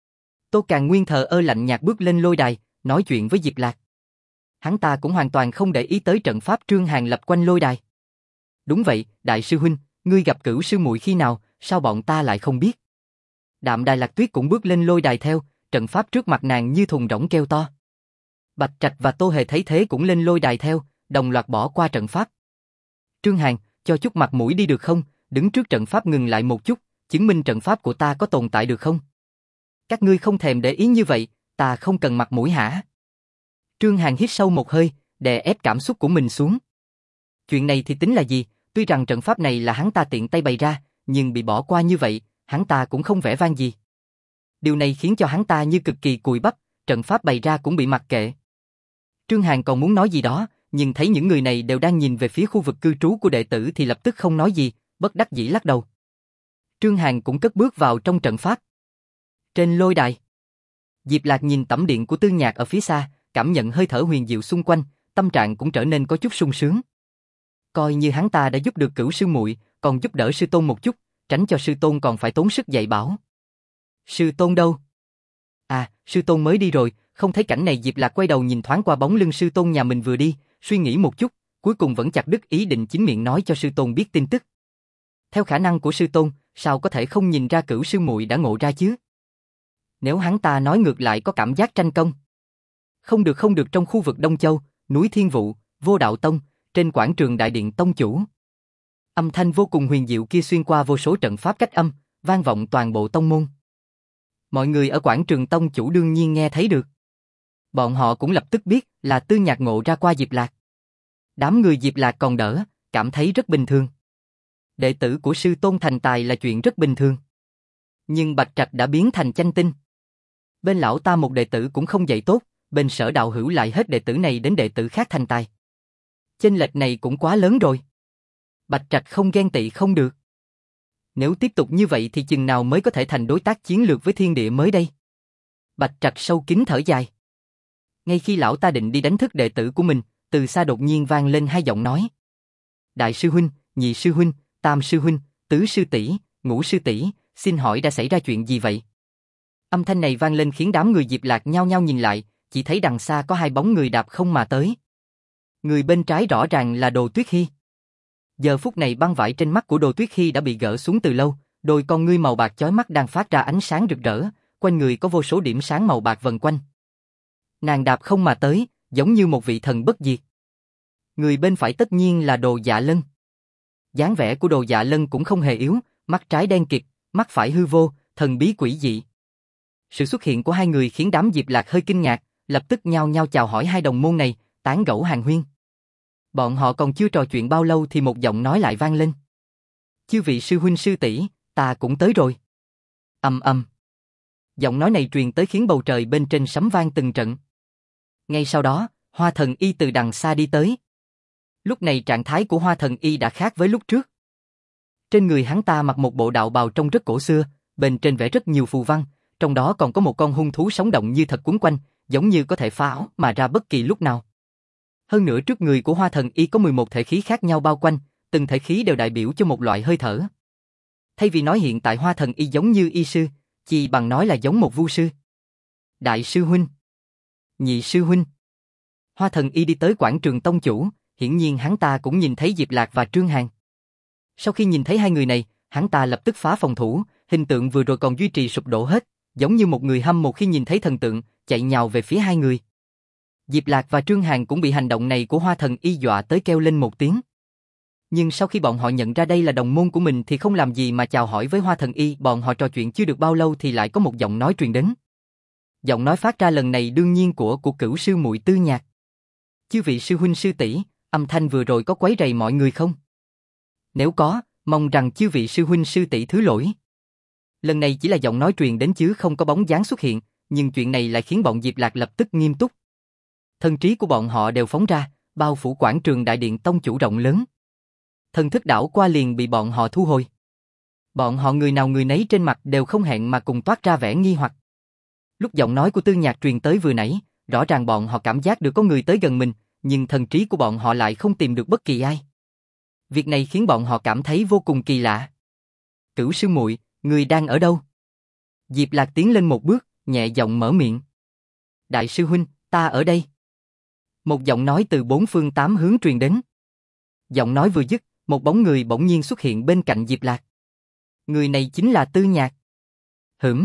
Tô Càn Nguyên thờ ơ lạnh nhạt bước lên lôi đài, nói chuyện với Diệp Lạc. Hắn ta cũng hoàn toàn không để ý tới trận pháp Trương Hàn lập quanh lôi đài. Đúng vậy, đại sư huynh, ngươi gặp Cửu sư muội khi nào, sao bọn ta lại không biết? Đạm Đài Lạc Tuyết cũng bước lên lôi đài theo, trận pháp trước mặt nàng như thùng rỗng kêu to. Bạch Trạch và Tô Hề thấy thế cũng lên lôi đài theo, đồng loạt bỏ qua trận pháp. Trương Hàn, cho chút mặt mũi đi được không, đứng trước trận pháp ngừng lại một chút, chứng minh trận pháp của ta có tồn tại được không? Các ngươi không thèm để ý như vậy, ta không cần mặt mũi hả? Trương Hàn hít sâu một hơi, đè ép cảm xúc của mình xuống. Chuyện này thì tính là gì, tuy rằng trận pháp này là hắn ta tiện tay bày ra, nhưng bị bỏ qua như vậy, hắn ta cũng không vẻ vang gì. Điều này khiến cho hắn ta như cực kỳ cùi bắp, trận pháp bày ra cũng bị mặc kệ. Trương Hàn còn muốn nói gì đó, nhưng thấy những người này đều đang nhìn về phía khu vực cư trú của đệ tử thì lập tức không nói gì, bất đắc dĩ lắc đầu. Trương Hàn cũng cất bước vào trong trận pháp. Trên lôi đài, Diệp Lạc nhìn tẩm điện của Tư Nhạc ở phía xa, cảm nhận hơi thở huyền diệu xung quanh, tâm trạng cũng trở nên có chút sung sướng. Coi như hắn ta đã giúp được Cửu sư muội, còn giúp đỡ sư tôn một chút, tránh cho sư tôn còn phải tốn sức dạy bảo. Sư tôn đâu? À, sư tôn mới đi rồi, không thấy cảnh này. Diệp Lạc quay đầu nhìn thoáng qua bóng lưng sư tôn nhà mình vừa đi, suy nghĩ một chút, cuối cùng vẫn chặt đứt ý định chính miệng nói cho sư tôn biết tin tức. Theo khả năng của sư tôn, sao có thể không nhìn ra Cửu sư muội đã ngộ ra chứ? Nếu hắn ta nói ngược lại có cảm giác tranh công. Không được, trong khu vực Đông Châu, núi Thiên Vụ, Vô Đạo Tông, trên quảng trường đại điện tông chủ. Âm thanh vô cùng huyền diệu kia xuyên qua vô số trận pháp cách âm, vang vọng toàn bộ tông môn. Mọi người ở quảng trường tông chủ đương nhiên nghe thấy được. Bọn họ cũng lập tức biết là Tư Nhạc ngộ ra qua Diệp Lạc. Đám người Diệp Lạc còn đỡ, cảm thấy rất bình thường. Đệ tử của sư tôn thành tài là chuyện rất bình thường. Nhưng Bạch Trạch đã biến thành chanh tinh. Bên lão ta một đệ tử cũng không dạy tốt, bên Sở Đạo Hữu lại hết đệ tử này đến đệ tử khác thành tài. Chênh lệch này cũng quá lớn rồi. Bạch Trạch không ghen tị không được. Nếu tiếp tục như vậy thì chừng nào mới có thể thành đối tác chiến lược với thiên địa mới đây? Bạch Trạch sâu kín thở dài. Ngay khi lão ta định đi đánh thức đệ tử của mình, từ xa đột nhiên vang lên hai giọng nói. Đại sư huynh, nhị sư huynh, tam sư huynh, tứ sư tỷ, ngũ sư tỷ, xin hỏi đã xảy ra chuyện gì vậy? Âm thanh này vang lên khiến đám người Diệp Lạc nhao nhao nhìn lại, chỉ thấy đằng xa có hai bóng người đạp không mà tới. Người bên trái rõ ràng là Đồ Tuyết Hi. Giờ phút này băng vải trên mắt của Đồ Tuyết Hi đã bị gỡ xuống từ lâu, đôi con ngươi màu bạc chói mắt đang phát ra ánh sáng rực rỡ, quanh người có vô số điểm sáng màu bạc vần quanh. Nàng đạp không mà tới, giống như một vị thần bất diệt. Người bên phải tất nhiên là Đồ Dạ Lân. Dáng vẻ của Đồ Dạ Lân cũng không hề yếu, mắt trái đen kịt, mắt phải hư vô, thần bí quỷ dị. Sự xuất hiện của hai người khiến đám Diệp Lạc hơi kinh ngạc, lập tức nhao nhao chào hỏi hai đồng môn này, tán gẫu hàn huyên. Bọn họ còn chưa trò chuyện bao lâu thì một giọng nói lại vang lên. Chư vị sư huynh sư tỷ, ta cũng tới rồi. Ầm ầm. Giọng nói này truyền tới khiến bầu trời bên trên sấm vang từng trận. Ngay sau đó, Hoa Thần Y từ đằng xa đi tới. Lúc này trạng thái của Hoa Thần Y đã khác với lúc trước. Trên người hắn ta mặc một bộ đạo bào trông rất cổ xưa, bên trên vẽ rất nhiều phù văn, trong đó còn có một con hung thú sống động như thật quấn quanh, giống như có thể phá ảo mà ra bất kỳ lúc nào. Hơn nữa trước người của Hoa Thần Y có 11 thể khí khác nhau bao quanh, từng thể khí đều đại biểu cho một loại hơi thở. Thay vì nói hiện tại Hoa Thần Y giống như y sư, chỉ bằng nói là giống một vu sư. Đại sư huynh, nhị sư huynh. Hoa Thần Y đi tới quảng trường tông chủ, hiển nhiên hắn ta cũng nhìn thấy Diệp Lạc và Trương Hàn. Sau khi nhìn thấy hai người này, hắn ta lập tức phá phòng thủ, hình tượng vừa rồi còn duy trì sụp đổ hết, giống như một người hâm mộ khi nhìn thấy thần tượng, chạy nhào về phía hai người. Diệp Lạc và Trương Hàn cũng bị hành động này của Hoa Thần Y dọa tới kêu lên một tiếng. Nhưng sau khi bọn họ nhận ra đây là đồng môn của mình thì không làm gì mà chào hỏi với Hoa Thần Y. Bọn họ trò chuyện chưa được bao lâu thì lại có một giọng nói truyền đến. Giọng nói phát ra lần này đương nhiên của Cửu sư muội Tư Nhạc. Chư vị sư huynh sư tỷ, âm thanh vừa rồi có quấy rầy mọi người không? Nếu có, mong rằng chư vị sư huynh sư tỷ thứ lỗi. Lần này chỉ là giọng nói truyền đến chứ không có bóng dáng xuất hiện, nhưng chuyện này lại khiến bọn Diệp Lạc lập tức nghiêm túc. Thần trí của bọn họ đều phóng ra, bao phủ quảng trường đại điện tông chủ rộng lớn. Thần thức đảo qua liền bị bọn họ thu hồi. Bọn họ người nào người nấy trên mặt đều không hẹn mà cùng toát ra vẻ nghi hoặc. Lúc giọng nói của Tư Nhạc truyền tới vừa nãy, rõ ràng bọn họ cảm giác được có người tới gần mình, nhưng thần trí của bọn họ lại không tìm được bất kỳ ai. Việc này khiến bọn họ cảm thấy vô cùng kỳ lạ. Cửu sư muội, người đang ở đâu? Diệp Lạc tiến lên một bước, nhẹ giọng mở miệng. Đại sư huynh, ta ở đây. Một giọng nói từ bốn phương tám hướng truyền đến. Giọng nói vừa dứt, một bóng người bỗng nhiên xuất hiện bên cạnh Diệp Lạc. Người này chính là Tư Nhạc. Hửm.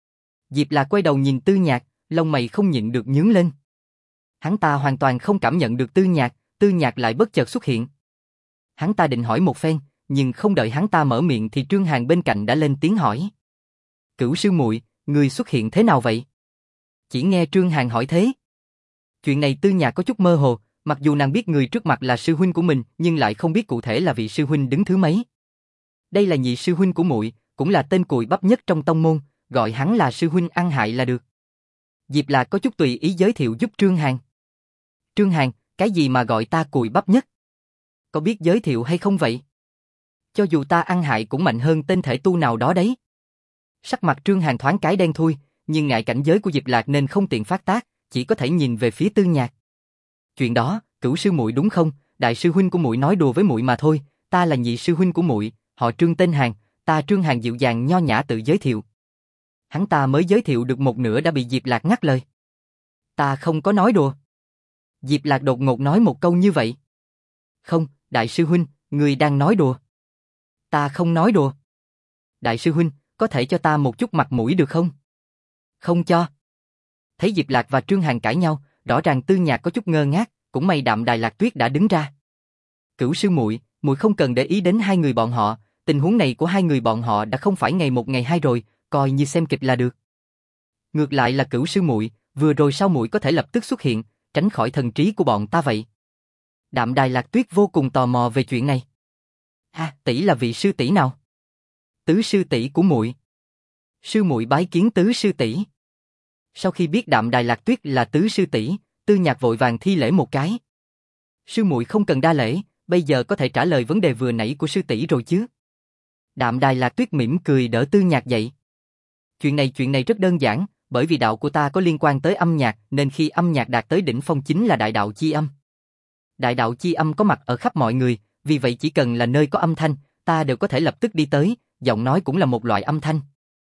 Diệp Lạc quay đầu nhìn Tư Nhạc, lông mày không nhịn được nhướng lên. Hắn ta hoàn toàn không cảm nhận được Tư Nhạc lại bất chợt xuất hiện. Hắn ta định hỏi một phen, nhưng không đợi hắn ta mở miệng thì Trương Hàn bên cạnh đã lên tiếng hỏi. Cửu sư muội, người xuất hiện thế nào vậy? Chỉ nghe Trương Hàn hỏi thế. Chuyện này Tư Nhạc có chút mơ hồ, mặc dù nàng biết người trước mặt là sư huynh của mình, nhưng lại không biết cụ thể là vị sư huynh đứng thứ mấy. Đây là nhị sư huynh của muội, cũng là tên cùi bắp nhất trong tông môn, gọi hắn là sư huynh ăn hại là được. Diệp Lạc có chút tùy ý giới thiệu giúp Trương Hàn. Trương Hàn, cái gì mà gọi ta cùi bắp nhất? Có biết giới thiệu hay không vậy? Cho dù ta ăn hại cũng mạnh hơn tên thể tu nào đó đấy. Sắc mặt Trương Hàn thoáng cái đen thui, nhưng ngại cảnh giới của Diệp Lạc nên không tiện phát tác, chỉ có thể nhìn về phía Tư Nhạc. Chuyện đó, Cửu sư muội đúng không? Đại sư huynh của muội nói đùa với muội mà thôi, ta là nhị sư huynh của muội, họ Trương tên Hàn, ta Trương Hàn dịu dàng nho nhã tự giới thiệu. Hắn ta mới giới thiệu được một nửa đã bị Diệp Lạc ngắt lời. Ta không có nói đùa. Diệp Lạc đột ngột nói một câu như vậy. Không, đại sư huynh, người đang nói đùa. Ta không nói đùa. Đại sư huynh, có thể cho ta một chút mặt mũi được không? Không cho. Thấy Diệp Lạc và Trương Hàn cãi nhau, rõ ràng Tư Nhạc có chút ngơ ngác, cũng may Đạm Đài Lạc Tuyết đã đứng ra. Cửu sư muội, muội không cần để ý đến hai người bọn họ, tình huống này của hai người bọn họ đã không phải ngày một ngày hai rồi, coi như xem kịch là được. Ngược lại là Cửu sư muội, vừa rồi sao muội có thể lập tức xuất hiện, tránh khỏi thần trí của bọn ta vậy? Đạm Đài Lạc Tuyết vô cùng tò mò về chuyện này. Ha, tỷ là vị sư tỷ nào? Tứ sư tỷ của muội. Sư muội bái kiến tứ sư tỷ. Sau khi biết Đạm Đài Lạc Tuyết là tứ sư tỷ, Tư Nhạc vội vàng thi lễ một cái. Sư muội không cần đa lễ, bây giờ có thể trả lời vấn đề vừa nãy của sư tỷ rồi chứ? Đạm Đài Lạc Tuyết mỉm cười đỡ Tư Nhạc dậy. Chuyện này rất đơn giản, bởi vì đạo của ta có liên quan tới âm nhạc, nên khi âm nhạc đạt tới đỉnh phong chính là đại đạo chi âm. Đại đạo chi âm có mặt ở khắp mọi người, vì vậy chỉ cần là nơi có âm thanh, ta đều có thể lập tức đi tới, giọng nói cũng là một loại âm thanh.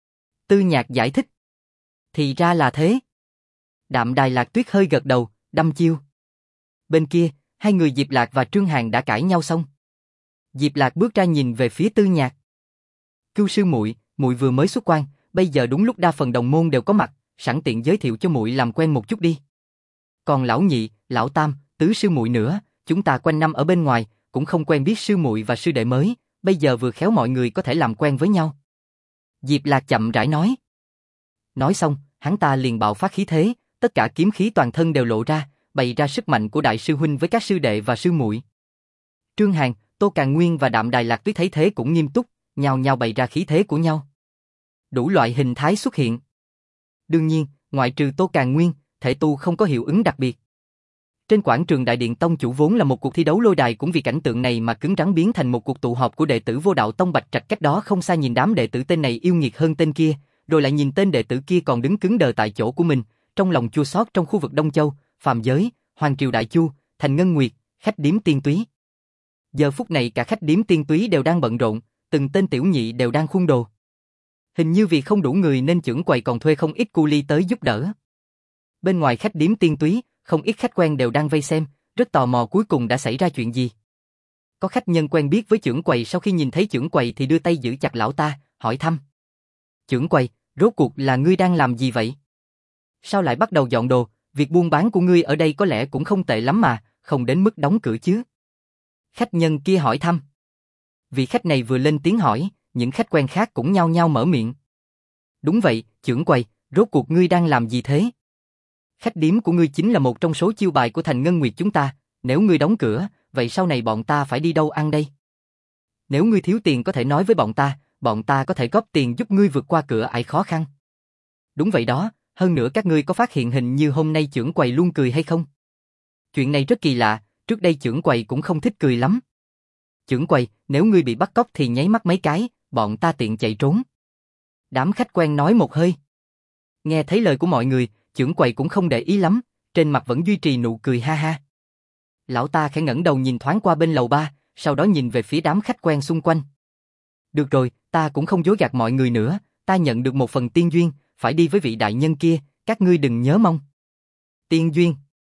Tư Nhạc giải thích. Thì ra là thế. Đạm Đài Lạc Tuyết hơi gật đầu, đăm chiêu. Bên kia, hai người Diệp Lạc và Trương Hàn đã cãi nhau xong. Diệp Lạc bước ra nhìn về phía Tư Nhạc. Cưu sư muội, muội vừa mới xuất quan, bây giờ đúng lúc đa phần đồng môn đều có mặt, sẵn tiện giới thiệu cho muội làm quen một chút đi. Còn lão nhị, lão tam, tứ sư muội nữa, chúng ta quanh năm ở bên ngoài, cũng không quen biết sư muội và sư đệ mới, bây giờ vừa khéo mọi người có thể làm quen với nhau. Diệp Lạc chậm rãi nói. Nói xong, hắn ta liền bạo phát khí thế, tất cả kiếm khí toàn thân đều lộ ra, bày ra sức mạnh của đại sư huynh với các sư đệ và sư muội. Trương Hàn, Tô Càn Nguyên và Đạm Đài Lạc Tuyết thấy thế cũng nghiêm túc, nhao nhao bày ra khí thế của nhau. Đủ loại hình thái xuất hiện. Đương nhiên, ngoại trừ Tô Càn Nguyên, thể tu không có hiệu ứng đặc biệt. Trên quảng trường Đại Điện Tông chủ vốn là một cuộc thi đấu lôi đài, cũng vì cảnh tượng này mà cứng rắn biến thành một cuộc tụ họp của đệ tử Vô Đạo Tông Bạch Trạch. Cách đó không xa nhìn đám đệ tử tên này yêu nghiệt hơn tên kia, rồi lại nhìn tên đệ tử kia còn đứng cứng đờ tại chỗ của mình, trong lòng chua xót. Trong khu vực Đông Châu, Phàm Giới, Hoàng Triều Đại Chu, Thành Ngân Nguyệt, khách điếm Tiên Túy. Giờ phút này cả khách điếm Tiên Túy đều đang bận rộn, từng tên tiểu nhị đều đang khuôn đồ. Hình như vì không đủ người nên chưởng quầy còn thuê không ít cu li tới giúp đỡ. Bên ngoài khách điếm Tiên Túy, không ít khách quen đều đang vây xem, rất tò mò cuối cùng đã xảy ra chuyện gì. Có khách nhân quen biết với chưởng quầy, sau khi nhìn thấy chưởng quầy thì đưa tay giữ chặt lão ta, hỏi thăm. Chưởng quầy, rốt cuộc là ngươi đang làm gì vậy? Sao lại bắt đầu dọn đồ, việc buôn bán của ngươi ở đây có lẽ cũng không tệ lắm mà, không đến mức đóng cửa chứ? Khách nhân kia hỏi thăm. Vị khách này vừa lên tiếng hỏi, những khách quen khác cũng nhao nhao mở miệng. Đúng vậy, chưởng quầy, rốt cuộc ngươi đang làm gì thế? Khách điếm của ngươi chính là một trong số chiêu bài của Thành Ngân Nguyệt chúng ta, nếu ngươi đóng cửa, vậy sau này bọn ta phải đi đâu ăn đây? Nếu ngươi thiếu tiền có thể nói với bọn ta có thể góp tiền giúp ngươi vượt qua cửa ải khó khăn. Đúng vậy đó, hơn nữa các ngươi có phát hiện hình như hôm nay chưởng quầy luôn cười hay không? Chuyện này rất kỳ lạ, trước đây chưởng quầy cũng không thích cười lắm. Chưởng quầy, nếu ngươi bị bắt cóc thì nháy mắt mấy cái, bọn ta tiện chạy trốn. Đám khách quen nói một hơi. Nghe thấy lời của mọi người, chưởng quầy cũng không để ý lắm, trên mặt vẫn duy trì nụ cười ha ha. Lão ta khẽ ngẩng đầu nhìn thoáng qua bên lầu ba, sau đó nhìn về phía đám khách quen xung quanh. Được rồi, ta cũng không dối gạt mọi người nữa, ta nhận được một phần tiên duyên, phải đi với vị đại nhân kia, các ngươi đừng nhớ mong. Tiên duyên?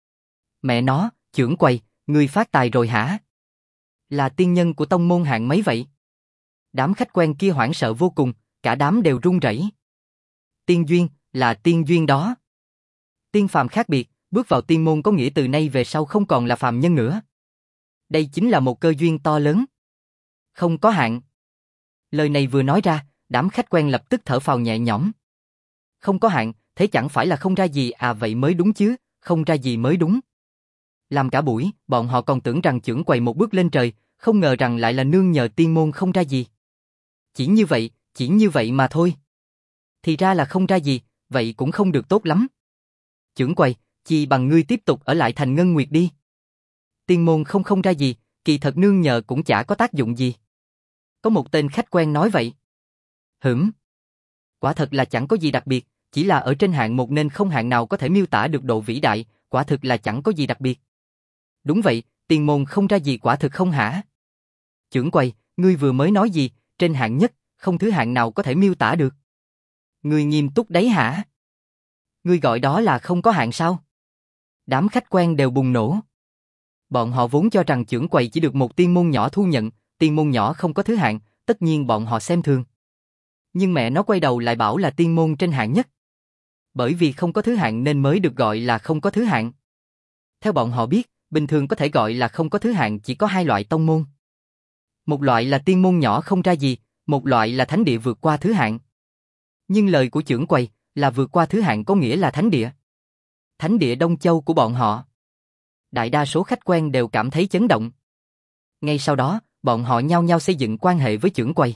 Mẹ nó, chưởng quầy, ngươi phát tài rồi hả? Là tiên nhân của tông môn hạng mấy vậy? Đám khách quen kia hoảng sợ vô cùng, cả đám đều run rẩy. Tiên duyên, là tiên duyên đó. Tiên phàm khác biệt, bước vào tiên môn có nghĩa từ nay về sau không còn là phàm nhân nữa. Đây chính là một cơ duyên to lớn. Không có hạn. Lời này vừa nói ra, đám khách quen lập tức thở phào nhẹ nhõm. Không có hạn, thế chẳng phải là không ra gì à? Vậy mới đúng chứ, không ra gì mới đúng. Làm cả buổi, bọn họ còn tưởng rằng chưởng quầy một bước lên trời, không ngờ rằng lại là nương nhờ tiên môn không ra gì. Chỉ như vậy mà thôi. Thì ra là không ra gì, vậy cũng không được tốt lắm. Chưởng quầy, chi bằng ngươi tiếp tục ở lại thành Ngân Nguyệt đi. Tiên môn không ra gì, kỳ thật nương nhờ cũng chả có tác dụng gì. Có một tên khách quen nói vậy. Quả thật là chẳng có gì đặc biệt, chỉ là ở trên hạng một nên không hạng nào có thể miêu tả được độ vĩ đại, quả thực là chẳng có gì đặc biệt. Đúng vậy, tiên môn không ra gì quả thực không hả? Chưởng quầy, ngươi vừa mới nói gì, trên hạng nhất, không thứ hạng nào có thể miêu tả được. Ngươi nghiêm túc đấy hả? Ngươi gọi đó là không có hạng sao? Đám khách quen đều bùng nổ. Bọn họ vốn cho rằng chưởng quầy chỉ được một tiên môn nhỏ thu nhận, tiên môn nhỏ không có thứ hạng, tất nhiên bọn họ xem thường. Nhưng mẹ nó quay đầu lại bảo là tiên môn trên hạng nhất. Bởi vì không có thứ hạng nên mới được gọi là không có thứ hạng. Theo bọn họ biết, bình thường có thể gọi là không có thứ hạng chỉ có hai loại tông môn. Một loại là tiên môn nhỏ không ra gì, một loại là thánh địa vượt qua thứ hạng. Nhưng lời của chưởng quầy là vượt qua thứ hạng có nghĩa là thánh địa. Thánh địa Đông Châu của bọn họ. Đại đa số khách quen đều cảm thấy chấn động. Ngay sau đó, bọn họ nhao nhao xây dựng quan hệ với chưởng quầy.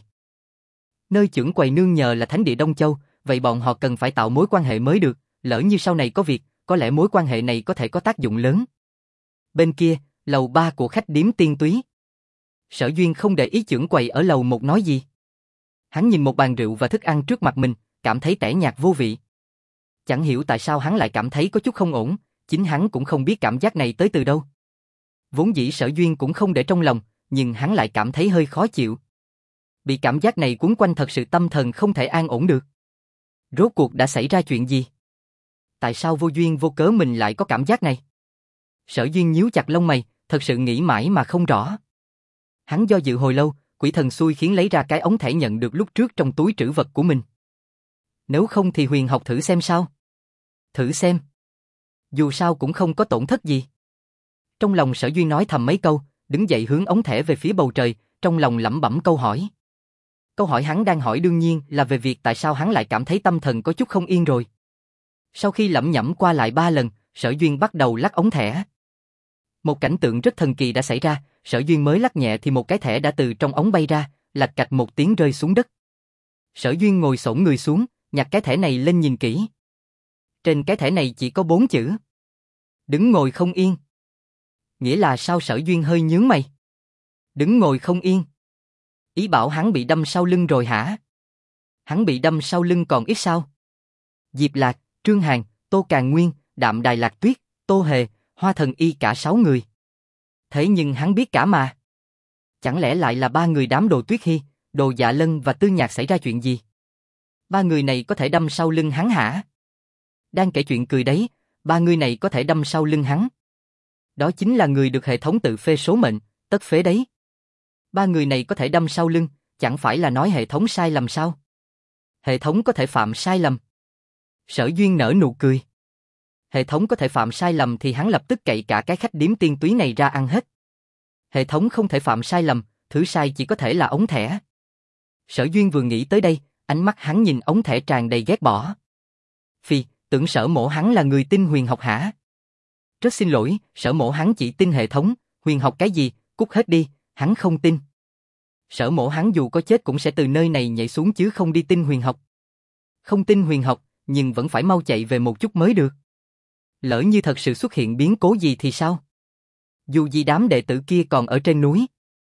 Nơi chưởng quầy nương nhờ là thánh địa Đông Châu, vậy bọn họ cần phải tạo mối quan hệ mới được, lỡ như sau này có việc, có lẽ mối quan hệ này có thể có tác dụng lớn. Bên kia, lầu 3 của khách điếm Tiên Túy. Sở Duyên không để ý chưởng quầy ở lầu 1 nói gì. Hắn nhìn một bàn rượu và thức ăn trước mặt mình, cảm thấy tẻ nhạt vô vị. Chẳng hiểu tại sao hắn lại cảm thấy có chút không ổn, chính hắn cũng không biết cảm giác này tới từ đâu. Vốn dĩ Sở Duyên cũng không để trong lòng, nhưng hắn lại cảm thấy hơi khó chịu. Bị cảm giác này cuốn quanh thật sự tâm thần không thể an ổn được. Rốt cuộc đã xảy ra chuyện gì? Tại sao vô duyên vô cớ mình lại có cảm giác này? Sở Duyên nhíu chặt lông mày, thật sự nghĩ mãi mà không rõ. Hắn do dự hồi lâu, quỷ thần xui khiến lấy ra cái ống thẻ nhận được lúc trước trong túi trữ vật của mình. Nếu không thì huyền học thử xem sao? Thử xem. Dù sao cũng không có tổn thất gì. Trong lòng Sở Duyên nói thầm mấy câu, đứng dậy hướng ống thẻ về phía bầu trời, trong lòng lẩm bẩm câu hỏi. Câu hỏi hắn đang hỏi đương nhiên là về việc tại sao hắn lại cảm thấy tâm thần có chút không yên rồi. Sau khi lẩm nhẩm qua lại 3 lần, Sở Duyên bắt đầu lắc ống thẻ. Một cảnh tượng rất thần kỳ đã xảy ra, Sở Duyên mới lắc nhẹ thì một cái thẻ đã từ trong ống bay ra, lạch cạch một tiếng rơi xuống đất. Sở Duyên ngồi xổm người xuống, nhặt cái thẻ này lên nhìn kỹ. Trên cái thẻ này chỉ có 4 chữ. Đứng ngồi không yên. Nghĩa là sao? Sở Duyên hơi nhướng mày. Đứng ngồi không yên. Ý bảo hắn bị đâm sau lưng rồi hả? Hắn bị đâm sau lưng còn ít sao? Diệp Lạc, Trương Hàn, Tô Càn Nguyên, Đạm Đài Lạc Tuyết, Tô Hề, Hoa Thần Y cả 6 người. Thế nhưng hắn biết cả mà. Chẳng lẽ lại là 3 người đám Đồ Tuyết Hy, Đồ Dạ Lân và Tư Nhạc xảy ra chuyện gì? 3 người này có thể đâm sau lưng hắn hả? Đang kể chuyện cười đấy, 3 người này có thể đâm sau lưng hắn. Đó chính là người được hệ thống tự phê số mệnh, tất phế đấy. 3 người này có thể đâm sau lưng, chẳng phải là nói hệ thống sai lầm sao? Hệ thống có thể phạm sai lầm. Sở Duyên nở nụ cười. Hệ thống có thể phạm sai lầm thì hắn lập tức cậy cả cái khách điếm Tiên Túy này ra ăn hết. Hệ thống không thể phạm sai lầm, thứ sai chỉ có thể là ống thẻ. Sở Duyên vừa nghĩ tới đây, ánh mắt hắn nhìn ống thẻ tràn đầy ghét bỏ. Phi, tưởng Sở Mỗ hắn là người tin huyền học hả? Rất xin lỗi, Sở Mỗ hắn chỉ tin hệ thống, huyền học cái gì, cút hết đi, hắn không tin. Sở Mỗ hắn dù có chết cũng sẽ từ nơi này nhảy xuống chứ không đi tin huyền học. Không tin huyền học, nhưng vẫn phải mau chạy về một chút mới được. Lỡ như thật sự xuất hiện biến cố gì thì sao? Dù gì đám đệ tử kia còn ở trên núi.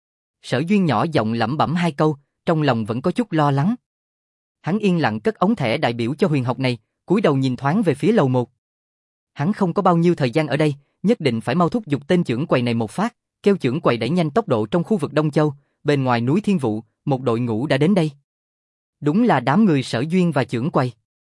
Sở Duyên nhỏ giọng lẩm bẩm 2 câu, trong lòng vẫn có chút lo lắng. Hắn yên lặng cất ống thẻ đại biểu cho huyền học này, cúi đầu nhìn thoáng về phía lầu 1. Hắn không có bao nhiêu thời gian ở đây, nhất định phải mau thúc giục tên chưởng quầy này một phát, kêu chưởng quầy đẩy nhanh tốc độ trong khu vực Đông Châu, bên ngoài núi Thiên Vụ, một đội ngũ đã đến đây. Đúng là đám người Sở Duyên và chưởng quầy.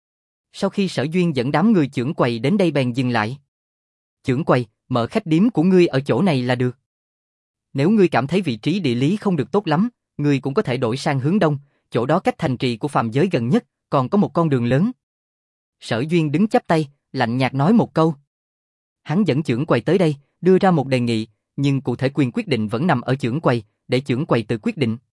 Sau khi Sở Duyên dẫn đám người chưởng quầy đến đây bèn dừng lại. Chưởng quầy, mở khách điếm của ngươi ở chỗ này là được. Nếu ngươi cảm thấy vị trí địa lý không được tốt lắm, ngươi cũng có thể đổi sang hướng đông, chỗ đó cách thành trì của phàm giới gần nhất, còn có một con đường lớn. Sở Duyên đứng chắp tay, lạnh nhạt nói một câu. Hắn dẫn chưởng quầy tới đây, đưa ra một đề nghị, nhưng cụ thể quyền quyết định vẫn nằm ở chưởng quầy, để chưởng quầy tự quyết định.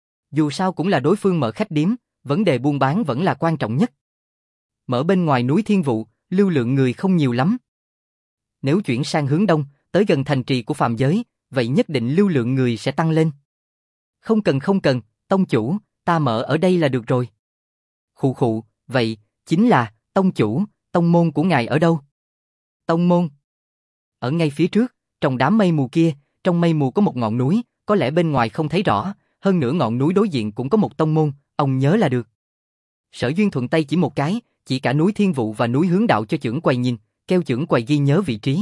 Dù sao cũng là đối phương mở khách điếm, vấn đề buôn bán vẫn là quan trọng nhất. Mở bên ngoài núi Thiên Vụ, lưu lượng người không nhiều lắm. Nếu chuyển sang hướng đông, tới gần thành trì của phàm giới, vậy nhất định lưu lượng người sẽ tăng lên. Không cần, tông chủ, ta mở ở đây là được rồi. Khụ khụ, vậy, chính là, tông chủ, tông môn của ngài ở đâu? Tông môn? Ở ngay phía trước, trong đám mây mù kia, trong mây mù có một ngọn núi, có lẽ bên ngoài không thấy rõ, hơn nữa ngọn núi đối diện cũng có một tông môn, ông nhớ là được. Sở Duyên thuận tay chỉ một cái, chỉ cả núi Thiên Vụ và núi Hướng Đạo cho chưởng quầy nhìn, kêu chưởng quầy ghi nhớ vị trí.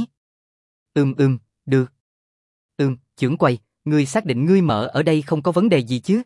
Được. Chưởng quầy, ngươi xác định ngươi mở ở đây không có vấn đề gì chứ?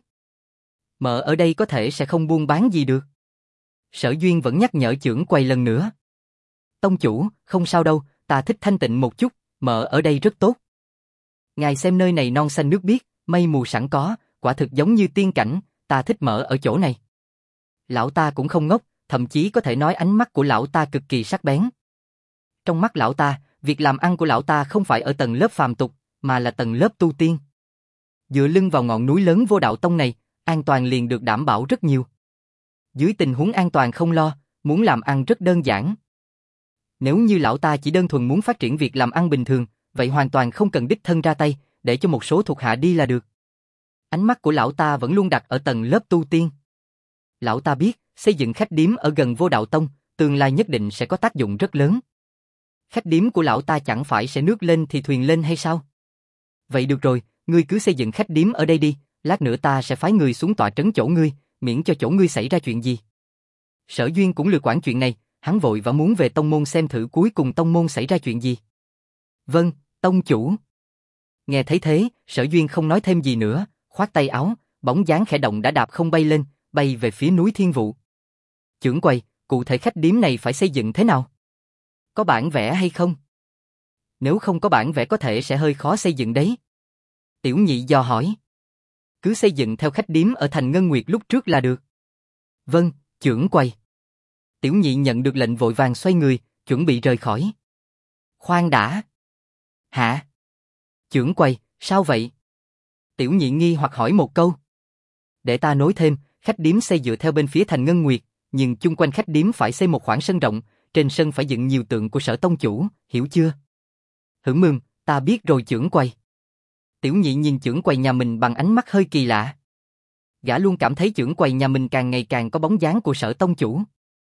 Mở ở đây có thể sẽ không buôn bán gì được. Sở Duyên vẫn nhắc nhở chưởng quầy lần nữa. Tông chủ, không sao đâu, ta thích thanh tịnh một chút, mở ở đây rất tốt. Ngài xem nơi này non xanh nước biếc, mây mù sẵn có, quả thực giống như tiên cảnh, ta thích mở ở chỗ này. Lão ta cũng không ngốc, thậm chí có thể nói ánh mắt của lão ta cực kỳ sắc bén. Trong mắt lão ta, việc làm ăn của lão ta không phải ở tầng lớp phàm tục, mà là tầng lớp tu tiên. Dựa lưng vào ngọn núi lớn Vô Đạo Tông này, an toàn liền được đảm bảo rất nhiều. Dưới tình huống an toàn không lo, muốn làm ăn rất đơn giản. Nếu như lão ta chỉ đơn thuần muốn phát triển việc làm ăn bình thường, vậy hoàn toàn không cần đích thân ra tay, để cho một số thuộc hạ đi là được. Ánh mắt của lão ta vẫn luôn đặt ở tầng lớp tu tiên. Lão ta biết, xây dựng khách điếm ở gần Vô Đạo Tông, tương lai nhất định sẽ có tác dụng rất lớn. Khách điếm của lão ta chẳng phải sẽ nước lên thì thuyền lên hay sao? Vậy được rồi, ngươi cứ xây dựng khách điếm ở đây đi, lát nữa ta sẽ phái người xuống tọa trấn chỗ ngươi, miễn cho chỗ ngươi xảy ra chuyện gì. Sở Duyên cũng lười quản chuyện này, hắn vội và muốn về tông môn xem thử cuối cùng tông môn xảy ra chuyện gì. Vâng, tông chủ. Nghe thấy thế, Sở Duyên không nói thêm gì nữa, khoát tay áo, bóng dáng khẽ động đã đạp không bay lên, bay về phía núi Thiên Vụ. Chưởng quầy, cụ thể khách điếm này phải xây dựng thế nào? Có bản vẽ hay không? Nếu không có bản vẽ có thể sẽ hơi khó xây dựng đấy. Tiểu Nhị dò hỏi. Cứ xây dựng theo khách điếm ở thành Ngân Nguyệt lúc trước là được. Vâng, chưởng quầy. Tiểu Nhị nhận được lệnh vội vàng xoay người, chuẩn bị rời khỏi. Khoan đã. Hả? Chưởng quầy, sao vậy? Tiểu Nhị nghi hoặc hỏi một câu. Để ta nói thêm, khách điếm xây dựa theo bên phía thành Ngân Nguyệt, nhưng chung quanh khách điếm phải xây một khoảng sân rộng, trên sân phải dựng nhiều tượng của Sở tông chủ, hiểu chưa? Hửng, ta biết rồi chưởng quầy. Tiểu Nhị nhìn chưởng quầy nhà mình bằng ánh mắt hơi kỳ lạ. Gã luôn cảm thấy chưởng quầy nhà mình càng ngày càng có bóng dáng của Sở tông chủ.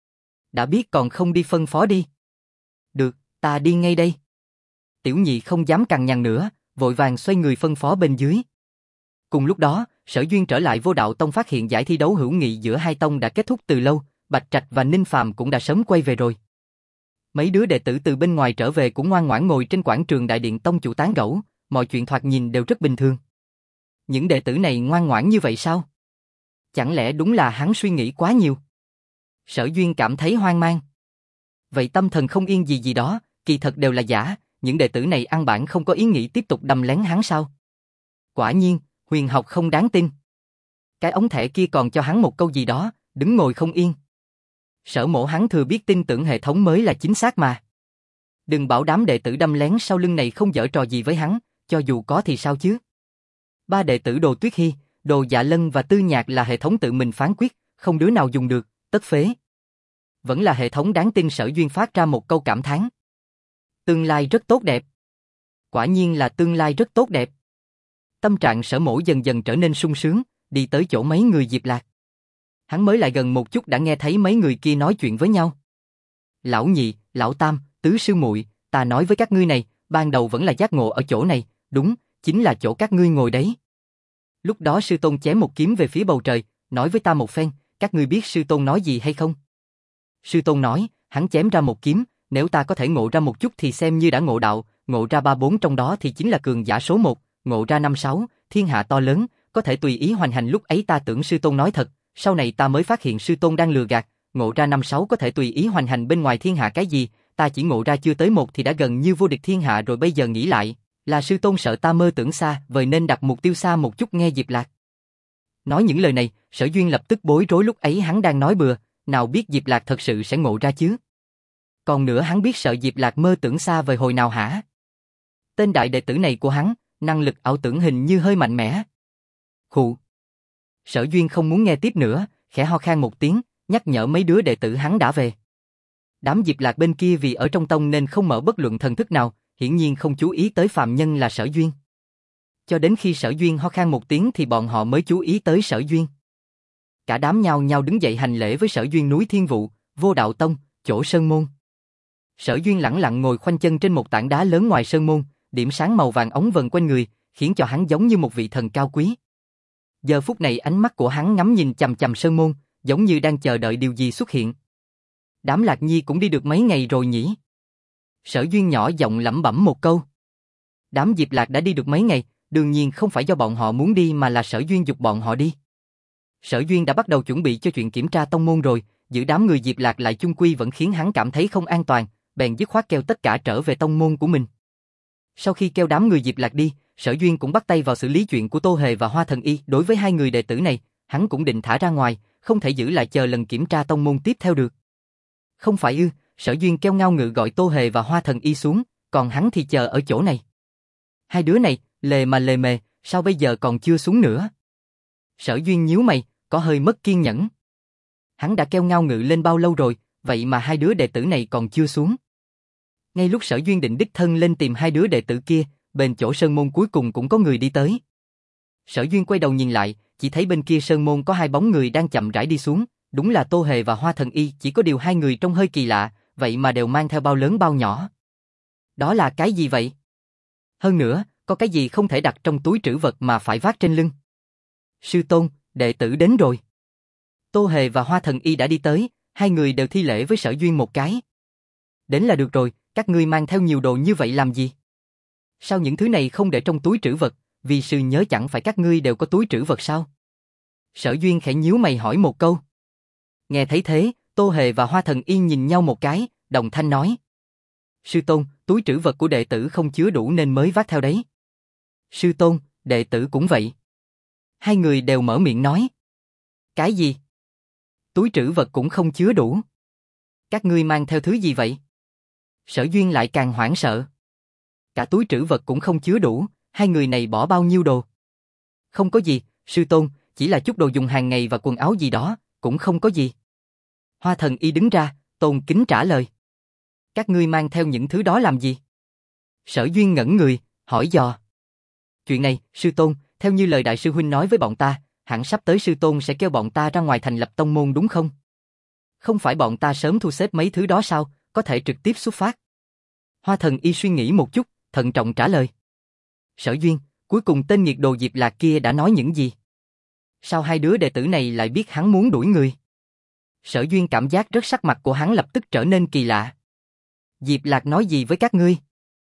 Đã biết còn không đi phân phó đi. Được, ta đi ngay đây. Tiểu Nhị không dám cằn nhằn nữa, vội vàng xoay người phân phó bên dưới. Cùng lúc đó, Sở Duyên trở lại Vô Đạo Tông phát hiện giải thi đấu hữu nghị giữa hai tông đã kết thúc từ lâu, Bạch Trạch và Ninh Phàm cũng đã sớm quay về rồi. Mấy đứa đệ tử từ bên ngoài trở về cũng ngoan ngoãn ngồi trên quảng trường đại điện tông chủ tán gẫu, mọi chuyện thoạt nhìn đều rất bình thường. Những đệ tử này ngoan ngoãn như vậy sao? Chẳng lẽ đúng là hắn suy nghĩ quá nhiều? Sở Duyên cảm thấy hoang mang. Vậy tâm thần không yên gì đó, kỳ thật đều là giả, những đệ tử này căn bản không có ý nghĩ tiếp tục đâm lén hắn sao? Quả nhiên, huyền học không đáng tin. Cái ống thẻ kia còn cho hắn một câu gì đó, đứng ngồi không yên. Sở Mộ hắn thừa biết tin tưởng hệ thống mới là chính xác mà. Đừng bảo đám đệ tử đâm lén sau lưng này không giở trò gì với hắn, cho dù có thì sao chứ? Ba đệ tử Đồ Tuyết Hy, Đồ Dạ Lân và Tư Nhạc là hệ thống tự mình phán quyết, không đứa nào dùng được, tất phế. Vẫn là hệ thống đáng tin. Sở Duyên phát ra một câu cảm thán. Tương lai rất tốt đẹp. Quả nhiên là tương lai rất tốt đẹp. Tâm trạng Sở Mộ dần dần trở nên sung sướng, đi tới chỗ mấy người Diệp Lạc. Hắn mới lại gần một chút đã nghe thấy mấy người kia nói chuyện với nhau. Lão Nhị, Lão Tam, Tứ sư muội, ta nói với các ngươi này, ban đầu vẫn là giác ngộ ở chỗ này, đúng, chính là chỗ các ngươi ngồi đấy. Lúc đó sư tôn chém một kiếm về phía bầu trời, nói với ta một phen, các ngươi biết sư tôn nói gì hay không? Sư tôn nói, hắn chém ra một kiếm, nếu ta có thể ngộ ra một chút thì xem như đã ngộ đạo, ngộ ra 3-4 trong đó thì chính là cường giả số 1, ngộ ra 5-6, thiên hạ to lớn, có thể tùy ý hoành hành. Lúc ấy ta tưởng sư tôn nói thật, sau này ta mới phát hiện sư tôn đang lừa gạt, ngộ ra 5-6 có thể tùy ý hoành hành bên ngoài thiên hạ cái gì, ta chỉ ngộ ra chưa tới 1 thì đã gần như vô địch thiên hạ rồi. Bây giờ nghĩ lại, là sư tôn sợ ta mơ tưởng xa vời nên đặt mục tiêu xa một chút. Nghe Diệp Lạc nói những lời này, Sở Duyên lập tức bối rối. Lúc ấy hắn đang nói bừa, nào biết Diệp Lạc thật sự sẽ ngộ ra chứ? Còn nữa hắn biết sợ Diệp Lạc mơ tưởng xa vời hồi nào hả? Tên đại đệ tử này của hắn, năng lực ảo tưởng hình như hơi mạnh mẽ. Khụ. Sở Duyên không muốn nghe tiếp nữa, khẽ ho khan một tiếng, nhắc nhở mấy đứa đệ tử hắn đã về. Đám Diệp Lạc bên kia vì ở trong tông nên không mở bất luận thần thức nào, hiển nhiên không chú ý tới phàm nhân là Sở Duyên. Cho đến khi Sở Duyên ho khan một tiếng thì bọn họ mới chú ý tới Sở Duyên. Cả đám nhao nhao đứng dậy hành lễ với Sở Duyên núi Thiên Vụ, Vô Đạo Tông, chỗ Sơn Môn. Sở Duyên lẳng lặng ngồi khoanh chân trên một tảng đá lớn ngoài Sơn Môn, điểm sáng màu vàng óng vần quanh người, khiến cho hắn giống như một vị thần cao quý. Giờ phút này ánh mắt của hắn ngắm nhìn chằm chằm Sơn Môn, giống như đang chờ đợi điều gì xuất hiện. Đám Lạc Nhi cũng đi được mấy ngày rồi nhỉ? Sở Duyên nhỏ giọng lẩm bẩm một câu. Đám Diệp Lạc đã đi được mấy ngày, đương nhiên không phải do bọn họ muốn đi mà là Sở Duyên giục bọn họ đi. Sở Duyên đã bắt đầu chuẩn bị cho chuyện kiểm tra tông môn rồi, giữ đám người Diệp Lạc lại chung quy vẫn khiến hắn cảm thấy không an toàn, bèn dứt khoát kêu tất cả trở về tông môn của mình. Sau khi kêu đám người Diệp Lạc đi, Sở Duyên cũng bắt tay vào xử lý chuyện của Tô Hề và Hoa Thần Y. Đối với hai người đệ tử này, hắn cũng định thả ra ngoài, không thể giữ lại chờ lần kiểm tra tông môn tiếp theo được. Không phải ư? Sở Duyên kêu ngao ngự gọi Tô Hề và Hoa Thần Y xuống, còn hắn thì chờ ở chỗ này. Hai đứa này, lề mà lề mề, sao bây giờ còn chưa xuống nữa? Sở Duyên nhíu mày, có hơi mất kiên nhẫn. Hắn đã kêu ngao ngự lên bao lâu rồi, vậy mà hai đứa đệ tử này còn chưa xuống. Ngay lúc Sở Duyên định đích thân lên tìm hai đứa đệ tử kia, bên chỗ sơn môn cuối cùng cũng có người đi tới. Sở Duyên quay đầu nhìn lại, chỉ thấy bên kia sơn môn có hai bóng người đang chậm rãi đi xuống, đúng là Tô Hề và Hoa Thần Y, chỉ có điều hai người trông hơi kỳ lạ, vậy mà đều mang theo bao lớn bao nhỏ. Đó là cái gì vậy? Hơn nữa, có cái gì không thể đặt trong túi trữ vật mà phải vác trên lưng? Sư tôn, đệ tử đến rồi. Tô Hề và Hoa Thần Y đã đi tới, hai người đều thi lễ với Sở Duyên một cái. Đến là được rồi, các ngươi mang theo nhiều đồ như vậy làm gì? Sao những thứ này không để trong túi trữ vật, vì sư nhớ chẳng phải các ngươi đều có túi trữ vật sao? Sở Duyên khẽ nhíu mày hỏi một câu. Nghe thấy thế, Tô Hề và Hoa Thần Y nhìn nhau một cái, đồng thanh nói. Sư tôn, túi trữ vật của đệ tử không chứa đủ nên mới vác theo đấy. Sư tôn, đệ tử cũng vậy. Hai người đều mở miệng nói. Cái gì? Túi trữ vật cũng không chứa đủ. Các ngươi mang theo thứ gì vậy? Sở Duyên lại càng hoảng sợ. Cả túi trữ vật cũng không chứa đủ, hai người này bỏ bao nhiêu đồ? Không có gì, sư tôn, chỉ là chút đồ dùng hàng ngày và quần áo gì đó, cũng không có gì. Hoa Thần Y đứng ra, tôn kính trả lời. Các ngươi mang theo những thứ đó làm gì? Sở Duyên ngẩn người, hỏi dò. Chuyện này, sư tôn, theo như lời đại sư huynh nói với bọn ta, hẳn sắp tới sư tôn sẽ kêu bọn ta ra ngoài thành lập tông môn đúng không? Không phải bọn ta sớm thu xếp mấy thứ đó sao, có thể trực tiếp xuất phát. Hoa Thần Y suy nghĩ một chút, thận trọng trả lời. Sở Duyên, cuối cùng tên nghiệt đồ Diệp Lạc kia đã nói những gì? Sao hai đứa đệ tử này lại biết hắn muốn đuổi người? Sở Duyên cảm giác rất sắc mặt của hắn lập tức trở nên kỳ lạ. Diệp Lạc nói gì với các ngươi?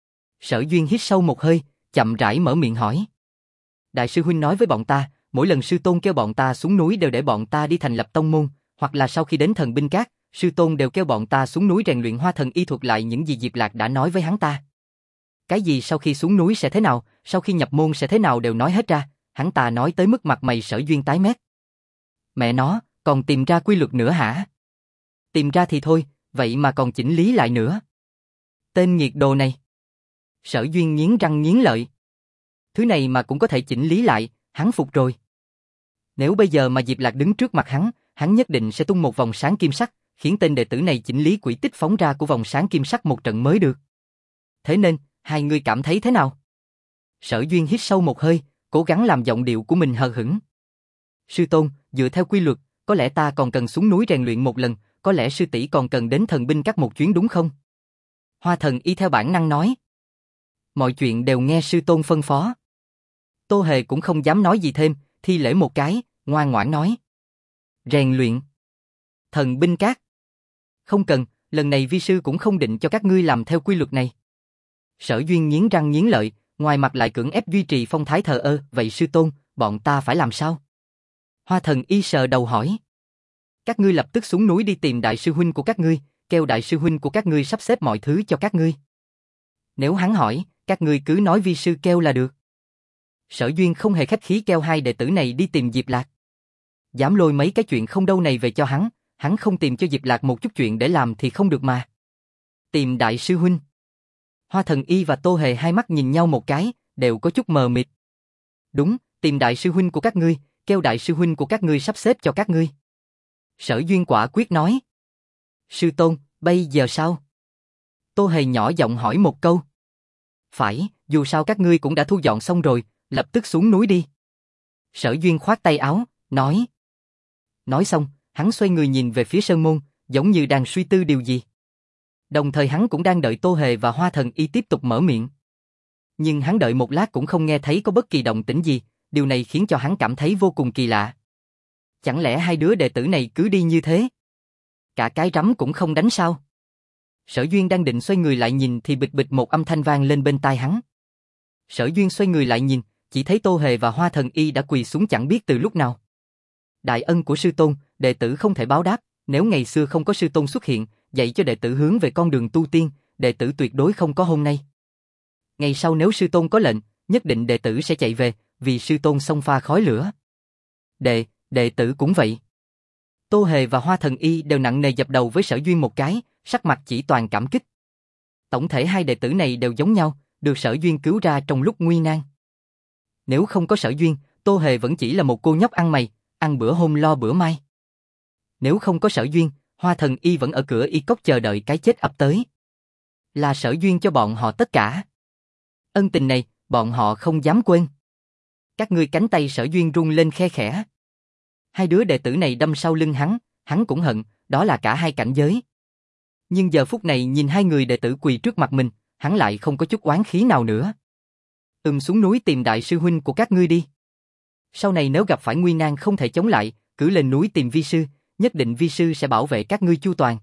Sở Duyên hít sâu một hơi, chậm rãi mở miệng hỏi. Đại sư huynh nói với bọn ta, mỗi lần sư tôn kêu bọn ta xuống núi đều để bọn ta đi thành lập tông môn, hoặc là sau khi đến Thần Binh Các, sư tôn đều kêu bọn ta xuống núi rèn luyện. Hoa Thần Y thuật lại những gì Diệp Lạc đã nói với hắn ta. Cái gì sau khi xuống núi sẽ thế nào, sau khi nhập môn sẽ thế nào đều nói hết ra, hắn ta nói tới mức mặt mày Sở Duyên tái mét. Mẹ nó, còn tìm ra quy luật nữa hả? Tìm ra thì thôi, vậy mà còn chỉnh lý lại nữa. Tên nghiệt đồ này. Sở Duyên nghiến răng nghiến lợi. Thứ này mà cũng có thể chỉnh lý lại, hắn phục rồi. Nếu bây giờ mà Diệp Lạc đứng trước mặt hắn nhất định sẽ tung một vòng sáng kim sắc, khiến tên đệ tử này chỉnh lý quỹ tích phóng ra của vòng sáng kim sắc một trận mới được. Thế nên, hai người cảm thấy thế nào? Sở Duyên hít sâu một hơi, cố gắng làm giọng điệu của mình hờ hững. Sư tôn, dựa theo quy luật, có lẽ ta còn cần xuống núi rèn luyện một lần, có lẽ sư tỷ còn cần đến Thần Binh Các một chuyến đúng không? Hoa Thần Y theo bản năng nói. Mọi chuyện đều nghe sư tôn phân phó. Tô Hề cũng không dám nói gì thêm, thi lễ một cái, ngoan ngoãn nói. Rèn luyện. Thần Binh Các. Không cần, lần này vi sư cũng không định cho các ngươi làm theo quy luật này. Sở Duyên nghiến răng nghiến lợi, ngoài mặt lại cưỡng ép duy trì phong thái thờ ơ. Vậy sư tôn, bọn ta phải làm sao? Hoa Thần Y sờ đầu hỏi. Các ngươi lập tức xuống núi đi tìm đại sư huynh của các ngươi, kêu đại sư huynh của các ngươi sắp xếp mọi thứ cho các ngươi. Nếu hắn hỏi, các ngươi cứ nói vi sư kêu là được. Sở Duyên không hề khách khí kêu hai đệ tử này đi tìm Diệp Lạc. Dám lôi mấy cái chuyện không đâu này về cho hắn không tìm cho Diệp Lạc một chút chuyện để làm thì không được mà. Tìm đại sư huynh. Hoa Thần Y và Tô Hề hai mắt nhìn nhau một cái, đều có chút mờ mịt. Đúng, tìm đại sư huynh của các ngươi, kêu đại sư huynh của các ngươi sắp xếp cho các ngươi. Sở Duyên quả quyết nói. Sư tôn, bây giờ sao? Tô Hề nhỏ giọng hỏi một câu. Phải, dù sao các ngươi cũng đã thu dọn xong rồi, lập tức xuống núi đi. Sở Duyên khoát tay áo, nói. Nói xong, hắn xoay người nhìn về phía sơn môn, giống như đang suy tư điều gì. Đồng thời hắn cũng đang đợi Tô Hề và Hoa Thần Y tiếp tục mở miệng. Nhưng hắn đợi một lát cũng không nghe thấy có bất kỳ động tĩnh gì, điều này khiến cho hắn cảm thấy vô cùng kỳ lạ. Chẳng lẽ hai đứa đệ tử này cứ đi như thế? Cả cái rắm cũng không đánh sao? Sở Duyên đang định xoay người lại nhìn thì bịch bịch một âm thanh vang lên bên tai hắn. Sở Duyên xoay người lại nhìn, chỉ thấy Tô Hề và Hoa Thần Y đã quỳ xuống chẳng biết từ lúc nào. Đại ân của sư tôn, đệ tử không thể báo đáp, nếu ngày xưa không có sư tôn xuất hiện, dạy cho đệ tử hướng về con đường tu tiên, đệ tử tuyệt đối không có hôm nay. Ngày sau nếu sư tôn có lệnh, nhất định đệ tử sẽ chạy về, vì sư tôn xông pha khói lửa. Đệ tử cũng vậy. Tô Hề và Hoa Thần Y đều nặng nề dập đầu với Sở Duyên một cái, sắc mặt chỉ toàn cảm kích. Tổng thể hai đệ tử này đều giống nhau, được Sở Duyên cứu ra trong lúc nguy nan. Nếu không có Sở Duyên, Tô Hề vẫn chỉ là một cô nhóc ăn mày, ăn bữa hôm lo bữa mai. Nếu không có Sở Duyên, Hoa Thần Y vẫn ở cửa y cốc chờ đợi cái chết ập tới. Là Sở Duyên cho bọn họ tất cả. Ân tình này, bọn họ không dám quên. Các ngươi cánh tay Sở Duyên rung lên khe khẽ. Hai đứa đệ tử này đâm sau lưng hắn cũng hận, đó là cả hai cảnh giới. Nhưng giờ phút này nhìn hai người đệ tử quỳ trước mặt mình, hắn lại không có chút oán khí nào nữa. Xuống núi tìm đại sư huynh của các ngươi đi. Sau này nếu gặp phải nguy nan không thể chống lại, cứ lên núi tìm vi sư, nhất định vi sư sẽ bảo vệ các ngươi chu toàn.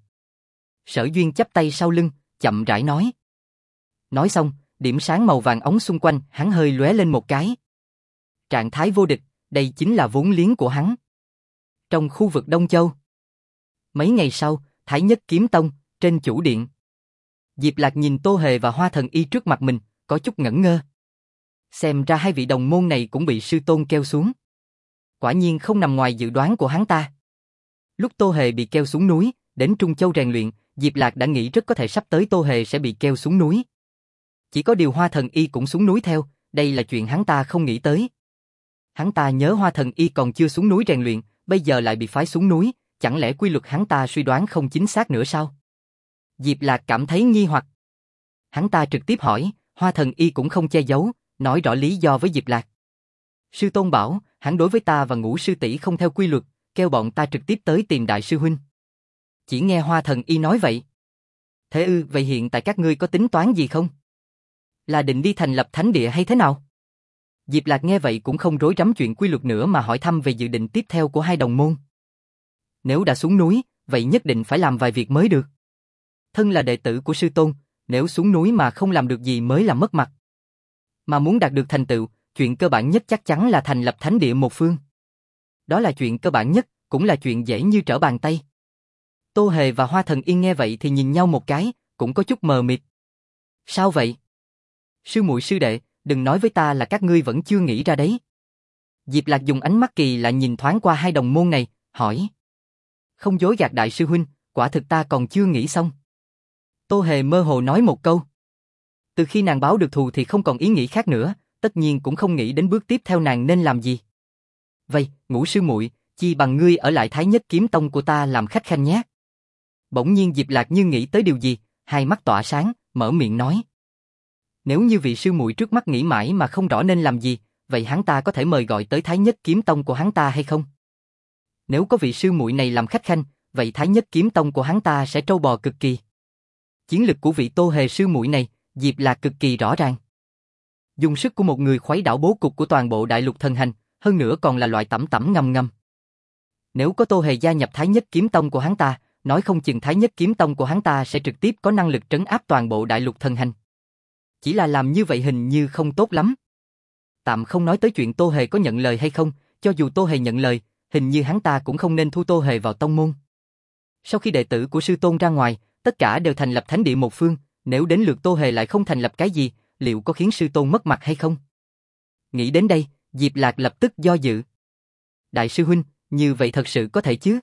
Sở Duyên chắp tay sau lưng, chậm rãi nói. Nói xong, điểm sáng màu vàng óng xung quanh hắn hơi lóe lên một cái. Trạng thái vô địch, đây chính là vốn liếng của hắn. Trong khu vực Đông Châu. Mấy ngày sau, Thái Nhất Kiếm Tông, trên chủ điện. Diệp Lạc nhìn Tô Hề và Hoa Thần Y trước mặt mình, có chút ngẩn ngơ. Xem ra hai vị đồng môn này cũng bị sư tôn kêu xuống. Quả nhiên không nằm ngoài dự đoán của hắn ta. Lúc Tô Hề bị kêu xuống núi, đến Trung Châu rèn luyện, Diệp Lạc đã nghĩ rất có thể sắp tới Tô Hề sẽ bị kêu xuống núi. Chỉ có điều Hoa Thần Y cũng xuống núi theo, đây là chuyện hắn ta không nghĩ tới. Hắn ta nhớ Hoa Thần Y còn chưa xuống núi rèn luyện, bây giờ lại bị phái xuống núi, chẳng lẽ quy luật hắn ta suy đoán không chính xác nữa sao? Diệp Lạc cảm thấy nghi hoặc. Hắn ta trực tiếp hỏi, Hoa Thần Y cũng không che giấu, nói rõ lý do với Diệp Lạc. Sư tôn bảo, hắn đối với ta và Ngũ sư tỷ không theo quy luật, kêu bọn ta trực tiếp tới tìm đại sư huynh. Chỉ nghe Hoa Thần Y nói vậy. Thế ư, vậy hiện tại các ngươi có tính toán gì không? Là định đi thành lập thánh địa hay thế nào? Diệp Lạc nghe vậy cũng không rối rắm chuyện quy luật nữa mà hỏi thăm về dự định tiếp theo của hai đồng môn. Nếu đã xuống núi, vậy nhất định phải làm vài việc mới được. Thân là đệ tử của sư tôn, nếu xuống núi mà không làm được gì mới là mất mặt. Mà muốn đạt được thành tựu, chuyện cơ bản nhất chắc chắn là thành lập thánh địa một phương. Đó là chuyện cơ bản nhất, cũng là chuyện dễ như trở bàn tay. Tô Hề và Hoa Thần Yên nghe vậy thì nhìn nhau một cái, cũng có chút mờ mịt. Sao vậy? Sư muội sư đệ, đừng nói với ta là các ngươi vẫn chưa nghĩ ra đấy. Diệp Lạc dùng ánh mắt kỳ lạ nhìn thoáng qua hai đồng môn này, hỏi. Không dối gạt đại sư huynh, quả thực ta còn chưa nghĩ xong. Tô Hề mơ hồ nói một câu. Từ khi nàng báo được thù thì không còn ý nghĩ khác nữa, tất nhiên cũng không nghĩ đến bước tiếp theo nàng nên làm gì. Vậy, Ngũ sư muội, chi bằng ngươi ở lại Thái Nhất Kiếm Tông của ta làm khách khanh nhé. Bỗng nhiên Diệp Lạc như nghĩ tới điều gì, hai mắt tỏa sáng, mở miệng nói. Nếu như vị sư muội trước mắt nghĩ mãi mà không rõ nên làm gì, vậy hắn ta có thể mời gọi tới Thái Nhất Kiếm Tông của hắn ta hay không? Nếu có vị sư muội này làm khách khanh, vậy Thái Nhất Kiếm Tông của hắn ta sẽ trâu bò cực kỳ. Chiến lực của vị Tô Hề sư muội này, Diệp Lạc cực kỳ rõ ràng. Dùng sức của một người khuấy đảo bố cục của toàn bộ đại lục thần hành, hơn nữa còn là loại tẩm tẩm ngâm ngâm. Nếu có Tô Hề gia nhập Thái Nhất Kiếm Tông của hắn ta, nói không chừng Thái Nhất Kiếm Tông của hắn ta sẽ trực tiếp có năng lực trấn áp toàn bộ đại lục thần hành. Chỉ là làm như vậy hình như không tốt lắm. Tạm không nói tới chuyện Tô Hề có nhận lời hay không, cho dù Tô Hề nhận lời, hình như hắn ta cũng không nên thu Tô Hề vào tông môn. Sau khi đệ tử của sư tôn ra ngoài, tất cả đều thành lập thánh địa một phương, nếu đến lượt Tô Hề lại không thành lập cái gì, liệu có khiến sư tôn mất mặt hay không? Nghĩ đến đây, Diệp Lạc lập tức do dự. Đại sư huynh, như vậy thật sự có thể chứ?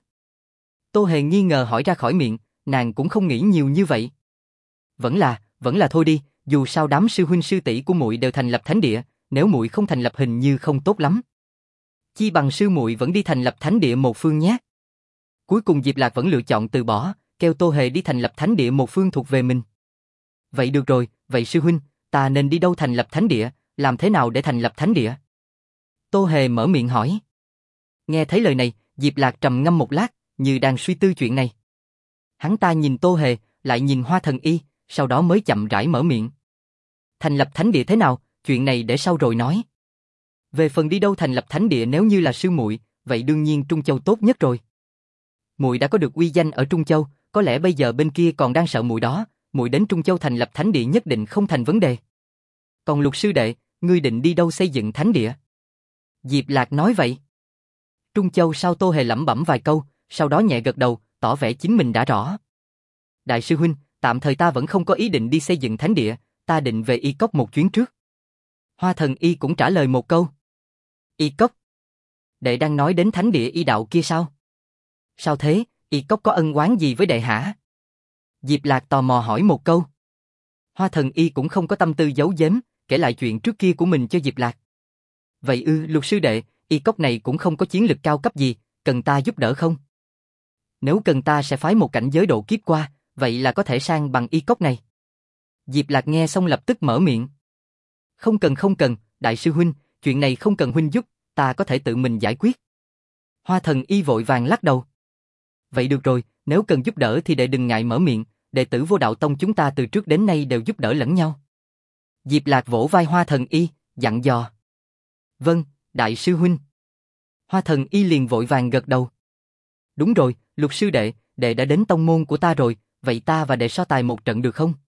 Tô Hề nghi ngờ hỏi ra khỏi miệng, nàng cũng không nghĩ nhiều như vậy. Vẫn là thôi đi, dù sao đám sư huynh sư tỷ của muội đều thành lập thánh địa, nếu muội không thành lập hình như không tốt lắm. Chi bằng sư muội vẫn đi thành lập thánh địa một phương nhé. Cuối cùng Diệp Lạc vẫn lựa chọn từ bỏ, kêu Tô Hề đi thành lập thánh địa một phương thuộc về mình. Vậy được rồi, vậy sư huynh, ta nên đi đâu thành lập thánh địa, làm thế nào để thành lập thánh địa? Tô Hề mở miệng hỏi. Nghe thấy lời này, Diệp Lạc trầm ngâm một lát, như đang suy tư chuyện này. Hắn ta nhìn Tô Hề, lại nhìn Hoa Thần Y, sau đó mới chậm rãi mở miệng. Thành lập thánh địa thế nào, chuyện này để sau rồi nói. Về phần đi đâu thành lập thánh địa nếu như là sư muội, vậy đương nhiên Trung Châu tốt nhất rồi. Muội đã có được uy danh ở Trung Châu, có lẽ bây giờ bên kia còn đang sợ muội đó, muội đến Trung Châu thành lập thánh địa nhất định không thành vấn đề. Còn Lục sư đệ, ngươi định đi đâu xây dựng thánh địa? Diệp Lạc nói vậy. Trung Châu sao? Tô Hề lẩm bẩm vài câu, sau đó nhẹ gật đầu, tỏ vẻ chính mình đã rõ. Đại sư huynh, tạm thời ta vẫn không có ý định đi xây dựng thánh địa, ta định về Y Cốc một chuyến trước. Hoa Thần Y cũng trả lời một câu. Y Cốc? Đệ đang nói đến thánh địa y đạo kia sao? Sao thế, Y Cốc có ân oán gì với đệ hả? Diệp Lạc tò mò hỏi một câu. Hoa Thần Y cũng không có tâm tư giấu giếm, kể lại chuyện trước kia của mình cho Diệp Lạc. Vậy Lục sư đệ, Y Cốc này cũng không có chiến lực cao cấp gì, cần ta giúp đỡ không? Nếu cần ta sẽ phái một cảnh giới độ kiếp qua, vậy là có thể sang bằng Y Cốc này. Diệp Lạc nghe xong lập tức mở miệng. Không cần, đại sư huynh, chuyện này không cần huynh giúp, ta có thể tự mình giải quyết. Hoa Thần Y vội vàng lắc đầu. Vậy được rồi, nếu cần giúp đỡ thì đệ đừng ngại mở miệng, đệ tử Vô Đạo Tông chúng ta từ trước đến nay đều giúp đỡ lẫn nhau. Diệp Lạc vỗ vai Hoa Thần Y, dặn dò. Vâng, đại sư huynh. Hoa Thần Y liền vội vàng gật đầu. Đúng rồi, Lục sư đệ, đệ đã đến tông môn của ta rồi, vậy ta và đệ so tài một trận được không?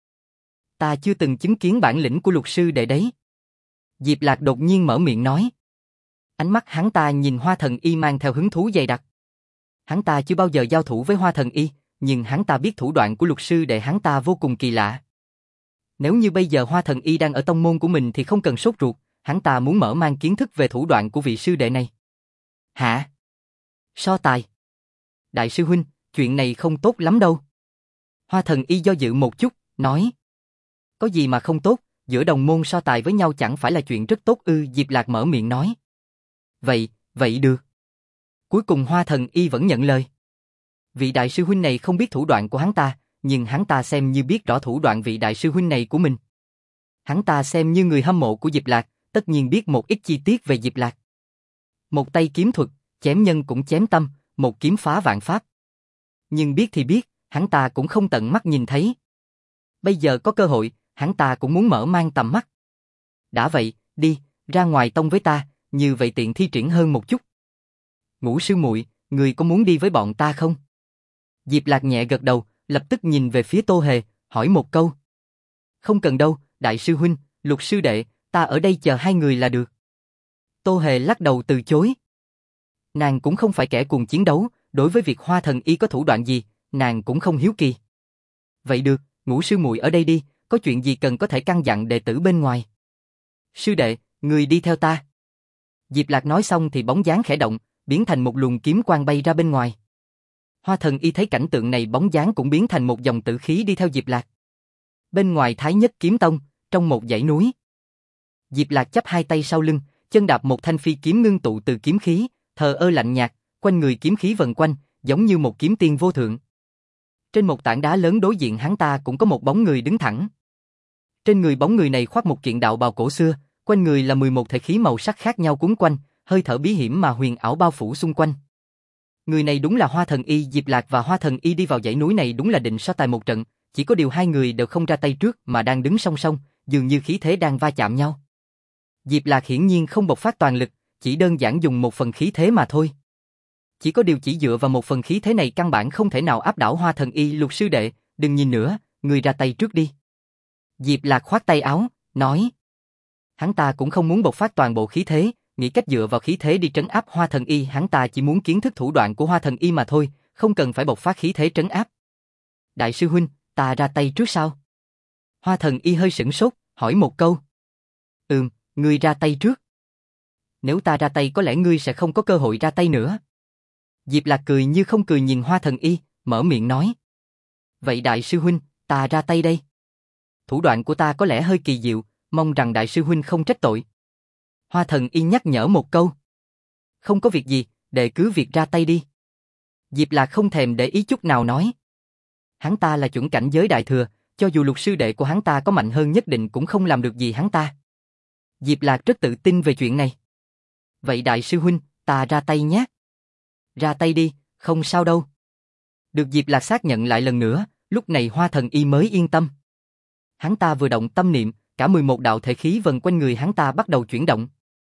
Ta chưa từng chứng kiến bản lĩnh của Lục sư đệ đấy. Diệp Lạc đột nhiên mở miệng nói. Ánh mắt hắn ta nhìn Hoa Thần Y mang theo hứng thú dày đặc. Hắn ta chưa bao giờ giao thủ với Hoa Thần Y, nhưng hắn ta biết thủ đoạn của Lục sư đệ hắn ta vô cùng kỳ lạ. Nếu như bây giờ Hoa Thần Y đang ở tông môn của mình thì không cần sốt ruột, hắn ta muốn mở mang kiến thức về thủ đoạn của vị sư đệ này. Hả? So tài? Đại sư huynh, chuyện này không tốt lắm đâu. Hoa Thần Y do dự một chút, nói. Có gì mà không tốt, giữa đồng môn so tài với nhau chẳng phải là chuyện rất tốt ư? Diệp Lạc mở miệng nói. Vậy được. Cuối cùng Hoa Thần Y vẫn nhận lời. Vị đại sư huynh này không biết thủ đoạn của hắn ta, nhưng hắn ta xem như biết rõ thủ đoạn vị đại sư huynh này của mình. Hắn ta xem như người hâm mộ của Diệp Lạc, tất nhiên biết một ít chi tiết về Diệp Lạc. Một tay kiếm thuật, chém nhân cũng chém tâm, một kiếm phá vạn pháp. Nhưng biết thì biết, hắn ta cũng không tận mắt nhìn thấy. Bây giờ có cơ hội, hắn ta cũng muốn mở mang tầm mắt. Đã vậy, đi, ra ngoài tông với ta, như vậy tiện thi triển hơn một chút. Ngũ sư muội, người có muốn đi với bọn ta không? Diệp Lạc nhẹ gật đầu, lập tức nhìn về phía Tô Hề, hỏi một câu. Không cần đâu, đại sư huynh, Lục sư đệ, ta ở đây chờ hai người là được. Tô Hề lắc đầu từ chối. Nàng cũng không phải kẻ cuồng chiến đấu, đối với việc Hoa Thần Y có thủ đoạn gì, nàng cũng không hiếu kỳ. Vậy được, Ngũ sư muội ở đây đi, có chuyện gì cần có thể căn dặn đệ tử bên ngoài. Sư đệ, người đi theo ta. Diệp Lạc nói xong thì bóng dáng khẽ động, biến thành một luồng kiếm quang bay ra bên ngoài. Hoa Thần Y thấy cảnh tượng này, bóng dáng cũng biến thành một dòng tử khí đi theo Diệp Lạc. Bên ngoài Thái Nhất Kiếm Tông, trong một dãy núi. Diệp Lạc chắp hai tay sau lưng, chân đạp một thanh phi kiếm ngưng tụ từ kiếm khí, thờ ơ lạnh nhạt, quanh người kiếm khí vần quanh, giống như một kiếm tiên vô thượng. Trên một tảng đá lớn đối diện hắn ta cũng có một bóng người đứng thẳng. Trên người bóng người này khoác một kiện đạo bào cổ xưa, quanh người là 11 thể khí màu sắc khác nhau quấn quanh, hơi thở bí hiểm mà huyền ảo bao phủ xung quanh. Người này đúng là Hoa Thần Y. Diệp Lạc và Hoa Thần Y đi vào dãy núi này đúng là định so tài một trận, chỉ có điều hai người đều không ra tay trước mà đang đứng song song, dường như khí thế đang va chạm nhau. Diệp Lạc hiển nhiên không bộc phát toàn lực, chỉ đơn giản dùng một phần khí thế mà thôi. Chỉ có điều chỉ dựa vào một phần khí thế này căn bản không thể nào áp đảo Hoa Thần Y. Lục sư đệ, đừng nhìn nữa, người ra tay trước đi. Diệp Lạc khoát tay áo, nói. Hắn ta cũng không muốn bộc phát toàn bộ khí thế, nghĩ cách dựa vào khí thế đi trấn áp Hoa Thần Y, hắn ta chỉ muốn kiến thức thủ đoạn của Hoa Thần Y mà thôi, không cần phải bộc phát khí thế trấn áp. Đại sư huynh, ta ra tay trước sao? Hoa Thần Y hơi sửng sốt, hỏi một câu. Ngươi ra tay trước. Nếu ta ra tay có lẽ ngươi sẽ không có cơ hội ra tay nữa. Diệp Lạc cười như không cười nhìn Hoa Thần Y, mở miệng nói. Vậy đại sư huynh, ta ra tay đây. Thủ đoạn của ta có lẽ hơi kỳ diệu, mong rằng đại sư huynh không trách tội. Hoa Thần Y nhắc nhở một câu. Không có việc gì, đệ cứ việc ra tay đi. Diệp Lạc không thèm để ý chút nào nói. Hắn ta là chuẩn cảnh giới đại thừa, Cho dù lục sư đệ của hắn ta có mạnh hơn nhất định cũng không làm được gì hắn ta. Diệp Lạc rất tự tin về chuyện này. Vậy đại sư huynh, ta ra tay nhé. Ra tay đi, không sao đâu. Được Diệp Lạc xác nhận lại lần nữa, lúc này Hoa Thần Y mới yên tâm. Hắn ta vừa động tâm niệm, cả 11 đạo thể khí vần quanh người hắn ta bắt đầu chuyển động.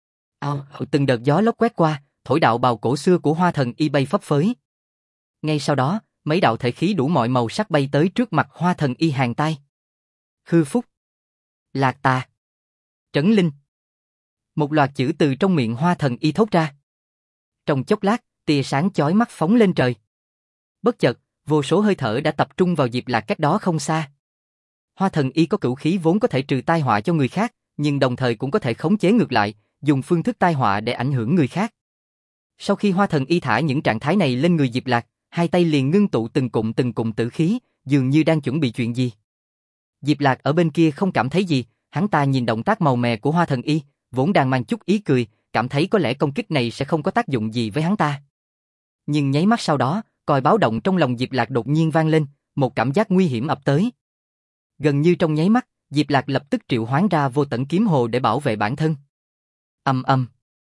Từng đợt gió lốc quét qua, thổi đạo bào cổ xưa của Hoa Thần Y bay phấp phới. Ngay sau đó, mấy đạo thể khí đủ mọi màu sắc bay tới trước mặt Hoa Thần Y hàng tai. Khư Phúc, Lạc Tà, Trấn Linh. Một loạt chữ từ trong miệng Hoa Thần Y thốt ra. Trong chốc lát, tia sáng chói mắt phóng lên trời. Bất chợt, vô số hơi thở đã tập trung vào Diệp Lạc cách đó không xa. Hoa Thần Y có cửu khí vốn có thể trừ tai họa cho người khác, nhưng đồng thời cũng có thể khống chế ngược lại, dùng phương thức tai họa để ảnh hưởng người khác. Sau khi Hoa Thần Y thả những trạng thái này lên người Diệp Lạc, hai tay liền ngưng tụ từng cụm tử khí, dường như đang chuẩn bị chuyện gì. Diệp Lạc ở bên kia không cảm thấy gì, hắn ta nhìn động tác màu mè của Hoa Thần Y, vốn đang mang chút ý cười, cảm thấy có lẽ công kích này sẽ không có tác dụng gì với hắn ta. Nhưng nháy mắt sau đó, còi báo động trong lòng Diệp Lạc đột nhiên vang lên, một cảm giác nguy hiểm ập tới. Gần như trong nháy mắt, Diệp Lạc lập tức triệu hoán ra vô tận kiếm hồ để bảo vệ bản thân. Ầm ầm.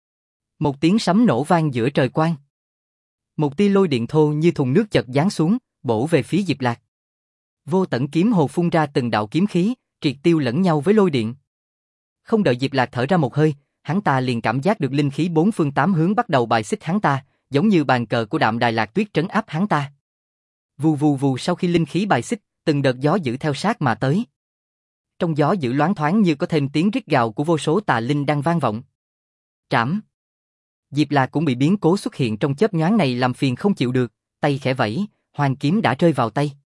Một tiếng sấm nổ vang giữa trời quang. Một tia lôi điện thô như thùng nước chợt giáng xuống, bổ về phía Diệp Lạc. Vô tận kiếm hồ phun ra từng đạo kiếm khí, triệt tiêu lẫn nhau với lôi điện. Không đợi Diệp Lạc thở ra một hơi, hắn ta liền cảm giác được linh khí bốn phương tám hướng bắt đầu bài xích hắn ta, giống như bàn cờ của Đạm Đài Lạc Tuyết trấn áp hắn ta. Vù vù vù, sau khi linh khí bài xích, từng đợt gió dữ theo sát mà tới. Trong gió dữ loáng thoáng như có thêm tiếng rít gào của vô số tà linh đang vang vọng. Trảm. Diệp Lạc cũng bị biến cố xuất hiện trong chớp nhoáng này làm phiền không chịu được, tay khẽ vẫy, hoàng kiếm đã rơi vào tay.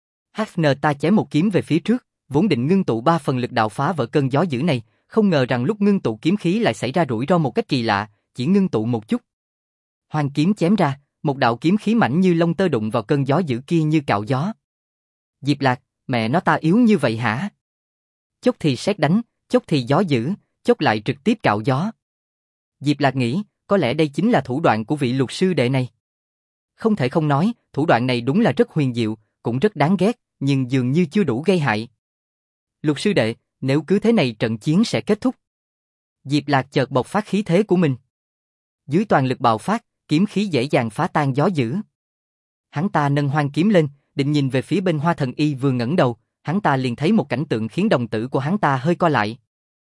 Ta chém một kiếm về phía trước, vốn định ngưng tụ 3 phần lực đạo phá vỡ cơn gió dữ này, không ngờ rằng lúc ngưng tụ kiếm khí lại xảy ra rủi ro một cách kỳ lạ, chỉ ngưng tụ một chút. Hoàng kiếm chém ra, một đạo kiếm khí mảnh như lông tơ đụng vào cơn gió dữ kia như cạo gió. Diệp Lạc, mẹ nó ta yếu như vậy hả? Chốc thì sét đánh, chốc thì gió dữ, chốc lại trực tiếp cạo gió. Diệp Lạc nghĩ, có lẽ đây chính là thủ đoạn của vị lục sư đệ này. Không thể không nói, thủ đoạn này đúng là rất huyền diệu, cũng rất đáng ghét, nhưng dường như chưa đủ gây hại. Lục sư đệ, nếu cứ thế này trận chiến sẽ kết thúc. Diệp Lạc chợt bộc phát khí thế của mình. Dưới toàn lực bạo phát, kiếm khí dễ dàng phá tan gió dữ. Hắn ta nâng hoang kiếm lên, định nhìn về phía bên Hoa Thần Y, vừa ngẩng đầu, hắn ta liền thấy một cảnh tượng khiến đồng tử của hắn ta hơi co lại.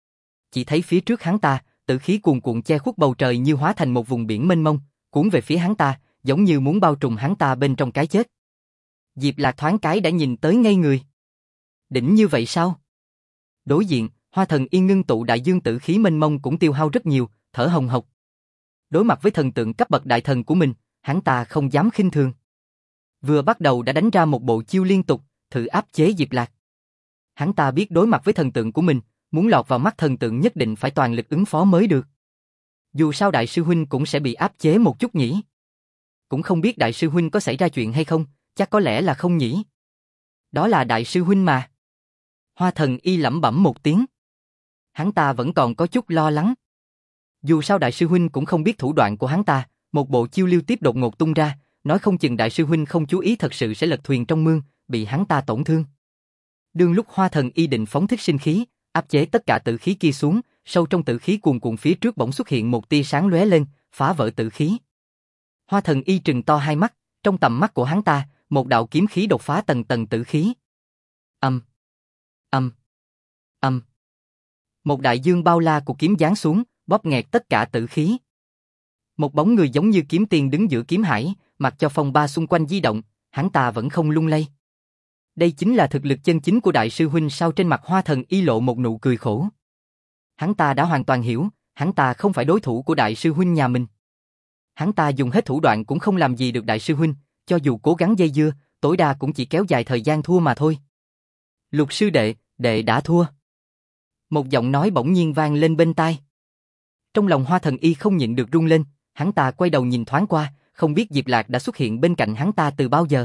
Chỉ thấy phía trước hắn ta, tử khí cuồn cuộn che khuất bầu trời như hóa thành một vùng biển mênh mông, cuốn về phía hắn ta, giống như muốn bao trùm hắn ta bên trong cái chết. Diệp Lạc thoáng cái đã nhìn tới ngây người. Đỉnh như vậy sao? Đối diện, Hoa Thần Y ngưng tụ đại dương tử khí mênh mông cũng tiêu hao rất nhiều, thở hồng hộc. Đối mặt với thần tượng cấp bậc đại thần của mình, hắn ta không dám khinh thường. Vừa bắt đầu đã đánh ra một bộ chiêu liên tục, thử áp chế Diệp Lạc. Hắn ta biết đối mặt với thần tượng của mình, muốn lọt vào mắt thần tượng nhất định phải toàn lực ứng phó mới được. Dù sao đại sư huynh cũng sẽ bị áp chế một chút nhỉ. Cũng không biết đại sư huynh có xảy ra chuyện hay không, chắc có lẽ là không nhỉ. Đó là đại sư huynh mà. Hoa Thần Y lẩm bẩm một tiếng. Hắn ta vẫn còn có chút lo lắng. Dù sao đại sư huynh cũng không biết thủ đoạn của hắn ta, một bộ chiêu liên tiếp đột ngột tung ra, nói không chừng đại sư huynh không chú ý thật sự sẽ lật thuyền trong mương, bị hắn ta tổn thương. Đương lúc Hoa Thần Y định phóng thích sinh khí, áp chế tất cả tử khí kia xuống, sâu trong tử khí cuồn cuộn phía trước bỗng xuất hiện một tia sáng lóe lên, phá vỡ tử khí. Hoa Thần Y trừng to hai mắt, trong tầm mắt của hắn ta, một đạo kiếm khí đột phá tầng tầng tử khí. Âm, âm, âm. Một đại dương bao la của kiếm giáng xuống, bóp nghẹt tất cả tử khí. Một bóng người giống như kiếm tiền đứng giữa kiếm hải, mặc cho phong ba xung quanh di động, hắn ta vẫn không lung lay. Đây chính là thực lực chân chính của đại sư huynh sao? Trên mặt Hoa Thần Y lộ một nụ cười khổ. Hắn ta đã hoàn toàn hiểu, hắn ta không phải đối thủ của đại sư huynh nhà mình. Hắn ta dùng hết thủ đoạn cũng không làm gì được đại sư huynh, cho dù cố gắng dây dưa, tối đa cũng chỉ kéo dài thời gian thua mà thôi. Lục sư đệ, đệ đã thua. Một giọng nói bỗng nhiên vang lên bên tai. Trong lòng Hoa Thần Y không nhịn được rung lên, hắn ta quay đầu nhìn thoáng qua, không biết Diệp Lạc đã xuất hiện bên cạnh hắn ta từ bao giờ.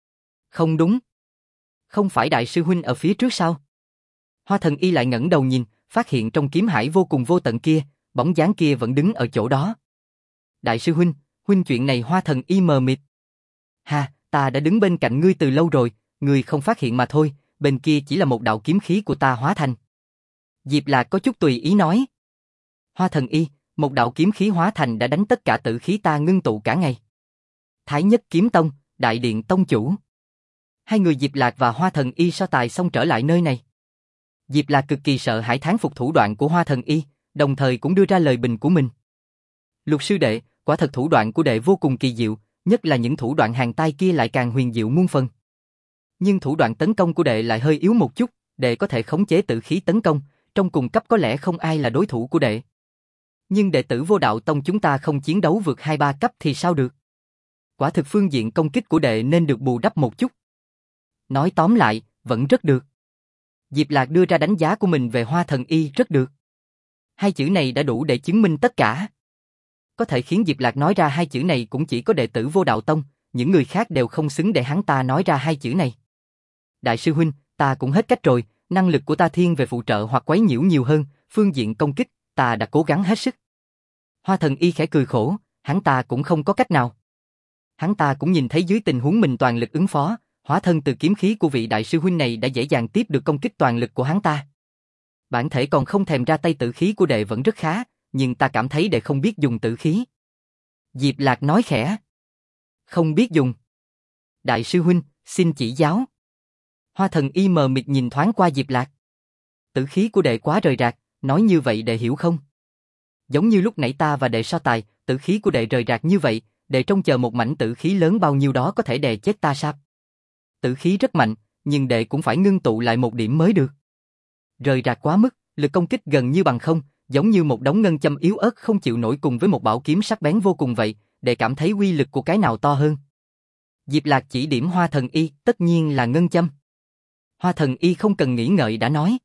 Không đúng. Không phải đại sư huynh ở phía trước sao? Hoa Thần Y lại ngẩng đầu nhìn, phát hiện trong kiếm hải vô cùng vô tận kia, bóng dáng kia vẫn đứng ở chỗ đó. Đại sư huynh chuyện này. Hoa Thần Y mờ mịt. Ha, ta đã đứng bên cạnh ngươi từ lâu rồi, ngươi không phát hiện mà thôi, bên kia chỉ là một đạo kiếm khí của ta hóa thành. Diệp Lạc có chút tùy ý nói. Hoa Thần Y, một đạo kiếm khí hóa thành đã đánh tất cả tử khí ta ngưng tụ cả ngày. Thái Nhất Kiếm Tông, Đại Điện Tông Chủ. Hai người Diệp Lạc và Hoa Thần Y so tài xong trở lại nơi này. Diệp Lạc cực kỳ sợ hãi thán phục thủ đoạn của Hoa Thần Y, đồng thời cũng đưa ra lời bình của mình. Lục sư đệ, quả thật thủ đoạn của đệ vô cùng kỳ diệu, nhất là những thủ đoạn hàng tai kia lại càng huyền diệu muôn phần. Nhưng thủ đoạn tấn công của đệ lại hơi yếu một chút, đệ có thể khống chế tử khí tấn công, trong cùng cấp có lẽ không ai là đối thủ của đệ. Nhưng đệ tử Vô Đạo Tông chúng ta không chiến đấu vượt 2-3 cấp thì sao được? Quả thực phương diện công kích của đệ nên được bù đắp một chút. Nói tóm lại, vẫn rất được. Diệp Lạc đưa ra đánh giá của mình về Hoa Thần Y rất được. Hai chữ này đã đủ để chứng minh tất cả. Có thể khiến Diệp Lạc nói ra hai chữ này cũng chỉ có đệ tử Vô Đạo Tông, những người khác đều không xứng để hắn ta nói ra hai chữ này. Đại sư huynh, ta cũng hết cách rồi, năng lực của ta thiên về phụ trợ hoặc quấy nhiễu nhiều hơn, phương diện công kích, ta đã cố gắng hết sức. Hoa Thần Y khẽ cười khổ, hắn ta cũng không có cách nào. Hắn ta cũng nhìn thấy dưới tình huống mình toàn lực ứng phó, hóa thân từ kiếm khí của vị đại sư huynh này đã dễ dàng tiếp được công kích toàn lực của hắn ta. Bản thể còn không thèm ra tay tử khí của đệ vẫn rất khá, nhưng ta cảm thấy đệ không biết dùng tử khí. Diệp Lạc nói khẽ. Không biết dùng. Đại sư huynh, xin chỉ giáo. Hoa Thần Y mờ mịt nhìn thoáng qua Diệp Lạc. Tử khí của đệ quá rời rạc, nói như vậy đệ hiểu không? Giống như lúc nãy ta và đệ so tài, tử khí của đệ rời rạc như vậy, đệ trông chờ một mảnh tử khí lớn bao nhiêu đó có thể đè chết ta sao? Tử khí rất mạnh, nhưng đệ cũng phải ngưng tụ lại một điểm mới được. Rời rạc quá mức, lực công kích gần như bằng không, giống như một đống ngân châm yếu ớt không chịu nổi cùng với một bảo kiếm sắc bén vô cùng vậy, đệ cảm thấy uy lực của cái nào to hơn? Diệp Lạc chỉ điểm Hoa Thần Y, tất nhiên là ngân châm. Hoa Thần Y không cần nghĩ ngợi đã nói.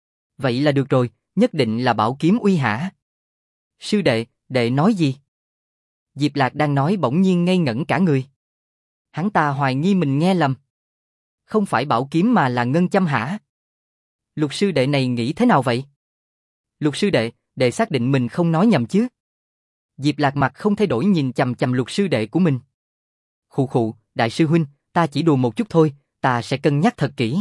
Vậy là được rồi, nhất định là bảo kiếm uy hả? Sư đệ, đệ nói gì? Diệp Lạc đang nói bỗng nhiên ngây ngẩn cả người. Hắn ta hoài nghi mình nghe lầm. Không phải bảo kiếm mà là ngân châm hả? Lục sư đệ này nghĩ thế nào vậy? Lục sư đệ, đệ xác định mình không nói nhầm chứ? Diệp Lạc mặt không thay đổi nhìn chằm chằm lục sư đệ của mình. Khụ khụ, đại sư huynh, ta chỉ đùa một chút thôi, ta sẽ cân nhắc thật kỹ.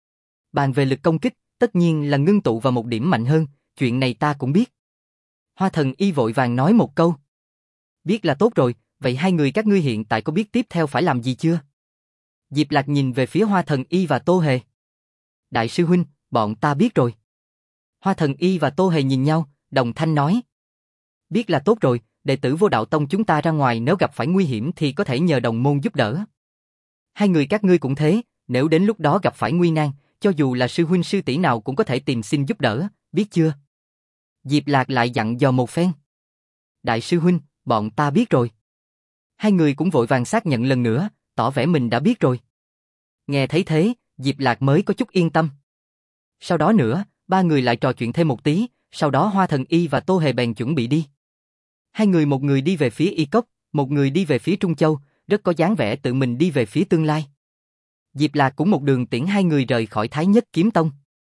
Bàn về lực công kích, tất nhiên là ngưng tụ vào một điểm mạnh hơn, chuyện này ta cũng biết. Hoa Thần Y vội vàng nói một câu. Biết là tốt rồi, vậy hai người các ngươi hiện tại có biết tiếp theo phải làm gì chưa? Diệp Lạc nhìn về phía Hoa Thần Y và Tô Hề. Đại sư huynh, bọn ta biết rồi. Hoa Thần Y và Tô Hề nhìn nhau, đồng thanh nói. Biết là tốt rồi, đệ tử Vô Đạo Tông chúng ta ra ngoài nếu gặp phải nguy hiểm thì có thể nhờ đồng môn giúp đỡ. Hai người các ngươi cũng thế, nếu đến lúc đó gặp phải nguy nan, cho dù là sư huynh sư tỷ nào cũng có thể tìm xin giúp đỡ, biết chưa? Diệp Lạc lại dặn dò một phen. Đại sư huynh, bọn ta biết rồi. Hai người cũng vội vàng xác nhận lần nữa, tỏ vẻ mình đã biết rồi. Nghe thấy thế, Diệp Lạc mới có chút yên tâm. Sau đó nữa, ba người lại trò chuyện thêm một tí, sau đó Hoa Thần Y và Tô Hề bèn chuẩn bị đi. Hai người một người đi về phía Y Cốc, một người đi về phía Trung Châu, rất có dáng vẻ tự mình đi về phía tương lai. Diệp Lạc cũng một đường tiễn hai người rời khỏi Thái Nhất Kiếm Tông.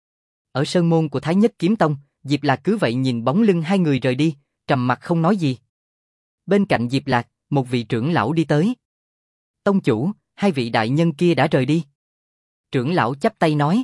Ở sơn môn của Thái Nhất Kiếm Tông, Diệp Lạc cứ vậy nhìn bóng lưng hai người rời đi, trầm mặc không nói gì. Bên cạnh Diệp Lạc, một vị trưởng lão đi tới. Tông chủ, hai vị đại nhân kia đã rời đi. Trưởng lão chắp tay nói.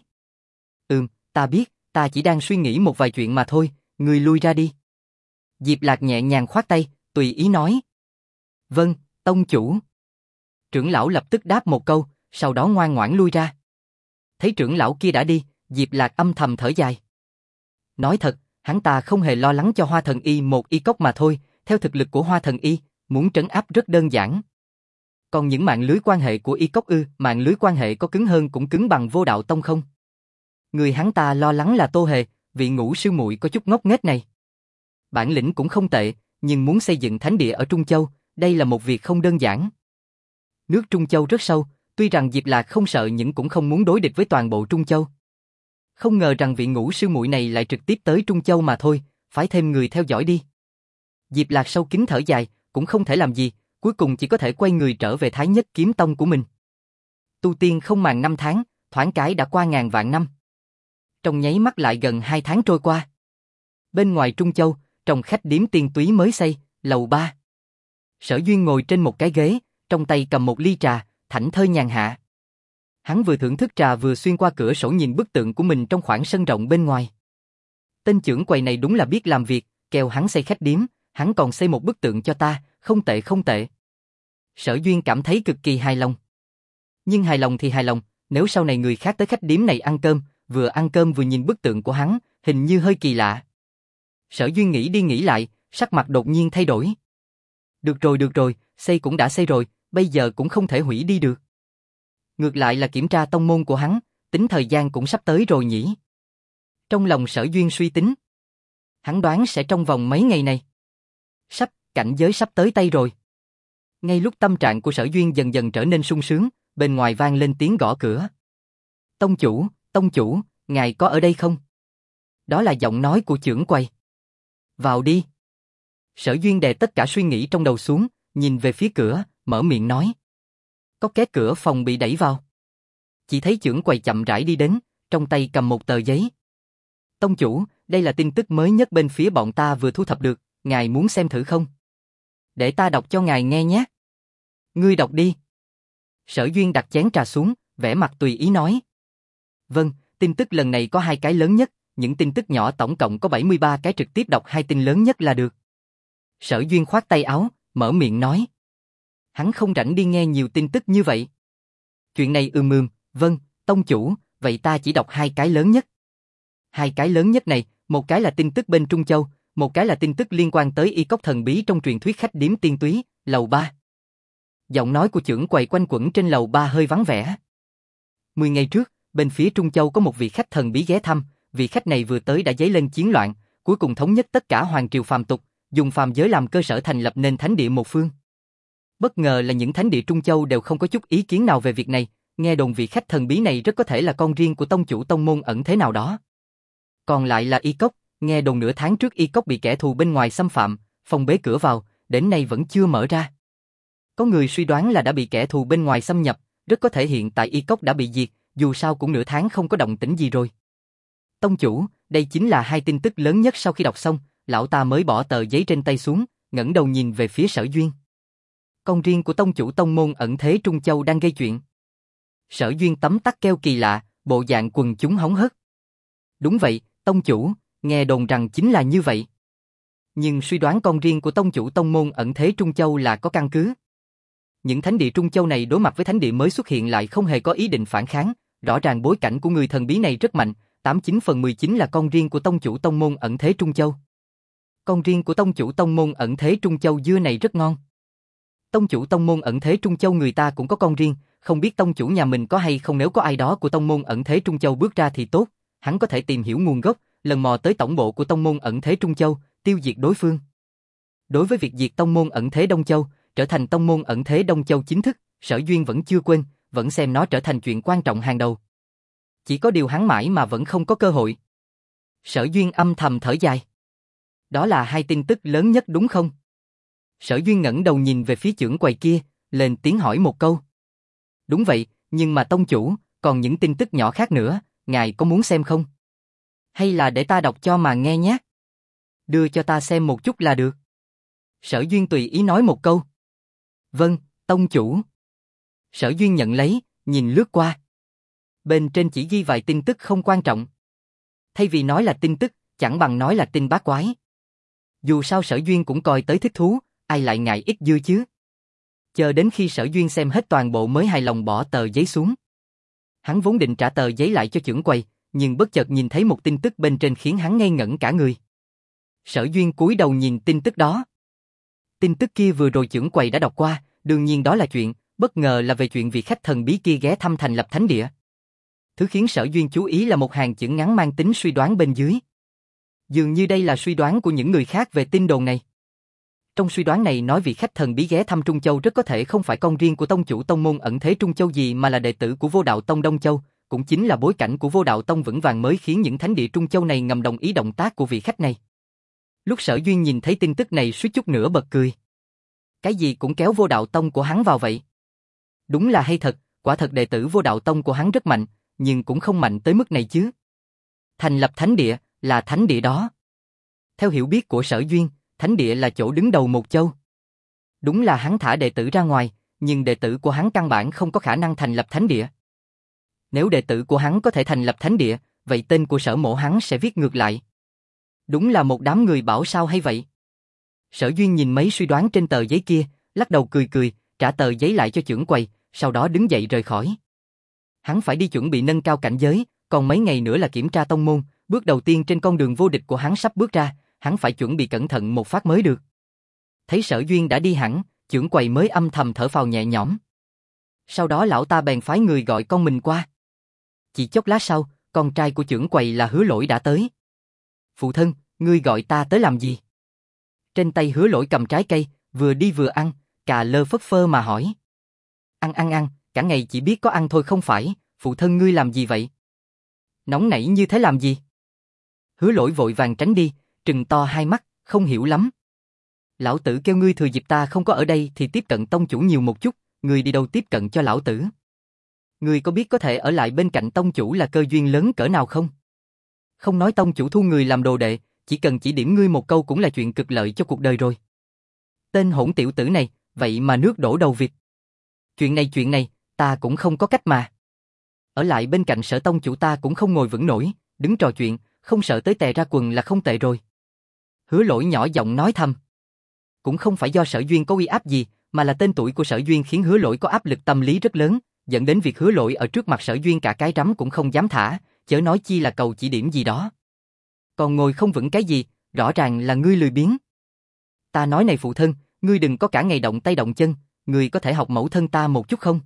Ta biết, ta chỉ đang suy nghĩ một vài chuyện mà thôi, ngươi lui ra đi. Diệp Lạc nhẹ nhàng khoát tay, tùy ý nói. Vâng, tông chủ. Trưởng lão lập tức đáp một câu, sau đó ngoan ngoãn lui ra. Thấy trưởng lão kia đã đi, Diệp Lạc âm thầm thở dài. Nói thật, hắn ta không hề lo lắng cho Hoa Thần Y một Y Cốc mà thôi, theo thực lực của Hoa Thần Y, muốn trấn áp rất đơn giản. Còn những mạng lưới quan hệ của Y Cốc mạng lưới quan hệ có cứng hơn cũng cứng bằng Vô Đạo Tông không? Người hắn ta lo lắng là Tô Hề, vị ngũ sư muội có chút ngốc nghếch này. Bản lĩnh cũng không tệ, nhưng muốn xây dựng thánh địa ở Trung Châu, đây là một việc không đơn giản. Nước Trung Châu rất sâu, tuy rằng Diệp Lạc không sợ nhưng cũng không muốn đối địch với toàn bộ Trung Châu. Không ngờ rằng vị ngũ sư muội này lại trực tiếp tới Trung Châu mà thôi, phải thêm người theo dõi đi. Diệp Lạc sâu kín thở dài, cũng không thể làm gì, cuối cùng chỉ có thể quay người trở về Thái Nhất Kiếm Tông của mình. Tu tiên không màng năm tháng, thoáng cái đã qua ngàn vạn năm. Trong nháy mắt lại gần 2 tháng trôi qua. Bên ngoài Trung Châu, trong khách điếm tiên túy mới xây, lầu 3. Sở Duyên ngồi trên một cái ghế, trong tay cầm một ly trà, thảnh thơi nhàn hạ. Hắn vừa thưởng thức trà vừa xuyên qua cửa sổ nhìn bức tượng của mình trong khoảng sân rộng bên ngoài. Tên trưởng quầy này đúng là biết làm việc, kêu hắn xây khách điếm, hắn còn xây một bức tượng cho ta, không tệ không tệ. Sở Duyên cảm thấy cực kỳ hài lòng. Nhưng hài lòng thì hài lòng, nếu sau này người khác tới khách điếm này ăn cơm vừa nhìn bức tượng của hắn, hình như hơi kỳ lạ. Sở Duyên nghĩ đi nghĩ lại, sắc mặt đột nhiên thay đổi. Được rồi, xây cũng đã xây rồi, bây giờ cũng không thể hủy đi được. Ngược lại là kiểm tra tông môn của hắn, tính thời gian cũng sắp tới rồi nhỉ. Trong lòng Sở Duyên suy tính. Hắn đoán sẽ trong vòng mấy ngày này. Cảnh giới sắp tới tay rồi. Ngay lúc tâm trạng của Sở Duyên dần dần trở nên sung sướng, bên ngoài vang lên tiếng gõ cửa. Tông chủ, ngài có ở đây không? Đó là giọng nói của trưởng quầy. Vào đi. Sở Duyên đè tất cả suy nghĩ trong đầu xuống, nhìn về phía cửa, mở miệng nói. Có két cửa phòng bị đẩy vào. Chỉ thấy trưởng quầy chậm rãi đi đến, trong tay cầm một tờ giấy. Tông chủ, đây là tin tức mới nhất bên phía bọn ta vừa thu thập được, ngài muốn xem thử không? Để ta đọc cho ngài nghe nhé. Ngươi đọc đi. Sở Duyên đặt chén trà xuống, vẻ mặt tùy ý nói. Vâng, tin tức lần này có 2 cái lớn nhất, những tin tức nhỏ tổng cộng có 73 cái, trực tiếp đọc 2 tin lớn nhất là được. Sở Duyên khoát tay áo, mở miệng nói. Hắn không rảnh đi nghe nhiều tin tức như vậy. Chuyện này vâng, tông chủ, vậy ta chỉ đọc 2 cái lớn nhất. 2 cái lớn nhất này, một cái là tin tức bên Trung Châu, một cái là tin tức liên quan tới y cốc thần bí trong truyền thuyết khách điếm Tiên Túy, lầu 3. Giọng nói của trưởng quầy quanh quẩn trên lầu 3 hơi vắng vẻ. 10 ngày trước, bên phía Trung Châu có một vị khách thần bí ghé thăm, vị khách này vừa tới đã dấy lên chiến loạn, cuối cùng thống nhất tất cả hoàng triều phàm tục, dùng phàm giới làm cơ sở thành lập nên thánh địa một phương. Bất ngờ là những thánh địa Trung Châu đều không có chút ý kiến nào về việc này, nghe đồn vị khách thần bí này rất có thể là con riêng của tông chủ tông môn ẩn thế nào đó. Còn lại là y cốc, nghe đồn nửa tháng trước y cốc bị kẻ thù bên ngoài xâm phạm, phong bế cửa vào, đến nay vẫn chưa mở ra. Có người suy đoán là đã bị kẻ thù bên ngoài xâm nhập, rất có thể hiện tại y cốc đã bị diệt, dù sao cũng nửa tháng không có động tĩnh gì rồi. Tông chủ, đây chính là 2 tin tức lớn nhất. Sau khi đọc xong, lão ta mới bỏ tờ giấy trên tay xuống, ngẩng đầu nhìn về phía Sở Duyên. Con riêng của tông chủ tông môn ẩn thế Trung Châu đang gây chuyện. Sở Duyên tấm tắc kêu kỳ lạ, bộ dạng quần chúng hóng hớt. Đúng vậy, tông chủ, nghe đồn rằng chính là như vậy. Nhưng suy đoán con riêng của tông chủ tông môn ẩn thế Trung Châu là có căn cứ. Những thánh địa Trung Châu này đối mặt với thánh địa mới xuất hiện lại không hề có ý định phản kháng, rõ ràng bối cảnh của người thần bí này rất mạnh, 89/10 là con riêng của tông chủ tông môn ẩn thế Trung Châu. Con riêng của tông chủ tông môn ẩn thế Trung Châu dưa này rất ngon. Tông chủ tông môn ẩn thế Trung Châu người ta cũng có con riêng, không biết tông chủ nhà mình có hay không, nếu có ai đó của tông môn ẩn thế Trung Châu bước ra thì tốt, hắn có thể tìm hiểu nguồn gốc, lần mò tới tổng bộ của tông môn ẩn thế Trung Châu, tiêu diệt đối phương. Đối với việc diệt tông môn ẩn thế Đông Châu, trở thành tông môn ẩn thế Đông Châu chính thức, Sở Duyên vẫn chưa quên, vẫn xem nó trở thành chuyện quan trọng hàng đầu. Chỉ có điều hắn mãi mà vẫn không có cơ hội. Sở Duyên âm thầm thở dài. Đó là 2 tin tức lớn nhất đúng không? Sở Duyên ngẩng đầu nhìn về phía trưởng quầy kia, lên tiếng hỏi một câu. Đúng vậy, nhưng mà tông chủ, còn những tin tức nhỏ khác nữa, ngài có muốn xem không? Hay là để ta đọc cho mà nghe nhé? Đưa cho ta xem một chút là được. Sở Duyên tùy ý nói một câu. Vâng, tông chủ. Sở Duyên nhận lấy, nhìn lướt qua. Bên trên chỉ ghi vài tin tức không quan trọng. Thay vì nói là tin tức, chẳng bằng nói là tin bát quái. Dù sao Sở Duyên cũng coi tới thích thú, ai lại ngại ít dưa chứ. Chờ đến khi Sở Duyên xem hết toàn bộ mới hài lòng bỏ tờ giấy xuống. Hắn vốn định trả tờ giấy lại cho trưởng quầy, nhưng bất chợt nhìn thấy một tin tức bên trên khiến hắn ngây ngẩn cả người. Sở Duyên cúi đầu nhìn tin tức đó. Tin tức kia vừa rồi trưởng quầy đã đọc qua, đương nhiên đó là chuyện, bất ngờ là về chuyện vị khách thần bí kia ghé thăm thành lập thánh địa. Thứ khiến Sở Duyên chú ý là một hàng chữ ngắn mang tính suy đoán bên dưới. Dường như đây là suy đoán của những người khác về tin đồn này. Trong suy đoán này nói vị khách thần bí ghé thăm Trung Châu rất có thể không phải con riêng của tông chủ tông môn ẩn thế Trung Châu gì mà là đệ tử của Vô Đạo Tông Đông Châu, cũng chính là bối cảnh của Vô Đạo Tông vững vàng mới khiến những thánh địa Trung Châu này ngầm đồng ý động tác của vị khách này. Lúc Sở Duyên nhìn thấy tin tức này suýt chút nữa bật cười. Cái gì cũng kéo Vô Đạo Tông của hắn vào vậy. Đúng là hay thật, quả thật đệ tử Vô Đạo Tông của hắn rất mạnh, nhưng cũng không mạnh tới mức này chứ. Thành lập thánh địa, là thánh địa đó. Theo hiểu biết của Sở Duyên, thánh địa là chỗ đứng đầu một châu. Đúng là hắn thả đệ tử ra ngoài, nhưng đệ tử của hắn căn bản không có khả năng thành lập thánh địa. Nếu đệ tử của hắn có thể thành lập thánh địa, vậy tên của Sở Mộ hắn sẽ viết ngược lại. Đúng là một đám người bảo sao hay vậy? Sở Duyên nhìn mấy suy đoán trên tờ giấy kia, lắc đầu cười cười, trả tờ giấy lại cho chưởng quầy, sau đó đứng dậy rời khỏi. Hắn phải đi chuẩn bị nâng cao cảnh giới, còn mấy ngày nữa là kiểm tra tông môn, bước đầu tiên trên con đường vô địch của hắn sắp bước ra, hắn phải chuẩn bị cẩn thận một phát mới được. Thấy Sở Duyên đã đi hẳn, chưởng quầy mới âm thầm thở phào nhẹ nhõm. Sau đó lão ta bèn phái người gọi con mình qua. Chỉ chốc lát sau, con trai của chưởng quầy là Hứa Lỗi đã tới. Phụ thân, ngươi gọi ta tới làm gì? Trên tay Hứa Lỗi cầm trái cây, vừa đi vừa ăn, cà lơ phất phơ mà hỏi. Ăn, cả ngày chỉ biết có ăn thôi không phải, phụ thân ngươi làm gì vậy? Nóng nảy như thế làm gì? Hứa Lỗi vội vàng tránh đi, trừng to hai mắt, không hiểu lắm. Lão tử kêu ngươi thừa dịp ta không có ở đây thì tiếp cận tông chủ nhiều một chút, ngươi đi đâu tiếp cận cho lão tử? Ngươi có biết có thể ở lại bên cạnh tông chủ là cơ duyên lớn cỡ nào không? Không nói tông chủ thu người làm đồ đệ, chỉ cần chỉ điểm ngươi một câu cũng là chuyện cực lợi cho cuộc đời rồi. Tên hỗn tiểu tử này, vậy mà nước đổ đầu vịt. Chuyện này, ta cũng không có cách mà. Ở lại bên cạnh Sở tông chủ ta cũng không ngồi vững nổi, đứng trò chuyện, không sợ tới tè ra quần là không tệ rồi. Hứa Lỗi nhỏ giọng nói thầm. Cũng không phải do Sở Duyên có uy áp gì, mà là tên tuổi của Sở Duyên khiến Hứa Lỗi có áp lực tâm lý rất lớn, dẫn đến việc Hứa Lỗi ở trước mặt Sở Duyên cả cái rắm cũng không dám thả, chớ nói chi là cầu chỉ điểm gì đó. Còn ngồi không vững cái gì, rõ ràng là ngươi lười biếng. Ta nói này phụ thân, ngươi đừng có cả ngày động tay động chân, ngươi có thể học mẫu thân ta một chút không?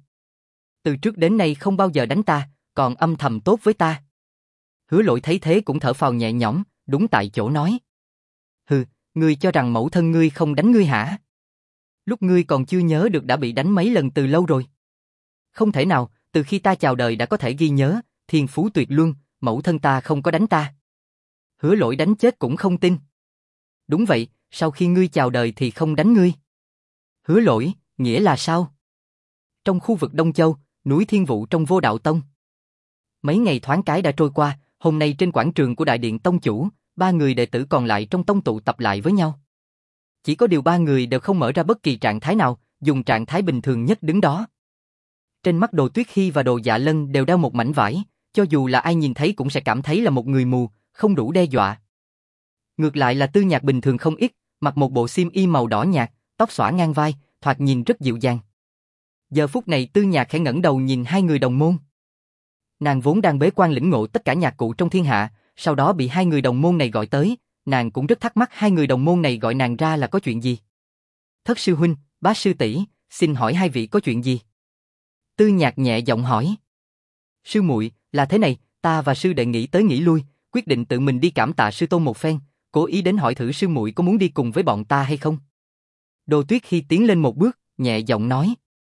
Từ trước đến nay không bao giờ đánh ta, còn âm thầm tốt với ta. Hứa Lỗi thấy thế cũng thở phào nhẹ nhõm, đúng tại chỗ nói. Hừ, ngươi cho rằng mẫu thân ngươi không đánh ngươi hả? Lúc ngươi còn chưa nhớ được đã bị đánh mấy lần từ lâu rồi. Không thể nào, từ khi ta chào đời đã có thể ghi nhớ, thiên phú tuyệt luân, mẫu thân ta không có đánh ta. Hứa Lỗi đánh chết cũng không tin. Đúng vậy, sau khi ngươi chào đời thì không đánh ngươi. Hứa Lỗi, nghĩa là sao? Trong khu vực Đông Châu, núi Thiên Vũ trong Vô Đạo Tông. Mấy ngày thoáng cái đã trôi qua, hôm nay trên quảng trường của Đại Điện Tông Chủ, 3 người đệ tử còn lại trong tông tụ tập lại với nhau. Chỉ có điều 3 người đều không mở ra bất kỳ trạng thái nào, dùng trạng thái bình thường nhất đứng đó. Trên mắt Đồ Tuyết Khi và Đồ Dạ Lân đều đeo một mảnh vải, cho dù là ai nhìn thấy cũng sẽ cảm thấy là một người mù, không đủ đe dọa. Ngược lại là Tư Nhạc bình thường không ít, mặc một bộ xiêm y màu đỏ nhạt, tóc xõa ngang vai, thoạt nhìn rất dịu dàng. Giờ phút này Tư Nhạc khẽ ngẩng đầu nhìn hai người đồng môn. Nàng vốn đang bế quan lĩnh ngộ tất cả nhạc cụ trong thiên hạ, sau đó bị hai người đồng môn này gọi tới, nàng cũng rất thắc mắc hai người đồng môn này gọi nàng ra là có chuyện gì. Thất sư huynh, bá sư tỷ, xin hỏi hai vị có chuyện gì? Tư Nhạc nhẹ giọng hỏi. Sư muội, là thế này, ta và sư đệ nghĩ tới nghĩ lui, quyết định tự mình đi cảm tạ sư tôn một phen, cố ý đến hỏi thử sư muội có muốn đi cùng với bọn ta hay không. Đồ Tuyết Khi tiến lên một bước, nhẹ giọng nói.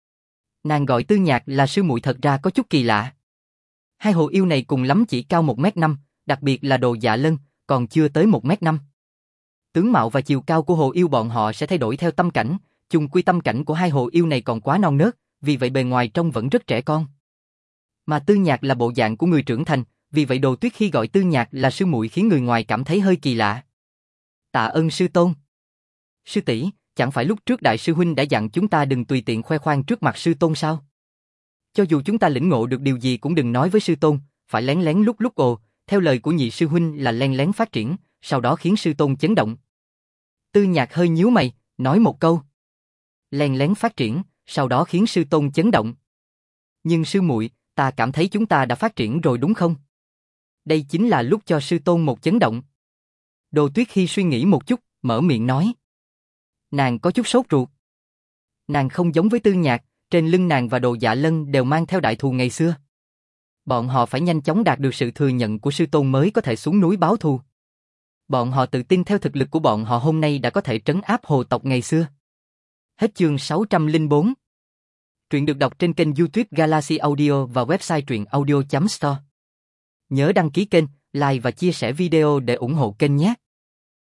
Nàng gọi Tư Nhạc là sư muội thật ra có chút kỳ lạ. Hai hồ yêu này cùng lắm chỉ cao 1m5, đặc biệt là Đồ Dạ Lân, còn chưa tới 1m5. Tướng mạo và chiều cao của hồ yêu bọn họ sẽ thay đổi theo tâm cảnh, chung quy tâm cảnh của hai hồ yêu này còn quá non nớt, vì vậy bề ngoài trông vẫn rất trẻ con. Mà Tư Nhạc là bộ dạng của người trưởng thành, vì vậy Đồ Tuyết Khi gọi Tư Nhạc là sư muội khiến người ngoài cảm thấy hơi kỳ lạ. Tạ ơn sư tôn. Sư tỷ, chẳng phải lúc trước đại sư huynh đã dặn chúng ta đừng tùy tiện khoe khoang trước mặt sư tôn sao? Cho dù chúng ta lĩnh ngộ được điều gì cũng đừng nói với sư tôn, phải lén lén lút lút ồ, theo lời của nhị sư huynh là len lén phát triển, sau đó khiến sư tôn chấn động. Tư Nhạc hơi nhíu mày, nói một câu. Len lén phát triển, sau đó khiến sư tôn chấn động. Nhưng sư muội, ta cảm thấy chúng ta đã phát triển rồi đúng không? Đây chính là lúc cho sư tôn một chấn động. Đồ Tuyết Khi suy nghĩ một chút, mở miệng nói. Nàng có chút sốt ruột. Nàng không giống với Tư Nhạc, trên lưng nàng và Đồ Dạ Lân đều mang theo đại thù ngày xưa. Bọn họ phải nhanh chóng đạt được sự thừa nhận của sư tôn mới có thể xuống núi báo thù. Bọn họ tự tin theo thực lực của bọn họ hôm nay đã có thể trấn áp hồ tộc ngày xưa. Hết chương 604. Truyện được đọc trên kênh YouTube Galaxy Audio và website truyệnaudio.store. Nhớ đăng ký kênh, like và chia sẻ video để ủng hộ kênh nhé.